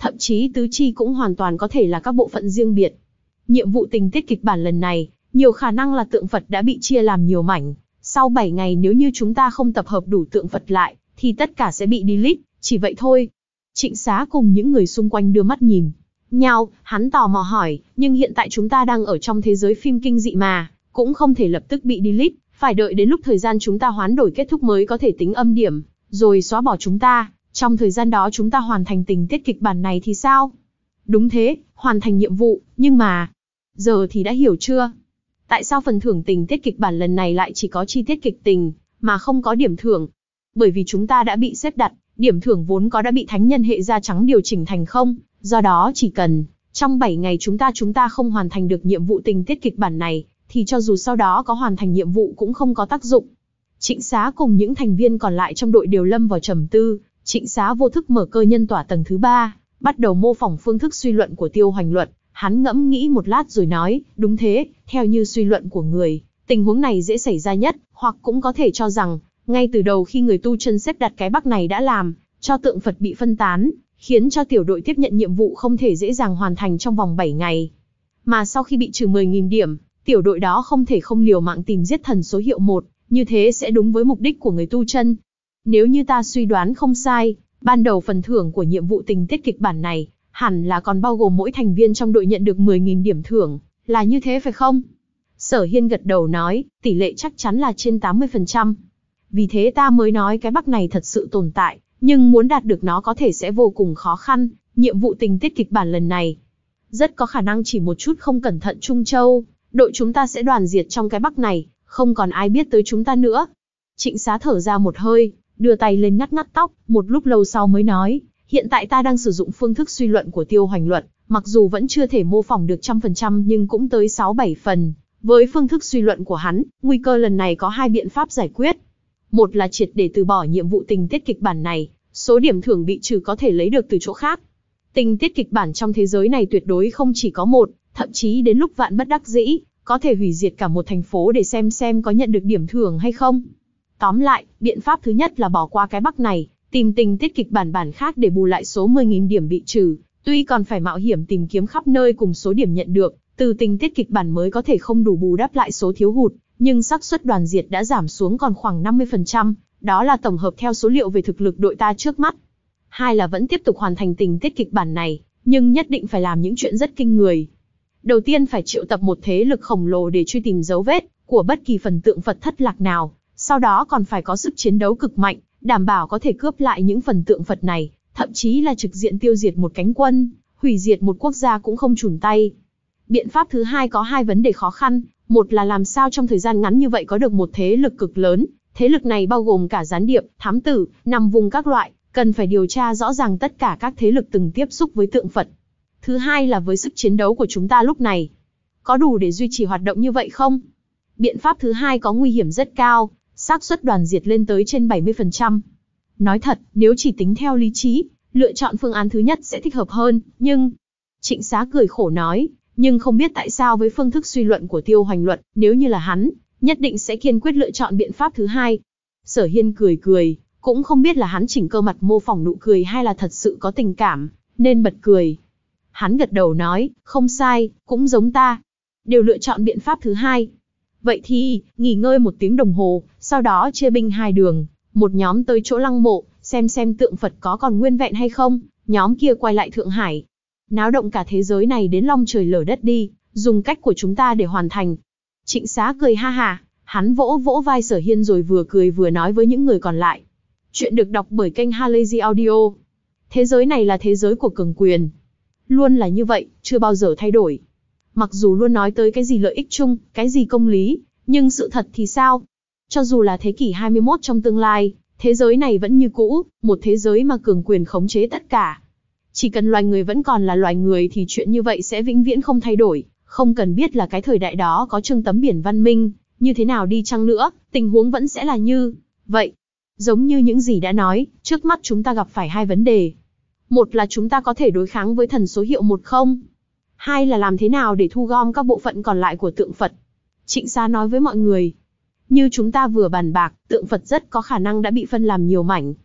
thậm chí tứ chi cũng hoàn toàn có thể là các bộ phận riêng biệt. Nhiệm vụ tình tiết kịch bản lần này, nhiều khả năng là tượng Phật đã bị chia làm nhiều mảnh. Sau bảy ngày nếu như chúng ta không tập hợp đủ tượng Phật lại, thì tất cả sẽ bị delete, chỉ vậy thôi. Trịnh Xá cùng những người xung quanh đưa mắt nhìn nhau, hắn tò mò hỏi, nhưng hiện tại chúng ta đang ở trong thế giới phim kinh dị mà, cũng không thể lập tức bị delete, phải đợi đến lúc thời gian chúng ta hoán đổi kết thúc mới có thể tính âm điểm, rồi xóa bỏ chúng ta. Trong thời gian đó chúng ta hoàn thành tình tiết kịch bản này thì sao? Đúng thế, hoàn thành nhiệm vụ, nhưng mà... Giờ thì đã hiểu chưa? Tại sao phần thưởng tình tiết kịch bản lần này lại chỉ có chi tiết kịch tình, mà không có điểm thưởng? Bởi vì chúng ta đã bị xếp đặt, điểm thưởng vốn có đã bị thánh nhân hệ da trắng điều chỉnh thành không, do đó chỉ cần trong bảy ngày chúng ta chúng ta không hoàn thành được nhiệm vụ tình tiết kịch bản này, thì cho dù sau đó có hoàn thành nhiệm vụ cũng không có tác dụng. Trịnh Xá cùng những thành viên còn lại trong đội đều lâm vào trầm tư. Trịnh Xá vô thức mở cơ nhân tỏa tầng thứ ba, bắt đầu mô phỏng phương thức suy luận của Tiêu Hoành Luật. Hắn ngẫm nghĩ một lát rồi nói, đúng thế, theo như suy luận của người, tình huống này dễ xảy ra nhất, hoặc cũng có thể cho rằng, ngay từ đầu khi người tu chân xếp đặt cái bắc này đã làm, cho tượng Phật bị phân tán, khiến cho tiểu đội tiếp nhận nhiệm vụ không thể dễ dàng hoàn thành trong vòng bảy ngày. Mà sau khi bị trừ mười nghìn điểm, tiểu đội đó không thể không liều mạng tìm giết thần số hiệu một, như thế sẽ đúng với mục đích của người tu chân. Nếu như ta suy đoán không sai, ban đầu phần thưởng của nhiệm vụ tình tiết kịch bản này, hẳn là còn bao gồm mỗi thành viên trong đội nhận được mười nghìn điểm thưởng, là như thế phải không? Sở Hiên gật đầu nói, tỷ lệ chắc chắn là trên tám mươi phần trăm. Vì thế ta mới nói cái bắc này thật sự tồn tại, nhưng muốn đạt được nó có thể sẽ vô cùng khó khăn, nhiệm vụ tình tiết kịch bản lần này. Rất có khả năng chỉ một chút không cẩn thận Trung Châu, đội chúng ta sẽ đoàn diệt trong cái bắc này, không còn ai biết tới chúng ta nữa. Trịnh Xá thở ra một hơi, đưa tay lên ngắt ngắt tóc, một lúc lâu sau mới nói, hiện tại ta đang sử dụng phương thức suy luận của Tiêu Hoành Luật, mặc dù vẫn chưa thể mô phỏng được trăm phần trăm nhưng cũng tới sáu bảy phần. Với phương thức suy luận của hắn, nguy cơ lần này có hai biện pháp giải quyết. Một là triệt để từ bỏ nhiệm vụ tình tiết kịch bản này, số điểm thưởng bị trừ có thể lấy được từ chỗ khác. Tình tiết kịch bản trong thế giới này tuyệt đối không chỉ có một, thậm chí đến lúc vạn bất đắc dĩ, có thể hủy diệt cả một thành phố để xem xem có nhận được điểm thưởng hay không. Tóm lại, biện pháp thứ nhất là bỏ qua cái bắc này, tìm tình tiết kịch bản bản khác để bù lại số mười nghìn điểm bị trừ, tuy còn phải mạo hiểm tìm kiếm khắp nơi cùng số điểm nhận được, từ tình tiết kịch bản mới có thể không đủ bù đắp lại số thiếu hụt, nhưng xác suất đoàn diệt đã giảm xuống còn khoảng năm mươi phần trăm, đó là tổng hợp theo số liệu về thực lực đội ta trước mắt. Hai là vẫn tiếp tục hoàn thành tình tiết kịch bản này, nhưng nhất định phải làm những chuyện rất kinh người. Đầu tiên phải triệu tập một thế lực khổng lồ để truy tìm dấu vết của bất kỳ phần tượng Phật thất lạc nào, sau đó còn phải có sức chiến đấu cực mạnh, đảm bảo có thể cướp lại những phần tượng Phật này, thậm chí là trực diện tiêu diệt một cánh quân, hủy diệt một quốc gia cũng không chùn tay. Biện pháp thứ hai có hai vấn đề khó khăn, một là làm sao trong thời gian ngắn như vậy có được một thế lực cực lớn, thế lực này bao gồm cả gián điệp, thám tử, nằm vùng các loại, cần phải điều tra rõ ràng tất cả các thế lực từng tiếp xúc với tượng Phật. Thứ hai là với sức chiến đấu của chúng ta lúc này, có đủ để duy trì hoạt động như vậy không? Biện pháp thứ hai có nguy hiểm rất cao, xác suất đoàn diệt lên tới trên bảy mươi phần trăm. Nói thật, nếu chỉ tính theo lý trí, lựa chọn phương án thứ nhất sẽ thích hợp hơn, nhưng... Trịnh Xá cười khổ nói, nhưng không biết tại sao với phương thức suy luận của Tiêu Hoành Luật, nếu như là hắn, nhất định sẽ kiên quyết lựa chọn biện pháp thứ hai. Sở Hiên cười cười, cũng không biết là hắn chỉnh cơ mặt mô phỏng nụ cười hay là thật sự có tình cảm, nên bật cười. Hắn gật đầu nói, không sai, cũng giống ta, đều lựa chọn biện pháp thứ hai. Vậy thì, nghỉ ngơi một tiếng đồng hồ, sau đó chia binh hai đường, một nhóm tới chỗ lăng mộ, xem xem tượng Phật có còn nguyên vẹn hay không, nhóm kia quay lại Thượng Hải. Náo động cả thế giới này đến long trời lở đất đi, dùng cách của chúng ta để hoàn thành. Trịnh Xá cười ha ha, hắn vỗ vỗ vai Sở Hiên rồi vừa cười vừa nói với những người còn lại. Chuyện được đọc bởi kênh Halazy Audio. Thế giới này là thế giới của cường quyền. Luôn là như vậy, chưa bao giờ thay đổi. Mặc dù luôn nói tới cái gì lợi ích chung, cái gì công lý, nhưng sự thật thì sao? Cho dù là thế kỷ hai mươi mốt trong tương lai, thế giới này vẫn như cũ, một thế giới mà cường quyền khống chế tất cả. Chỉ cần loài người vẫn còn là loài người thì chuyện như vậy sẽ vĩnh viễn không thay đổi, không cần biết là cái thời đại đó có trưng tấm biển văn minh, như thế nào đi chăng nữa, tình huống vẫn sẽ là như vậy. Giống như những gì đã nói, trước mắt chúng ta gặp phải hai vấn đề. Một là chúng ta có thể đối kháng với thần số hiệu một không? Hai là làm thế nào để thu gom các bộ phận còn lại của tượng Phật. Trịnh Xá nói với mọi người, như chúng ta vừa bàn bạc, tượng Phật rất có khả năng đã bị phân làm nhiều mảnh.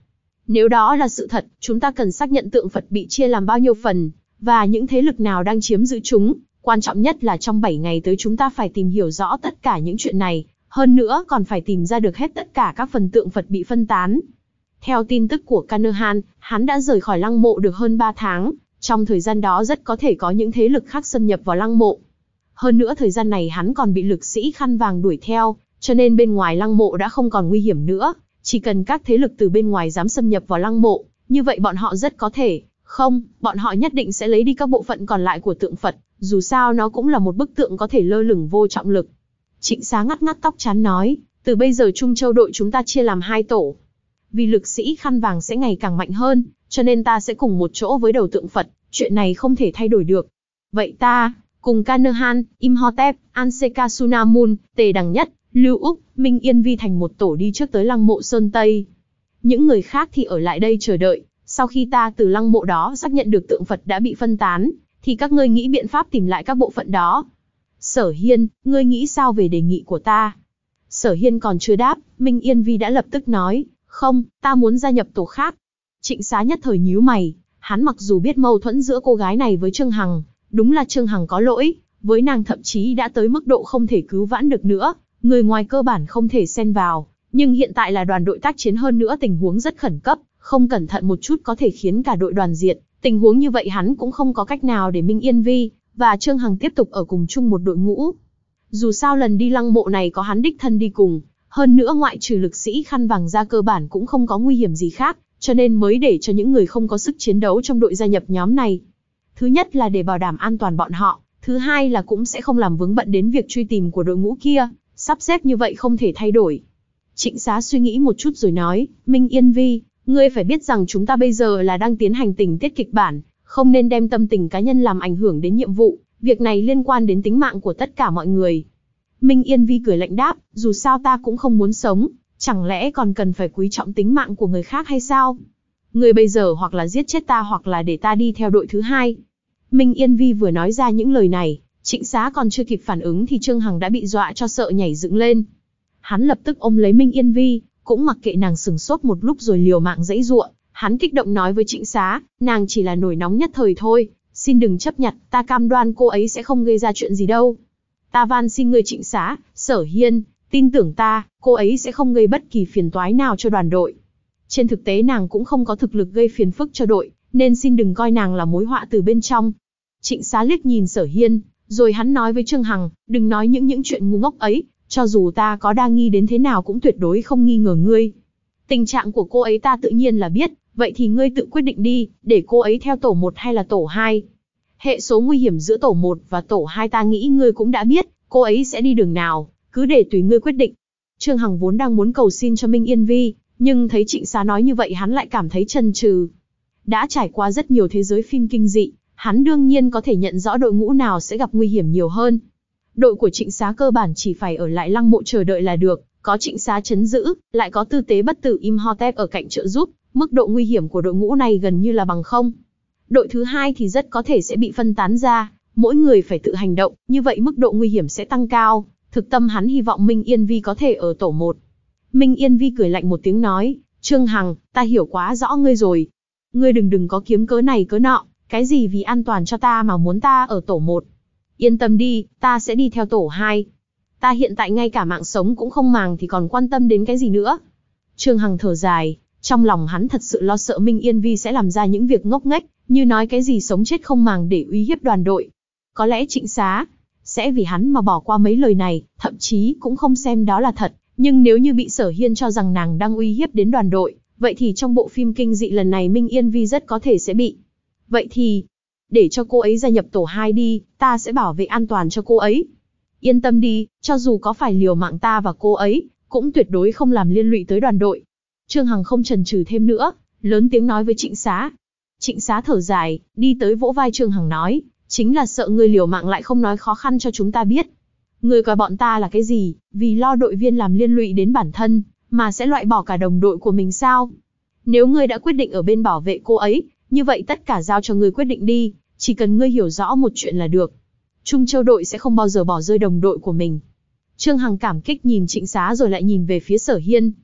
Nếu đó là sự thật, chúng ta cần xác nhận tượng Phật bị chia làm bao nhiêu phần, và những thế lực nào đang chiếm giữ chúng. Quan trọng nhất là trong bảy ngày tới chúng ta phải tìm hiểu rõ tất cả những chuyện này, hơn nữa còn phải tìm ra được hết tất cả các phần tượng Phật bị phân tán. Theo tin tức của Carnahan, hắn đã rời khỏi lăng mộ được hơn ba tháng, trong thời gian đó rất có thể có những thế lực khác xâm nhập vào lăng mộ. Hơn nữa thời gian này hắn còn bị lực sĩ khăn vàng đuổi theo, cho nên bên ngoài lăng mộ đã không còn nguy hiểm nữa, chỉ cần các thế lực từ bên ngoài dám xâm nhập vào lăng mộ, như vậy bọn họ rất có thể, không, bọn họ nhất định sẽ lấy đi các bộ phận còn lại của tượng Phật, dù sao nó cũng là một bức tượng có thể lơ lửng vô trọng lực. Trịnh Xá ngắt ngắt tóc trán nói, từ bây giờ Trung Châu đội chúng ta chia làm hai tổ. Vì lực sĩ khăn vàng sẽ ngày càng mạnh hơn, cho nên ta sẽ cùng một chỗ với đầu tượng Phật, chuyện này không thể thay đổi được. Vậy ta, cùng Carnahan, Imhotep, Ansekasunamun, Tề Đằng Nhất, Lưu Úc, Minh Yên Vi thành một tổ đi trước tới lăng mộ Sơn Tây. Những người khác thì ở lại đây chờ đợi, sau khi ta từ lăng mộ đó xác nhận được tượng Phật đã bị phân tán, thì các ngươi nghĩ biện pháp tìm lại các bộ phận đó. Sở Hiên, ngươi nghĩ sao về đề nghị của ta? Sở Hiên còn chưa đáp, Minh Yên Vi đã lập tức nói, không, ta muốn gia nhập tổ khác. Trịnh Xá nhất thời nhíu mày, hắn mặc dù biết mâu thuẫn giữa cô gái này với Trương Hằng, đúng là Trương Hằng có lỗi, với nàng thậm chí đã tới mức độ không thể cứu vãn được nữa, người ngoài cơ bản không thể xen vào, nhưng hiện tại là đoàn đội tác chiến hơn nữa tình huống rất khẩn cấp, không cẩn thận một chút có thể khiến cả đội đoàn diệt, tình huống như vậy hắn cũng không có cách nào để Minh Yên Vi và Trương Hằng tiếp tục ở cùng chung một đội ngũ. Dù sao lần đi lăng mộ này có hắn đích thân đi cùng, hơn nữa ngoại trừ lực sĩ khăn vàng ra cơ bản cũng không có nguy hiểm gì khác, cho nên mới để cho những người không có sức chiến đấu trong đội gia nhập nhóm này. Thứ nhất là để bảo đảm an toàn bọn họ, thứ hai là cũng sẽ không làm vướng bận đến việc truy tìm của đội ngũ kia, sắp xếp như vậy không thể thay đổi. Trịnh Xá suy nghĩ một chút rồi nói, Minh Yên Vi, ngươi phải biết rằng chúng ta bây giờ là đang tiến hành tình tiết kịch bản, không nên đem tâm tình cá nhân làm ảnh hưởng đến nhiệm vụ, việc này liên quan đến tính mạng của tất cả mọi người. Minh Yên Vi cười lạnh đáp, dù sao ta cũng không muốn sống, chẳng lẽ còn cần phải quý trọng tính mạng của người khác hay sao? Ngươi bây giờ hoặc là giết chết ta hoặc là để ta đi theo đội thứ hai. Minh Yên Vi vừa nói ra những lời này, Trịnh Xá còn chưa kịp phản ứng thì Trương Hằng đã bị dọa cho sợ nhảy dựng lên. Hắn lập tức ôm lấy Minh Yên Vi, cũng mặc kệ nàng sừng sốt một lúc rồi liều mạng giãy giụa. Hắn kích động nói với Trịnh Xá, nàng chỉ là nổi nóng nhất thời thôi, xin đừng chấp nhặt, ta cam đoan cô ấy sẽ không gây ra chuyện gì đâu. Ta van xin người Trịnh Xá, Sở Hiên, tin tưởng ta, cô ấy sẽ không gây bất kỳ phiền toái nào cho đoàn đội. Trên thực tế nàng cũng không có thực lực gây phiền phức cho đội, nên xin đừng coi nàng là mối họa từ bên trong. Trịnh Xá liếc nhìn Sở Hiên, rồi hắn nói với Trương Hằng, đừng nói những những chuyện ngu ngốc ấy, cho dù ta có đa nghi đến thế nào cũng tuyệt đối không nghi ngờ ngươi. Tình trạng của cô ấy ta tự nhiên là biết, vậy thì ngươi tự quyết định đi, để cô ấy theo tổ một hay là tổ hai. Hệ số nguy hiểm giữa tổ một và tổ hai ta nghĩ ngươi cũng đã biết, cô ấy sẽ đi đường nào, cứ để tùy ngươi quyết định. Trương Hằng vốn đang muốn cầu xin cho Minh Yên Vi, nhưng thấy Trịnh Xá nói như vậy hắn lại cảm thấy chần chừ. Đã trải qua rất nhiều thế giới phim kinh dị, hắn đương nhiên có thể nhận rõ đội ngũ nào sẽ gặp nguy hiểm nhiều hơn. Đội của Trịnh Xá cơ bản chỉ phải ở lại lăng mộ chờ đợi là được, có Trịnh Xá chấn giữ, lại có tư tế bất tử Imhotep ở cạnh trợ giúp, mức độ nguy hiểm của đội ngũ này gần như là bằng không. Đội thứ hai thì rất có thể sẽ bị phân tán ra, mỗi người phải tự hành động, như vậy mức độ nguy hiểm sẽ tăng cao. Thực tâm hắn hy vọng Minh Yên Vi có thể ở tổ một. Minh Yên Vi cười lạnh một tiếng nói, Trương Hằng, ta hiểu quá rõ ngươi rồi. Ngươi đừng đừng có kiếm cớ này cớ nọ, cái gì vì an toàn cho ta mà muốn ta ở tổ một. Yên tâm đi, ta sẽ đi theo tổ hai. Ta hiện tại ngay cả mạng sống cũng không màng thì còn quan tâm đến cái gì nữa. Trương Hằng thở dài, trong lòng hắn thật sự lo sợ Minh Yên Vi sẽ làm ra những việc ngốc nghếch, như nói cái gì sống chết không màng để uy hiếp đoàn đội. Có lẽ Trịnh Xá sẽ vì hắn mà bỏ qua mấy lời này, thậm chí cũng không xem đó là thật. Nhưng nếu như bị Sở Hiên cho rằng nàng đang uy hiếp đến đoàn đội, vậy thì trong bộ phim kinh dị lần này Minh Yên Vi rất có thể sẽ bị. Vậy thì, để cho cô ấy gia nhập tổ hai đi, ta sẽ bảo vệ an toàn cho cô ấy. Yên tâm đi, cho dù có phải liều mạng ta và cô ấy, cũng tuyệt đối không làm liên lụy tới đoàn đội. Trương Hằng không chần chừ thêm nữa, lớn tiếng nói với Trịnh Xá. Trịnh Xá thở dài, đi tới vỗ vai Trương Hằng nói, chính là sợ ngươi liều mạng lại không nói khó khăn cho chúng ta biết. Ngươi coi bọn ta là cái gì, vì lo đội viên làm liên lụy đến bản thân, mà sẽ loại bỏ cả đồng đội của mình sao? Nếu ngươi đã quyết định ở bên bảo vệ cô ấy, như vậy tất cả giao cho ngươi quyết định đi, chỉ cần ngươi hiểu rõ một chuyện là được. Trung Châu đội sẽ không bao giờ bỏ rơi đồng đội của mình. Trương Hằng cảm kích nhìn Trịnh Xá rồi lại nhìn về phía Sở Hiên.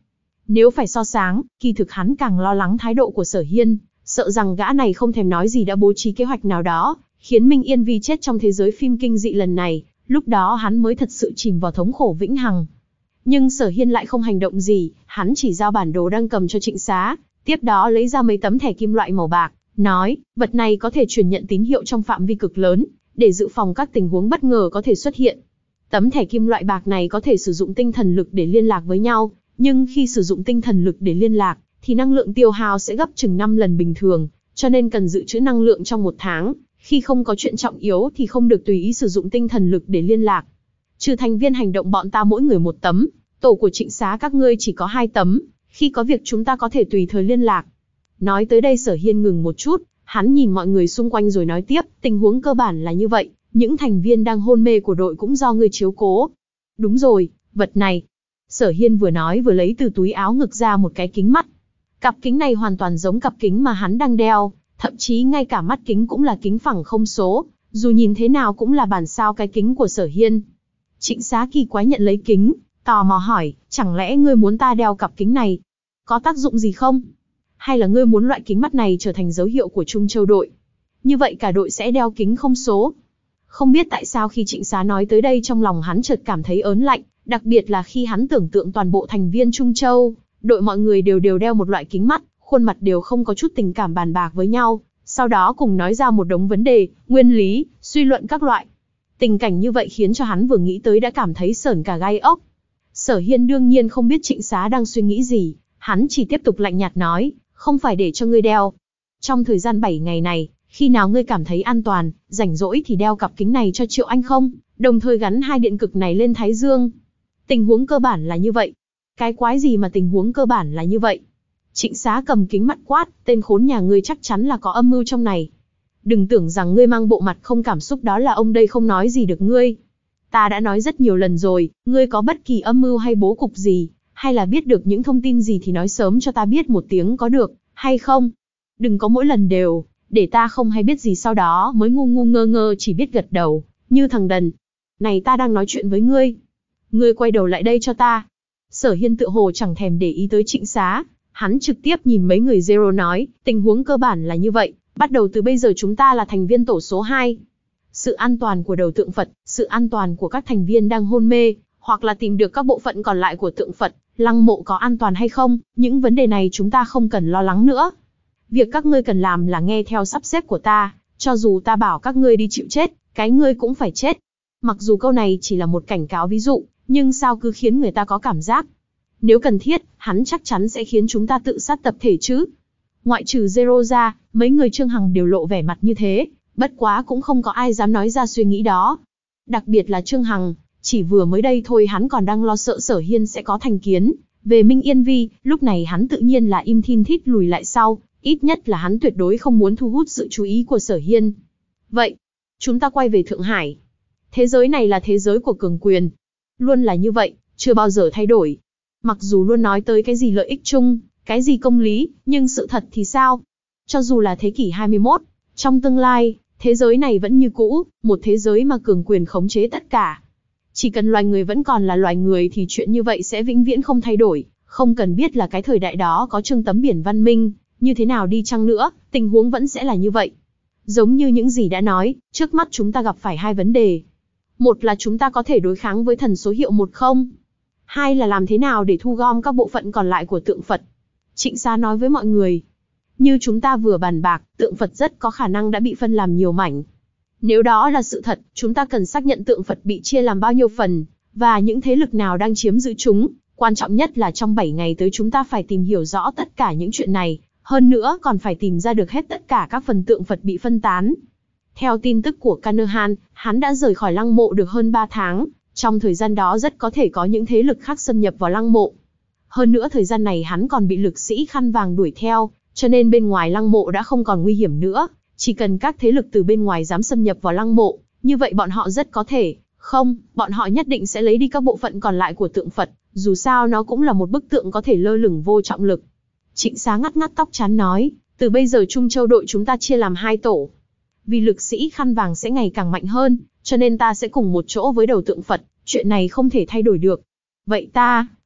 Nếu phải so sánh, kỳ thực hắn càng lo lắng thái độ của Sở Hiên, sợ rằng gã này không thèm nói gì đã bố trí kế hoạch nào đó, khiến Minh Yên Vi chết trong thế giới phim kinh dị lần này, lúc đó hắn mới thật sự chìm vào thống khổ vĩnh hằng. Nhưng Sở Hiên lại không hành động gì, hắn chỉ giao bản đồ đang cầm cho Trịnh Xá, tiếp đó lấy ra mấy tấm thẻ kim loại màu bạc, nói, vật này có thể truyền nhận tín hiệu trong phạm vi cực lớn, để dự phòng các tình huống bất ngờ có thể xuất hiện. Tấm thẻ kim loại bạc này có thể sử dụng tinh thần lực để liên lạc với nhau, nhưng khi sử dụng tinh thần lực để liên lạc, thì năng lượng tiêu hao sẽ gấp chừng năm lần bình thường, cho nên cần dự trữ năng lượng trong một tháng, khi không có chuyện trọng yếu thì không được tùy ý sử dụng tinh thần lực để liên lạc. Trừ thành viên hành động bọn ta mỗi người một tấm, tổ của Trịnh Xá các ngươi chỉ có hai tấm, khi có việc chúng ta có thể tùy thời liên lạc. Nói tới đây Sở Hiên ngừng một chút, hắn nhìn mọi người xung quanh rồi nói tiếp, tình huống cơ bản là như vậy, những thành viên đang hôn mê của đội cũng do ngươi chiếu cố. Đúng rồi, vật này. Sở Hiên vừa nói vừa lấy từ túi áo ngực ra một cái kính mắt. Cặp kính này hoàn toàn giống cặp kính mà hắn đang đeo, thậm chí ngay cả mắt kính cũng là kính phẳng không số, dù nhìn thế nào cũng là bản sao cái kính của Sở Hiên. Trịnh Xá kỳ quái nhận lấy kính, tò mò hỏi, chẳng lẽ ngươi muốn ta đeo cặp kính này? Có tác dụng gì không? Hay là ngươi muốn loại kính mắt này trở thành dấu hiệu của Trung Châu đội? Như vậy cả đội sẽ đeo kính không số. Không biết tại sao khi Trịnh Xá nói tới đây trong lòng hắn chợt cảm thấy ớn lạnh, đặc biệt là khi hắn tưởng tượng toàn bộ thành viên Trung Châu, đội mọi người đều đều đeo một loại kính mắt, khuôn mặt đều không có chút tình cảm bàn bạc với nhau, sau đó cùng nói ra một đống vấn đề, nguyên lý, suy luận các loại. Tình cảnh như vậy khiến cho hắn vừa nghĩ tới đã cảm thấy sởn cả gai ốc. Sở Hiên đương nhiên không biết Trịnh Xá đang suy nghĩ gì, hắn chỉ tiếp tục lạnh nhạt nói, không phải để cho ngươi đeo. Trong thời gian bảy ngày này, khi nào ngươi cảm thấy an toàn, rảnh rỗi thì đeo cặp kính này cho Triệu Anh không, đồng thời gắn hai điện cực này lên thái dương. Tình huống cơ bản là như vậy. Cái quái gì mà tình huống cơ bản là như vậy? Trịnh Xá cầm kính mắt quát, tên khốn nhà ngươi chắc chắn là có âm mưu trong này. Đừng tưởng rằng ngươi mang bộ mặt không cảm xúc đó là ông đây không nói gì được ngươi. Ta đã nói rất nhiều lần rồi, ngươi có bất kỳ âm mưu hay bố cục gì, hay là biết được những thông tin gì thì nói sớm cho ta biết một tiếng có được, hay không? Đừng có mỗi lần đều, để ta không hay biết gì sau đó mới ngu ngu ngơ ngơ chỉ biết gật đầu, như thằng đần. Này ta đang nói chuyện với ngươi. Ngươi quay đầu lại đây cho ta. Sở Hiên tựa hồ chẳng thèm để ý tới Trịnh Xá, hắn trực tiếp nhìn mấy người Zero nói, tình huống cơ bản là như vậy, bắt đầu từ bây giờ chúng ta là thành viên tổ số hai. Sự an toàn của đầu tượng Phật, sự an toàn của các thành viên đang hôn mê, hoặc là tìm được các bộ phận còn lại của tượng Phật, lăng mộ có an toàn hay không, những vấn đề này chúng ta không cần lo lắng nữa. Việc các ngươi cần làm là nghe theo sắp xếp của ta, cho dù ta bảo các ngươi đi chịu chết, cái ngươi cũng phải chết. Mặc dù câu này chỉ là một cảnh cáo ví dụ, nhưng sao cứ khiến người ta có cảm giác. Nếu cần thiết, hắn chắc chắn sẽ khiến chúng ta tự sát tập thể chứ. Ngoại trừ Zero ra, mấy người Trương Hằng đều lộ vẻ mặt như thế, bất quá cũng không có ai dám nói ra suy nghĩ đó. Đặc biệt là Trương Hằng, chỉ vừa mới đây thôi hắn còn đang lo sợ Sở Hiên sẽ có thành kiến. Về Minh Yên Vi, lúc này hắn tự nhiên là im thin thít lùi lại sau, ít nhất là hắn tuyệt đối không muốn thu hút sự chú ý của Sở Hiên. Vậy, chúng ta quay về Thượng Hải. Thế giới này là thế giới của cường quyền. Luôn là như vậy, chưa bao giờ thay đổi. Mặc dù luôn nói tới cái gì lợi ích chung, cái gì công lý, nhưng sự thật thì sao? Cho dù là thế kỷ hai mươi mốt, trong tương lai, thế giới này vẫn như cũ, một thế giới mà cường quyền khống chế tất cả. Chỉ cần loài người vẫn còn là loài người thì chuyện như vậy sẽ vĩnh viễn không thay đổi, không cần biết là cái thời đại đó có trưng tấm biển văn minh, như thế nào đi chăng nữa, tình huống vẫn sẽ là như vậy. Giống như những gì đã nói, trước mắt chúng ta gặp phải hai vấn đề. Một là chúng ta có thể đối kháng với thần số hiệu một không. Hai là làm thế nào để thu gom các bộ phận còn lại của tượng Phật. Trịnh Xá nói với mọi người. Như chúng ta vừa bàn bạc, tượng Phật rất có khả năng đã bị phân làm nhiều mảnh. Nếu đó là sự thật, chúng ta cần xác nhận tượng Phật bị chia làm bao nhiêu phần, và những thế lực nào đang chiếm giữ chúng. Quan trọng nhất là trong bảy ngày tới chúng ta phải tìm hiểu rõ tất cả những chuyện này, hơn nữa còn phải tìm ra được hết tất cả các phần tượng Phật bị phân tán. Theo tin tức của Kanahan, hắn đã rời khỏi lăng mộ được hơn ba tháng, trong thời gian đó rất có thể có những thế lực khác xâm nhập vào lăng mộ. Hơn nữa thời gian này hắn còn bị lực sĩ khăn vàng đuổi theo, cho nên bên ngoài lăng mộ đã không còn nguy hiểm nữa, chỉ cần các thế lực từ bên ngoài dám xâm nhập vào lăng mộ, như vậy bọn họ rất có thể, không, bọn họ nhất định sẽ lấy đi các bộ phận còn lại của tượng Phật, dù sao nó cũng là một bức tượng có thể lơ lửng vô trọng lực. Trịnh Xá ngắt ngắt tóc chán nói, từ bây giờ Trung Châu đội chúng ta chia làm hai tổ. Vì lực sĩ khăn vàng sẽ ngày càng mạnh hơn, cho nên ta sẽ cùng một chỗ với đầu tượng Phật, chuyện này không thể thay đổi được. Vậy ta,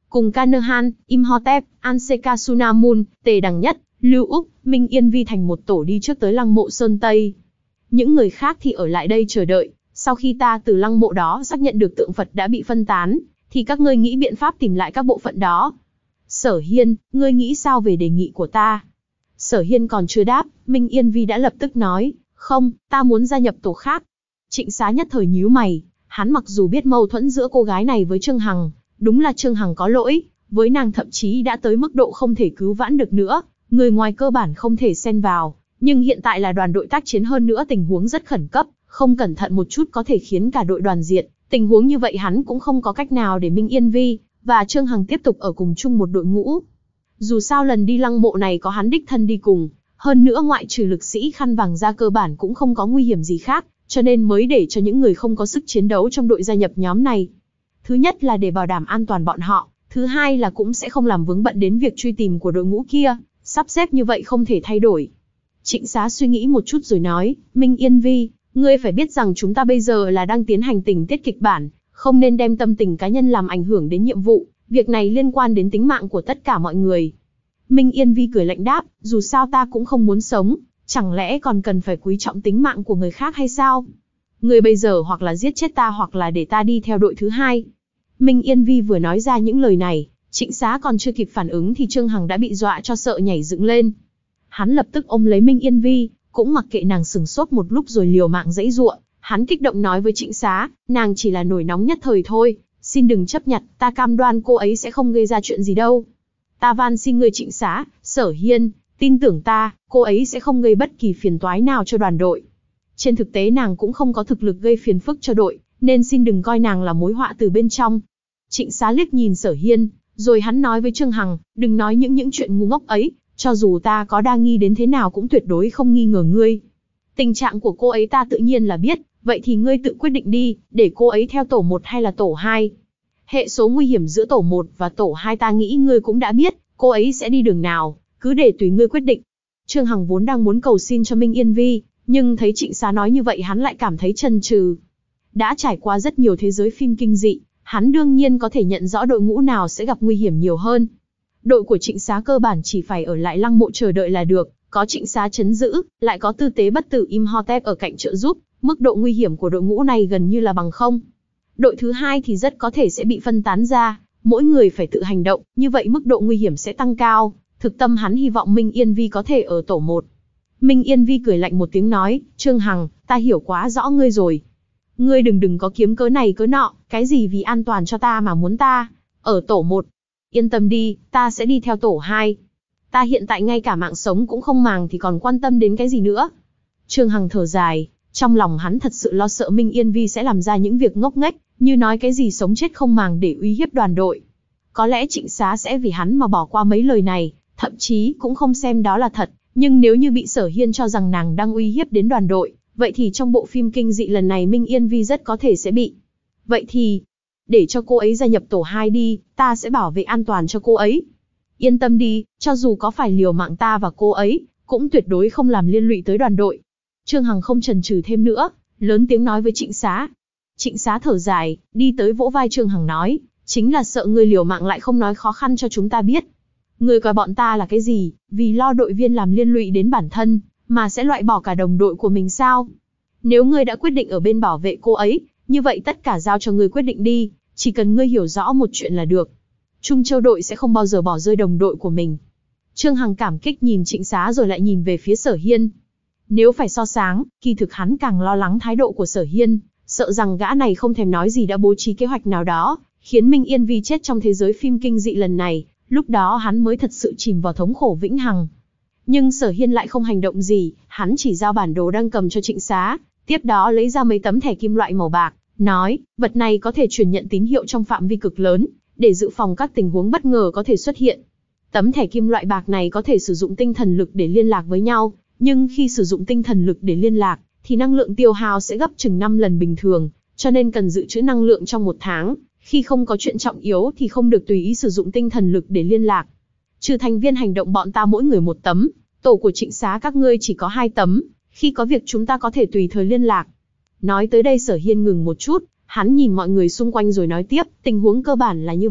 cùng Canaan, Imhotep, Ansekasunamun, Tề Đằng Nhất, Lưu Úc, Minh Yên Vi thành một tổ đi trước tới lăng mộ Sơn Tây. Những người khác thì ở lại đây chờ đợi, sau khi ta từ lăng mộ đó xác nhận được tượng Phật đã bị phân tán, thì các ngươi nghĩ biện pháp tìm lại các bộ phận đó. Sở Hiên, ngươi nghĩ sao về đề nghị của ta? Sở Hiên còn chưa đáp, Minh Yên Vi đã lập tức nói, không, ta muốn gia nhập tổ khác. Trịnh Xá nhất thời nhíu mày, hắn mặc dù biết mâu thuẫn giữa cô gái này với Trương Hằng, đúng là Trương Hằng có lỗi, với nàng thậm chí đã tới mức độ không thể cứu vãn được nữa, người ngoài cơ bản không thể xen vào, nhưng hiện tại là đoàn đội tác chiến hơn nữa tình huống rất khẩn cấp, không cẩn thận một chút có thể khiến cả đội đoàn diệt, tình huống như vậy hắn cũng không có cách nào để Minh Yên Vi và Trương Hằng tiếp tục ở cùng chung một đội ngũ. Dù sao lần đi lăng mộ này có hắn đích thân đi cùng, hơn nữa ngoại trừ lực sĩ khăn vàng ra cơ bản cũng không có nguy hiểm gì khác, cho nên mới để cho những người không có sức chiến đấu trong đội gia nhập nhóm này. Thứ nhất là để bảo đảm an toàn bọn họ, thứ hai là cũng sẽ không làm vướng bận đến việc truy tìm của đội ngũ kia, sắp xếp như vậy không thể thay đổi. Trịnh Xá suy nghĩ một chút rồi nói, Minh Yên Vi, ngươi phải biết rằng chúng ta bây giờ là đang tiến hành tình tiết kịch bản, không nên đem tâm tình cá nhân làm ảnh hưởng đến nhiệm vụ, việc này liên quan đến tính mạng của tất cả mọi người. Minh Yên Vi cười lạnh đáp, dù sao ta cũng không muốn sống, chẳng lẽ còn cần phải quý trọng tính mạng của người khác hay sao? Ngươi bây giờ hoặc là giết chết ta hoặc là để ta đi theo đội thứ hai. Minh Yên Vi vừa nói ra những lời này, Trịnh Xá còn chưa kịp phản ứng thì Trương Hằng đã bị dọa cho sợ nhảy dựng lên. Hắn lập tức ôm lấy Minh Yên Vi, cũng mặc kệ nàng sừng sốt một lúc rồi liều mạng giãy giụa. Hắn kích động nói với Trịnh Xá, nàng chỉ là nổi nóng nhất thời thôi, xin đừng chấp nhặt, ta cam đoan cô ấy sẽ không gây ra chuyện gì đâu. Ta van xin ngươi Trịnh Xá, Sở Hiên, tin tưởng ta, cô ấy sẽ không gây bất kỳ phiền toái nào cho đoàn đội. Trên thực tế nàng cũng không có thực lực gây phiền phức cho đội, nên xin đừng coi nàng là mối họa từ bên trong. Trịnh Xá liếc nhìn Sở Hiên, rồi hắn nói với Trương Hằng, đừng nói những những chuyện ngu ngốc ấy, cho dù ta có đa nghi đến thế nào cũng tuyệt đối không nghi ngờ ngươi. Tình trạng của cô ấy ta tự nhiên là biết, vậy thì ngươi tự quyết định đi, để cô ấy theo tổ một hay là tổ hai. Hệ số nguy hiểm giữa tổ một và tổ hai ta nghĩ ngươi cũng đã biết, cô ấy sẽ đi đường nào, cứ để tùy ngươi quyết định. Trương Hằng vốn đang muốn cầu xin cho Minh Yên Vi, nhưng thấy Trịnh Xá nói như vậy hắn lại cảm thấy chần chừ. Đã trải qua rất nhiều thế giới phim kinh dị, hắn đương nhiên có thể nhận rõ đội ngũ nào sẽ gặp nguy hiểm nhiều hơn. Đội của Trịnh Xá cơ bản chỉ phải ở lại lăng mộ chờ đợi là được, có Trịnh Xá chấn giữ, lại có tư tế bất tử Imhotep ở cạnh trợ giúp, mức độ nguy hiểm của đội ngũ này gần như là bằng không. Đội thứ hai thì rất có thể sẽ bị phân tán ra, mỗi người phải tự hành động, như vậy mức độ nguy hiểm sẽ tăng cao. Thực tâm hắn hy vọng Minh Yên Vi có thể ở tổ một. Minh Yên Vi cười lạnh một tiếng nói, Trương Hằng, ta hiểu quá rõ ngươi rồi. Ngươi đừng đừng có kiếm cớ này cớ nọ, cái gì vì an toàn cho ta mà muốn ta ở tổ một. Yên tâm đi, ta sẽ đi theo tổ hai. Ta hiện tại ngay cả mạng sống cũng không màng thì còn quan tâm đến cái gì nữa. Trương Hằng thở dài, trong lòng hắn thật sự lo sợ Minh Yên Vi sẽ làm ra những việc ngốc nghếch, như nói cái gì sống chết không màng để uy hiếp đoàn đội. Có lẽ Trịnh Xá sẽ vì hắn mà bỏ qua mấy lời này, thậm chí cũng không xem đó là thật, nhưng nếu như bị Sở Hiên cho rằng nàng đang uy hiếp đến đoàn đội, vậy thì trong bộ phim kinh dị lần này Minh Yên Vi rất có thể sẽ bị. Vậy thì, để cho cô ấy gia nhập tổ hai đi, ta sẽ bảo vệ an toàn cho cô ấy. Yên tâm đi, cho dù có phải liều mạng ta và cô ấy, cũng tuyệt đối không làm liên lụy tới đoàn đội. Trương Hằng không chần chừ thêm nữa, lớn tiếng nói với Trịnh Xá. Trịnh Xá thở dài, đi tới vỗ vai Trương Hằng nói, chính là sợ ngươi liều mạng lại không nói khó khăn cho chúng ta biết. Ngươi coi bọn ta là cái gì, vì lo đội viên làm liên lụy đến bản thân, mà sẽ loại bỏ cả đồng đội của mình sao? Nếu ngươi đã quyết định ở bên bảo vệ cô ấy, như vậy tất cả giao cho ngươi quyết định đi, chỉ cần ngươi hiểu rõ một chuyện là được. Trung Châu đội sẽ không bao giờ bỏ rơi đồng đội của mình. Trương Hằng cảm kích nhìn Trịnh Xá rồi lại nhìn về phía Sở Hiên. Nếu phải so sánh, kỳ thực hắn càng lo lắng thái độ của Sở Hiên, sợ rằng gã này không thèm nói gì đã bố trí kế hoạch nào đó, khiến Minh Yên Vi chết trong thế giới phim kinh dị lần này, lúc đó hắn mới thật sự chìm vào thống khổ vĩnh hằng. Nhưng Sở Hiên lại không hành động gì, hắn chỉ giao bản đồ đang cầm cho Trịnh Xá, tiếp đó lấy ra mấy tấm thẻ kim loại màu bạc, nói, vật này có thể truyền nhận tín hiệu trong phạm vi cực lớn, để dự phòng các tình huống bất ngờ có thể xuất hiện. Tấm thẻ kim loại bạc này có thể sử dụng tinh thần lực để liên lạc với nhau, nhưng khi sử dụng tinh thần lực để liên lạc, thì năng lượng tiêu hao sẽ gấp chừng năm lần bình thường, cho nên cần dự trữ năng lượng trong một tháng, khi không có chuyện trọng yếu thì không được tùy ý sử dụng tinh thần lực để liên lạc. Trừ thành viên hành động bọn ta mỗi người một tấm, tổ của Trịnh Xá các ngươi chỉ có hai tấm, khi có việc chúng ta có thể tùy thời liên lạc. Nói tới đây Sở Hiên ngừng một chút, hắn nhìn mọi người xung quanh rồi nói tiếp, tình huống cơ bản là như vậy,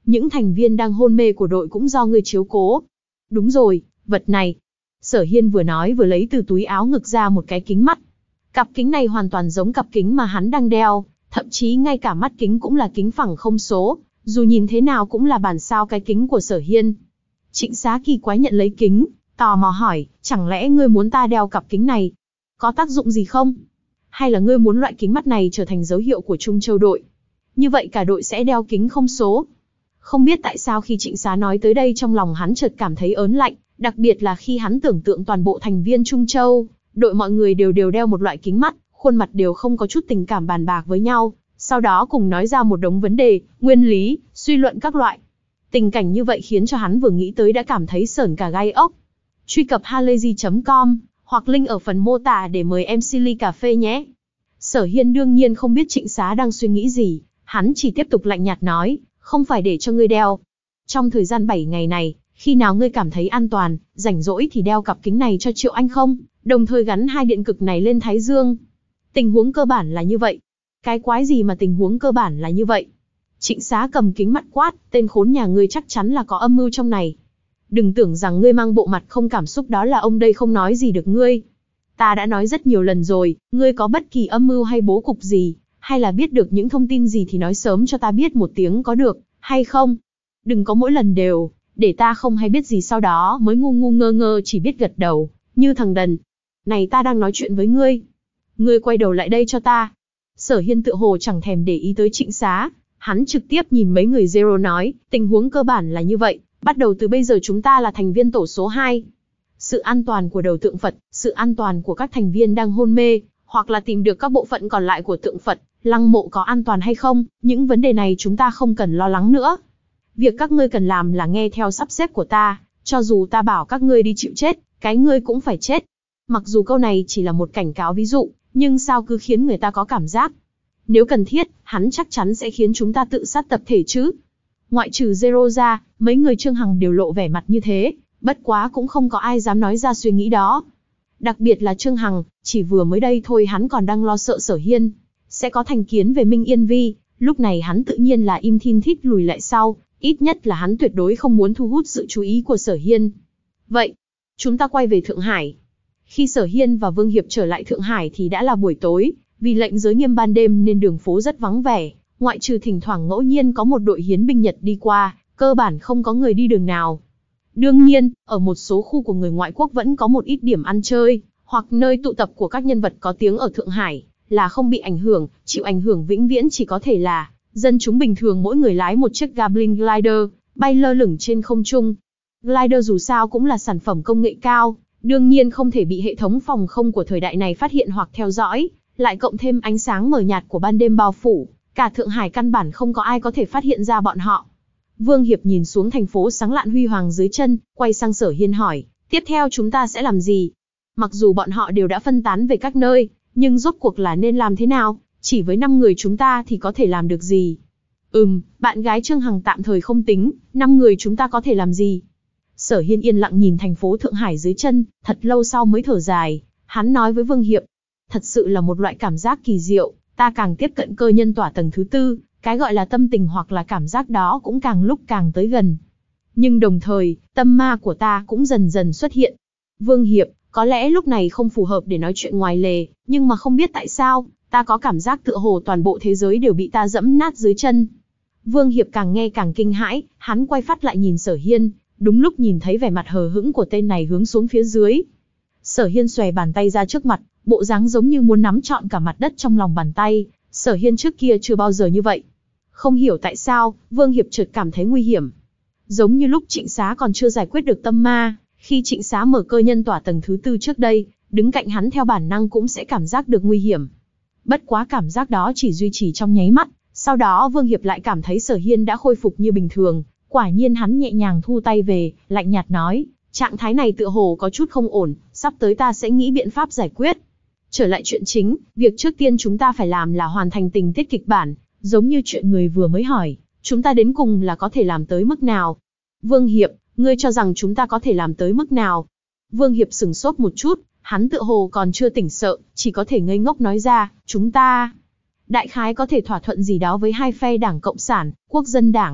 những thành viên đang hôn mê của đội cũng do ngươi chiếu cố. Đúng rồi, vật này. Sở Hiên vừa nói vừa lấy từ túi áo ngực ra một cái kính mắt. Cặp kính này hoàn toàn giống cặp kính mà hắn đang đeo, thậm chí ngay cả mắt kính cũng là kính phẳng không số, dù nhìn thế nào cũng là bản sao cái kính của Sở Hiên. Trịnh Xá kỳ quái nhận lấy kính, tò mò hỏi, chẳng lẽ ngươi muốn ta đeo cặp kính này? Có tác dụng gì không? Hay là ngươi muốn loại kính mắt này trở thành dấu hiệu của Trung Châu đội? Như vậy cả đội sẽ đeo kính không số. Không biết tại sao khi Trịnh Xá nói tới đây trong lòng hắn chợt cảm thấy ớn lạnh, đặc biệt là khi hắn tưởng tượng toàn bộ thành viên Trung Châu, đội mọi người đều đều đeo một loại kính mắt, khuôn mặt đều không có chút tình cảm bàn bạc với nhau, sau đó cùng nói ra một đống vấn đề, nguyên lý, suy luận các loại. Tình cảnh như vậy khiến cho hắn vừa nghĩ tới đã cảm thấy sởn cả gai ốc. Truy cập halayzi chấm com hoặc link ở phần mô tả để mời em xê ly cà phê nhé. Sở Hiên đương nhiên không biết Trịnh Xá đang suy nghĩ gì, hắn chỉ tiếp tục lạnh nhạt nói, không phải để cho ngươi đeo. Trong thời gian bảy ngày này, khi nào ngươi cảm thấy an toàn, rảnh rỗi thì đeo cặp kính này cho Triệu Anh không, đồng thời gắn hai điện cực này lên thái dương. Tình huống cơ bản là như vậy. Cái quái gì mà tình huống cơ bản là như vậy? Trịnh Xá cầm kính mắt quát, tên khốn nhà ngươi chắc chắn là có âm mưu trong này. Đừng tưởng rằng ngươi mang bộ mặt không cảm xúc đó là ông đây không nói gì được ngươi. Ta đã nói rất nhiều lần rồi, ngươi có bất kỳ âm mưu hay bố cục gì, hay là biết được những thông tin gì thì nói sớm cho ta biết một tiếng có được, hay không? Đừng có mỗi lần đều, để ta không hay biết gì sau đó mới ngu ngu ngơ ngơ chỉ biết gật đầu, như thằng đần. Này ta đang nói chuyện với ngươi. Ngươi quay đầu lại đây cho ta. Sở Hiên tựa hồ chẳng thèm để ý tới Trịnh Xá, hắn trực tiếp nhìn mấy người Zero nói, tình huống cơ bản là như vậy, bắt đầu từ bây giờ chúng ta là thành viên tổ số hai. Sự an toàn của đầu tượng Phật, sự an toàn của các thành viên đang hôn mê, hoặc là tìm được các bộ phận còn lại của tượng Phật, lăng mộ có an toàn hay không, những vấn đề này chúng ta không cần lo lắng nữa. Việc các ngươi cần làm là nghe theo sắp xếp của ta, cho dù ta bảo các ngươi đi chịu chết, cái ngươi cũng phải chết. Mặc dù câu này chỉ là một cảnh cáo ví dụ, nhưng sao cứ khiến người ta có cảm giác. Nếu cần thiết, hắn chắc chắn sẽ khiến chúng ta tự sát tập thể chứ. Ngoại trừ Zero ra, mấy người Trương Hằng đều lộ vẻ mặt như thế, bất quá cũng không có ai dám nói ra suy nghĩ đó. Đặc biệt là Trương Hằng, chỉ vừa mới đây thôi hắn còn đang lo sợ Sở Hiên sẽ có thành kiến về Minh Yên Vi, lúc này hắn tự nhiên là im thin thít lùi lại sau, ít nhất là hắn tuyệt đối không muốn thu hút sự chú ý của Sở Hiên. Vậy, chúng ta quay về Thượng Hải. Khi Sở Hiên và Vương Hiệp trở lại Thượng Hải thì đã là buổi tối, vì lệnh giới nghiêm ban đêm nên đường phố rất vắng vẻ, ngoại trừ thỉnh thoảng ngẫu nhiên có một đội hiến binh Nhật đi qua, cơ bản không có người đi đường nào. Đương nhiên, ở một số khu của người ngoại quốc vẫn có một ít điểm ăn chơi, hoặc nơi tụ tập của các nhân vật có tiếng ở Thượng Hải, là không bị ảnh hưởng, chịu ảnh hưởng vĩnh viễn chỉ có thể là dân chúng bình thường mỗi người lái một chiếc Gablin Glider, bay lơ lửng trên không trung. Glider dù sao cũng là sản phẩm công nghệ cao, đương nhiên không thể bị hệ thống phòng không của thời đại này phát hiện hoặc theo dõi, lại cộng thêm ánh sáng mờ nhạt của ban đêm bao phủ, cả Thượng Hải căn bản không có ai có thể phát hiện ra bọn họ. Vương Hiệp nhìn xuống thành phố sáng lạn huy hoàng dưới chân, quay sang Sở Hiên hỏi, tiếp theo chúng ta sẽ làm gì? Mặc dù bọn họ đều đã phân tán về các nơi, nhưng rốt cuộc là nên làm thế nào? Chỉ với năm người chúng ta thì có thể làm được gì? Ừm, bạn gái Trương Hằng tạm thời không tính, năm người chúng ta có thể làm gì? Sở Hiên yên lặng nhìn thành phố Thượng Hải dưới chân, thật lâu sau mới thở dài, hắn nói với Vương Hiệp, thật sự là một loại cảm giác kỳ diệu, ta càng tiếp cận cơ nhân tỏa tầng thứ tư, cái gọi là tâm tình hoặc là cảm giác đó cũng càng lúc càng tới gần. Nhưng đồng thời, tâm ma của ta cũng dần dần xuất hiện. Vương Hiệp, có lẽ lúc này không phù hợp để nói chuyện ngoài lề, nhưng mà không biết tại sao, ta có cảm giác tựa hồ toàn bộ thế giới đều bị ta dẫm nát dưới chân. Vương Hiệp càng nghe càng kinh hãi, hắn quay phát lại nhìn Sở Hiên, đúng lúc nhìn thấy vẻ mặt hờ hững của tên này hướng xuống phía dưới. Sở Hiên xòe bàn tay ra trước mặt, bộ dáng giống như muốn nắm trọn cả mặt đất trong lòng bàn tay. Sở Hiên trước kia chưa bao giờ như vậy. Không hiểu tại sao, Vương Hiệp chợt cảm thấy nguy hiểm. Giống như lúc Trịnh Xá còn chưa giải quyết được tâm ma, khi Trịnh Xá mở cơ nhân tỏa tầng thứ tư trước đây, đứng cạnh hắn theo bản năng cũng sẽ cảm giác được nguy hiểm. Bất quá cảm giác đó chỉ duy trì trong nháy mắt, sau đó Vương Hiệp lại cảm thấy Sở Hiên đã khôi phục như bình thường, quả nhiên hắn nhẹ nhàng thu tay về, lạnh nhạt nói, trạng thái này tựa hồ có chút không ổn, sắp tới ta sẽ nghĩ biện pháp giải quyết. Trở lại chuyện chính, việc trước tiên chúng ta phải làm là hoàn thành tình tiết kịch bản, giống như chuyện người vừa mới hỏi, chúng ta đến cùng là có thể làm tới mức nào? Vương Hiệp, ngươi cho rằng chúng ta có thể làm tới mức nào? Vương Hiệp sửng sốt một chút, hắn tựa hồ còn chưa tỉnh sợ, chỉ có thể ngây ngốc nói ra, chúng ta đại khái có thể thỏa thuận gì đó với hai phe Đảng Cộng sản, Quốc dân Đảng,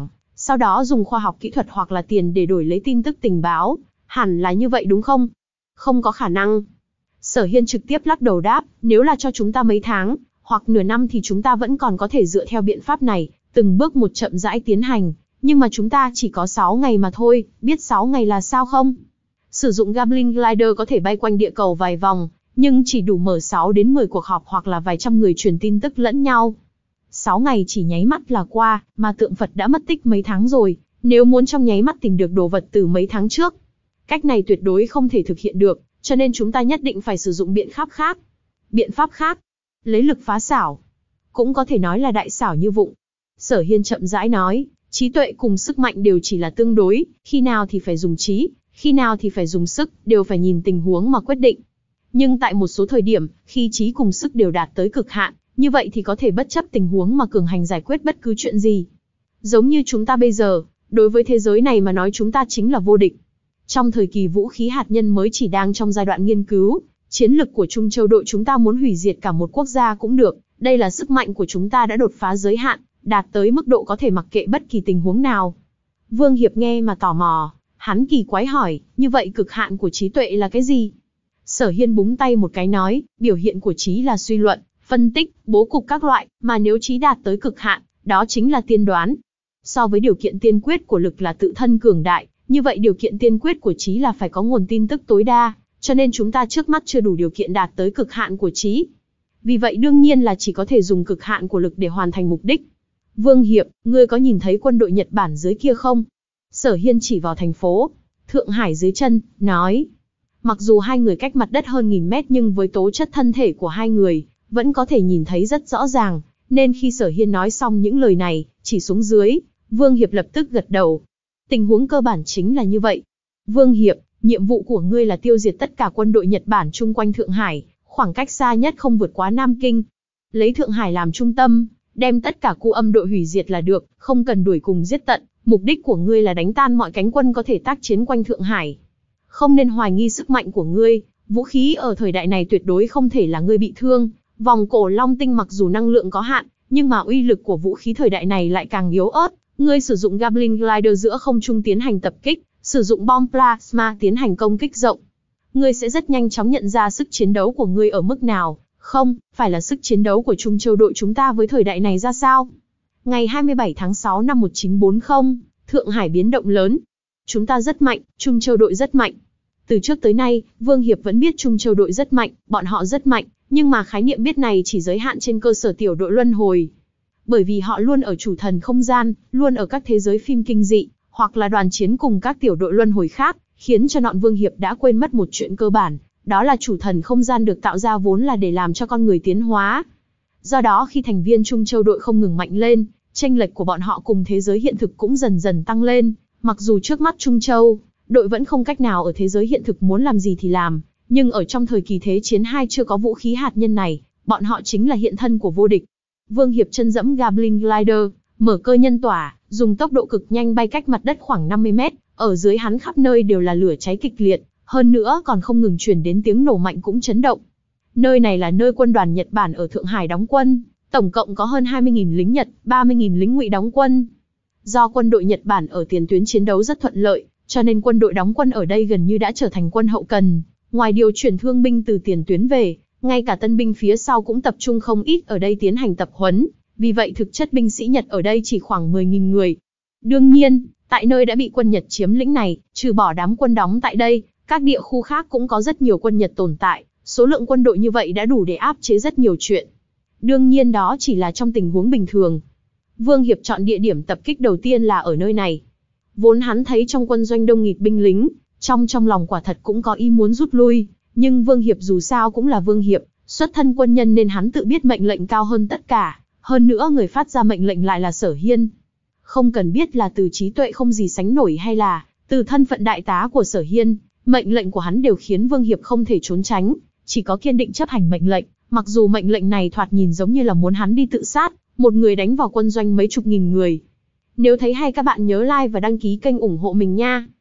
sau đó dùng khoa học kỹ thuật hoặc là tiền để đổi lấy tin tức tình báo, hẳn là như vậy đúng không? Không có khả năng. Sở Hiên trực tiếp lắc đầu đáp, nếu là cho chúng ta mấy tháng, hoặc nửa năm thì chúng ta vẫn còn có thể dựa theo biện pháp này, từng bước một chậm rãi tiến hành, nhưng mà chúng ta chỉ có sáu ngày mà thôi, biết sáu ngày là sao không? Sử dụng Goblin Glider có thể bay quanh địa cầu vài vòng, nhưng chỉ đủ mở sáu đến mười cuộc họp hoặc là vài trăm người truyền tin tức lẫn nhau. sáu ngày chỉ nháy mắt là qua, mà tượng Phật đã mất tích mấy tháng rồi, nếu muốn trong nháy mắt tìm được đồ vật từ mấy tháng trước. Cách này tuyệt đối không thể thực hiện được, cho nên chúng ta nhất định phải sử dụng biện pháp khác. Biện pháp khác? Lấy lực phá xảo. Cũng có thể nói là đại xảo như vụng. Sở Hiên chậm rãi nói, trí tuệ cùng sức mạnh đều chỉ là tương đối, khi nào thì phải dùng trí, khi nào thì phải dùng sức, đều phải nhìn tình huống mà quyết định. Nhưng tại một số thời điểm, khi trí cùng sức đều đạt tới cực hạn, như vậy thì có thể bất chấp tình huống mà cường hành giải quyết bất cứ chuyện gì. Giống như chúng ta bây giờ, đối với thế giới này mà nói chúng ta chính là vô địch. Trong thời kỳ vũ khí hạt nhân mới chỉ đang trong giai đoạn nghiên cứu, chiến lực của Trung Châu đội chúng ta muốn hủy diệt cả một quốc gia cũng được, đây là sức mạnh của chúng ta đã đột phá giới hạn, đạt tới mức độ có thể mặc kệ bất kỳ tình huống nào. Vương Hiệp nghe mà tò mò, hắn kỳ quái hỏi, như vậy cực hạn của trí tuệ là cái gì? Sở Hiên búng tay một cái nói, biểu hiện của trí là suy luận, phân tích, bố cục các loại, mà nếu trí đạt tới cực hạn, đó chính là tiên đoán. So với điều kiện tiên quyết của lực là tự thân cường đại, như vậy điều kiện tiên quyết của trí là phải có nguồn tin tức tối đa, cho nên chúng ta trước mắt chưa đủ điều kiện đạt tới cực hạn của trí. Vì vậy đương nhiên là chỉ có thể dùng cực hạn của lực để hoàn thành mục đích. Vương Hiệp, ngươi có nhìn thấy quân đội Nhật Bản dưới kia không? Sở Hiên chỉ vào thành phố Thượng Hải dưới chân, nói. Mặc dù hai người cách mặt đất hơn nghìn mét nhưng với tố chất thân thể của hai người, vẫn có thể nhìn thấy rất rõ ràng, nên khi Sở Hiên nói xong những lời này, chỉ xuống dưới, Vương Hiệp lập tức gật đầu. Tình huống cơ bản chính là như vậy. Vương Hiệp, nhiệm vụ của ngươi là tiêu diệt tất cả quân đội Nhật Bản chung quanh Thượng Hải, khoảng cách xa nhất không vượt quá Nam Kinh. Lấy Thượng Hải làm trung tâm, đem tất cả cu âm đội hủy diệt là được, không cần đuổi cùng giết tận. Mục đích của ngươi là đánh tan mọi cánh quân có thể tác chiến quanh Thượng Hải. Không nên hoài nghi sức mạnh của ngươi, vũ khí ở thời đại này tuyệt đối không thể là ngươi bị thương. Vòng cổ Long Tinh mặc dù năng lượng có hạn, nhưng mà uy lực của vũ khí thời đại này lại càng yếu ớt. Ngươi sử dụng Goblin Glider giữa không trung tiến hành tập kích, sử dụng bom plasma tiến hành công kích rộng. Ngươi sẽ rất nhanh chóng nhận ra sức chiến đấu của ngươi ở mức nào, không, phải là sức chiến đấu của Trung Châu đội chúng ta với thời đại này ra sao. Ngày hai mươi bảy tháng sáu năm một nghìn chín trăm bốn mươi, Thượng Hải biến động lớn. Chúng ta rất mạnh, Trung Châu đội rất mạnh. Từ trước tới nay, Vương Hiệp vẫn biết Trung Châu đội rất mạnh, bọn họ rất mạnh, nhưng mà khái niệm biết này chỉ giới hạn trên cơ sở tiểu đội luân hồi. Bởi vì họ luôn ở chủ thần không gian, luôn ở các thế giới phim kinh dị, hoặc là đoàn chiến cùng các tiểu đội luân hồi khác, khiến cho Nọn Vương Hiệp đã quên mất một chuyện cơ bản, đó là chủ thần không gian được tạo ra vốn là để làm cho con người tiến hóa. Do đó khi thành viên Trung Châu đội không ngừng mạnh lên, chênh lệch của bọn họ cùng thế giới hiện thực cũng dần dần tăng lên, mặc dù trước mắt Trung Châu đội vẫn không cách nào ở thế giới hiện thực muốn làm gì thì làm, nhưng ở trong thời kỳ Thế chiến hai chưa có vũ khí hạt nhân này, bọn họ chính là hiện thân của vô địch. Vương Hiệp chân dẫm Goblin Glider, mở cơ nhân tỏa, dùng tốc độ cực nhanh bay cách mặt đất khoảng năm mươi mét, ở dưới hắn khắp nơi đều là lửa cháy kịch liệt, hơn nữa còn không ngừng truyền đến tiếng nổ mạnh cũng chấn động. Nơi này là nơi quân đoàn Nhật Bản ở Thượng Hải đóng quân, tổng cộng có hơn hai mươi nghìn lính Nhật, ba mươi nghìn lính Ngụy đóng quân. Do quân đội Nhật Bản ở tiền tuyến chiến đấu rất thuận lợi, cho nên quân đội đóng quân ở đây gần như đã trở thành quân hậu cần, ngoài điều chuyển thương binh từ tiền tuyến về, ngay cả tân binh phía sau cũng tập trung không ít ở đây tiến hành tập huấn, vì vậy thực chất binh sĩ Nhật ở đây chỉ khoảng mười nghìn người. Đương nhiên, tại nơi đã bị quân Nhật chiếm lĩnh này, trừ bỏ đám quân đóng tại đây, các địa khu khác cũng có rất nhiều quân Nhật tồn tại, số lượng quân đội như vậy đã đủ để áp chế rất nhiều chuyện. Đương nhiên đó chỉ là trong tình huống bình thường. Vương Hiệp chọn địa điểm tập kích đầu tiên là ở nơi này. Vốn hắn thấy trong quân doanh đông nghịt binh lính, trong trong lòng quả thật cũng có ý muốn rút lui, nhưng Vương Hiệp dù sao cũng là Vương Hiệp, xuất thân quân nhân nên hắn tự biết mệnh lệnh cao hơn tất cả, hơn nữa người phát ra mệnh lệnh lại là Sở Hiên. Không cần biết là từ trí tuệ không gì sánh nổi hay là từ thân phận đại tá của Sở Hiên, mệnh lệnh của hắn đều khiến Vương Hiệp không thể trốn tránh, chỉ có kiên định chấp hành mệnh lệnh, mặc dù mệnh lệnh này thoạt nhìn giống như là muốn hắn đi tự sát, một người đánh vào quân doanh mấy chục nghìn người. Nếu thấy hay các bạn nhớ like và đăng ký kênh ủng hộ mình nha.